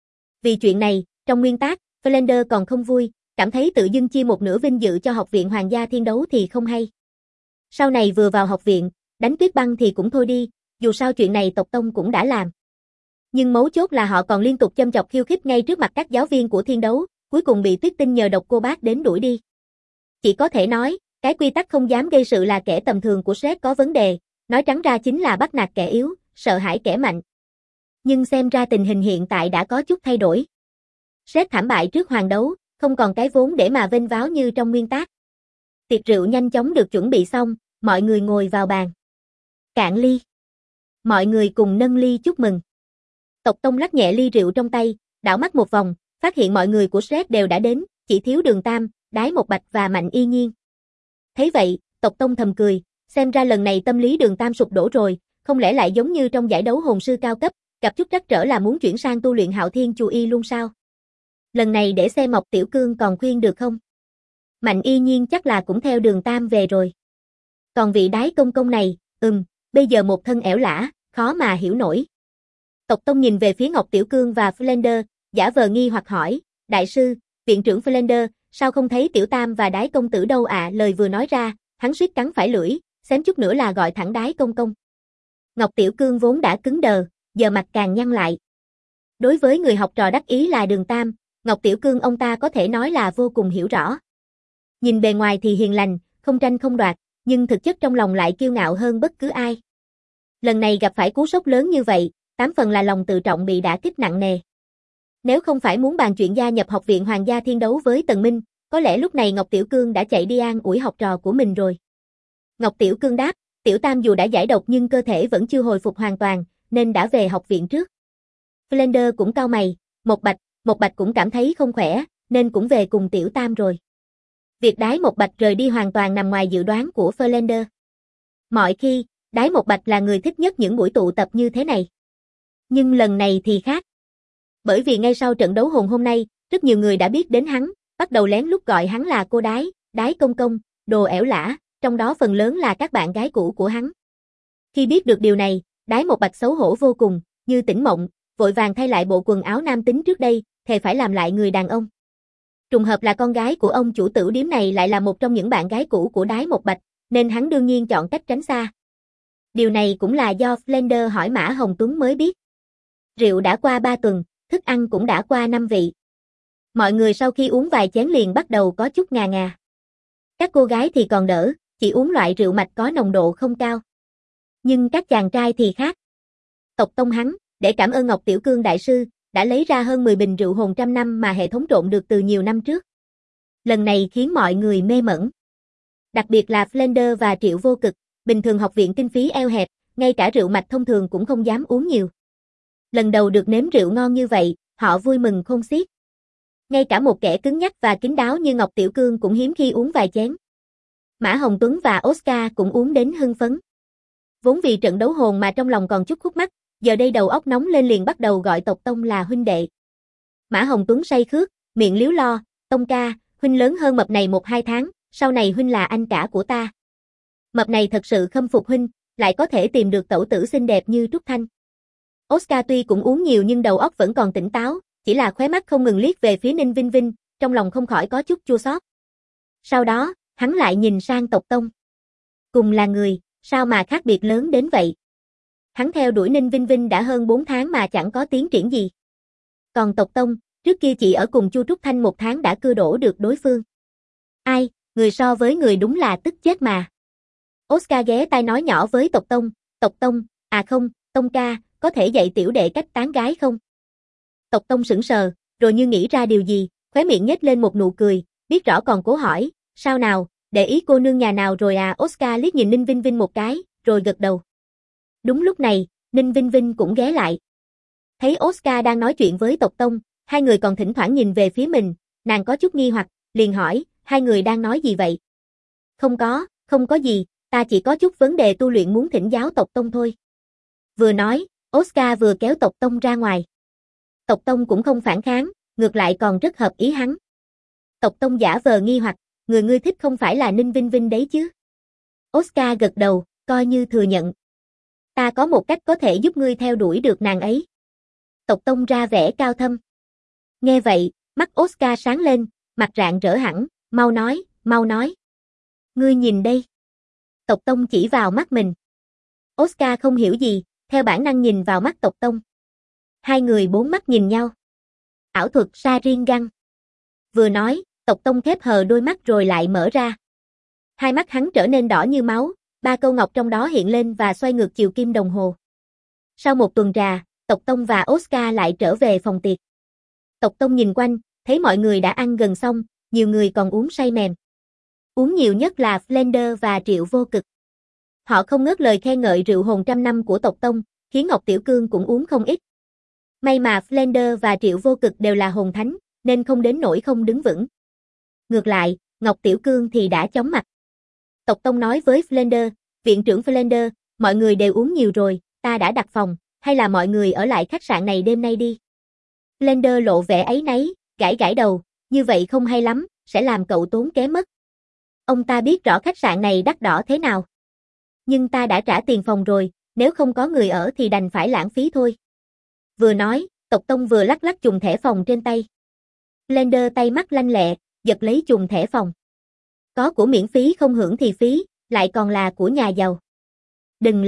Vì chuyện này, trong nguyên tác, Flander còn không vui, cảm thấy tự dưng chia một nửa vinh dự cho Học viện Hoàng gia Thiên Đấu thì không hay. Sau này vừa vào học viện, đánh Tuyết Băng thì cũng thôi đi, dù sao chuyện này Tộc Tông cũng đã làm. Nhưng mấu chốt là họ còn liên tục châm chọc khiêu khích ngay trước mặt các giáo viên của Thiên Đấu, cuối cùng bị Tuyết Tinh nhờ độc cô bác đến đuổi đi. Chỉ có thể nói, cái quy tắc không dám gây sự là kẻ tầm thường của Shrek có vấn đề, nói trắng ra chính là bắt nạt kẻ yếu, sợ hãi kẻ mạnh. Nhưng xem ra tình hình hiện tại đã có chút thay đổi. Shrek thảm bại trước Hoàng Đấu, không còn cái vốn để mà vênh váo như trong nguyên tác. Tiệc rượu nhanh chóng được chuẩn bị xong, mọi người ngồi vào bàn. Cạn ly. Mọi người cùng nâng ly chúc mừng. Tộc Tông lắc nhẹ ly rượu trong tay, đảo mắt một vòng, phát hiện mọi người của Shrek đều đã đến, chỉ thiếu Đường Tam, Đái Một Bạch và Mạnh Y Nhiên. Thấy vậy, Tộc Tông thầm cười, xem ra lần này tâm lý Đường Tam sụp đổ rồi, không lẽ lại giống như trong giải đấu hồn sư cao cấp, gặp chút trắc trở là muốn chuyển sang tu luyện Hạo Thiên Chu Y luôn sao? Lần này để xem Ngọc Tiểu Cương còn khuyên được không? Mạnh Y Nhiên chắc là cũng theo Đường Tam về rồi. Còn vị Đái công công này, bây giờ một thân ẻo lả, khó mà hiểu nổi. Tộc Tông nhìn về phía Ngọc Tiểu Cương và Flander, giả vờ nghi hoặc hỏi, đại sư, viện trưởng Flander, sao không thấy Tiểu Tam và Đái công tử đâu ạ? Lời vừa nói ra, hắn suýt cắn phải lưỡi, xém chút nữa là gọi thẳng Đái công công. Ngọc Tiểu Cương vốn đã cứng đờ, giờ mặt càng nhăn lại. Đối với người học trò đắc ý là Đường Tam, Ngọc Tiểu Cương ông ta có thể nói là vô cùng hiểu rõ. Nhìn bề ngoài thì hiền lành, không tranh không đoạt, nhưng thực chất trong lòng lại kiêu ngạo hơn bất cứ ai. Lần này gặp phải cú sốc lớn như vậy, 8 phần là lòng tự trọng bị đả kích nặng nề. Nếu không phải muốn bàn chuyện gia nhập Học viện Hoàng gia Thiên Đấu với Tần Minh, có lẽ lúc này Ngọc Tiểu Cương đã chạy đi an ủi học trò của mình rồi. Ngọc Tiểu Cương đáp, Tiểu Tam dù đã giải độc nhưng cơ thể vẫn chưa hồi phục hoàn toàn, nên đã về học viện trước. Flander cũng cau mày, Một Bạch cũng cảm thấy không khỏe, nên cũng về cùng Tiểu Tam rồi. Việc Đái Một Bạch rời đi hoàn toàn nằm ngoài dự đoán của Flander. Mọi khi, Đái Một Bạch là người thích nhất những buổi tụ tập như thế này. Nhưng lần này thì khác. Bởi vì ngay sau trận đấu hồn hôm nay, rất nhiều người đã biết đến hắn, bắt đầu lén lút gọi hắn là cô Đái, Đái công công, đồ ẻo lả, trong đó phần lớn là các bạn gái cũ của hắn. Khi biết được điều này, Đái Một Bạch xấu hổ vô cùng, như tỉnh mộng, vội vàng thay lại bộ quần áo nam tính trước đây, thề phải làm lại người đàn ông. Trùng hợp là con gái của ông chủ tửu điếm này lại là một trong những bạn gái cũ của Đái Một Bạch, nên hắn đương nhiên chọn cách tránh xa. Điều này cũng là do Flander hỏi Mã Hồng Tuấn mới biết. Rượu đã qua 3 tuần, thức ăn cũng đã qua 5 vị. Mọi người sau khi uống vài chén liền bắt đầu có chút ngà ngà. Các cô gái thì còn đỡ, chỉ uống loại rượu mạch có nồng độ không cao. Nhưng các chàng trai thì khác. Tộc Tông hắn, để cảm ơn Ngọc Tiểu Cương đại sư, đã lấy ra hơn 10 bình rượu hồn trăm năm mà hệ thống trộn được từ nhiều năm trước. Lần này khiến mọi người mê mẩn. Đặc biệt là Flender và Triệu Vô Cực, bình thường học viện kinh phí eo hẹp, ngay cả rượu mạch thông thường cũng không dám uống nhiều. Lần đầu được nếm rượu ngon như vậy, họ vui mừng khôn xiết. Ngay cả một kẻ cứng nhắc và kín đáo như Ngọc Tiểu Cương cũng hiếm khi uống vài chén. Mã Hồng Tuấn và Oscar cũng uống đến hưng phấn. Vốn vì trận đấu hồn mà trong lòng còn chút khúc mắc, giờ đây đầu óc nóng lên liền bắt đầu gọi Tộc Tông là huynh đệ. Mã Hồng Tuấn say khước, miệng líu lo, Tông ca, huynh lớn hơn mập này 1-2 tháng, sau này huynh là anh cả của ta. Mập này thật sự khâm phục huynh, lại có thể tìm được tẩu tử xinh đẹp như Trúc Thanh. Oscar tuy cũng uống nhiều nhưng đầu óc vẫn còn tỉnh táo, chỉ là khóe mắt không ngừng liếc về phía Ninh Vinh Vinh, trong lòng không khỏi có chút chua xót. Sau đó, hắn lại nhìn sang Tộc Tông. Cùng là người, sao mà khác biệt lớn đến vậy? Hắn theo đuổi Ninh Vinh Vinh đã hơn 4 tháng mà chẳng có tiến triển gì. Còn Tộc Tông, trước kia chỉ ở cùng Chu Trúc Thanh 1 tháng đã cưa đổ được đối phương. Ai, người so với người đúng là tức chết mà. Oscar ghé tai nói nhỏ với Tộc Tông, à không, Tông ca, có thể dạy tiểu đệ cách tán gái không? Tộc Tông sững sờ, rồi như nghĩ ra điều gì, khóe miệng nhếch lên một nụ cười, biết rõ còn cố hỏi, sao nào, để ý cô nương nhà nào rồi à? Oscar liếc nhìn Ninh Vinh Vinh một cái, rồi gật đầu. Đúng lúc này, Ninh Vinh Vinh cũng ghé lại. Thấy Oscar đang nói chuyện với Tộc Tông, hai người còn thỉnh thoảng nhìn về phía mình, nàng có chút nghi hoặc, liền hỏi, hai người đang nói gì vậy? Không có gì, ta chỉ có chút vấn đề tu luyện muốn thỉnh giáo Tộc Tông thôi. Vừa nói, Oscar vừa kéo Tộc Tông ra ngoài. Tộc Tông cũng không phản kháng, ngược lại còn rất hợp ý hắn. Tộc Tông giả vờ nghi hoặc, người ngươi thích không phải là Ninh Vinh Vinh đấy chứ? Oscar gật đầu, coi như thừa nhận. Ta có một cách có thể giúp ngươi theo đuổi được nàng ấy. Tộc Tông ra vẻ cao thâm. Nghe vậy, mắt Oscar sáng lên, mặt rạng rỡ hẳn, mau nói. Ngươi nhìn đây. Tộc Tông chỉ vào mắt mình. Oscar không hiểu gì, theo bản năng nhìn vào mắt Tộc Tông. Hai người bốn mắt nhìn nhau. Ảo thuật Sharingan. Vừa nói, Tộc Tông khép hờ đôi mắt rồi lại mở ra. Hai mắt hắn trở nên đỏ như máu, 3 câu ngọc trong đó hiện lên và xoay ngược chiều kim đồng hồ. Sau một tuần trà, Tộc Tông và Oscar lại trở về phòng tiệc. Tộc Tông nhìn quanh, thấy mọi người đã ăn gần xong, nhiều người còn uống say mềm. Uống nhiều nhất là Flender và Triệu Vô Cực. Họ không ngớt lời khen ngợi rượu hồn trăm năm của Tộc Tông, khiến Ngọc Tiểu Cương cũng uống không ít. May mà Flender và Triệu Vô Cực đều là hồn thánh, nên không đến nỗi không đứng vững. Ngược lại, Ngọc Tiểu Cương thì đã chóng mặt. Tộc Tông nói với Flender, viện trưởng Flender, mọi người đều uống nhiều rồi, ta đã đặt phòng, hay là mọi người ở lại khách sạn này đêm nay đi. Flender lộ vẻ áy náy, gãi đầu, như vậy không hay lắm, sẽ làm cậu tốn kém mất. Ông ta biết rõ khách sạn này đắt đỏ thế nào. Nhưng ta đã trả tiền phòng rồi, nếu không có người ở thì đành phải lãng phí thôi. Vừa nói, Tộc Tông vừa lắc chùm thẻ phòng trên tay. Flender tay mắt lanh lẹ, giật lấy chùm thẻ phòng. Có của miễn phí không hưởng thì phí, lại còn là của nhà giàu. Đừng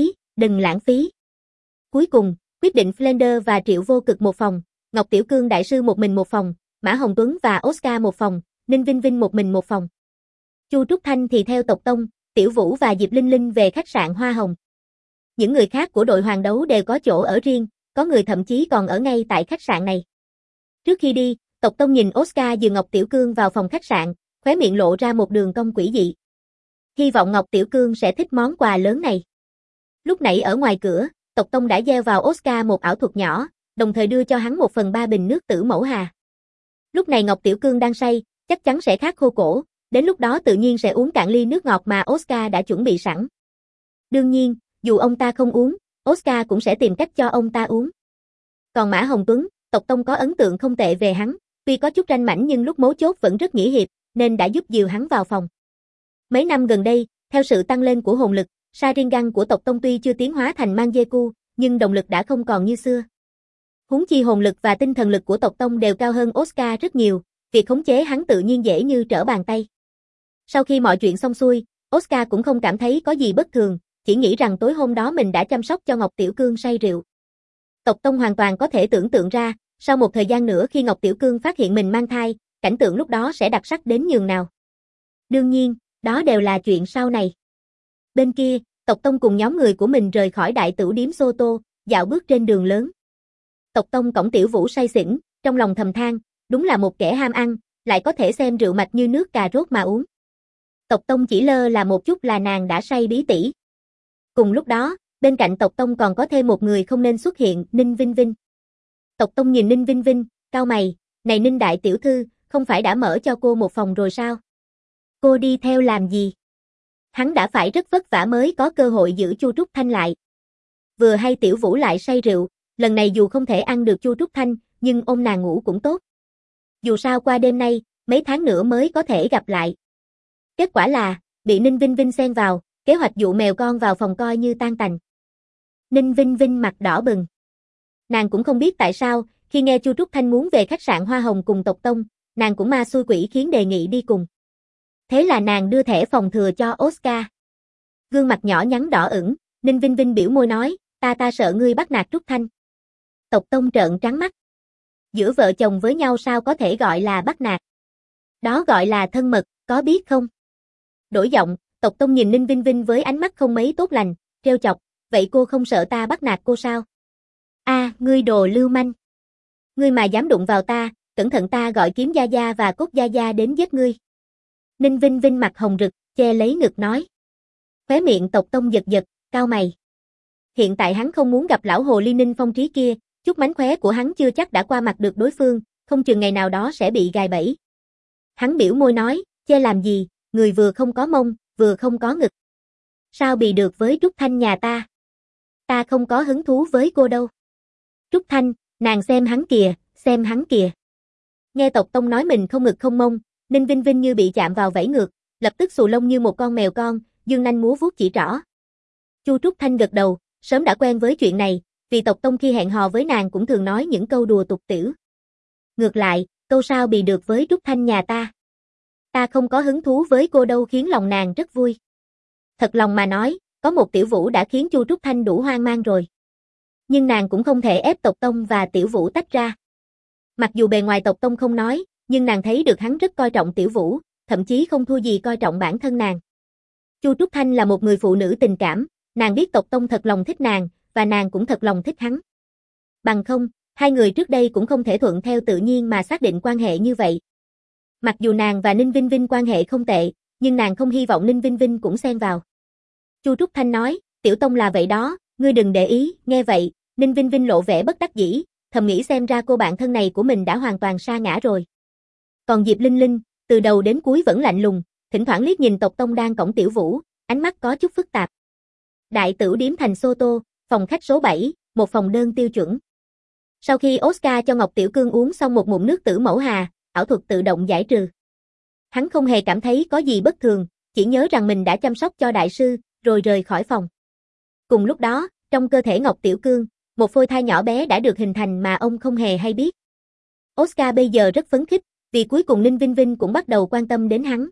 lãng phí. Cuối cùng, quyết định Flender và Triệu Vô Cực một phòng, Ngọc Tiểu Cương đại sư một mình một phòng, Mã Hồng Tuấn và Oscar một phòng, Ninh Vinh Vinh một mình một phòng. Chu Trúc Thanh thì theo Tộc Tông, Tiểu Vũ và Diệp Linh Linh về khách sạn Hoa Hồng. Những người khác của đội hoàng đấu đều có chỗ ở riêng, có người thậm chí còn ở ngay tại khách sạn này. Trước khi đi, Tộc Tông nhìn Oscar dìu Ngọc Tiểu Cương vào phòng khách sạn, khóe miệng lộ ra một đường cong quỷ dị. Hy vọng Ngọc Tiểu Cương sẽ thích món quà lớn này. Lúc nãy ở ngoài cửa, Tộc Tông đã gieo vào Oscar một ảo thuật nhỏ, đồng thời đưa cho hắn 1/3 bình nước Tử Mẫu Hà. Lúc này Ngọc Tiểu Cương đang say, chắc chắn sẽ khát khô cổ, đến lúc đó tự nhiên sẽ uống cạn ly nước ngọt mà Oscar đã chuẩn bị sẵn. Đương nhiên, dù ông ta không uống, Oscar cũng sẽ tìm cách cho ông ta uống. Còn Mã Hồng Tuấn, Tộc Tông có ấn tượng không tệ về hắn, tuy có chút ranh mãnh nhưng lúc mấu chốt vẫn rất nghĩa hiệp, nên đã giúp dìu hắn vào phòng. Mấy năm gần đây, theo sự tăng lên của hồn lực, Sharingan của Tộc Tông tuy chưa tiến hóa thành Mangekyou, nhưng động lực đã không còn như xưa. Huống chi hồn lực và tinh thần lực của Tộc Tông đều cao hơn Oscar rất nhiều, việc khống chế hắn tự nhiên dễ như trở bàn tay. Sau khi mọi chuyện xong xuôi, Oscar cũng không cảm thấy có gì bất thường, chỉ nghĩ rằng tối hôm đó mình đã chăm sóc cho Ngọc Tiểu Cương say rượu. Tộc Tông hoàn toàn có thể tưởng tượng ra, sau một thời gian nữa khi Ngọc Tiểu Cương phát hiện mình mang thai, cảnh tượng lúc đó sẽ đặc sắc đến nhường nào. Đương nhiên, đó đều là chuyện sau này. Bên kia, Tộc Tông cùng nhóm người của mình rời khỏi đại tửu điếm Sô Tô, dạo bước trên đường lớn. Tộc Tông cõng Tiểu Vũ say xỉn, trong lòng thầm than, đúng là một kẻ ham ăn, lại có thể xem rượu mạch như nước cà rốt mà uống. Tộc Tông chỉ lơ là một chút là nàng đã say bí tỉ. Cùng lúc đó, bên cạnh Tộc Tông còn có thêm một người không nên xuất hiện, Ninh Vinh Vinh. Tộc Tông nhìn Ninh Vinh Vinh, cau mày, này Ninh đại tiểu thư, không phải đã mở cho cô một phòng rồi sao? Cô đi theo làm gì? Hắn đã phải rất vất vả mới có cơ hội giữ Chu Trúc Thanh lại. Vừa hay Tiểu Vũ lại say rượu, lần này dù không thể ăn được Chu Trúc Thanh, nhưng ôm nàng ngủ cũng tốt. Dù sao qua đêm nay, mấy tháng nữa mới có thể gặp lại. Kết quả là, bị Ninh Vinh Vinh xen vào, kế hoạch dụ mèo con vào phòng coi như tan tành. Ninh Vinh Vinh mặt đỏ bừng. Nàng cũng không biết tại sao, khi nghe Chu Trúc Thanh muốn về khách sạn Hoa Hồng cùng Tộc Tông, nàng cũng ma xui quỷ khiến đề nghị đi cùng. Thế là nàng đưa thẻ phòng thừa cho Oscar. Gương mặt nhỏ nhắn đỏ ửng, Ninh Vinh Vinh biểu môi nói, ta sợ ngươi bắt nạt Trúc Thanh. Tộc Tông trợn trắng mắt. Giữa vợ chồng với nhau sao có thể gọi là bắt nạt? Đó gọi là thân mật, có biết không? Đổi giọng, Tộc Tông nhìn Ninh Vinh Vinh với ánh mắt không mấy tốt lành, trêu chọc, vậy cô không sợ ta bắt nạt cô sao? Ngươi đồ lưu manh. Ngươi mà dám đụng vào ta, cẩn thận ta gọi Kiếm Gia Gia và Cốt Gia Gia đến giết ngươi. Ninh Vinh Vinh mặt hồng rực, che lấy ngực nói. Khóe miệng Tộc Tông giật giật, cau mày. Hiện tại hắn không muốn gặp lão hồ ly Ninh Phong Trí kia, chút mánh khóe của hắn chưa chắc đã qua mặt được đối phương, không chừng ngày nào đó sẽ bị gài bẫy. Hắn biểu môi nói, che làm gì, người vừa không có mông, vừa không có ngực. Sao bị được với Trúc Thanh nhà ta? Ta không có hứng thú với cô đâu. Trúc Thanh, nàng xem hắn kìa, xem hắn kìa. Nghe Tộc Tông nói mình không ngực không mông, Ninh Vinh Vinh như bị chạm vào vẫy ngược, lập tức xù lông như một con mèo con, dương nanh múa vuốt chỉ trỏ. Chu Trúc Thanh gật đầu, sớm đã quen với chuyện này, vì Tộc Tông khi hẹn hò với nàng cũng thường nói những câu đùa tục tĩu. Ngược lại, câu sao bị được với Trúc Thanh nhà ta? Ta không có hứng thú với cô đâu khiến lòng nàng rất vui. Thật lòng mà nói, có một Tiểu Vũ đã khiến Chu Trúc Thanh đủ hoang mang rồi. Nhưng nàng cũng không thể ép Tộc Tông và Tiểu Vũ tách ra. Mặc dù bề ngoài Tộc Tông không nói, nhưng nàng thấy được hắn rất coi trọng Tiểu Vũ, thậm chí không thua gì coi trọng bản thân nàng. Chu Trúc Thanh là một người phụ nữ tình cảm, nàng biết Tộc Tông thật lòng thích nàng, và nàng cũng thật lòng thích hắn. Bằng không, hai người trước đây cũng không thể thuận theo tự nhiên mà xác định quan hệ như vậy. Mặc dù nàng và Ninh Vinh Vinh quan hệ không tệ, nhưng nàng không hy vọng Ninh Vinh Vinh cũng xen vào. Chu Trúc Thanh nói, Tiểu Tông là vậy đó, ngươi đừng để ý, nghe vậy, Ninh Vinh Vinh lộ vẻ bất đắc dĩ, thầm nghĩ xem ra cô bạn thân này của mình đã hoàn toàn sa ngã rồi. Còn Diệp Linh Linh, từ đầu đến cuối vẫn lạnh lùng, thỉnh thoảng liếc nhìn Tộc Tông đang cõng Tiểu Vũ, ánh mắt có chút phức tạp. Đại tửu điếm thành Sô Tô, phòng khách số 7, một phòng đơn tiêu chuẩn. Sau khi Oscar cho Ngọc Tiểu Cương uống xong một ngụm nước tử mẫu hà, ảo thuật tự động giải trừ. Hắn không hề cảm thấy có gì bất thường, chỉ nhớ rằng mình đã chăm sóc cho đại sư, rồi rời khỏi phòng. Cùng lúc đó, trong cơ thể Ngọc Tiểu Cương, một phôi thai nhỏ bé đã được hình thành mà ông không hề hay biết. Oscar bây giờ rất phấn khích, vì cuối cùng Ninh Vinh Vinh cũng bắt đầu quan tâm đến hắn.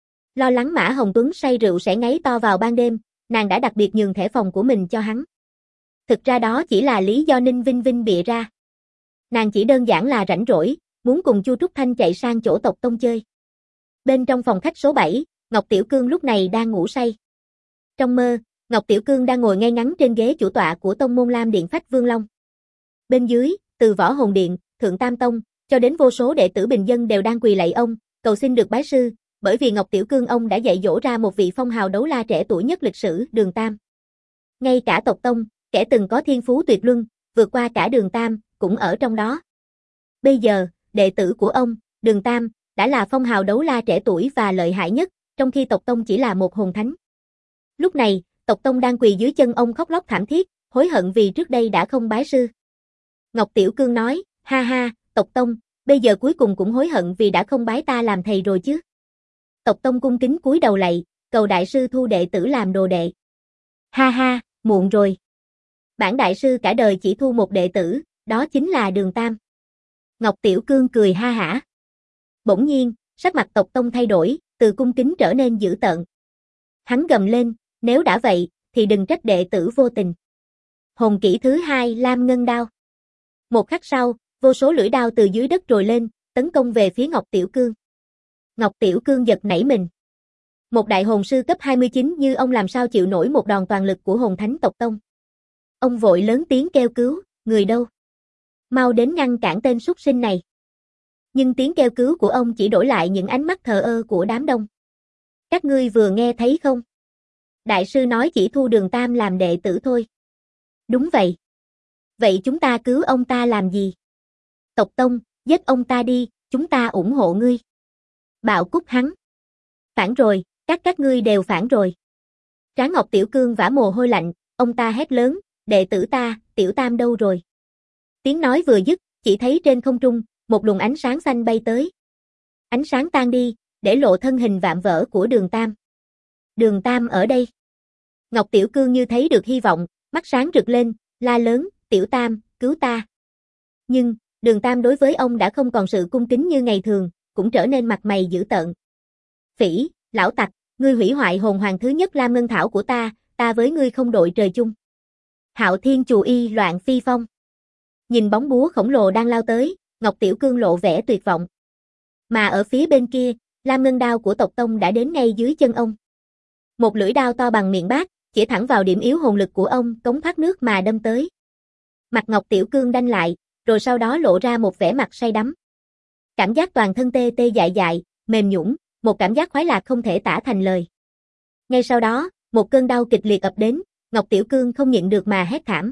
Lo lắng Mã Hồng Tuấn say rượu sẽ ngáy to vào ban đêm, nàng đã đặc biệt nhường thẻ phòng của mình cho hắn. Thực ra đó chỉ là lý do Ninh Vinh Vinh bịa ra. Nàng chỉ đơn giản là rảnh rỗi, muốn cùng Chu Trúc Thanh chạy sang chỗ Tộc Tông chơi. Bên trong phòng khách số 7, Ngọc Tiểu Cương lúc này đang ngủ say. Trong mơ, Ngọc Tiểu Cương đang ngồi ngay ngắn trên ghế chủ tọa của tông môn Lam Điện Phách Vương Long. Bên dưới, từ Võ Hồn Điện, Thượng Tam Tông, cho đến vô số đệ tử bình dân đều đang quỳ lạy ông, cầu xin được bái sư, bởi vì Ngọc Tiểu Cương ông đã dạy dỗ ra một vị phong hào đấu la trẻ tuổi nhất lịch sử, Đường Tam. Ngay cả Tộc Tông, kẻ từng có thiên phú tuyệt luân, vượt qua cả Đường Tam, cũng ở trong đó. Bây giờ, đệ tử của ông, Đường Tam, đã là phong hào đấu la trẻ tuổi và lợi hại nhất, trong khi Tộc Tông chỉ là một hồn thánh. Lúc này, Tộc Tông đang quỳ dưới chân ông khóc lóc thảm thiết, hối hận vì trước đây đã không bái sư. Ngọc Tiểu Cương nói, ha ha, Tộc Tông, bây giờ cuối cùng cũng hối hận vì đã không bái ta làm thầy rồi chứ. Tộc Tông cung kính cúi đầu lạy, cầu đại sư thu đệ tử làm đồ đệ. Ha ha, muộn rồi. Bản đại sư cả đời chỉ thu một đệ tử, đó chính là Đường Tam. Ngọc Tiểu Cương cười ha hả. Bỗng nhiên, sắc mặt Tộc Tông thay đổi, từ cung kính trở nên dữ tợn. Hắn gầm lên, nếu đã vậy, thì đừng trách đệ tử vô tình. Hồn kỹ thứ 2 Lam Ngân Đao. Một khắc sau, vô số lưỡi đao từ dưới đất trồi lên, tấn công về phía Ngọc Tiểu Cương. Ngọc Tiểu Cương giật nảy mình. Một đại hồn sư cấp 29 như ông làm sao chịu nổi một đòn toàn lực của hồn thánh tộc tông. Ông vội lớn tiếng kêu cứu, người đâu? Mau đến ngăn cản tên súc sinh này. Nhưng tiếng kêu cứu của ông chỉ đổi lại những ánh mắt thờ ơ của đám đông. Các ngươi vừa nghe thấy không? Đại sư nói chỉ thu Đường Tam làm đệ tử thôi. Đúng vậy. Vậy chúng ta cứu ông ta làm gì? Tộc tông, giết ông ta đi, chúng ta ủng hộ ngươi. Bạo cúc hắn. Phản rồi, các ngươi đều phản rồi. Trán Ngọc Tiểu Cương vã mồ hôi lạnh, ông ta hét lớn, đệ tử ta, Tiểu Tam đâu rồi? Tiếng nói vừa dứt, chỉ thấy trên không trung, một luồng ánh sáng xanh bay tới. Ánh sáng tan đi, để lộ thân hình vạm vỡ của Đường Tam. Đường Tam ở đây. Ngọc Tiểu Cương như thấy được hy vọng, mắt sáng rực lên, la lớn, Tiểu Tam, cứu ta. Nhưng, Đường Tam đối với ông đã không còn sự cung kính như ngày thường, cũng trở nên mặt mày dữ tợn. Phỉ, lão tặc, ngươi hủy hoại hồn hoàng thứ nhất Lam Ngân Thảo của ta với ngươi không đội trời chung. Hạo Thiên Chù Y loạn phi phong. Nhìn bóng búa khổng lồ đang lao tới, Ngọc Tiểu Cương lộ vẻ tuyệt vọng. Mà ở phía bên kia, Lam Ngân đao của tộc tông đã đến ngay dưới chân ông. Một lưỡi đao to bằng miệng bát, chỉ thẳng vào điểm yếu hồn lực của ông, cống thoát nước mà đâm tới. Mặt Ngọc Tiểu Cương đanh lại, rồi sau đó lộ ra một vẻ mặt say đắm. Cảm giác toàn thân tê tê dại dại, mềm nhũn, một cảm giác khoái lạc không thể tả thành lời. Ngay sau đó, một cơn đau kịch liệt ập đến, Ngọc Tiểu Cương không nhịn được mà hét thảm.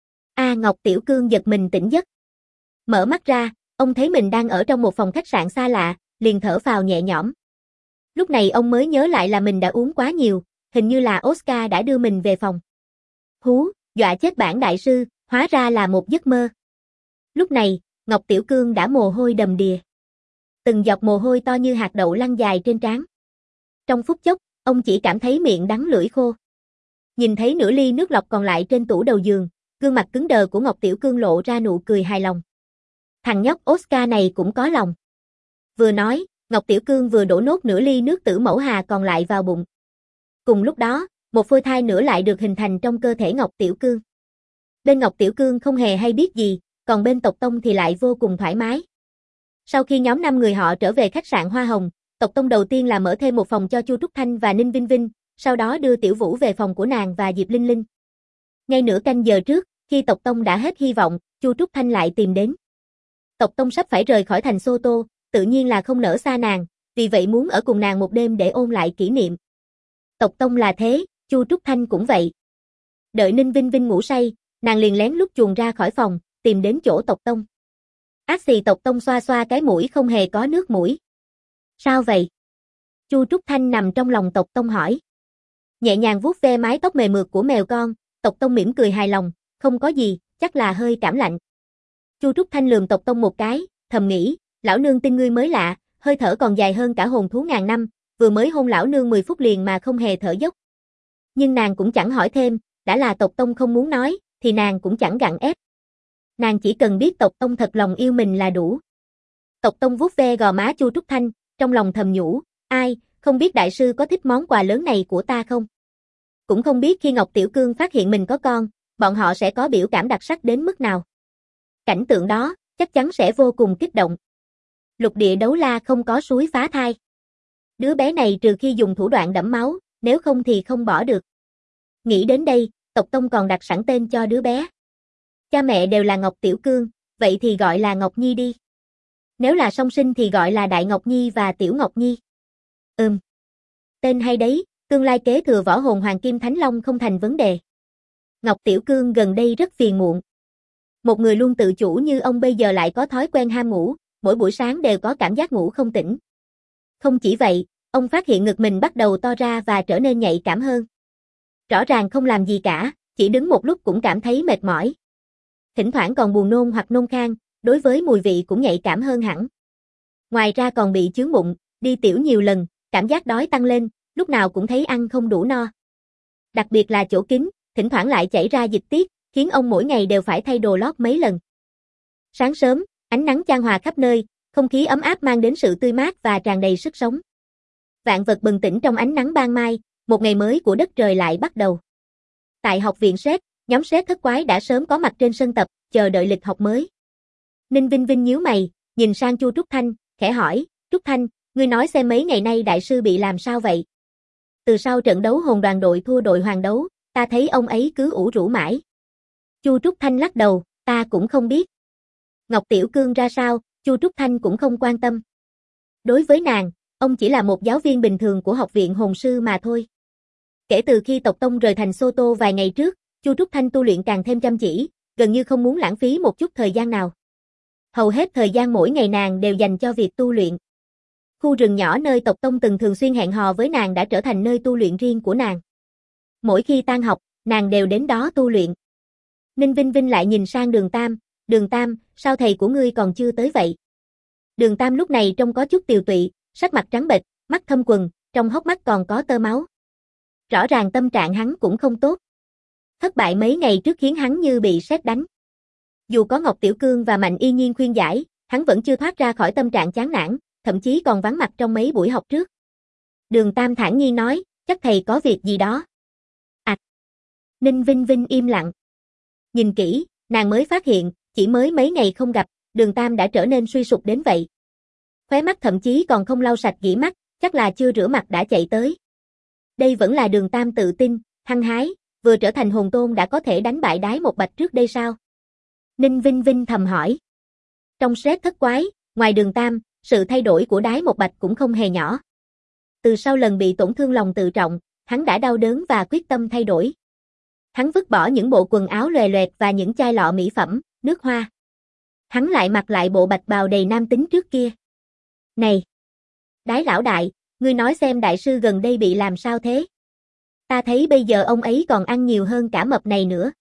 Ngọc Tiểu Cương giật mình tỉnh giấc. Mở mắt ra, ông thấy mình đang ở trong một phòng khách sạn xa lạ, liền thở phào nhẹ nhõm. Lúc này ông mới nhớ lại là mình đã uống quá nhiều, hình như là Oscar đã đưa mình về phòng. Hú, dọa chết bản đại sư, hóa ra là một giấc mơ. Lúc này, Ngọc Tiểu Cương đã mồ hôi đầm đìa. Từng giọt mồ hôi to như hạt đậu lăn dài trên trán. Trong phút chốc, ông chỉ cảm thấy miệng đắng lưỡi khô. Nhìn thấy nửa ly nước lọc còn lại trên tủ đầu giường, gương mặt cứng đờ của Ngọc Tiểu Cương lộ ra nụ cười hài lòng. Thằng nhóc Oscar này cũng có lòng. Vừa nói, Ngọc Tiểu Cương vừa đổ nốt nửa ly nước tử mẫu hà còn lại vào bụng. Cùng lúc đó, một phôi thai nữa lại được hình thành trong cơ thể Ngọc Tiểu Cương. Bên Ngọc Tiểu Cương không hề hay biết gì, còn bên tộc tông thì lại vô cùng thoải mái. Sau khi nhóm 5 người họ trở về khách sạn Hoa Hồng, tộc tông đầu tiên là mở thêm một phòng cho Chu Trúc Thanh và Ninh Vinh Vinh, sau đó đưa Tiểu Vũ về phòng của nàng và Diệp Linh Linh. Ngay nửa canh giờ trước, khi tộc tông đã hết hy vọng, Chu Trúc Thanh lại tìm đến. Tộc tông sắp phải rời khỏi thành Soto, tự nhiên là không nỡ xa nàng, vì vậy muốn ở cùng nàng một đêm để ôn lại kỷ niệm. Tộc tông là thế, Chu Trúc Thanh cũng vậy. Đợi Ninh Vinh Vinh ngủ say, nàng liền lén lút chuồn ra khỏi phòng, tìm đến chỗ tộc tông. Ác xì tộc tông xoa xoa cái mũi không hề có nước mũi. Sao vậy? Chu Trúc Thanh nằm trong lòng tộc tông hỏi. Nhẹ nhàng vuốt ve mái tóc mềm mượt của mèo con, tộc tông mỉm cười hài lòng, không có gì, chắc là hơi cảm lạnh. Chu Trúc Thanh lườm tộc tông một cái, thầm nghĩ, lão nương tin ngươi mới lạ, hơi thở còn dài hơn cả hồn thú ngàn năm, vừa mới hôn lão nương 10 phút liền mà không hề thở dốc. Nhưng nàng cũng chẳng hỏi thêm, đã là tộc tông không muốn nói, thì nàng cũng chẳng gặng ép. Nàng chỉ cần biết tộc tông thật lòng yêu mình là đủ. Tộc tông vuốt ve gò má Chu Trúc Thanh, trong lòng thầm nhủ, ai, không biết đại sư có thích món quà lớn này của ta không? Cũng không biết khi Ngọc Tiểu Cương phát hiện mình có con, bọn họ sẽ có biểu cảm đặc sắc đến mức nào. Cảnh tượng đó, chắc chắn sẽ vô cùng kích động. Lục địa đấu la không có suối phá thai. Đứa bé này trừ khi dùng thủ đoạn đẫm máu, nếu không thì không bỏ được. Nghĩ đến đây, tộc tông còn đặt sẵn tên cho đứa bé. Cha mẹ đều là Ngọc Tiểu Cương, vậy thì gọi là Ngọc Nhi đi. Nếu là song sinh thì gọi là Đại Ngọc Nhi và Tiểu Ngọc Nhi. Tên hay đấy, tương lai kế thừa võ hồn Hoàng Kim Thánh Long không thành vấn đề. Ngọc Tiểu Cương gần đây rất phiền muộn. Một người luôn tự chủ như ông bây giờ lại có thói quen ham ngủ, mỗi buổi sáng đều có cảm giác ngủ không tỉnh. Không chỉ vậy, ông phát hiện ngực mình bắt đầu to ra và trở nên nhạy cảm hơn. Rõ ràng không làm gì cả, chỉ đứng một lúc cũng cảm thấy mệt mỏi. Thỉnh thoảng còn buồn nôn hoặc nôn khan, đối với mùi vị cũng nhạy cảm hơn hẳn. Ngoài ra còn bị chướng bụng, đi tiểu nhiều lần, cảm giác đói tăng lên, lúc nào cũng thấy ăn không đủ no. Đặc biệt là chỗ kín, thỉnh thoảng lại chảy ra dịch tiết, khiến ông mỗi ngày đều phải thay đồ lót mấy lần. Sáng sớm, ánh nắng chan hòa khắp nơi, không khí ấm áp mang đến sự tươi mát và tràn đầy sức sống. Vạn vật bừng tỉnh trong ánh nắng ban mai, một ngày mới của đất trời lại bắt đầu. Tại học viện sét, nhóm sét thất quái đã sớm có mặt trên sân tập, chờ đợi lịch học mới. Ninh Vinh Vinh nhíu mày, nhìn sang Chu Trúc Thanh, khẽ hỏi, Trúc Thanh, ngươi nói xem mấy ngày nay đại sư bị làm sao vậy? Từ sau trận đấu hồn đoàn đội thua đội hoàng đấu, ta thấy ông ấy cứ ủ rũ mãi. Chu Trúc Thanh lắc đầu, ta cũng không biết. Ngọc Tiểu Cương ra sao, Chu Trúc Thanh cũng không quan tâm. Đối với nàng, ông chỉ là một giáo viên bình thường của học viện hồn sư mà thôi. Kể từ khi tộc tông rời thành Soto vài ngày trước, Chu Trúc Thanh tu luyện càng thêm chăm chỉ, gần như không muốn lãng phí một chút thời gian nào. Hầu hết thời gian mỗi ngày nàng đều dành cho việc tu luyện. Khu rừng nhỏ nơi tộc tông từng thường xuyên hẹn hò với nàng đã trở thành nơi tu luyện riêng của nàng. Mỗi khi tan học, nàng đều đến đó tu luyện. Ninh Vinh Vinh lại nhìn sang Đường Tam, sao thầy của ngươi còn chưa tới vậy? Đường Tam lúc này trông có chút tiều tụy, sắc mặt trắng bệch, mắt thâm quầng, trong hốc mắt còn có tơ máu. Rõ ràng tâm trạng hắn cũng không tốt. Thất bại mấy ngày trước khiến hắn như bị sét đánh. Dù có Ngọc Tiểu Cương và Mạnh Y Nhiên khuyên giải, hắn vẫn chưa thoát ra khỏi tâm trạng chán nản, thậm chí còn vắng mặt trong mấy buổi học trước. Đường Tam thản nhiên nói, chắc thầy có việc gì đó. Ninh Vinh Vinh im lặng. Nhìn kỹ, nàng mới phát hiện, chỉ mới mấy ngày không gặp, Đường Tam đã trở nên suy sụp đến vậy. Khóe mắt thậm chí còn không lau sạch gỉ mắt, chắc là chưa rửa mặt đã chạy tới. Đây vẫn là Đường Tam tự tin, hăng hái, vừa trở thành hồn tôn đã có thể đánh bại Đái Một Bạch trước đây sao? Ninh Vinh Vinh thầm hỏi. Trong set thất quái, ngoài Đường Tam, sự thay đổi của Đái Một Bạch cũng không hề nhỏ. Từ sau lần bị tổn thương lòng tự trọng, hắn đã đau đớn và quyết tâm thay đổi. Hắn vứt bỏ những bộ quần áo lòe loẹt và những chai lọ mỹ phẩm, nước hoa. Hắn lại mặc lại bộ bạch bào đầy nam tính trước kia. Này! Đái lão đại, ngươi nói xem đại sư gần đây bị làm sao thế? Ta thấy bây giờ ông ấy còn ăn nhiều hơn cả mập này nữa.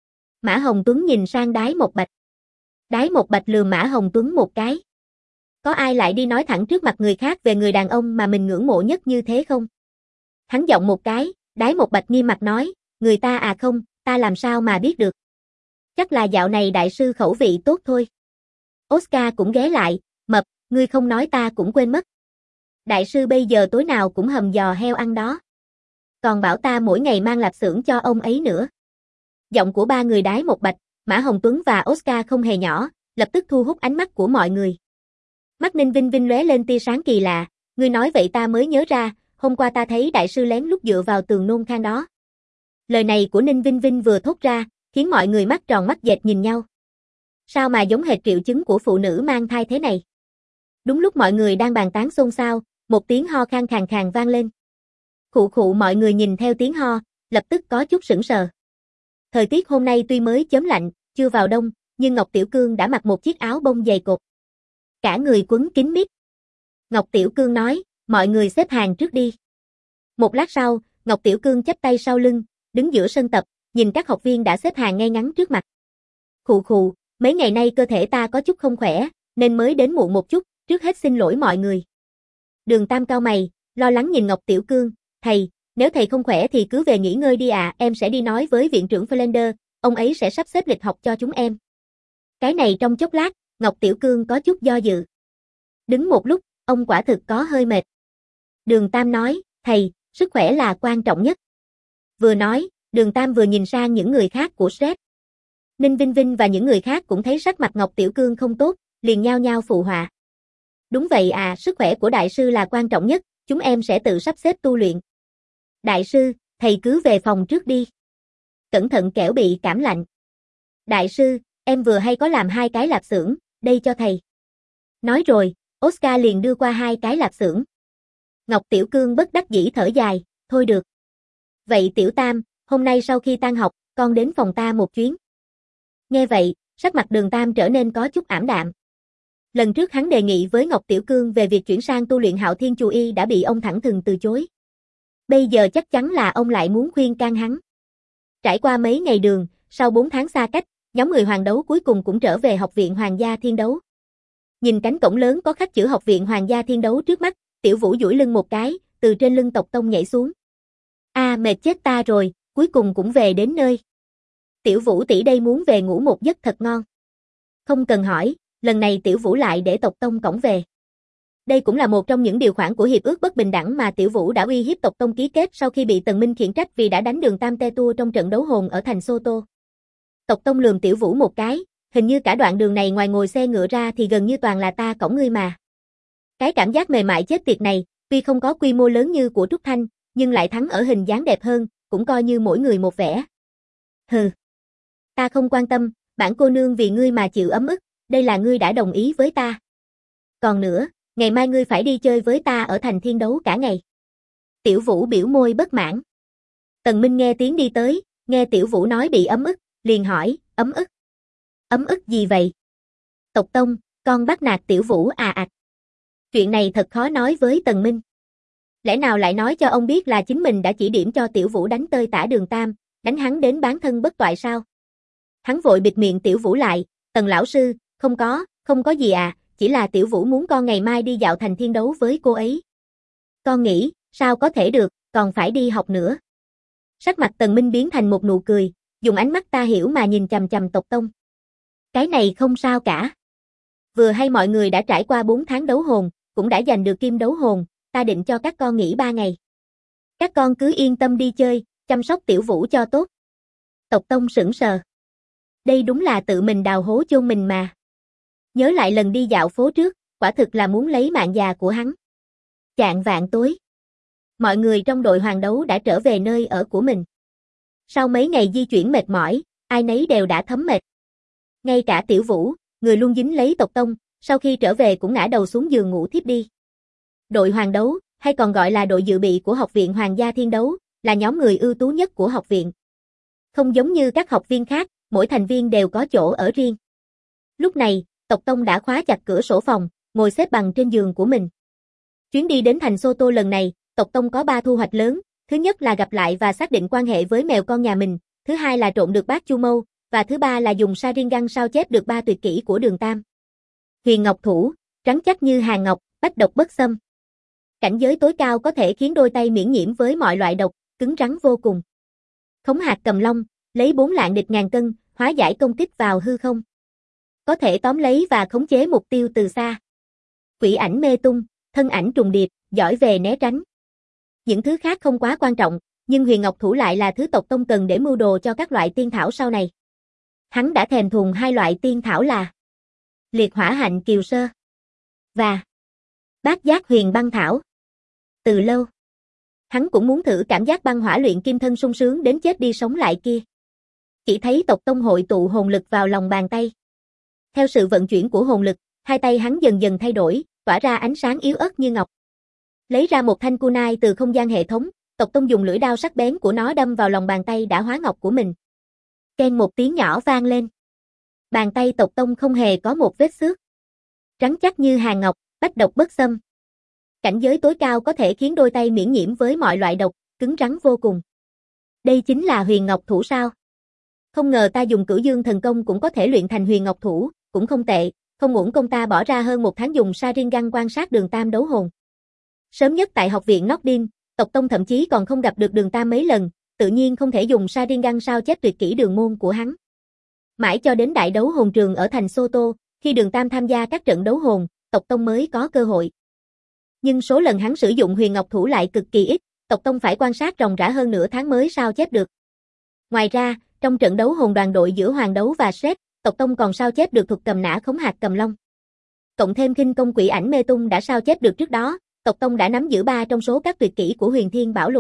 Mã Hồng Tuấn nhìn sang Đái Một Bạch. Đái Một Bạch lườm Mã Hồng Tuấn một cái. Có ai lại đi nói thẳng trước mặt người khác về người đàn ông mà mình ngưỡng mộ nhất như thế không? Hắn giọng một cái, Đái Một Bạch nghiêm mặt nói, người ta à không, ta làm sao mà biết được. Chắc là dạo này đại sư khẩu vị tốt thôi. Oscar cũng ghé lại, mập, ngươi không nói ta cũng quên mất. Đại sư bây giờ tối nào cũng hầm giò heo ăn đó. Còn bảo ta mỗi ngày mang lạp xưởng cho ông ấy nữa. Giọng của ba người Đái Một Bạch, Mã Hồng Tuấn và Oscar không hề nhỏ, lập tức thu hút ánh mắt của mọi người. Mắt Ninh Vinh Vinh lóe lên tia sáng kỳ lạ, ngươi nói vậy ta mới nhớ ra, hôm qua ta thấy đại sư lén lút dựa vào tường nôn khan đó. Lời này của Ninh Vinh Vinh vừa thốt ra, khiến mọi người mắt tròn mắt dẹt nhìn nhau. Sao mà giống hệt triệu chứng của phụ nữ mang thai thế này? Đúng lúc mọi người đang bàn tán xôn xao, một tiếng ho khan khàn khàn vang lên. Khụ khụ mọi người nhìn theo tiếng ho, lập tức có chút sững sờ. Thời tiết hôm nay tuy mới chớm lạnh, chưa vào đông, nhưng Ngọc Tiểu Cương đã mặc một chiếc áo bông dày cộp. Cả người quấn kín mít. Ngọc Tiểu Cương nói, mọi người xếp hàng trước đi. Một lát sau, Ngọc Tiểu Cương chắp tay sau lưng, đứng giữa sân tập, nhìn các học viên đã xếp hàng ngay ngắn trước mặt. Khụ khụ, mấy ngày nay cơ thể ta có chút không khỏe, nên mới đến muộn một chút, trước hết xin lỗi mọi người. Đường Tam cau mày, lo lắng nhìn Ngọc Tiểu Cương, thầy, nếu thầy không khỏe thì cứ về nghỉ ngơi đi ạ, em sẽ đi nói với viện trưởng Flander, ông ấy sẽ sắp xếp lịch học cho chúng em. Cái này trong chốc lát, Ngọc Tiểu Cương có chút do dự. Đứng một lúc, ông quả thực có hơi mệt. Đường Tam nói, thầy, sức khỏe là quan trọng nhất. Vừa nói, Đường Tam vừa nhìn sang những người khác của SRED. Ninh Vinh Vinh và những người khác cũng thấy sắc mặt Ngọc Tiểu Cương không tốt, liền nhao nhao phụ họa. Đúng vậy à, sức khỏe của đại sư là quan trọng nhất, chúng em sẽ tự sắp xếp tu luyện. Đại sư, thầy cứ về phòng trước đi. Cẩn thận kẻo bị cảm lạnh. Đại sư, em vừa hay có làm 2 cái lạp xưởng, đây cho thầy. Nói rồi, Oscar liền đưa qua 2 cái lạp xưởng. Ngọc Tiểu Cương bất đắc dĩ thở dài, thôi được. Vậy Tiểu Tam, hôm nay sau khi tan học, con đến phòng ta một chuyến. Nghe vậy, sắc mặt Đường Tam trở nên có chút ảm đạm. Lần trước hắn đề nghị với Ngọc Tiểu Cương về việc chuyển sang tu luyện Hạo Thiên Chù Y đã bị ông thẳng thừng từ chối. Bây giờ chắc chắn là ông lại muốn khuyên can hắn. Trải qua mấy ngày đường, sau 4 tháng xa cách, nhóm người hoàng đấu cuối cùng cũng trở về học viện Hoàng gia Thiên đấu. Nhìn cánh cổng lớn có khắc chữ học viện Hoàng gia Thiên đấu trước mắt, Tiểu Vũ duỗi lưng một cái, từ trên lưng tộc tông nhảy xuống. Mệt chết ta rồi, cuối cùng cũng về đến nơi. Tiểu Vũ tỷ đây muốn về ngủ một giấc thật ngon. Không cần hỏi, lần này Tiểu Vũ lại để tộc tông cõng về. Đây cũng là một trong những điều khoản của hiệp ước bất bình đẳng mà Tiểu Vũ đã uy hiếp tộc tông ký kết sau khi bị Tần Minh khiển trách vì đã đánh Đường Tam Tê Tua trong trận đấu hồn ở thành Soto. Tộc tông lườm Tiểu Vũ một cái, Hình như cả đoạn đường này ngoài ngồi xe ngựa ra thì gần như toàn là ta cõng ngươi mà. Cái cảm giác mềm mại chết tiệt này, tuy không có quy mô lớn như của Trúc Thanh, nhưng lại thắng ở hình dáng đẹp hơn, cũng coi như mỗi người một vẻ. Hừ. Ta không quan tâm, bản cô nương vì ngươi mà chịu ấm ức, đây là ngươi đã đồng ý với ta. Còn nữa, ngày mai ngươi phải đi chơi với ta ở thành Thiên Đấu cả ngày. Tiểu Vũ biểu môi bất mãn. Tần Minh nghe tiếng đi tới, nghe Tiểu Vũ nói bị ấm ức, liền hỏi, ấm ức? Ấm ức gì vậy? Tộc Tông, con bắt nạt Tiểu Vũ à ạt. Chuyện này thật khó nói với Tần Minh. Lẽ nào lại nói cho ông biết là chính mình đã chỉ điểm cho Tiểu Vũ đánh tơi tả Đường Tam, đánh hắn đến bán thân bất toại sao? Hắn vội bịt miệng Tiểu Vũ lại, Tần lão sư, không có gì à, chỉ là Tiểu Vũ muốn con ngày mai đi dạo thành Thiên Đấu với cô ấy. Con nghĩ, sao có thể được, còn phải đi học nữa. Sắc mặt Tần Minh biến thành một nụ cười, dùng ánh mắt ta hiểu mà nhìn chằm chằm Tộc Tông. Cái này không sao cả. Vừa hay mọi người đã trải qua 4 tháng đấu hồn, cũng đã giành được kim đấu hồn, ta định cho các con nghỉ 3 ngày. Các con cứ yên tâm đi chơi, chăm sóc Tiểu Vũ cho tốt. Tộc Tông sững sờ. Đây đúng là tự mình đào hố chôn mình mà. Nhớ lại lần đi dạo phố trước, quả thực là muốn lấy mạng già của hắn. Chạng vạng tối. Mọi người trong đội hoàng đấu đã trở về nơi ở của mình. Sau mấy ngày di chuyển mệt mỏi, ai nấy đều đã thấm mệt. Ngay cả Tiểu Vũ, người luôn dính lấy Tộc Tông, sau khi trở về cũng ngã đầu xuống giường ngủ thiếp đi. Đội hoàng đấu, hay còn gọi là đội dự bị của Học viện Hoàng gia Thiên Đấu, là nhóm người ưu tú nhất của học viện. Không giống như các học viên khác, mỗi thành viên đều có chỗ ở riêng. Lúc này, Tộc Tông đã khóa chặt cửa sổ phòng, ngồi xếp bằng trên giường của mình. Chuyến đi đến thành Soto lần này, Tộc Tông có 3 thu hoạch lớn, thứ nhất là gặp lại và xác định quan hệ với mèo con nhà mình, thứ hai là trộn được bát chu mâu, và thứ ba là dùng Sharingan sao chép được 3 tuyệt kỹ của Đường Tam. Huyền Ngọc Thủ, trắng chắc như hàng ngọc, bách độc bất xâm. Cảnh giới tối cao có thể khiến đôi tay miễn nhiễm với mọi loại độc, cứng rắn vô cùng. Khống hạt cầm long, lấy 4 lạng địch ngàn cân, hóa giải công kích vào hư không. Có thể tóm lấy và khống chế mục tiêu từ xa. Quỷ ảnh mê tung, thân ảnh trùng điệp, giỏi về né tránh. Những thứ khác không quá quan trọng, nhưng Huyền Ngọc Thủ lại là thứ Tộc Tông cần để mưu đồ cho các loại tiên thảo sau này. Hắn đã thèm thuồng 2 loại tiên thảo là Liệt Hỏa Hạnh Kiều Sơ và Bát Giác Huyền Băng Thảo. Từ lâu, hắn cũng muốn thử cảm giác băng hỏa luyện kim thân sung sướng đến chết đi sống lại kia. Chỉ thấy Tộc Tông hội tụ hồn lực vào lòng bàn tay. Theo sự vận chuyển của hồn lực, hai tay hắn dần dần thay đổi, tỏa ra ánh sáng yếu ớt như ngọc. Lấy ra một thanh kunai từ không gian hệ thống, Tộc Tông dùng lưỡi đao sắc bén của nó đâm vào lòng bàn tay đã hóa ngọc của mình. Keng một tiếng nhỏ vang lên. Bàn tay Tộc Tông không hề có một vết xước. Trắng chắc như hàng ngọc, bách độc bất xâm. Cảnh giới tối cao có thể khiến đôi tay miễn nhiễm với mọi loại độc, cứng rắn vô cùng. Đây chính là Huyền Ngọc Thủ sao? Không ngờ ta dùng Cửu Dương thần công cũng có thể luyện thành Huyền Ngọc Thủ, cũng không tệ, không uổng công ta bỏ ra hơn 1 tháng dùng Sharingan quan sát Đường Tam đấu hồn. Sớm nhất tại học viện Nordin, Tộc Tông thậm chí còn không gặp được Đường Tam mấy lần, tự nhiên không thể dùng Sharingan sao chép tuyệt kỹ đường môn của hắn. Mãi cho đến đại đấu hồn trường ở thành Soto, khi Đường Tam tham gia các trận đấu hồn, Tộc Tông mới có cơ hội. Nhưng số lần hắn sử dụng Huyền Ngọc Thủ lại cực kỳ ít, Tộc Tông phải quan sát ròng rã hơn nửa tháng mới sao chép được. Ngoài ra, trong trận đấu hồn đoàn đội giữa Hoàng Đấu và Sret, Tộc Tông còn sao chép được thuật cầm nã khống hạt cầm long. Cộng thêm khinh công quỷ ảnh mê tung đã sao chép được trước đó, Tộc Tông đã nắm giữ 3 trong số các tuyệt kỹ của Huyền Thiên Bảo Lục.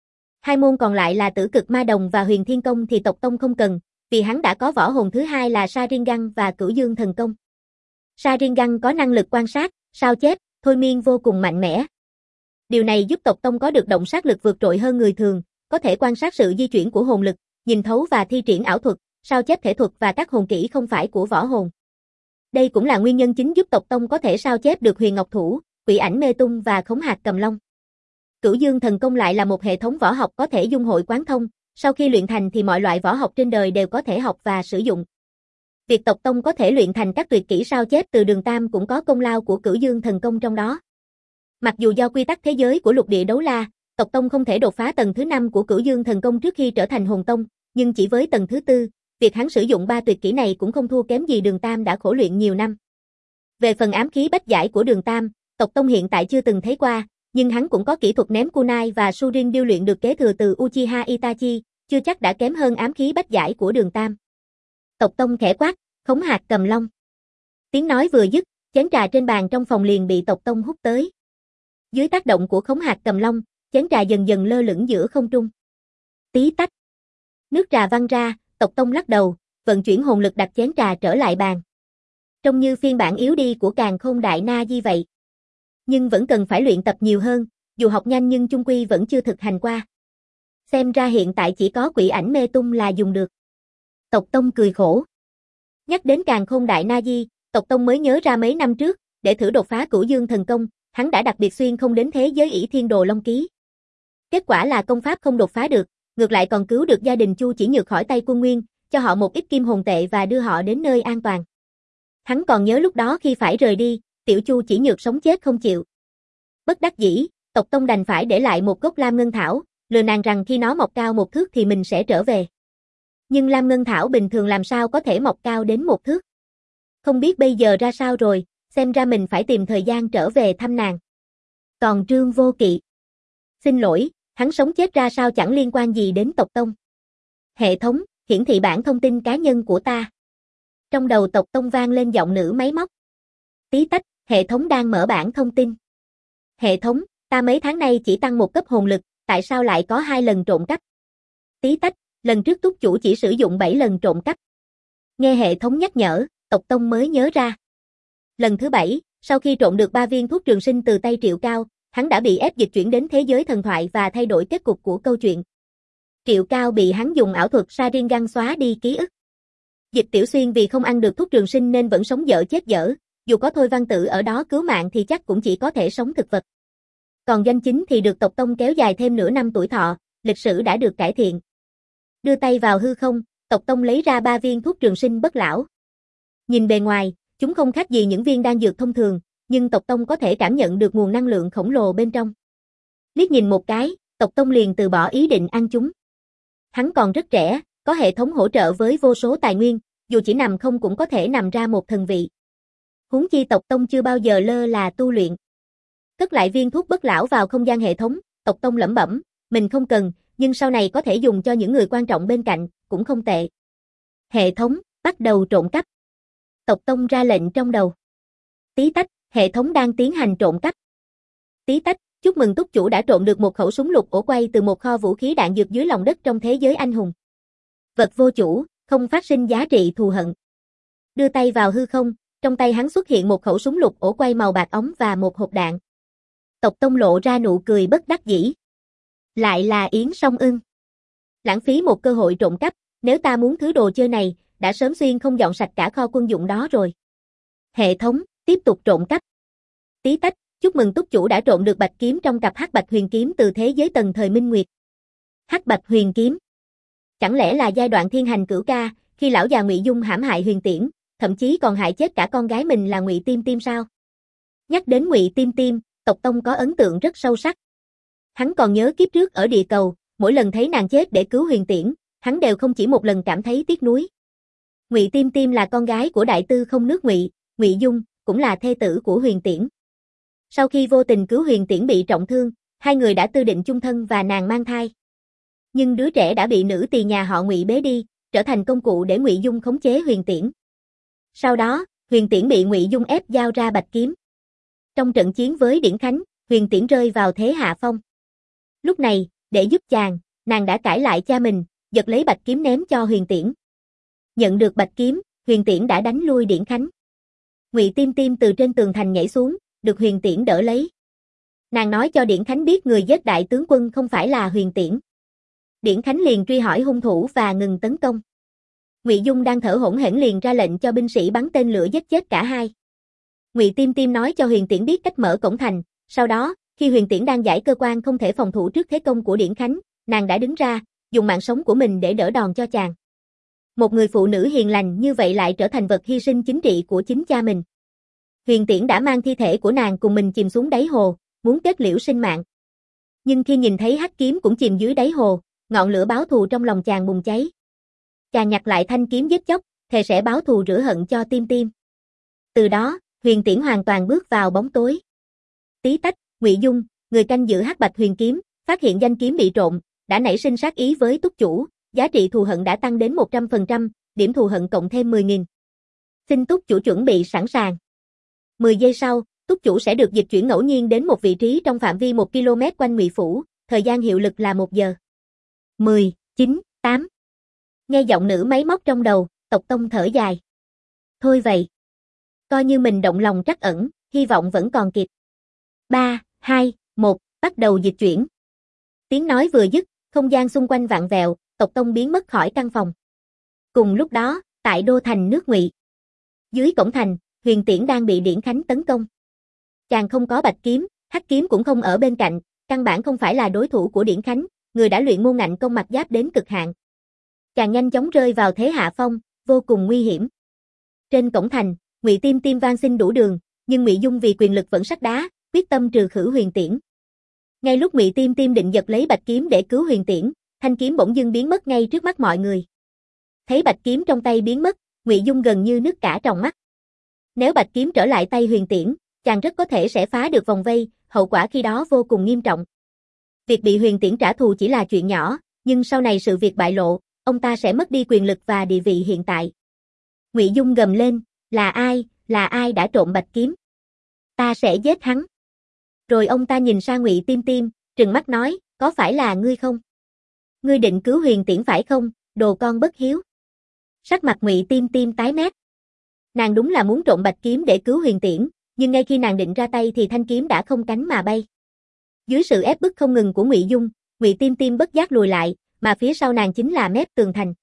2 môn còn lại là Tử Cực Ma Đồng và Huyền Thiên Công thì Tộc Tông không cần, vì hắn đã có võ hồn thứ hai là Sharingan và Cửu Dương thần công. Sharingan có năng lực quan sát, sao chép, thôi miên vô cùng mạnh mẽ. Điều này giúp Tộc Tông có được động sát lực vượt trội hơn người thường, có thể quan sát sự di chuyển của hồn lực, nhìn thấu và thi triển ảo thuật, sao chép thể thuật và các hồn kỹ không phải của võ hồn. Đây cũng là nguyên nhân chính giúp Tộc Tông có thể sao chép được Huyền Ngọc Thủ, Quỷ ảnh mê tung và khống hạt cầm long. Cửu Dương thần công lại là một hệ thống võ học có thể dung hội quán thông, sau khi luyện thành thì mọi loại võ học trên đời đều có thể học và sử dụng. Việc Tộc Tông có thể luyện thành các tuyệt kỹ sao chép từ Đường Tam cũng có công lao của Cửu Dương thần công trong đó. Mặc dù do quy tắc thế giới của lục địa đấu la, Tộc Tông không thể đột phá tầng thứ 5 của Cửu Dương thần công trước khi trở thành hồn tông, nhưng chỉ với tầng thứ 4, việc hắn sử dụng 3 tuyệt kỹ này cũng không thua kém gì Đường Tam đã khổ luyện nhiều năm. Về phần ám khí bách giải của Đường Tam, Tộc Tông hiện tại chưa từng thấy qua, nhưng hắn cũng có kỹ thuật ném kunai và Surin điêu luyện được kế thừa từ Uchiha Itachi, chưa chắc đã kém hơn ám khí bách giải của Đường Tam. Tộc Tông khẽ quát, Khống hạt cầm long. Tiếng nói vừa dứt, chén trà trên bàn trong phòng liền bị Tộc Tông hút tới. Dưới tác động của khống hạt cầm long, chén trà dần dần lơ lửng giữa không trung. Tí tách. Nước trà văng ra, Tộc Tông lắc đầu, vận chuyển hồn lực đặt chén trà trở lại bàn. Trông như phiên bản yếu đi của Càn Khôn Đại Na Di vậy. Nhưng vẫn cần phải luyện tập nhiều hơn, dù học nhanh nhưng chung quy vẫn chưa thực hành qua. Xem ra hiện tại chỉ có quỷ ảnh mê tung là dùng được. Tộc Tông cười khổ. Nhắc đến Càn Khôn Đại Na Di, Tộc Tông mới nhớ ra mấy năm trước, để thử đột phá Cửu Dương thần công, hắn đã đặc biệt xuyên không đến thế giới ỷ thiên đồ long ký. Kết quả là công pháp không đột phá được, ngược lại còn cứu được gia đình Chu Chỉ Nhược khỏi tay Quân Nguyên, cho họ một ít kim hồn tệ và đưa họ đến nơi an toàn. Hắn còn nhớ lúc đó khi phải rời đi, tiểu Chu Chỉ Nhược sống chết không chịu. Bất đắc dĩ, Tộc Tông đành phải để lại một gốc Lam Ngân Thảo, lừa nàng rằng khi nó mọc cao 1 thước thì mình sẽ trở về. Nhưng Lam Ngân Thảo bình thường làm sao có thể mọc cao đến 1 thước. Không biết bây giờ ra sao rồi, xem ra mình phải tìm thời gian trở về thăm nàng. Còn Trương Vô Kỵ. Xin lỗi, hắn sống chết ra sao chẳng liên quan gì đến Tộc Tông. Hệ thống, hiển thị bản thông tin cá nhân của ta. Trong đầu Tộc Tông vang lên giọng nữ máy móc. Tí tách, hệ thống đang mở bản thông tin. Hệ thống, ta mấy tháng nay chỉ tăng 1 cấp hồn lực, tại sao lại có 2 lần trộm cắp? Tí tách, lần trước túc chủ chỉ sử dụng 7 lần trộm cắp. Nghe hệ thống nhắc nhở, Tộc Tông mới nhớ ra. Lần thứ 7, sau khi trộm được 3 viên thuốc trường sinh từ tay Triệu Cao, hắn đã bị ép dịch chuyển đến thế giới thần thoại và thay đổi kết cục của câu chuyện. Triệu Cao bị hắn dùng ảo thuật Sharingan xóa đi ký ức. Dịch Tiểu Xuyên vì không ăn được thuốc trường sinh nên vẫn sống dở chết dở, dù có Thôi Văn Tử ở đó cứu mạng thì chắc cũng chỉ có thể sống thực vật. Còn Doanh Chính thì được Tộc Tông kéo dài thêm nửa năm tuổi thọ, lịch sử đã được cải thiện. Đưa tay vào hư không, Tộc Tông lấy ra 3 viên thuốc trường sinh bất lão. Nhìn bề ngoài, chúng không khác gì những viên đan dược thông thường, nhưng Tộc Tông có thể cảm nhận được nguồn năng lượng khổng lồ bên trong. Liếc nhìn một cái, Tộc Tông liền từ bỏ ý định ăn chúng. Hắn còn rất trẻ, có hệ thống hỗ trợ với vô số tài nguyên, dù chỉ nằm không cũng có thể nằm ra một thần vị. Huống chi Tộc Tông chưa bao giờ lơ là tu luyện. Cất lại viên thuốc bất lão vào không gian hệ thống, Tộc Tông lẩm bẩm, mình không cần, nhưng sau này có thể dùng cho những người quan trọng bên cạnh, cũng không tệ. Hệ thống, bắt đầu trộm cắp. Tộc Tông ra lệnh trong đầu. Tí tách, hệ thống đang tiến hành trộm cắp. Tí tách, chúc mừng túc chủ đã trộm được một khẩu súng lục ổ quay từ một kho vũ khí đạn dược dưới lòng đất trong thế giới anh hùng. Vật vô chủ, không phát sinh giá trị thù hận. Đưa tay vào hư không, trong tay hắn xuất hiện một khẩu súng lục ổ quay màu bạc óng và một hộp đạn. Tộc Tông lộ ra nụ cười bất đắc dĩ. Lại là Yến Song Ưng. Lãng phí một cơ hội trộm cắp, nếu ta muốn thứ đồ chơi này, đã sớm xuyên không dọn sạch cả kho quân dụng đó rồi. Hệ thống, tiếp tục trộm cắp. Tí tách, chúc mừng túc chủ đã trộm được bạch kiếm trong cặp hắc bạch huyền kiếm từ thế giới tầng thời Minh Nguyệt. Hắc bạch huyền kiếm. Chẳng lẽ là giai đoạn thiên hành cửu ca, khi lão già Ngụy Dung hãm hại Huyền Tiễn, thậm chí còn hại chết cả con gái mình là Ngụy Tiêm Tiêm sao? Nhắc đến Ngụy Tiêm Tiêm, Tộc Tông có ấn tượng rất sâu sắc. Hắn còn nhớ kiếp trước ở địa cầu, mỗi lần thấy nàng chết để cứu Huyền Tiễn, hắn đều không chỉ một lần cảm thấy tiếc nuối. Ngụy Tiêm Tiêm là con gái của đại tư không nước Ngụy, Ngụy Dung, cũng là thê tử của Huyền Tiễn. Sau khi vô tình cứu Huyền Tiễn bị trọng thương, hai người đã tư định chung thân và nàng mang thai. Nhưng đứa trẻ đã bị nữ tỳ nhà họ Ngụy bế đi, trở thành công cụ để Ngụy Dung khống chế Huyền Tiễn. Sau đó, Huyền Tiễn bị Ngụy Dung ép giao ra bạch kiếm. Trong trận chiến với Điển Khánh, Huyền Tiễn rơi vào thế hạ phong. Lúc này, để giúp chàng, nàng đã cãi lại cha mình, giật lấy bạch kiếm ném cho Huyền Tiễn. Nhận được bạch kiếm, Huyền Tiễn đã đánh lui Điển Khánh. Ngụy Tiêm Tiêm từ trên tường thành nhảy xuống, được Huyền Tiễn đỡ lấy. Nàng nói cho Điển Khánh biết người giết đại tướng quân không phải là Huyền Tiễn. Điển Khánh liền truy hỏi hung thủ và ngừng tấn công. Ngụy Dung đang thở hổn hển liền ra lệnh cho binh sĩ bắn tên lửa giết chết cả hai. Ngụy Tiêm Tiêm nói cho Huyền Tiễn biết cách mở cổng thành, sau đó, khi Huyền Tiễn đang giải cơ quan không thể phòng thủ trước thế công của Điển Khánh, nàng đã đứng ra, dùng mạng sống của mình để đỡ đòn cho chàng. Một người phụ nữ hiền lành như vậy lại trở thành vật hy sinh chính trị của chính cha mình. Huyền Tiễn đã mang thi thể của nàng cùng mình chìm xuống đáy hồ, muốn kết liễu sinh mạng. Nhưng khi nhìn thấy hắc kiếm cũng chìm dưới đáy hồ, ngọn lửa báo thù trong lòng chàng bùng cháy. Chàng nhặt lại thanh kiếm giết chóc, thề sẽ báo thù rửa hận cho Tiêm Tiêm. Từ đó, Huyền Tiễn hoàn toàn bước vào bóng tối. Tí tách, Ngụy Dung, người canh giữ hắc bạch huyền kiếm, phát hiện danh kiếm bị trộm, đã nảy sinh sát ý với túc chủ, giá trị thù hận đã tăng đến 100%, điểm thù hận cộng thêm 10.000. Xin túc chủ chuẩn bị sẵn sàng. 10 giây sau, túc chủ sẽ được dịch chuyển ngẫu nhiên đến một vị trí trong phạm vi 1 km quanh Ngụy Phủ, thời gian hiệu lực là 1 giờ. 10, 9, 8. Nghe giọng nữ máy móc trong đầu, Tộc Tông thở dài. Thôi vậy. Coi như mình động lòng trắc ẩn, hy vọng vẫn còn kịp. 3, 2, 1, bắt đầu dịch chuyển. Tiếng nói vừa dứt, không gian xung quanh vặn vẹo, Tộc Tông biến mất khỏi căn phòng. Cùng lúc đó, tại đô thành nước Ngụy. Dưới cổng thành, Huyền Tiễn đang bị Điển Khánh tấn công. Chàng không có bạch kiếm, hắc kiếm cũng không ở bên cạnh, căn bản không phải là đối thủ của Điển Khánh, người đã luyện môn ngạnh công mặt giáp đến cực hạn. Chàng nhanh chóng rơi vào thế hạ phong, vô cùng nguy hiểm. Trên cổng thành, Ngụy Tiêm Tiêm van xin đủ đường, nhưng Ngụy Dung vì quyền lực vẫn sắt đá, quyết tâm trừ khử Huyền Tiễn. Ngay lúc Ngụy Tiêm Tiêm định giật lấy bạch kiếm để cứu Huyền Tiễn, thanh kiếm bỗng dưng biến mất ngay trước mắt mọi người. Thấy bạch kiếm trong tay biến mất, Ngụy Dung gần như nứt cả tròng mắt. Nếu bạch kiếm trở lại tay Huyền Tiễn, chàng rất có thể sẽ phá được vòng vây, hậu quả khi đó vô cùng nghiêm trọng. Việc bị Huyền Tiễn trả thù chỉ là chuyện nhỏ, nhưng sau này sự việc bại lộ, ông ta sẽ mất đi quyền lực và địa vị hiện tại. Ngụy Dung gầm lên, là ai đã trộm bạch kiếm? Ta sẽ giết hắn. Rồi ông ta nhìn sang Ngụy Tiêm Tiêm, trừng mắt nói, có phải là ngươi không? Ngươi định cứu Huyền Tiễn phải không, đồ con bất hiếu? Sắc mặt Ngụy Tiêm Tiêm tái mét. Nàng đúng là muốn trộm bạch kiếm để cứu Huyền Tiễn, nhưng ngay khi nàng định ra tay thì thanh kiếm đã không cánh mà bay. Dưới sự ép bức không ngừng của Ngụy Dung, Ngụy Tiêm Tiêm bất giác lùi lại, mà phía sau nàng chính là mép tường thành.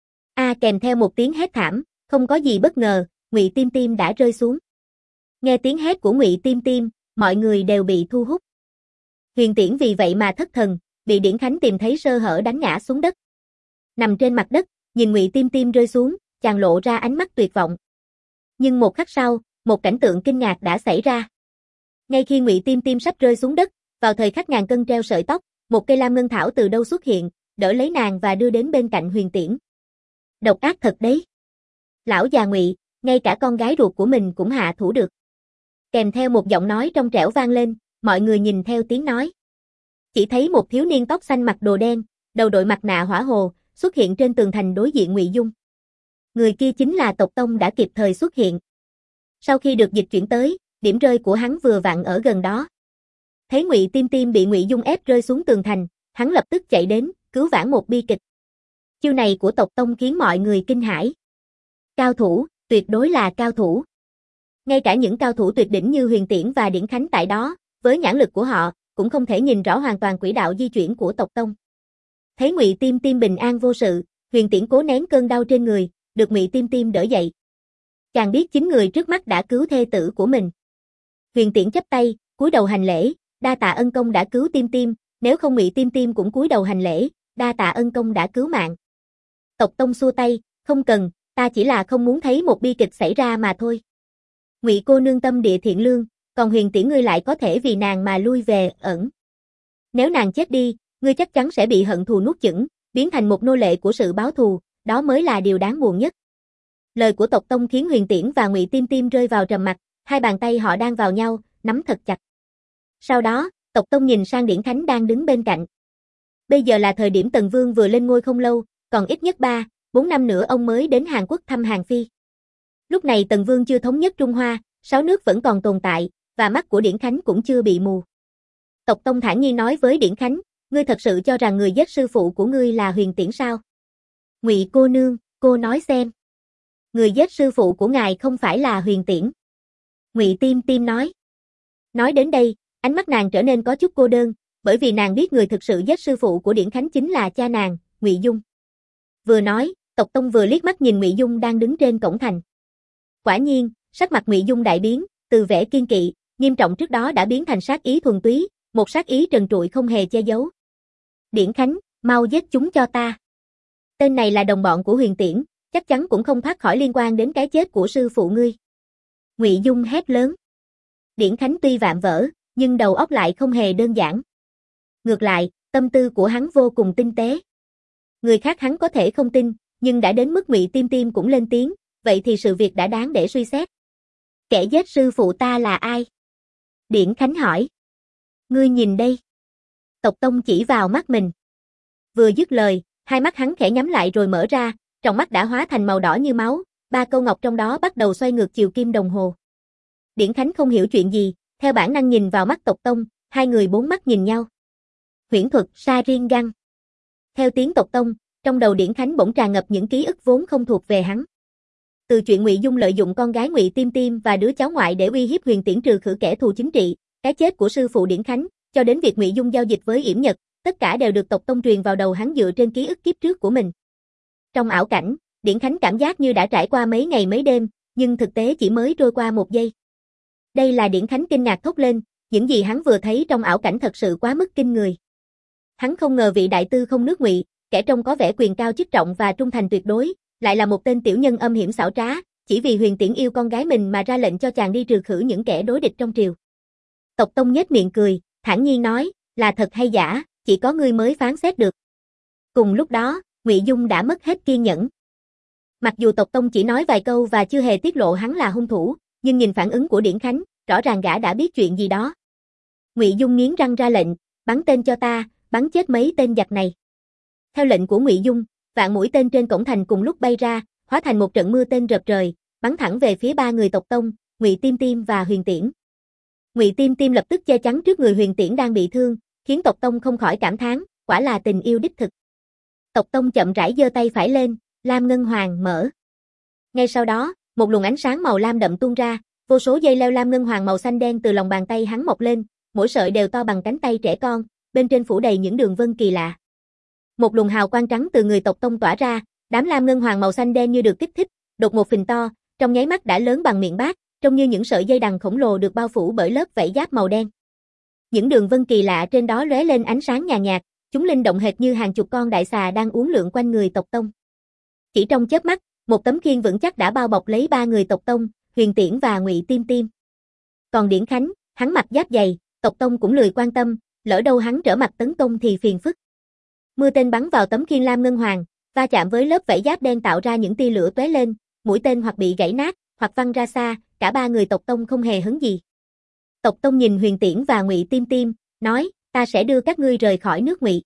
Kèm theo một tiếng hét thảm, không có gì bất ngờ, Ngụy Tiêm Tiêm đã rơi xuống. Nghe tiếng hét của Ngụy Tiêm Tiêm, mọi người đều bị thu hút. Huyền Tiễn vì vậy mà thất thần, bị Điển Khánh tìm thấy sơ hở đánh ngã xuống đất. Nằm trên mặt đất, nhìn Ngụy Tiêm Tiêm rơi xuống, chàng lộ ra ánh mắt tuyệt vọng. Nhưng một khắc sau, một cảnh tượng kinh ngạc đã xảy ra. Ngay khi Ngụy Tiêm Tiêm sắp rơi xuống đất, vào thời khắc ngàn cân treo sợi tóc, một cây lam ngân thảo từ đâu xuất hiện, đỡ lấy nàng và đưa đến bên cạnh Huyền Tiễn. Độc ác thật đấy. Lão già Ngụy, ngay cả con gái ruột của mình cũng hạ thủ được. Kèm theo một giọng nói trong trẻo vang lên, mọi người nhìn theo tiếng nói. Chỉ thấy một thiếu niên tóc xanh mặc đồ đen, đầu đội mặt nạ hỏa hồ, xuất hiện trên tường thành đối diện Ngụy Dung. Người kia chính là Tộc Tông đã kịp thời xuất hiện. Sau khi được dịch chuyển tới, điểm rơi của hắn vừa vặn ở gần đó. Thấy Ngụy Tiêm Tiêm bị Ngụy Dung ép rơi xuống tường thành, hắn lập tức chạy đến, cứu vãn một bi kịch. Chiêu này của Tộc Tông khiến mọi người kinh hãi. Cao thủ, tuyệt đối là cao thủ. Ngay cả những cao thủ tuyệt đỉnh như Huyền Tiễn và Điển Khánh tại đó, với nhãn lực của họ, cũng không thể nhìn rõ hoàn toàn quỹ đạo di chuyển của Tộc Tông. Thấy Ngụy Tiêm Tiêm bình an vô sự, Huyền Tiễn cố nén cơn đau trên người, được Ngụy Tiêm Tiêm đỡ dậy. Chàng biết chính người trước mắt đã cứu thê tử của mình. Huyền Tiễn chắp tay, cúi đầu hành lễ, đa tạ ân công đã cứu Tiêm Tiêm, nếu không Ngụy Tiêm Tiêm cũng cúi đầu hành lễ, đa tạ ân công đã cứu mạng. Tộc Tông xua tay, không cần, ta chỉ là không muốn thấy một bi kịch xảy ra mà thôi. Ngụy cô nương tâm địa thiện lương, còn Huyền Tiễn ngươi lại có thể vì nàng mà lui về ẩn. Nếu nàng chết đi, ngươi chắc chắn sẽ bị hận thù nuốt chửng, biến thành một nô lệ của sự báo thù, đó mới là điều đáng buồn nhất. Lời của Tộc Tông khiến Huyền Tiễn và Ngụy Tiêm Tiêm rơi vào trầm mặc, hai bàn tay họ đang vào nhau, nắm thật chặt. Sau đó, Tộc Tông nhìn sang Điển Khánh đang đứng bên cạnh. Bây giờ là thời điểm Tần Vương vừa lên ngôi không lâu, còn ít nhất 3, 4 năm nữa ông mới đến Hàn Quốc thăm Hàn Phi. Lúc này Tần Vương chưa thống nhất Trung Hoa, 6 nước vẫn còn tồn tại, và mắt của Điển Khánh cũng chưa bị mù. Tộc Tông thản nhiên nói với Điển Khánh, ngươi thật sự cho rằng người giết sư phụ của ngươi là Huyền Tiễn sao? Ngụy cô nương, cô nói xem. Người giết sư phụ của ngài không phải là Huyền Tiễn. Ngụy Tiêm Tiêm nói. Nói đến đây, ánh mắt nàng trở nên có chút cô đơn, bởi vì nàng biết người thực sự giết sư phụ của Điển Khánh chính là cha nàng, Ngụy Dung. Vừa nói, Tộc Tông vừa liếc mắt nhìn Ngụy Dung đang đứng trên cổng thành. Quả nhiên, sắc mặt Ngụy Dung đại biến, từ vẻ kiên kỵ, nghiêm trọng trước đó đã biến thành sát ý thuần túy, một sát ý trần trụi không hề che giấu. Điển Khánh, mau giết chúng cho ta. Tên này là đồng bọn của Huyền Tiễn, chắc chắn cũng không thoát khỏi liên quan đến cái chết của sư phụ ngươi. Ngụy Dung hét lớn. Điển Khánh tuy vạm vỡ, nhưng đầu óc lại không hề đơn giản. Ngược lại, tâm tư của hắn vô cùng tinh tế. Người khác hắn có thể không tin, nhưng đã đến mức Ngụy Tiêm Tiêm cũng lên tiếng, vậy thì sự việc đã đáng để suy xét. Kẻ giết sư phụ ta là ai? Điển Khánh hỏi. Ngươi nhìn đây. Tộc Tông chỉ vào mắt mình. Vừa dứt lời, hai mắt hắn khẽ nhắm lại rồi mở ra, trong mắt đã hóa thành màu đỏ như máu, ba câu ngọc trong đó bắt đầu xoay ngược chiều kim đồng hồ. Điển Khánh không hiểu chuyện gì, theo bản năng nhìn vào mắt Tộc Tông, hai người bốn mắt nhìn nhau. Huyễn thuật sa riêng găng. Theo tiếng Tộc Tông, trong đầu Điển Khánh bỗng tràn ngập những ký ức vốn không thuộc về hắn. Từ chuyện Ngụy Dung lợi dụng con gái Ngụy Tiêm Tiêm và đứa cháu ngoại để uy hiếp Huyền Tiễn trừ khử kẻ thù chính trị, cái chết của sư phụ Điển Khánh, cho đến việc Ngụy Dung giao dịch với Yểm Nhật, tất cả đều được Tộc Tông truyền vào đầu hắn dựa trên ký ức kiếp trước của mình. Trong ảo cảnh, Điển Khánh cảm giác như đã trải qua mấy ngày mấy đêm, nhưng thực tế chỉ mới trôi qua một giây. Đây là Điển Khánh kinh ngạc thốt lên, những gì hắn vừa thấy trong ảo cảnh thật sự quá mức kinh người. Hắn không ngờ vị đại tư không nước Ngụy, kẻ trông có vẻ quyền cao chức trọng và trung thành tuyệt đối, lại là một tên tiểu nhân âm hiểm xảo trá, chỉ vì Huyền Tiễn yêu con gái mình mà ra lệnh cho chàng đi trừ khử những kẻ đối địch trong triều. Tộc Tông nhếch miệng cười, thản nhiên nói, là thật hay giả, chỉ có ngươi mới phán xét được. Cùng lúc đó, Ngụy Dung đã mất hết kiên nhẫn. Mặc dù Tộc Tông chỉ nói vài câu và chưa hề tiết lộ hắn là hung thủ, nhưng nhìn phản ứng của Điển Khánh, rõ ràng gã đã biết chuyện gì đó. Ngụy Dung nghiến răng ra lệnh, bắn tên cho ta, bắn chết mấy tên giặc này. Theo lệnh của Ngụy Dung, vạn mũi tên trên cổng thành cùng lúc bay ra, hóa thành một trận mưa tên rợp trời, bắn thẳng về phía ba người Tộc Tông, Ngụy Tiêm Tiêm và Huyền Tiễn. Ngụy Tiêm Tiêm lập tức che chắn trước người Huyền Tiễn đang bị thương, khiến Tộc Tông không khỏi cảm thán, quả là tình yêu đích thực. Tộc Tông chậm rãi giơ tay phải lên, Lam Ngân Hoàng mở. Ngay sau đó, một luồng ánh sáng màu lam đậm tuôn ra, vô số dây leo Lam Ngân Hoàng màu xanh đen từ lòng bàn tay hắn mọc lên, mỗi sợi đều to bằng cánh tay trẻ con, bên trên phủ đầy những đường vân kỳ lạ. Một luồng hào quang trắng từ người Tộc Tông tỏa ra, đám Lam Ngân Hoàng màu xanh đen như được kích thích, đột một phình to, trong nháy mắt đã lớn bằng miệng bát, trông như những sợi dây đằng khổng lồ được bao phủ bởi lớp vảy giáp màu đen. Những đường vân kỳ lạ trên đó lóe lên ánh sáng nhàn nhạt, chúng linh động hệt như hàng chục con đại xà đang uốn lượn quanh người Tộc Tông. Chỉ trong chớp mắt, một tấm khiên vững chắc đã bao bọc lấy ba người Tộc Tông, Huyền Tiễn và Ngụy Tiêm Tiêm. Còn Điển Khánh, hắn mặc giáp dày, Tộc Tông cũng lười quan tâm, lỡ đâu hắn trở mặt tấn công thì phiền phức. Mưa tên bắn vào tấm khiên Lam Ngân Hoàng, va chạm với lớp vảy giáp đen tạo ra những tia lửa tóe lên, mũi tên hoặc bị gãy nát, hoặc văng ra xa, cả ba người Tộc Tông không hề hấn gì. Tộc Tông nhìn Huyền Tiễn và Ngụy Tiêm Tiêm, nói, ta sẽ đưa các ngươi rời khỏi nước Ngụy.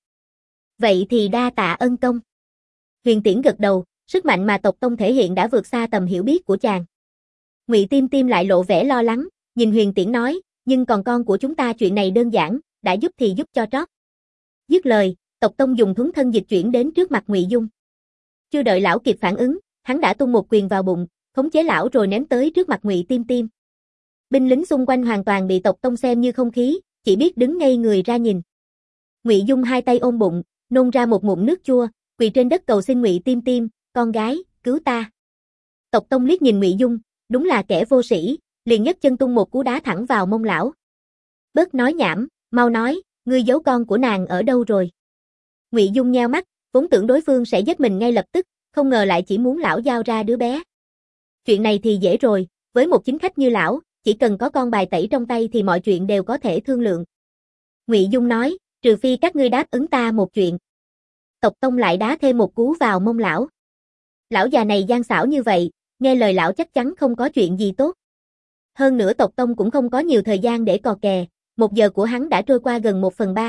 Vậy thì đa tạ ân công. Huyền Tiễn gật đầu, sức mạnh mà Tộc Tông thể hiện đã vượt xa tầm hiểu biết của chàng. Ngụy Tiêm Tiêm lại lộ vẻ lo lắng, nhìn Huyền Tiễn nói, nhưng còn con của chúng ta chuyện này đơn giản, đã giúp thì giúp cho trót. Dứt lời, Tộc Tông dùng thuấn thân dịch chuyển đến trước mặt Ngụy Dung. Chưa đợi lão kịp phản ứng, hắn đã tung một quyền vào bụng, khống chế lão rồi ném tới trước mặt Ngụy Tiêm Tiêm. Binh lính xung quanh hoàn toàn bị Tộc Tông xem như không khí, chỉ biết đứng ngây người ra nhìn. Ngụy Dung hai tay ôm bụng, nôn ra một ngụm nước chua, quỳ trên đất cầu xin Ngụy Tiêm Tiêm, con gái, cứu ta. Tộc Tông liếc nhìn Ngụy Dung, đúng là kẻ vô sĩ, liền nhấc chân tung một cú đá thẳng vào mông lão. Bớt nói nhảm, mau nói, ngươi giấu con của nàng ở đâu rồi? Ngụy Dung nheo mắt, vốn tưởng đối phương sẽ giết mình ngay lập tức, không ngờ lại chỉ muốn lão giao ra đứa bé. Chuyện này thì dễ rồi, với một chính khách như lão, chỉ cần có con bài tẩy trong tay thì mọi chuyện đều có thể thương lượng. Ngụy Dung nói, trừ phi các ngươi đáp ứng ta một chuyện. Tộc Tông lại đá thêm một cú vào mông lão. Lão già này gian xảo như vậy, nghe lời lão chắc chắn không có chuyện gì tốt. Hơn nữa Tộc Tông cũng không có nhiều thời gian để cò kè, 1 giờ của hắn đã trôi qua gần 1/3.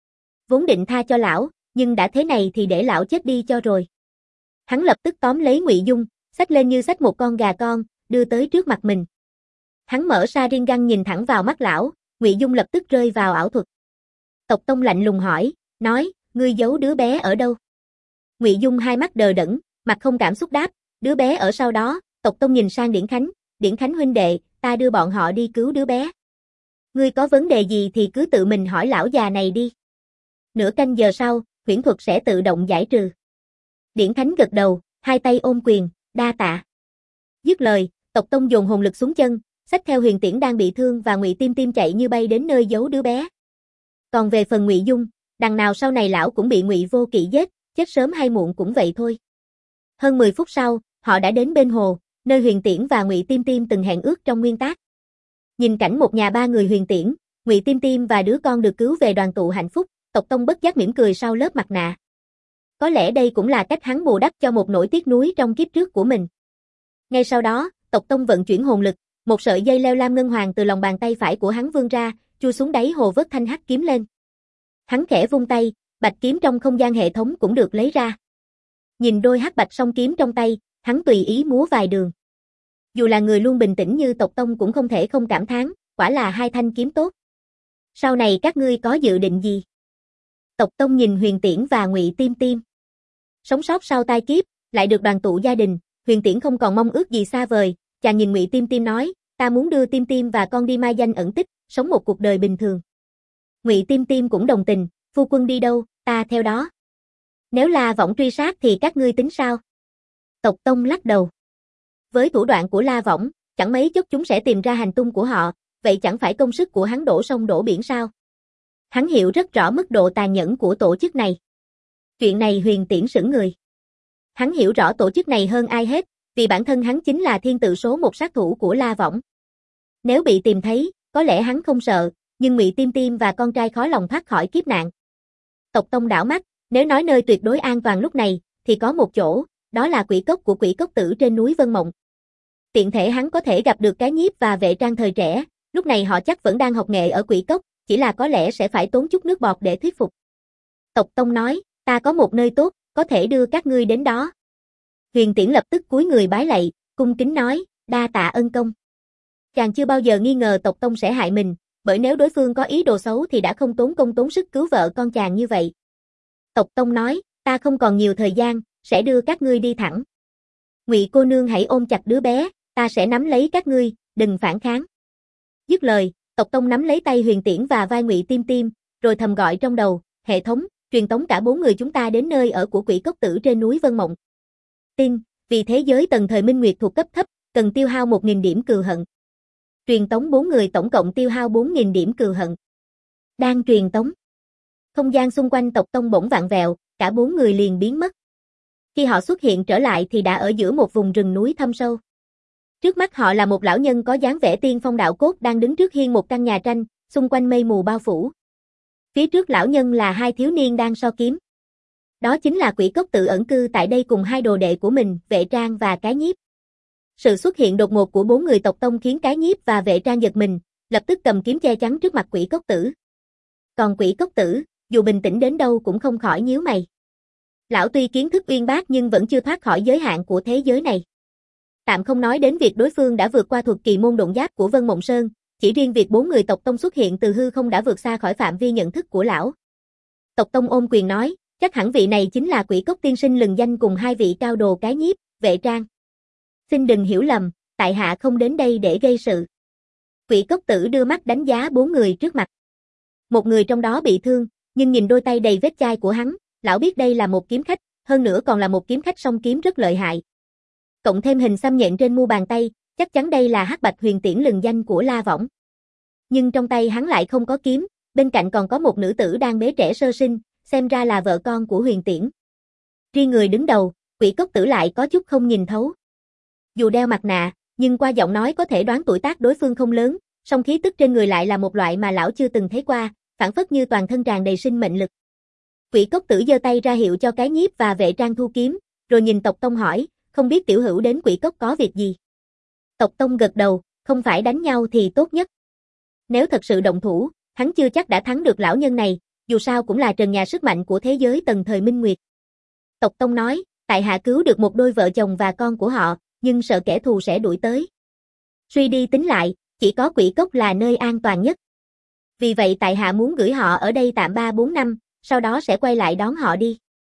Vốn định tha cho lão, nhưng đã thế này thì để lão chết đi cho rồi. Hắn lập tức tóm lấy Ngụy Dung, xách lên như xách một con gà con, đưa tới trước mặt mình. Hắn mở sa riêng găng nhìn thẳng vào mắt lão, Ngụy Dung lập tức rơi vào ảo thuật. Tộc Tông lạnh lùng hỏi, nói, ngươi giấu đứa bé ở đâu? Ngụy Dung hai mắt đờ đẫn, mặt không cảm xúc đáp, đứa bé ở sau đó. Tộc Tông nhìn sang Điển Khánh huynh đệ, ta đưa bọn họ đi cứu đứa bé. Ngươi có vấn đề gì thì cứ tự mình hỏi lão già này đi. Nửa canh giờ sau, huyễn thuật sẽ tự động giải trừ. Điển Khánh gật đầu, hai tay ôm quyền, đa tạ. Dứt lời, Tộc Tông dồn hồn lực xuống chân, xách theo Huyền Tiễn đang bị thương và Ngụy Tiêm Tiêm chạy như bay đến nơi giấu đứa bé. Còn về phần Ngụy Dung, đằng nào sau này lão cũng bị Ngụy Vô Kỵ giết, chết sớm hay muộn cũng vậy thôi. Hơn 10 phút sau, họ đã đến bên hồ, nơi Huyền Tiễn và Ngụy Tiêm Tiêm từng hẹn ước trong nguyên tác. Nhìn cảnh một nhà ba người Huyền Tiễn, Ngụy Tiêm Tiêm và đứa con được cứu về đoàn tụ hạnh phúc, Tộc Tông bất giác mỉm cười sau lớp mặt nạ. Có lẽ đây cũng là cách hắn bù đắp cho một nỗi tiếc nuối trong kiếp trước của mình. Ngay sau đó, Tộc Tông vận chuyển hồn lực, một sợi dây leo lam ngân hoàng từ lòng bàn tay phải của hắn vươn ra, chui xuống đáy hồ vớt thanh hắc kiếm lên. Hắn khẽ vung tay, bạch kiếm trong không gian hệ thống cũng được lấy ra. Nhìn đôi hắc bạch song kiếm trong tay, hắn tùy ý múa vài đường. Dù là người luôn bình tĩnh như Tộc Tông cũng không thể không cảm thán, quả là hai thanh kiếm tốt. Sau này các ngươi có dự định gì? Tộc Tông nhìn Huyền Tiễn và Ngụy Tiêm Tiêm. Sống sót sau tai kiếp, lại được đoàn tụ gia đình, Huyền Tiễn không còn mong ước gì xa vời, chàng nhìn Ngụy Tiêm Tiêm nói, ta muốn đưa Tiêm Tiêm và con đi mai danh ẩn tích, sống một cuộc đời bình thường. Ngụy Tiêm Tiêm cũng đồng tình, phu quân đi đâu, ta theo đó. Nếu La Võng truy sát thì các ngươi tính sao? Tộc Tông lắc đầu. Với thủ đoạn của La Võng, chẳng mấy chốc chúng sẽ tìm ra hành tung của họ, vậy chẳng phải công sức của hắn đổ sông đổ biển sao? Hắn hiểu rất rõ mức độ tàn nhẫn của tổ chức này. Chuyện này Huyền Tiễn sững người. Hắn hiểu rõ tổ chức này hơn ai hết, vì bản thân hắn chính là thiên tự số một sát thủ của La Võng. Nếu bị tìm thấy, có lẽ hắn không sợ, nhưng Ngụy Tiêm Tiêm và con trai khó lòng thoát khỏi kiếp nạn. Tộc Tông đảo mắt, nếu nói nơi tuyệt đối an toàn lúc này, thì có một chỗ, đó là quỷ cốc của Quỷ Cốc Tử trên núi Vân Mộng. Tiện thể hắn có thể gặp được Cái Nhiếp và Vệ Trang thời trẻ, lúc này họ chắc vẫn đang học nghệ ở quỷ cốc, chỉ là có lẽ sẽ phải tốn chút nước bọt để thuyết phục. Tộc Tông nói, ta có một nơi tốt, có thể đưa các ngươi đến đó. Huyền Tiễn lập tức cúi người bái lạy, cung kính nói, đa tạ ân công. Chàng chưa bao giờ nghi ngờ Tộc Tông sẽ hại mình, bởi nếu đối phương có ý đồ xấu thì đã không tốn công tốn sức cứu vợ con chàng như vậy. Tộc Tông nói, ta không còn nhiều thời gian, sẽ đưa các ngươi đi thẳng. Ngụy cô nương hãy ôm chặt đứa bé, ta sẽ nắm lấy các ngươi, đừng phản kháng. Dứt lời, Tộc Tông nắm lấy tay Huyền Tiễn và vai Ngụy Tiêm Tiêm, rồi thầm gọi trong đầu, hệ thống, truyền tống cả 4 người chúng ta đến nơi ở của Quỷ Cốc Tử trên núi Vân Mộng. Tin, vì thế giới tầng thời Minh Nguyệt thuộc cấp thấp, cần tiêu hao 1.000 điểm cừu hận. Truyền tống 4 người tổng cộng tiêu hao 4.000 điểm cừu hận. Đang truyền tống. Không gian xung quanh Tộc Tông bỗng vặn vẹo, cả 4 người liền biến mất. Khi họ xuất hiện trở lại thì đã ở giữa một vùng rừng núi thâm sâu. Trước mắt họ là một lão nhân có dáng vẻ tiên phong đạo cốt đang đứng trước hiên một căn nhà tranh, xung quanh mây mù bao phủ. Phía trước lão nhân là hai thiếu niên đang so kiếm. Đó chính là Quỷ Cốc Tử ẩn cư tại đây cùng hai đồ đệ của mình, Vệ Trang và Cái Nhiếp. Sự xuất hiện đột ngột của 4 người Tộc Tông khiến Cái Nhiếp và Vệ Trang giật mình, lập tức cầm kiếm che chắn trước mặt Quỷ Cốc Tử. Còn Quỷ Cốc Tử, dù bình tĩnh đến đâu cũng không khỏi nhíu mày. Lão tuy kiến thức uyên bác nhưng vẫn chưa thoát khỏi giới hạn của thế giới này. Tạm không nói đến việc đối phương đã vượt qua thuật kỳ môn độn giáp của Vân Mộng Sơn, chỉ riêng việc 4 người Tộc Tông xuất hiện từ hư không đã vượt xa khỏi phạm vi nhận thức của lão. Tộc Tông ôm quyền nói, chắc hẳn vị này chính là Quỷ Cốc tiên sinh lừng danh cùng hai vị cao đồ Cái Nhiếp, Vệ Trang. Xin đừng hiểu lầm, tại hạ không đến đây để gây sự. Quỷ Cốc Tử đưa mắt đánh giá 4 người trước mặt. Một người trong đó bị thương, nhưng nhìn đôi tay đầy vết chai của hắn, lão biết đây là một kiếm khách, hơn nữa còn là một kiếm khách song kiếm rất lợi hại. Cộng thêm hình xăm nhện trên mu bàn tay, chắc chắn đây là Hắc Bạch Huyền Tiễn lừng danh của La Võng. Nhưng trong tay hắn lại không có kiếm, bên cạnh còn có một nữ tử đang bế trẻ sơ sinh, xem ra là vợ con của Huyền Tiễn. Riêng người đứng đầu, Quỷ Cốc Tử lại có chút không nhìn thấu. Dù đeo mặt nạ, nhưng qua giọng nói có thể đoán tuổi tác đối phương không lớn, song khí tức trên người lại là một loại mà lão chưa từng thấy qua, phảng phất như toàn thân tràn đầy sinh mệnh lực. Quỷ Cốc Tử giơ tay ra hiệu cho Cái Nhiếp và Vệ Trang thu kiếm, rồi nhìn Tộc Tông hỏi, không biết tiểu hữu đến Quỷ Cốc có việc gì? Tộc Tông gật đầu, không phải đánh nhau thì tốt nhất. Nếu thật sự động thủ, hắn chưa chắc đã thắng được lão nhân này, dù sao cũng là trần nhà sức mạnh của thế giới tầng thời Minh Nguyệt. Tộc Tông nói, tại hạ cứu được một đôi vợ chồng và con của họ, nhưng sợ kẻ thù sẽ đuổi tới. Suy đi tính lại, chỉ có Quỷ Cốc là nơi an toàn nhất. Vì vậy tại hạ muốn gửi họ ở đây tạm 3-4 năm, sau đó sẽ quay lại đón họ đi.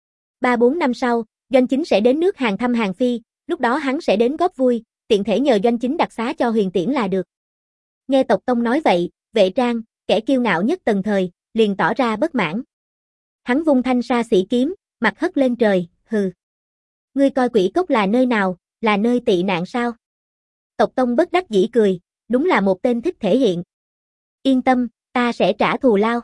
3-4 năm sau, Doanh Chính sẽ đến nước Hàn thăm Hàn Phi, lúc đó hắn sẽ đến góp vui, tiện thể nhờ Doanh Chính đặc xá cho Huyền Tiễn là được. Nghe Tộc Tông nói vậy, Vệ Trang, kẻ kiêu ngạo nhất tầng thời, liền tỏ ra bất mãn. Hắn vung thanh sa sĩ kiếm, mặt hất lên trời, hừ. Ngươi coi Quỷ Cốc là nơi nào, là nơi tị nạn sao? Tộc Tông bất đắc dĩ cười, đúng là một tên thích thể hiện. Yên tâm, ta sẽ trả thù lao.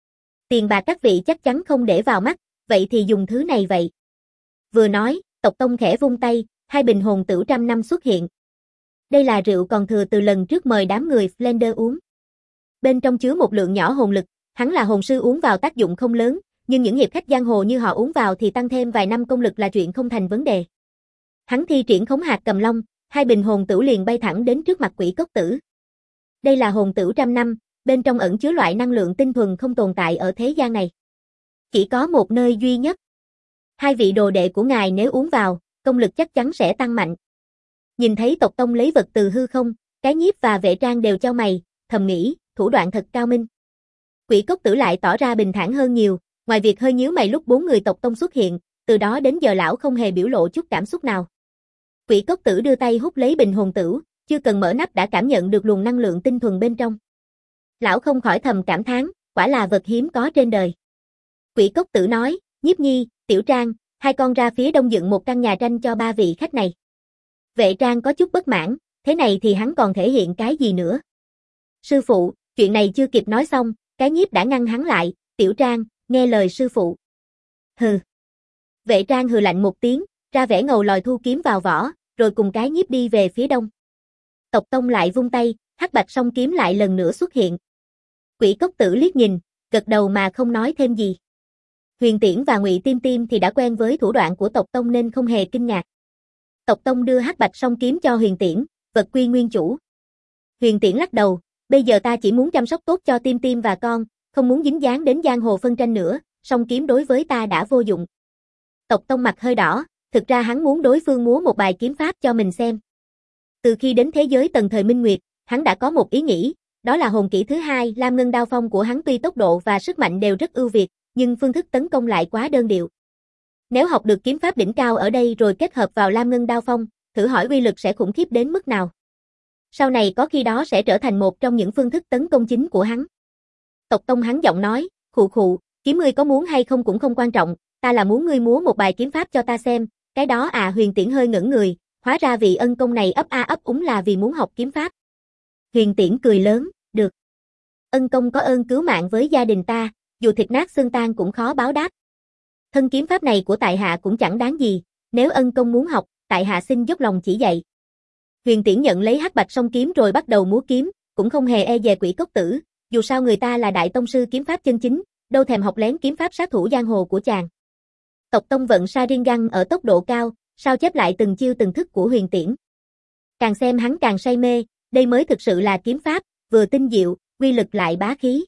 Tiền bạc các vị chắc chắn không để vào mắt, vậy thì dùng thứ này vậy. Vừa nói, Tộc Tông khẽ vung tay, hai bình hồn tửu trăm năm xuất hiện. Đây là rượu còn thừa từ lần trước mời đám người Flender uống. Bên trong chứa một lượng nhỏ hồn lực, hắn là hồn sư uống vào tác dụng không lớn, nhưng những hiệp khách giang hồ như họ uống vào thì tăng thêm vài năm công lực là chuyện không thành vấn đề. Hắn thi triển khống hạt cầm long, hai bình hồn tửu liền bay thẳng đến trước mặt Quỷ Cốc Tử. Đây là hồn tửu trăm năm, bên trong ẩn chứa loại năng lượng tinh thuần không tồn tại ở thế gian này. Chỉ có một nơi duy nhất. Hai vị đồ đệ của ngài nếu uống vào, công lực chắc chắn sẽ tăng mạnh. Nhìn thấy tộc tông lấy vật từ hư không, Cái Nhiếp và Vệ Trang đều chau mày, thầm nghĩ, thủ đoạn thật cao minh. Quỷ Cốc Tử lại tỏ ra bình thản hơn nhiều, ngoài việc hơi nhíu mày lúc 4 người tộc tông xuất hiện, từ đó đến giờ lão không hề biểu lộ chút cảm xúc nào. Quỷ Cốc Tử đưa tay hút lấy bình hồn tửu, chưa cần mở nắp đã cảm nhận được luồng năng lượng tinh thuần bên trong. Lão không khỏi thầm cảm thán, quả là vật hiếm có trên đời. Quỷ Cốc Tử nói, Nhiếp Nhi, Tiểu Trang, hai con ra phía đông dựng một căn nhà tranh cho 3 vị khách này. Vệ Trang có chút bất mãn, thế này thì hắn còn thể hiện cái gì nữa? Sư phụ, chuyện này chưa kịp nói xong, Cái Nhiếp đã ngăn hắn lại, Tiểu Trang, nghe lời sư phụ. Hừ. Vệ Trang hừ lạnh một tiếng, ra vẻ ngầu lòi thu kiếm vào vỏ, rồi cùng Cái Nhiếp đi về phía đông. Tộc Tông lại vung tay, hắc bạch song kiếm lại lần nữa xuất hiện. Quỷ Cốc Tử liếc nhìn, gật đầu mà không nói thêm gì. Huyền Tiễn và Ngụy Tiêm Tiêm thì đã quen với thủ đoạn của tộc Tông nên không hề kinh ngạc. Tộc Tông đưa hắc bạch song kiếm cho Huyền Tiễn, vật quy nguyên chủ. Huyền Tiễn lắc đầu, bây giờ ta chỉ muốn chăm sóc tốt cho Tiêm Tiêm và con, không muốn dính dáng đến giang hồ phân tranh nữa, song kiếm đối với ta đã vô dụng. Tộc Tông mặt hơi đỏ, thực ra hắn muốn đối phương múa một bài kiếm pháp cho mình xem. Từ khi đến thế giới tầng thời Minh Nguyệt, hắn đã có một ý nghĩ, đó là hồn kỹ thứ hai Lam Ngân Đao Phong của hắn tuy tốc độ và sức mạnh đều rất ưu việt, nhưng phương thức tấn công lại quá đơn điệu. Nếu học được kiếm pháp đỉnh cao ở đây rồi kết hợp vào Lam Ngân Đao Phong, thử hỏi uy lực sẽ khủng khiếp đến mức nào. Sau này có khi đó sẽ trở thành một trong những phương thức tấn công chính của hắn. Tộc Tông hắn giọng nói, khụ khụ, kiếm ngươi có muốn hay không cũng không quan trọng, ta là muốn ngươi múa một bài kiếm pháp cho ta xem, cái đó à. Huyền Tiễn hơi ngẩn người, hóa ra vị ân công này ấp a ấp úng là vì muốn học kiếm pháp. Huyền Tiễn cười lớn, được. Ân công có ơn cứu mạng với gia đình ta, dù thịt nát xương tan cũng khó báo đáp. Thân kiếm pháp này của tại hạ cũng chẳng đáng gì, nếu ân công muốn học, tại hạ xin dốc lòng chỉ dạy. Huyền Tiễn nhận lấy hắc bạch song kiếm rồi bắt đầu múa kiếm, cũng không hề e dè Quỷ Cốc Tử, dù sao người ta là đại tông sư kiếm pháp chân chính, đâu thèm học lén kiếm pháp sát thủ giang hồ của chàng. Tộc Tông vận Sharingan ở tốc độ cao, sao chép lại từng chiêu từng thức của Huyền Tiễn. Càng xem hắn càng say mê, đây mới thực sự là kiếm pháp, vừa tinh diệu, quy lực lại bá khí.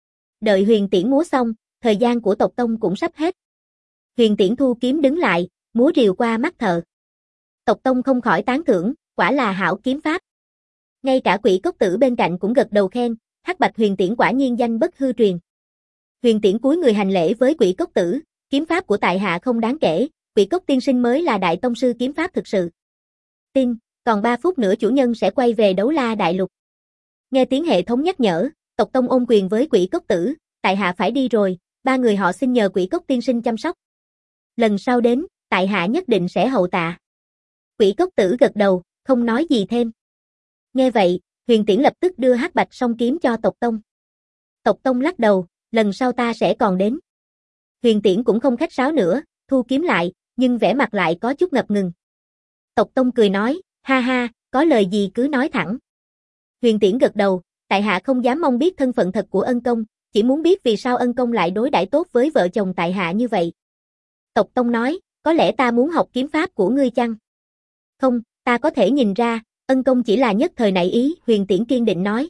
Đợi Huyền Tiễn múa xong, thời gian của tộc Tông cũng sắp hết. Huyền Tiễn thu kiếm đứng lại, múa rìu qua mắt thợ. Tộc Tông không khỏi tán thưởng, quả là hảo kiếm pháp. Ngay cả Quỷ Cốc Tử bên cạnh cũng gật đầu khen, hắc bạch Huyền Tiễn quả nhiên danh bất hư truyền. Huyền Tiễn cúi người hành lễ với Quỷ Cốc Tử, kiếm pháp của tại hạ không đáng kể, Quỷ Cốc tiên sinh mới là đại tông sư kiếm pháp thực sự. Tin, còn 3 phút nữa chủ nhân sẽ quay về Đấu La Đại Lục. Nghe tiếng hệ thống nhắc nhở, tộc Tông ôm quyền với Quỷ Cốc Tử, tại hạ phải đi rồi, 3 người họ xin nhờ Quỷ Cốc tiên sinh chăm sóc. Lần sau đến, tại hạ nhất định sẽ hậu tạ. Quỷ Cốc Tử gật đầu, không nói gì thêm. Nghe vậy, Huyền Tiễn lập tức đưa hắc bạch song kiếm cho tộc Tông. Tộc Tông lắc đầu, lần sau ta sẽ còn đến. Huyền Tiễn cũng không khách sáo nữa, thu kiếm lại, nhưng vẻ mặt lại có chút ngập ngừng. Tộc Tông cười nói, ha ha, có lời gì cứ nói thẳng. Huyền Tiễn gật đầu, tại hạ không dám mong biết thân phận thật của ân công, chỉ muốn biết vì sao ân công lại đối đãi tốt với vợ chồng tại hạ như vậy. Tộc Tông nói, có lẽ ta muốn học kiếm pháp của ngươi chăng? Không, ta có thể nhìn ra, ân công chỉ là nhất thời nảy ý, Huyền Tiễn kiên định nói.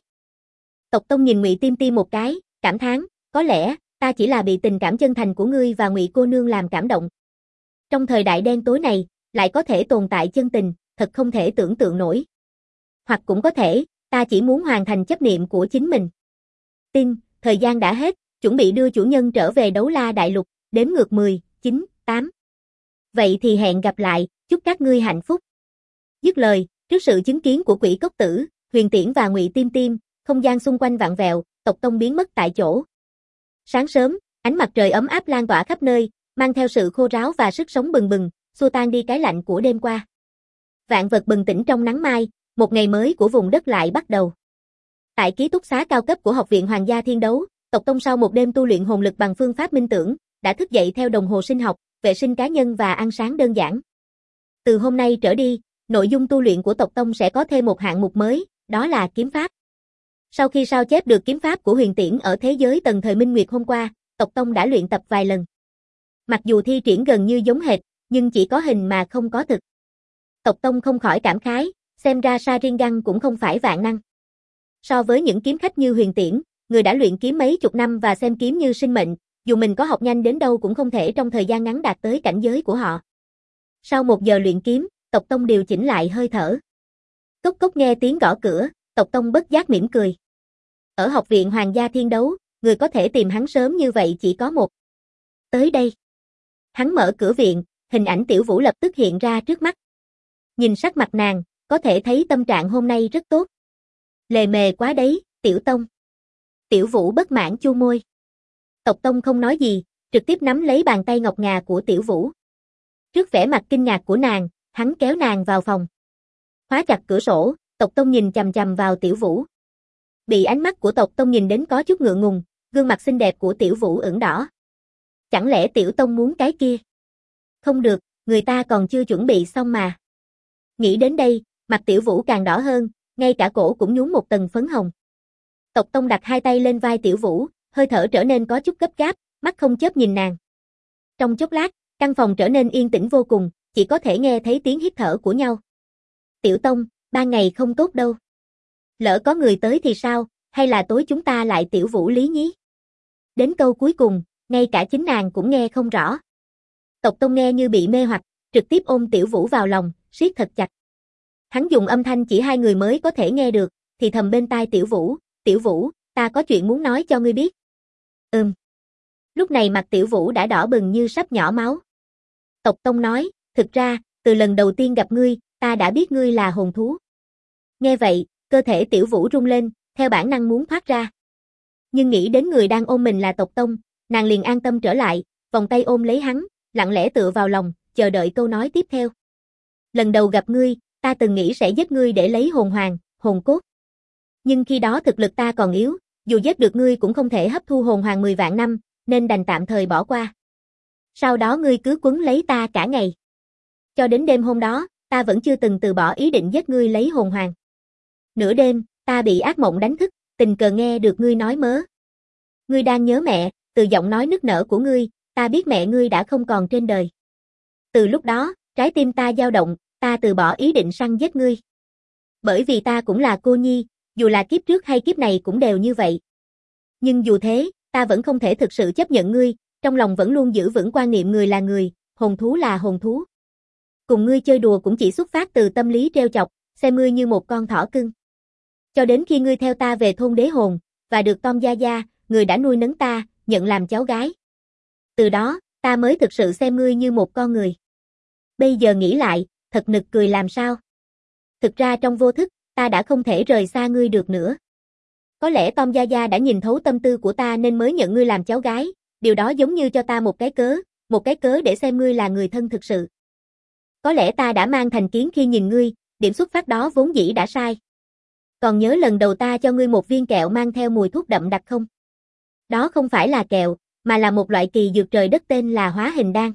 Tộc Tông nhìn Ngụy Tiêm Tiêm một cái, cảm thán, có lẽ, ta chỉ là bị tình cảm chân thành của ngươi và Ngụy cô nương làm cảm động. Trong thời đại đen tối này, lại có thể tồn tại chân tình, thật không thể tưởng tượng nổi. Hoặc cũng có thể, ta chỉ muốn hoàn thành chấp niệm của chính mình. Tin, thời gian đã hết, chuẩn bị đưa chủ nhân trở về Đấu La Đại Lục, đếm ngược 10, 9, 8. Vậy thì hẹn gặp lại, chúc các ngươi hạnh phúc. Dứt lời, trước sự chứng kiến của Quỷ Cốc Tử, Huyền Tiễn và Ngụy Tiêm Tiêm, không gian xung quanh vặn vẹo, tộc Tông biến mất tại chỗ. Sáng sớm, ánh mặt trời ấm áp lan tỏa khắp nơi, mang theo sự khô ráo và sức sống bừng bừng, xua tan đi cái lạnh của đêm qua. Vạn vật bừng tỉnh trong nắng mai, một ngày mới của vùng đất lại bắt đầu. Tại ký túc xá cao cấp của Học viện Hoàng gia Thiên Đấu, tộc Tông sau một đêm tu luyện hồn lực bằng phương pháp minh tưởng, đã thức dậy theo đồng hồ sinh học, vệ sinh cá nhân và ăn sáng đơn giản. Từ hôm nay trở đi, nội dung tu luyện của tộc Tông sẽ có thêm một hạng mục mới, đó là kiếm pháp. Sau khi sao chép được kiếm pháp của Huyền Tiễn ở thế giới tầng thời Minh Nguyệt hôm qua, tộc Tông đã luyện tập vài lần. Mặc dù thi triển gần như giống hệt, nhưng chỉ có hình mà không có thực. Tộc Tông không khỏi cảm khái, xem ra Sharingan cũng không phải vạn năng. So với những kiếm khách như Huyền Tiễn, người đã luyện kiếm mấy chục năm và xem kiếm như sinh mệnh, dù mình có học nhanh đến đâu cũng không thể trong thời gian ngắn đạt tới cảnh giới của họ. Sau 1 giờ luyện kiếm, Tộc Tông điều chỉnh lại hơi thở. Cốc cốc nghe tiếng gõ cửa, Tộc Tông bất giác mỉm cười. Ở học viện Hoàng gia Thiên Đấu, người có thể tìm hắn sớm như vậy chỉ có một. Tới đây. Hắn mở cửa viện, hình ảnh Tiểu Vũ lập tức hiện ra trước mắt. Nhìn sắc mặt nàng, có thể thấy tâm trạng hôm nay rất tốt. Lề mề quá đấy, Tiểu Tông. Tiểu Vũ bất mãn chu môi. Tộc Tông không nói gì, trực tiếp nắm lấy bàn tay ngọc ngà của Tiểu Vũ. Trước vẻ mặt kinh ngạc của nàng, hắn kéo nàng vào phòng. Khóa chặt cửa sổ, Tộc Tông nhìn chằm chằm vào Tiểu Vũ. Bị ánh mắt của Tộc Tông nhìn đến có chút ngượng ngùng, gương mặt xinh đẹp của Tiểu Vũ ửng đỏ. Chẳng lẽ Tiểu Tông muốn cái kia? Không được, người ta còn chưa chuẩn bị xong mà. Nghĩ đến đây, mặt Tiểu Vũ càng đỏ hơn, ngay cả cổ cũng nhuốm một tầng phấn hồng. Tộc Tông đặt 2 tay lên vai Tiểu Vũ, hơi thở trở nên có chút gấp gáp, mắt không chớp nhìn nàng. Trong chốc lát, căn phòng trở nên yên tĩnh vô cùng, chỉ có thể nghe thấy tiếng hít thở của nhau. Tiểu Tông, 3 ngày không tốt đâu. Lỡ có người tới thì sao, hay là tối chúng ta lại Tiểu Vũ lý nhí? Đến câu cuối cùng, ngay cả chính nàng cũng nghe không rõ. Tộc Tông nghe như bị mê hoặc, trực tiếp ôm Tiểu Vũ vào lòng, siết thật chặt. Hắn dùng âm thanh chỉ 2 người mới có thể nghe được, thì thầm bên tai Tiểu Vũ, ta có chuyện muốn nói cho ngươi biết. Lúc này mặt Tiểu Vũ đã đỏ bừng như sắp nhỏ máu. Tộc Tông nói, thực ra, từ lần đầu tiên gặp ngươi, ta đã biết ngươi là hồn thú. Nghe vậy, cơ thể Tiểu Vũ rung lên, theo bản năng muốn thoát ra. Nhưng nghĩ đến người đang ôm mình là Tộc Tông, nàng liền an tâm trở lại, vòng tay ôm lấy hắn, lặng lẽ tựa vào lòng, chờ đợi câu nói tiếp theo. Lần đầu gặp ngươi, ta từng nghĩ sẽ giết ngươi để lấy hồn hoàng, hồn cốt. Nhưng khi đó thực lực ta còn yếu, dù giết được ngươi cũng không thể hấp thu hồn hoàng 10 vạn năm, nên đành tạm thời bỏ qua. Sau đó ngươi cứ quấn lấy ta cả ngày. Cho đến đêm hôm đó, ta vẫn chưa từng từ bỏ ý định giết ngươi lấy hồn hoàng. Nửa đêm, ta bị ác mộng đánh thức, tình cờ nghe được ngươi nói mớ. Ngươi đang nhớ mẹ, từ giọng nói nức nở của ngươi, ta biết mẹ ngươi đã không còn trên đời. Từ lúc đó, trái tim ta dao động, ta từ bỏ ý định săn giết ngươi. Bởi vì ta cũng là cô nhi, dù là kiếp trước hay kiếp này cũng đều như vậy. Nhưng dù thế, ta vẫn không thể thực sự chấp nhận ngươi, trong lòng vẫn luôn giữ vững quan niệm người là người, hồn thú là hồn thú. Cùng ngươi chơi đùa cũng chỉ xuất phát từ tâm lý trêu chọc, xem ngươi như một con thỏ cưng. Cho đến khi ngươi theo ta về thôn đế hồn, và được Tom Gia Gia, người đã nuôi nấng ta, nhận làm cháu gái. Từ đó, ta mới thực sự xem ngươi như một con người. Bây giờ nghĩ lại, thật nực cười làm sao. Thực ra trong vô thức, ta đã không thể rời xa ngươi được nữa. Có lẽ Tom Gia Gia đã nhìn thấu tâm tư của ta nên mới nhận ngươi làm cháu gái, điều đó giống như cho ta một cái cớ để xem ngươi là người thân thực sự. Có lẽ ta đã mang thành kiến khi nhìn ngươi, điểm xuất phát đó vốn dĩ đã sai. Còn nhớ lần đầu ta cho ngươi một viên kẹo mang theo mùi thuốc đậm đặc không? Đó không phải là kẹo, mà là một loại kỳ dược trời đất tên là hóa hình đan.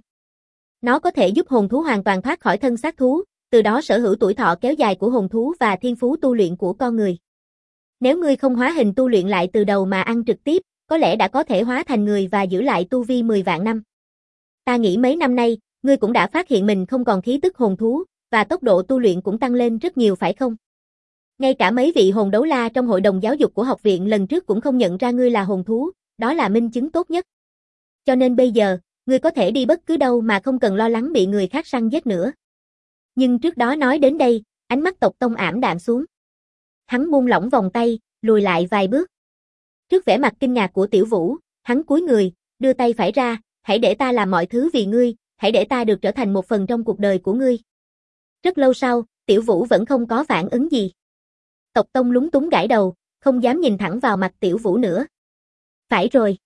Nó có thể giúp hồn thú hoàn toàn thoát khỏi thân xác thú, từ đó sở hữu tuổi thọ kéo dài của hồn thú và thiên phú tu luyện của con người. Nếu ngươi không hóa hình tu luyện lại từ đầu mà ăn trực tiếp, có lẽ đã có thể hóa thành người và giữ lại tu vi 10 vạn năm. Ta nghĩ mấy năm nay, ngươi cũng đã phát hiện mình không còn khí tức hồn thú, và tốc độ tu luyện cũng tăng lên rất nhiều phải không? Ngay cả mấy vị hồn đấu la trong hội đồng giáo dục của học viện lần trước cũng không nhận ra ngươi là hồn thú, đó là minh chứng tốt nhất. Cho nên bây giờ, ngươi có thể đi bất cứ đâu mà không cần lo lắng bị người khác săn giết nữa. Nhưng trước đó nói đến đây, ánh mắt Tộc Tông ảm đạm xuống. Hắn buông lỏng vòng tay, lùi lại vài bước. Trước vẻ mặt kinh ngạc của Tiểu Vũ, hắn cúi người, đưa tay phải ra, hãy để ta làm mọi thứ vì ngươi, hãy để ta được trở thành một phần trong cuộc đời của ngươi. Rất lâu sau, Tiểu Vũ vẫn không có phản ứng gì. Tộc Tông lúng túng gãi đầu, không dám nhìn thẳng vào mặt Tiểu Vũ nữa. Phải rồi.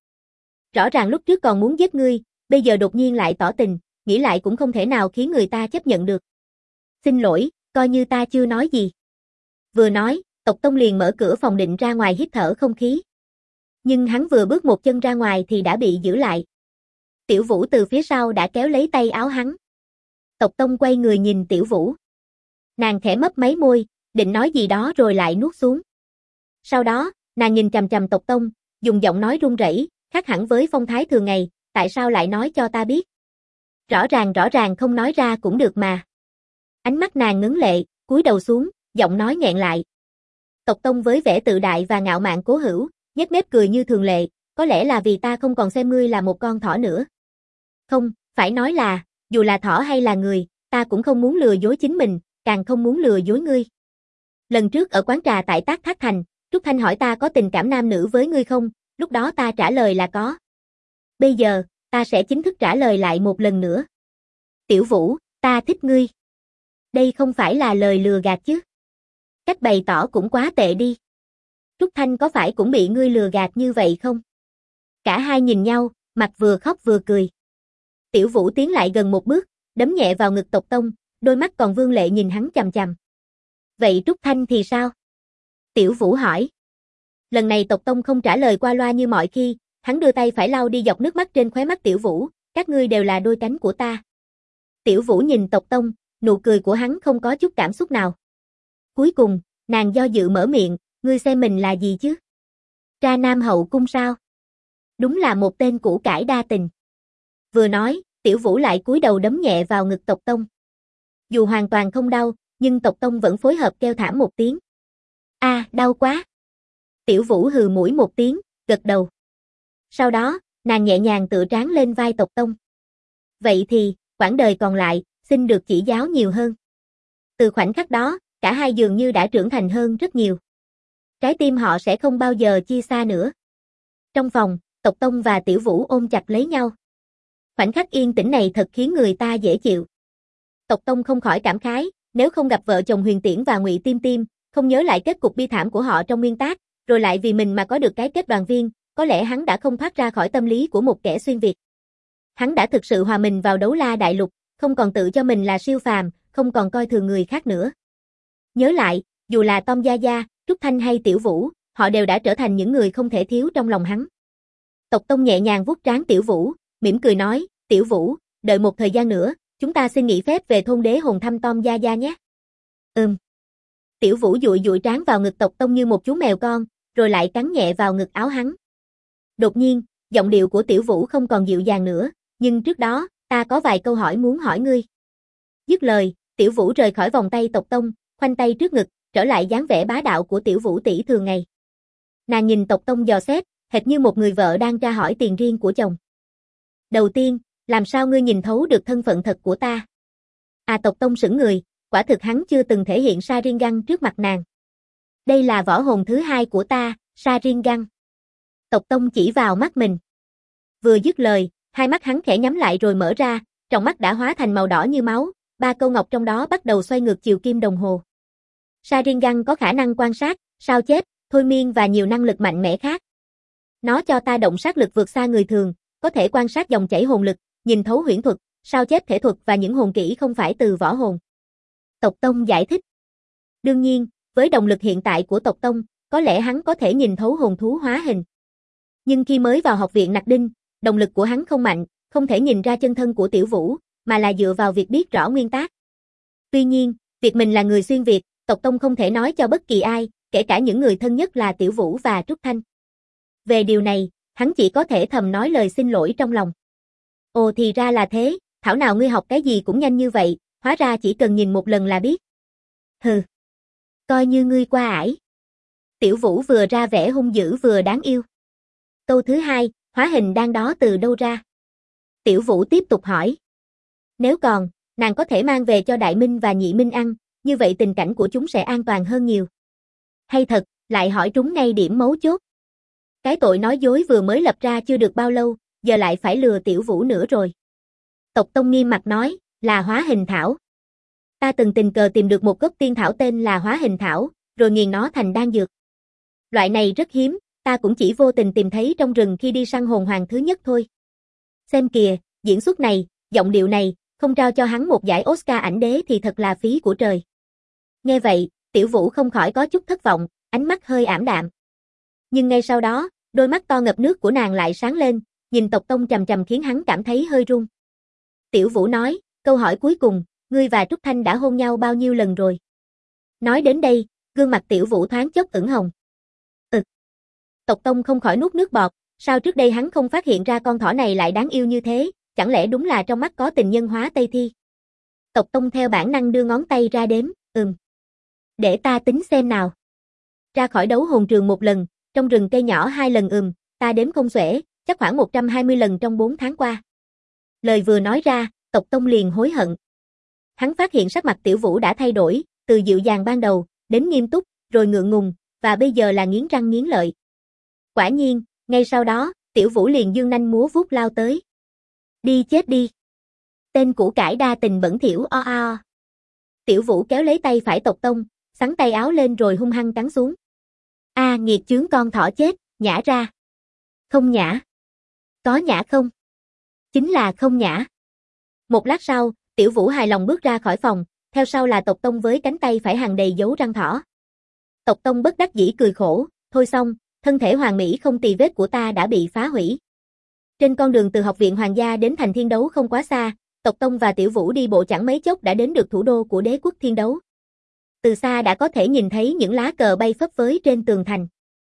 Rõ ràng lúc trước còn muốn giết ngươi, bây giờ đột nhiên lại tỏ tình, nghĩ lại cũng không thể nào khiến người ta chấp nhận được. Xin lỗi, coi như ta chưa nói gì. Vừa nói, Tộc Tông liền mở cửa phòng định ra ngoài hít thở không khí. Nhưng hắn vừa bước một chân ra ngoài thì đã bị giữ lại. Tiểu Vũ từ phía sau đã kéo lấy tay áo hắn. Tộc Tông quay người nhìn Tiểu Vũ. Nàng khẽ mấp máy môi, định nói gì đó rồi lại nuốt xuống. Sau đó, nàng nhìn chằm chằm Tộc Tông, dùng giọng nói run rẩy, khác hẳn với phong thái thường ngày, tại sao lại nói cho ta biết? Rõ ràng không nói ra cũng được mà. Ánh mắt nàng ngấn lệ, cúi đầu xuống, giọng nói nghẹn lại. Tộc Tông với vẻ tự đại và ngạo mạn cố hữu, nhếch mép cười như thường lệ, có lẽ là vì ta không còn xem ngươi là một con thỏ nữa. Không, phải nói là, dù là thỏ hay là người, ta cũng không muốn lừa dối chính mình, càng không muốn lừa dối ngươi. Lần trước ở quán trà tại Tác Thác Thành, Trúc Thanh hỏi ta có tình cảm nam nữ với ngươi không, lúc đó ta trả lời là có. Bây giờ, ta sẽ chính thức trả lời lại một lần nữa. Tiểu Vũ, ta thích ngươi. Đây không phải là lời lừa gạt chứ. Cách bày tỏ cũng quá tệ đi. Trúc Thanh có phải cũng bị ngươi lừa gạt như vậy không? Cả hai nhìn nhau, mặt vừa khóc vừa cười. Tiểu Vũ tiến lại gần một bước, đấm nhẹ vào ngực Tộc Tông, đôi mắt còn vương lệ nhìn hắn chằm chằm. Vậy Trúc Thanh thì sao? Tiểu Vũ hỏi. Lần này Tộc Tông không trả lời qua loa như mọi khi, hắn đưa tay phải lau đi giọt nước mắt trên khóe mắt Tiểu Vũ, các ngươi đều là đôi cánh của ta. Tiểu Vũ nhìn Tộc Tông, nụ cười của hắn không có chút cảm xúc nào. Cuối cùng, nàng do dự mở miệng, ngươi xem mình là gì chứ? Tra Nam hậu cung sao? Đúng là một tên củ cải đa tình. Vừa nói, Tiểu Vũ lại cúi đầu đấm nhẹ vào ngực Tộc Tông. Dù hoàn toàn không đau, nhưng Tộc Tông vẫn phối hợp kêu thảm một tiếng. Đau quá. Tiểu Vũ hừ mũi một tiếng, gật đầu. Sau đó, nàng nhẹ nhàng tựa trán lên vai Tộc Tông. Vậy thì, quãng đời còn lại, xin được chỉ giáo nhiều hơn. Từ khoảnh khắc đó, cả hai dường như đã trưởng thành hơn rất nhiều. Trái tim họ sẽ không bao giờ chia xa nữa. Trong phòng, Tộc Tông và Tiểu Vũ ôm chặt lấy nhau. Khoảnh khắc yên tĩnh này thật khiến người ta dễ chịu. Tộc Tông không khỏi cảm khái, nếu không gặp vợ chồng Huyền Tiễn và Ngụy Tiêm Tiêm, không nhớ lại kết cục bi thảm của họ trong nguyên tác, rồi lại vì mình mà có được cái kết đoàn viên, có lẽ hắn đã không thoát ra khỏi tâm lý của một kẻ xuyên Việt. Hắn đã thực sự hòa mình vào Đấu La Đại Lục, không còn tự cho mình là siêu phàm, không còn coi thường người khác nữa. Nhớ lại, dù là Tom Gia Gia, Trúc Thanh hay Tiểu Vũ, họ đều đã trở thành những người không thể thiếu trong lòng hắn. Tộc Tông nhẹ nhàng vuốt trán Tiểu Vũ, mỉm cười nói, Tiểu Vũ, đợi một thời gian nữa, chúng ta xin nghỉ phép về thôn Đế Hồn thăm Tom Gia Gia nhé. Tiểu Vũ dụi dụi trán vào ngực Tộc Tông như một chú mèo con, rồi lại cắn nhẹ vào ngực áo hắn. Đột nhiên, giọng điệu của Tiểu Vũ không còn dịu dàng nữa, nhưng trước đó, ta có vài câu hỏi muốn hỏi ngươi. Dứt lời, Tiểu Vũ rời khỏi vòng tay Tộc Tông, khoanh tay trước ngực, trở lại dáng vẻ bá đạo của Tiểu Vũ tỷ thường ngày. Nàng nhìn Tộc Tông dò xét, hệt như một người vợ đang tra hỏi tiền riêng của chồng. Đầu tiên, làm sao ngươi nhìn thấu được thân phận thật của ta? Tộc Tông sững người, quả thực hắn chưa từng thể hiện Sharingan trước mặt nàng. Đây là võ hồn thứ hai của ta, Sharingan. Tộc Tông chỉ vào mắt mình. Vừa dứt lời, hai mắt hắn khẽ nhắm lại rồi mở ra, trong mắt đã hóa thành màu đỏ như máu, 3 câu ngọc trong đó bắt đầu xoay ngược chiều kim đồng hồ. Sharingan có khả năng quan sát, sao chép, thôi miên và nhiều năng lực mạnh mẽ khác. Nó cho ta động sát lực vượt xa người thường, có thể quan sát dòng chảy hồn lực, nhìn thấu huyễn thuật, sao chép thể thuật và những hồn kỹ không phải từ võ hồn. Tộc Tông giải thích. Đương nhiên, với động lực hiện tại của Tộc Tông, có lẽ hắn có thể nhìn thấu hồn thú hóa hình. Nhưng khi mới vào học viện Nặc Đinh, động lực của hắn không mạnh, không thể nhìn ra chân thân của Tiểu Vũ, mà là dựa vào việc biết rõ nguyên tác. Tuy nhiên, việc mình là người xuyên Việt, Tộc Tông không thể nói cho bất kỳ ai, kể cả những người thân nhất là Tiểu Vũ và Trúc Thanh. Về điều này, hắn chỉ có thể thầm nói lời xin lỗi trong lòng. Ồ thì ra là thế, thảo nào ngươi học cái gì cũng nhanh như vậy, hóa ra chỉ cần nhìn một lần là biết. Hừ, coi như ngươi qua ải. Tiểu Vũ vừa ra vẻ hung dữ vừa đáng yêu. Câu thứ hai, hóa hình đang đó từ đâu ra? Tiểu Vũ tiếp tục hỏi. Nếu còn, nàng có thể mang về cho Đại Minh và Nhị Minh ăn, như vậy tình cảnh của chúng sẽ an toàn hơn nhiều. Hay thật, lại hỏi trúng ngay điểm mấu chốt. Cái tội nói dối vừa mới lập ra chưa được bao lâu, giờ lại phải lừa Tiểu Vũ nữa rồi. Tộc Tông nghiêm mặt nói, là hóa hình thảo. Ta từng tình cờ tìm được một gốc tiên thảo tên là hóa hình thảo, rồi nghiền nó thành đan dược. Loại này rất hiếm, ta cũng chỉ vô tình tìm thấy trong rừng khi đi săn hồn hoàng thứ nhất thôi. Xem kìa, diễn xuất này, giọng điệu này, không trao cho hắn một giải Oscar ảnh đế thì thật là phí của trời. Nghe vậy, Tiểu Vũ không khỏi có chút thất vọng, ánh mắt hơi ảm đạm. Nhưng ngay sau đó, đôi mắt to ngập nước của nàng lại sáng lên, nhìn Tộc Tông trầm trầm khiến hắn cảm thấy hơi run. Tiểu Vũ nói, câu hỏi cuối cùng, ngươi và Trúc Thanh đã hôn nhau bao nhiêu lần rồi? Nói đến đây, gương mặt Tiểu Vũ thoáng chốc ửng hồng. Tộc Tông không khỏi nuốt nước bọt, sao trước đây hắn không phát hiện ra con thỏ này lại đáng yêu như thế, chẳng lẽ đúng là trong mắt có tình nhân hóa Tây Thi? Tộc Tông theo bản năng đưa ngón tay ra đếm, Để ta tính xem nào. Ra khỏi đấu hồn trường một lần, trong rừng cây nhỏ 2 lần ta đếm không xuể, chắc khoảng 120 lần trong 4 tháng qua. Lời vừa nói ra, Tộc Tông liền hối hận. Hắn phát hiện sắc mặt Tiểu Vũ đã thay đổi, từ dịu dàng ban đầu, đến nghiêm túc, rồi ngượng ngùng, và bây giờ là nghiến răng nghiến lợi. Quả nhiên, ngay sau đó, Tiểu Vũ liền dương nanh múa vuốt lao tới. Đi chết đi. Tên củ cải đa tình bẩn thỉu o a. Tiểu Vũ kéo lấy tay phải Tộc Tông, xắn tay áo lên rồi hung hăng cắn xuống. A nghiệt chướng con thỏ chết, nhả ra. Không nhả. Có nhả không? Chính là không nhả. Một lát sau, Tiểu Vũ hài lòng bước ra khỏi phòng, theo sau là Tộc Tông với cánh tay phải hằn đầy dấu răng thỏ. Tộc Tông bất đắc dĩ cười khổ, thôi xong, thân thể hoàn mỹ không tì vết của ta đã bị phá hủy. Trên con đường từ học viện hoàng gia đến thành thiên đấu không quá xa, Tộc Tông và Tiểu Vũ đi bộ chẳng mấy chốc đã đến được thủ đô của đế quốc thiên đấu. Từ xa đã có thể nhìn thấy những lá cờ bay phấp phới trên tường thành.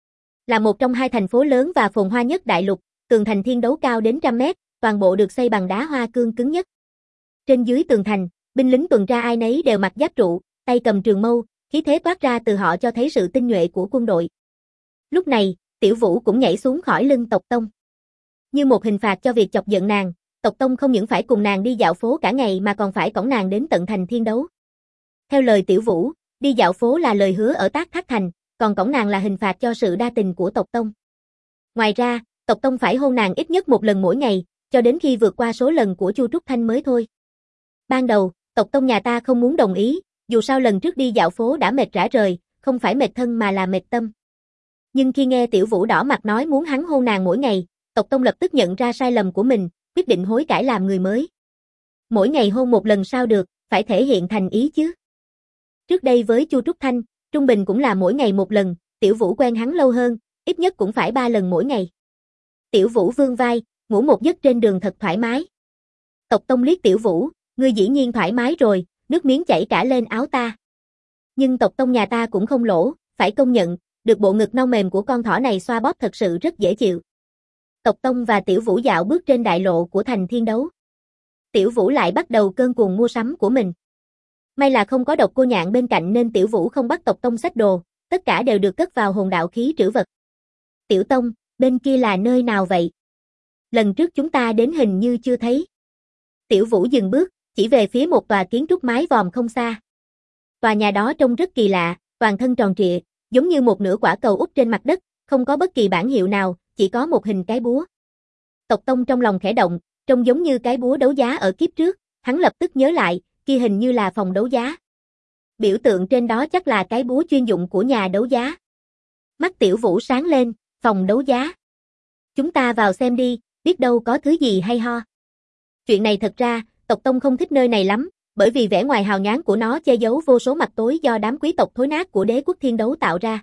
Là một trong hai thành phố lớn và phồn hoa nhất đại lục, tường thành thiên đấu cao đến trăm mét, toàn bộ được xây bằng đá hoa cương cứng nhất. Trên dưới tường thành, binh lính tuần tra ai nấy đều mặc giáp trụ, tay cầm trường mâu, khí thế toát ra từ họ cho thấy sự tinh nhuệ của quân đội. Lúc này, Tiểu Vũ cũng nhảy xuống khỏi lưng Tộc Tông. Như một hình phạt cho việc chọc giận nàng, Tộc Tông không những phải cùng nàng đi dạo phố cả ngày mà còn phải cõng nàng đến tận thành thiên đấu. Theo lời Tiểu Vũ, đi dạo phố là lời hứa ở Tác Thác Thành, còn cõng nàng là hình phạt cho sự đa tình của Tộc Tông. Ngoài ra, Tộc Tông phải hôn nàng ít nhất một lần mỗi ngày, cho đến khi vượt qua số lần của Chu Trúc Thanh mới thôi. Ban đầu, Tộc Tông nhà ta không muốn đồng ý, dù sao lần trước đi dạo phố đã mệt rã rời, không phải mệt thân mà là mệt tâm. Nhưng khi nghe Tiểu Vũ đỏ mặt nói muốn hắn hôn nàng mỗi ngày, Tộc Tông lập tức nhận ra sai lầm của mình, quyết định hối cải làm người mới. Mỗi ngày hôn một lần sao được, phải thể hiện thành ý chứ. Trước đây với Chu Trúc Thanh, trung bình cũng là mỗi ngày một lần, Tiểu Vũ quen hắn lâu hơn, ít nhất cũng phải 3 lần mỗi ngày. Tiểu Vũ vươn vai, ngủ một giấc trên đường thật thoải mái. Tộc Tông liếc Tiểu Vũ, ngươi dĩ nhiên thoải mái rồi, nước miếng chảy cả lên áo ta. Nhưng Tộc Tông nhà ta cũng không lỗ, phải công nhận, được bộ ngực non mềm của con thỏ này xoa bóp thật sự rất dễ chịu. Tộc Tông và Tiểu Vũ dạo bước trên đại lộ của thành thiên đấu. Tiểu Vũ lại bắt đầu cơn cuồng mua sắm của mình. May là không có Độc Cô Nhạn bên cạnh nên Tiểu Vũ không bắt Tộc Tông xách đồ, tất cả đều được cất vào hồn đạo khí trữ vật. Tiểu Tông, bên kia là nơi nào vậy? Lần trước chúng ta đến hình như chưa thấy. Tiểu Vũ dừng bước, chỉ về phía một tòa kiến trúc mái vòm không xa. Tòa nhà đó trông rất kỳ lạ, toàn thân tròn trịa, giống như một nửa quả cầu úp trên mặt đất, không có bất kỳ bảng hiệu nào, chỉ có một hình cái búa. Tộc Tông trong lòng khẽ động, trông giống như cái búa đấu giá ở kiếp trước, hắn lập tức nhớ lại, kia hình như là phòng đấu giá. Biểu tượng trên đó chắc là cái búa chuyên dụng của nhà đấu giá. Mắt Tiểu Vũ sáng lên, phòng đấu giá. Chúng ta vào xem đi, biết đâu có thứ gì hay ho. Chuyện này thật ra, Tộc Tông không thích nơi này lắm, bởi vì vẻ ngoài hào nhoáng của nó che giấu vô số mặt tối do đám quý tộc thối nát của đế quốc thiên đấu tạo ra.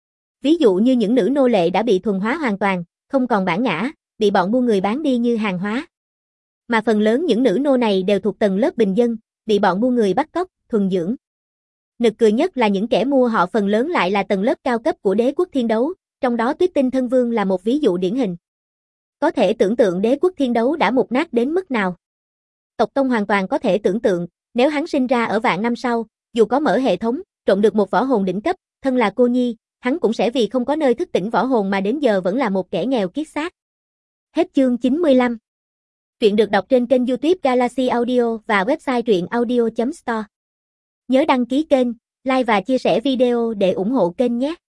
Ví dụ như những nữ nô lệ đã bị thuần hóa hoàn toàn, không còn bản ngã, bị bọn buôn người bán đi như hàng hóa. Mà phần lớn những nữ nô này đều thuộc tầng lớp bình dân, bị bọn buôn người bắt cóc, thuần dưỡng. Nực cười nhất là những kẻ mua họ phần lớn lại là tầng lớp cao cấp của đế quốc thiên đấu, trong đó Tuyết Tinh Thân Vương là một ví dụ điển hình. Có thể tưởng tượng đế quốc thiên đấu đã mục nát đến mức nào. Tộc Tông hoàn toàn có thể tưởng tượng, nếu hắn sinh ra ở vạn năm sau, dù có mở hệ thống, trộn được một võ hồn đỉnh cấp, thân là cô nhi, hắn cũng sẽ vì không có nơi thức tỉnh võ hồn mà đến giờ vẫn là một kẻ nghèo kiết xác. Hết chương 95. Truyện được đọc trên kênh YouTube Galaxy Audio và website truyệnaudio.store. Nhớ đăng ký kênh, like và chia sẻ video để ủng hộ kênh nhé.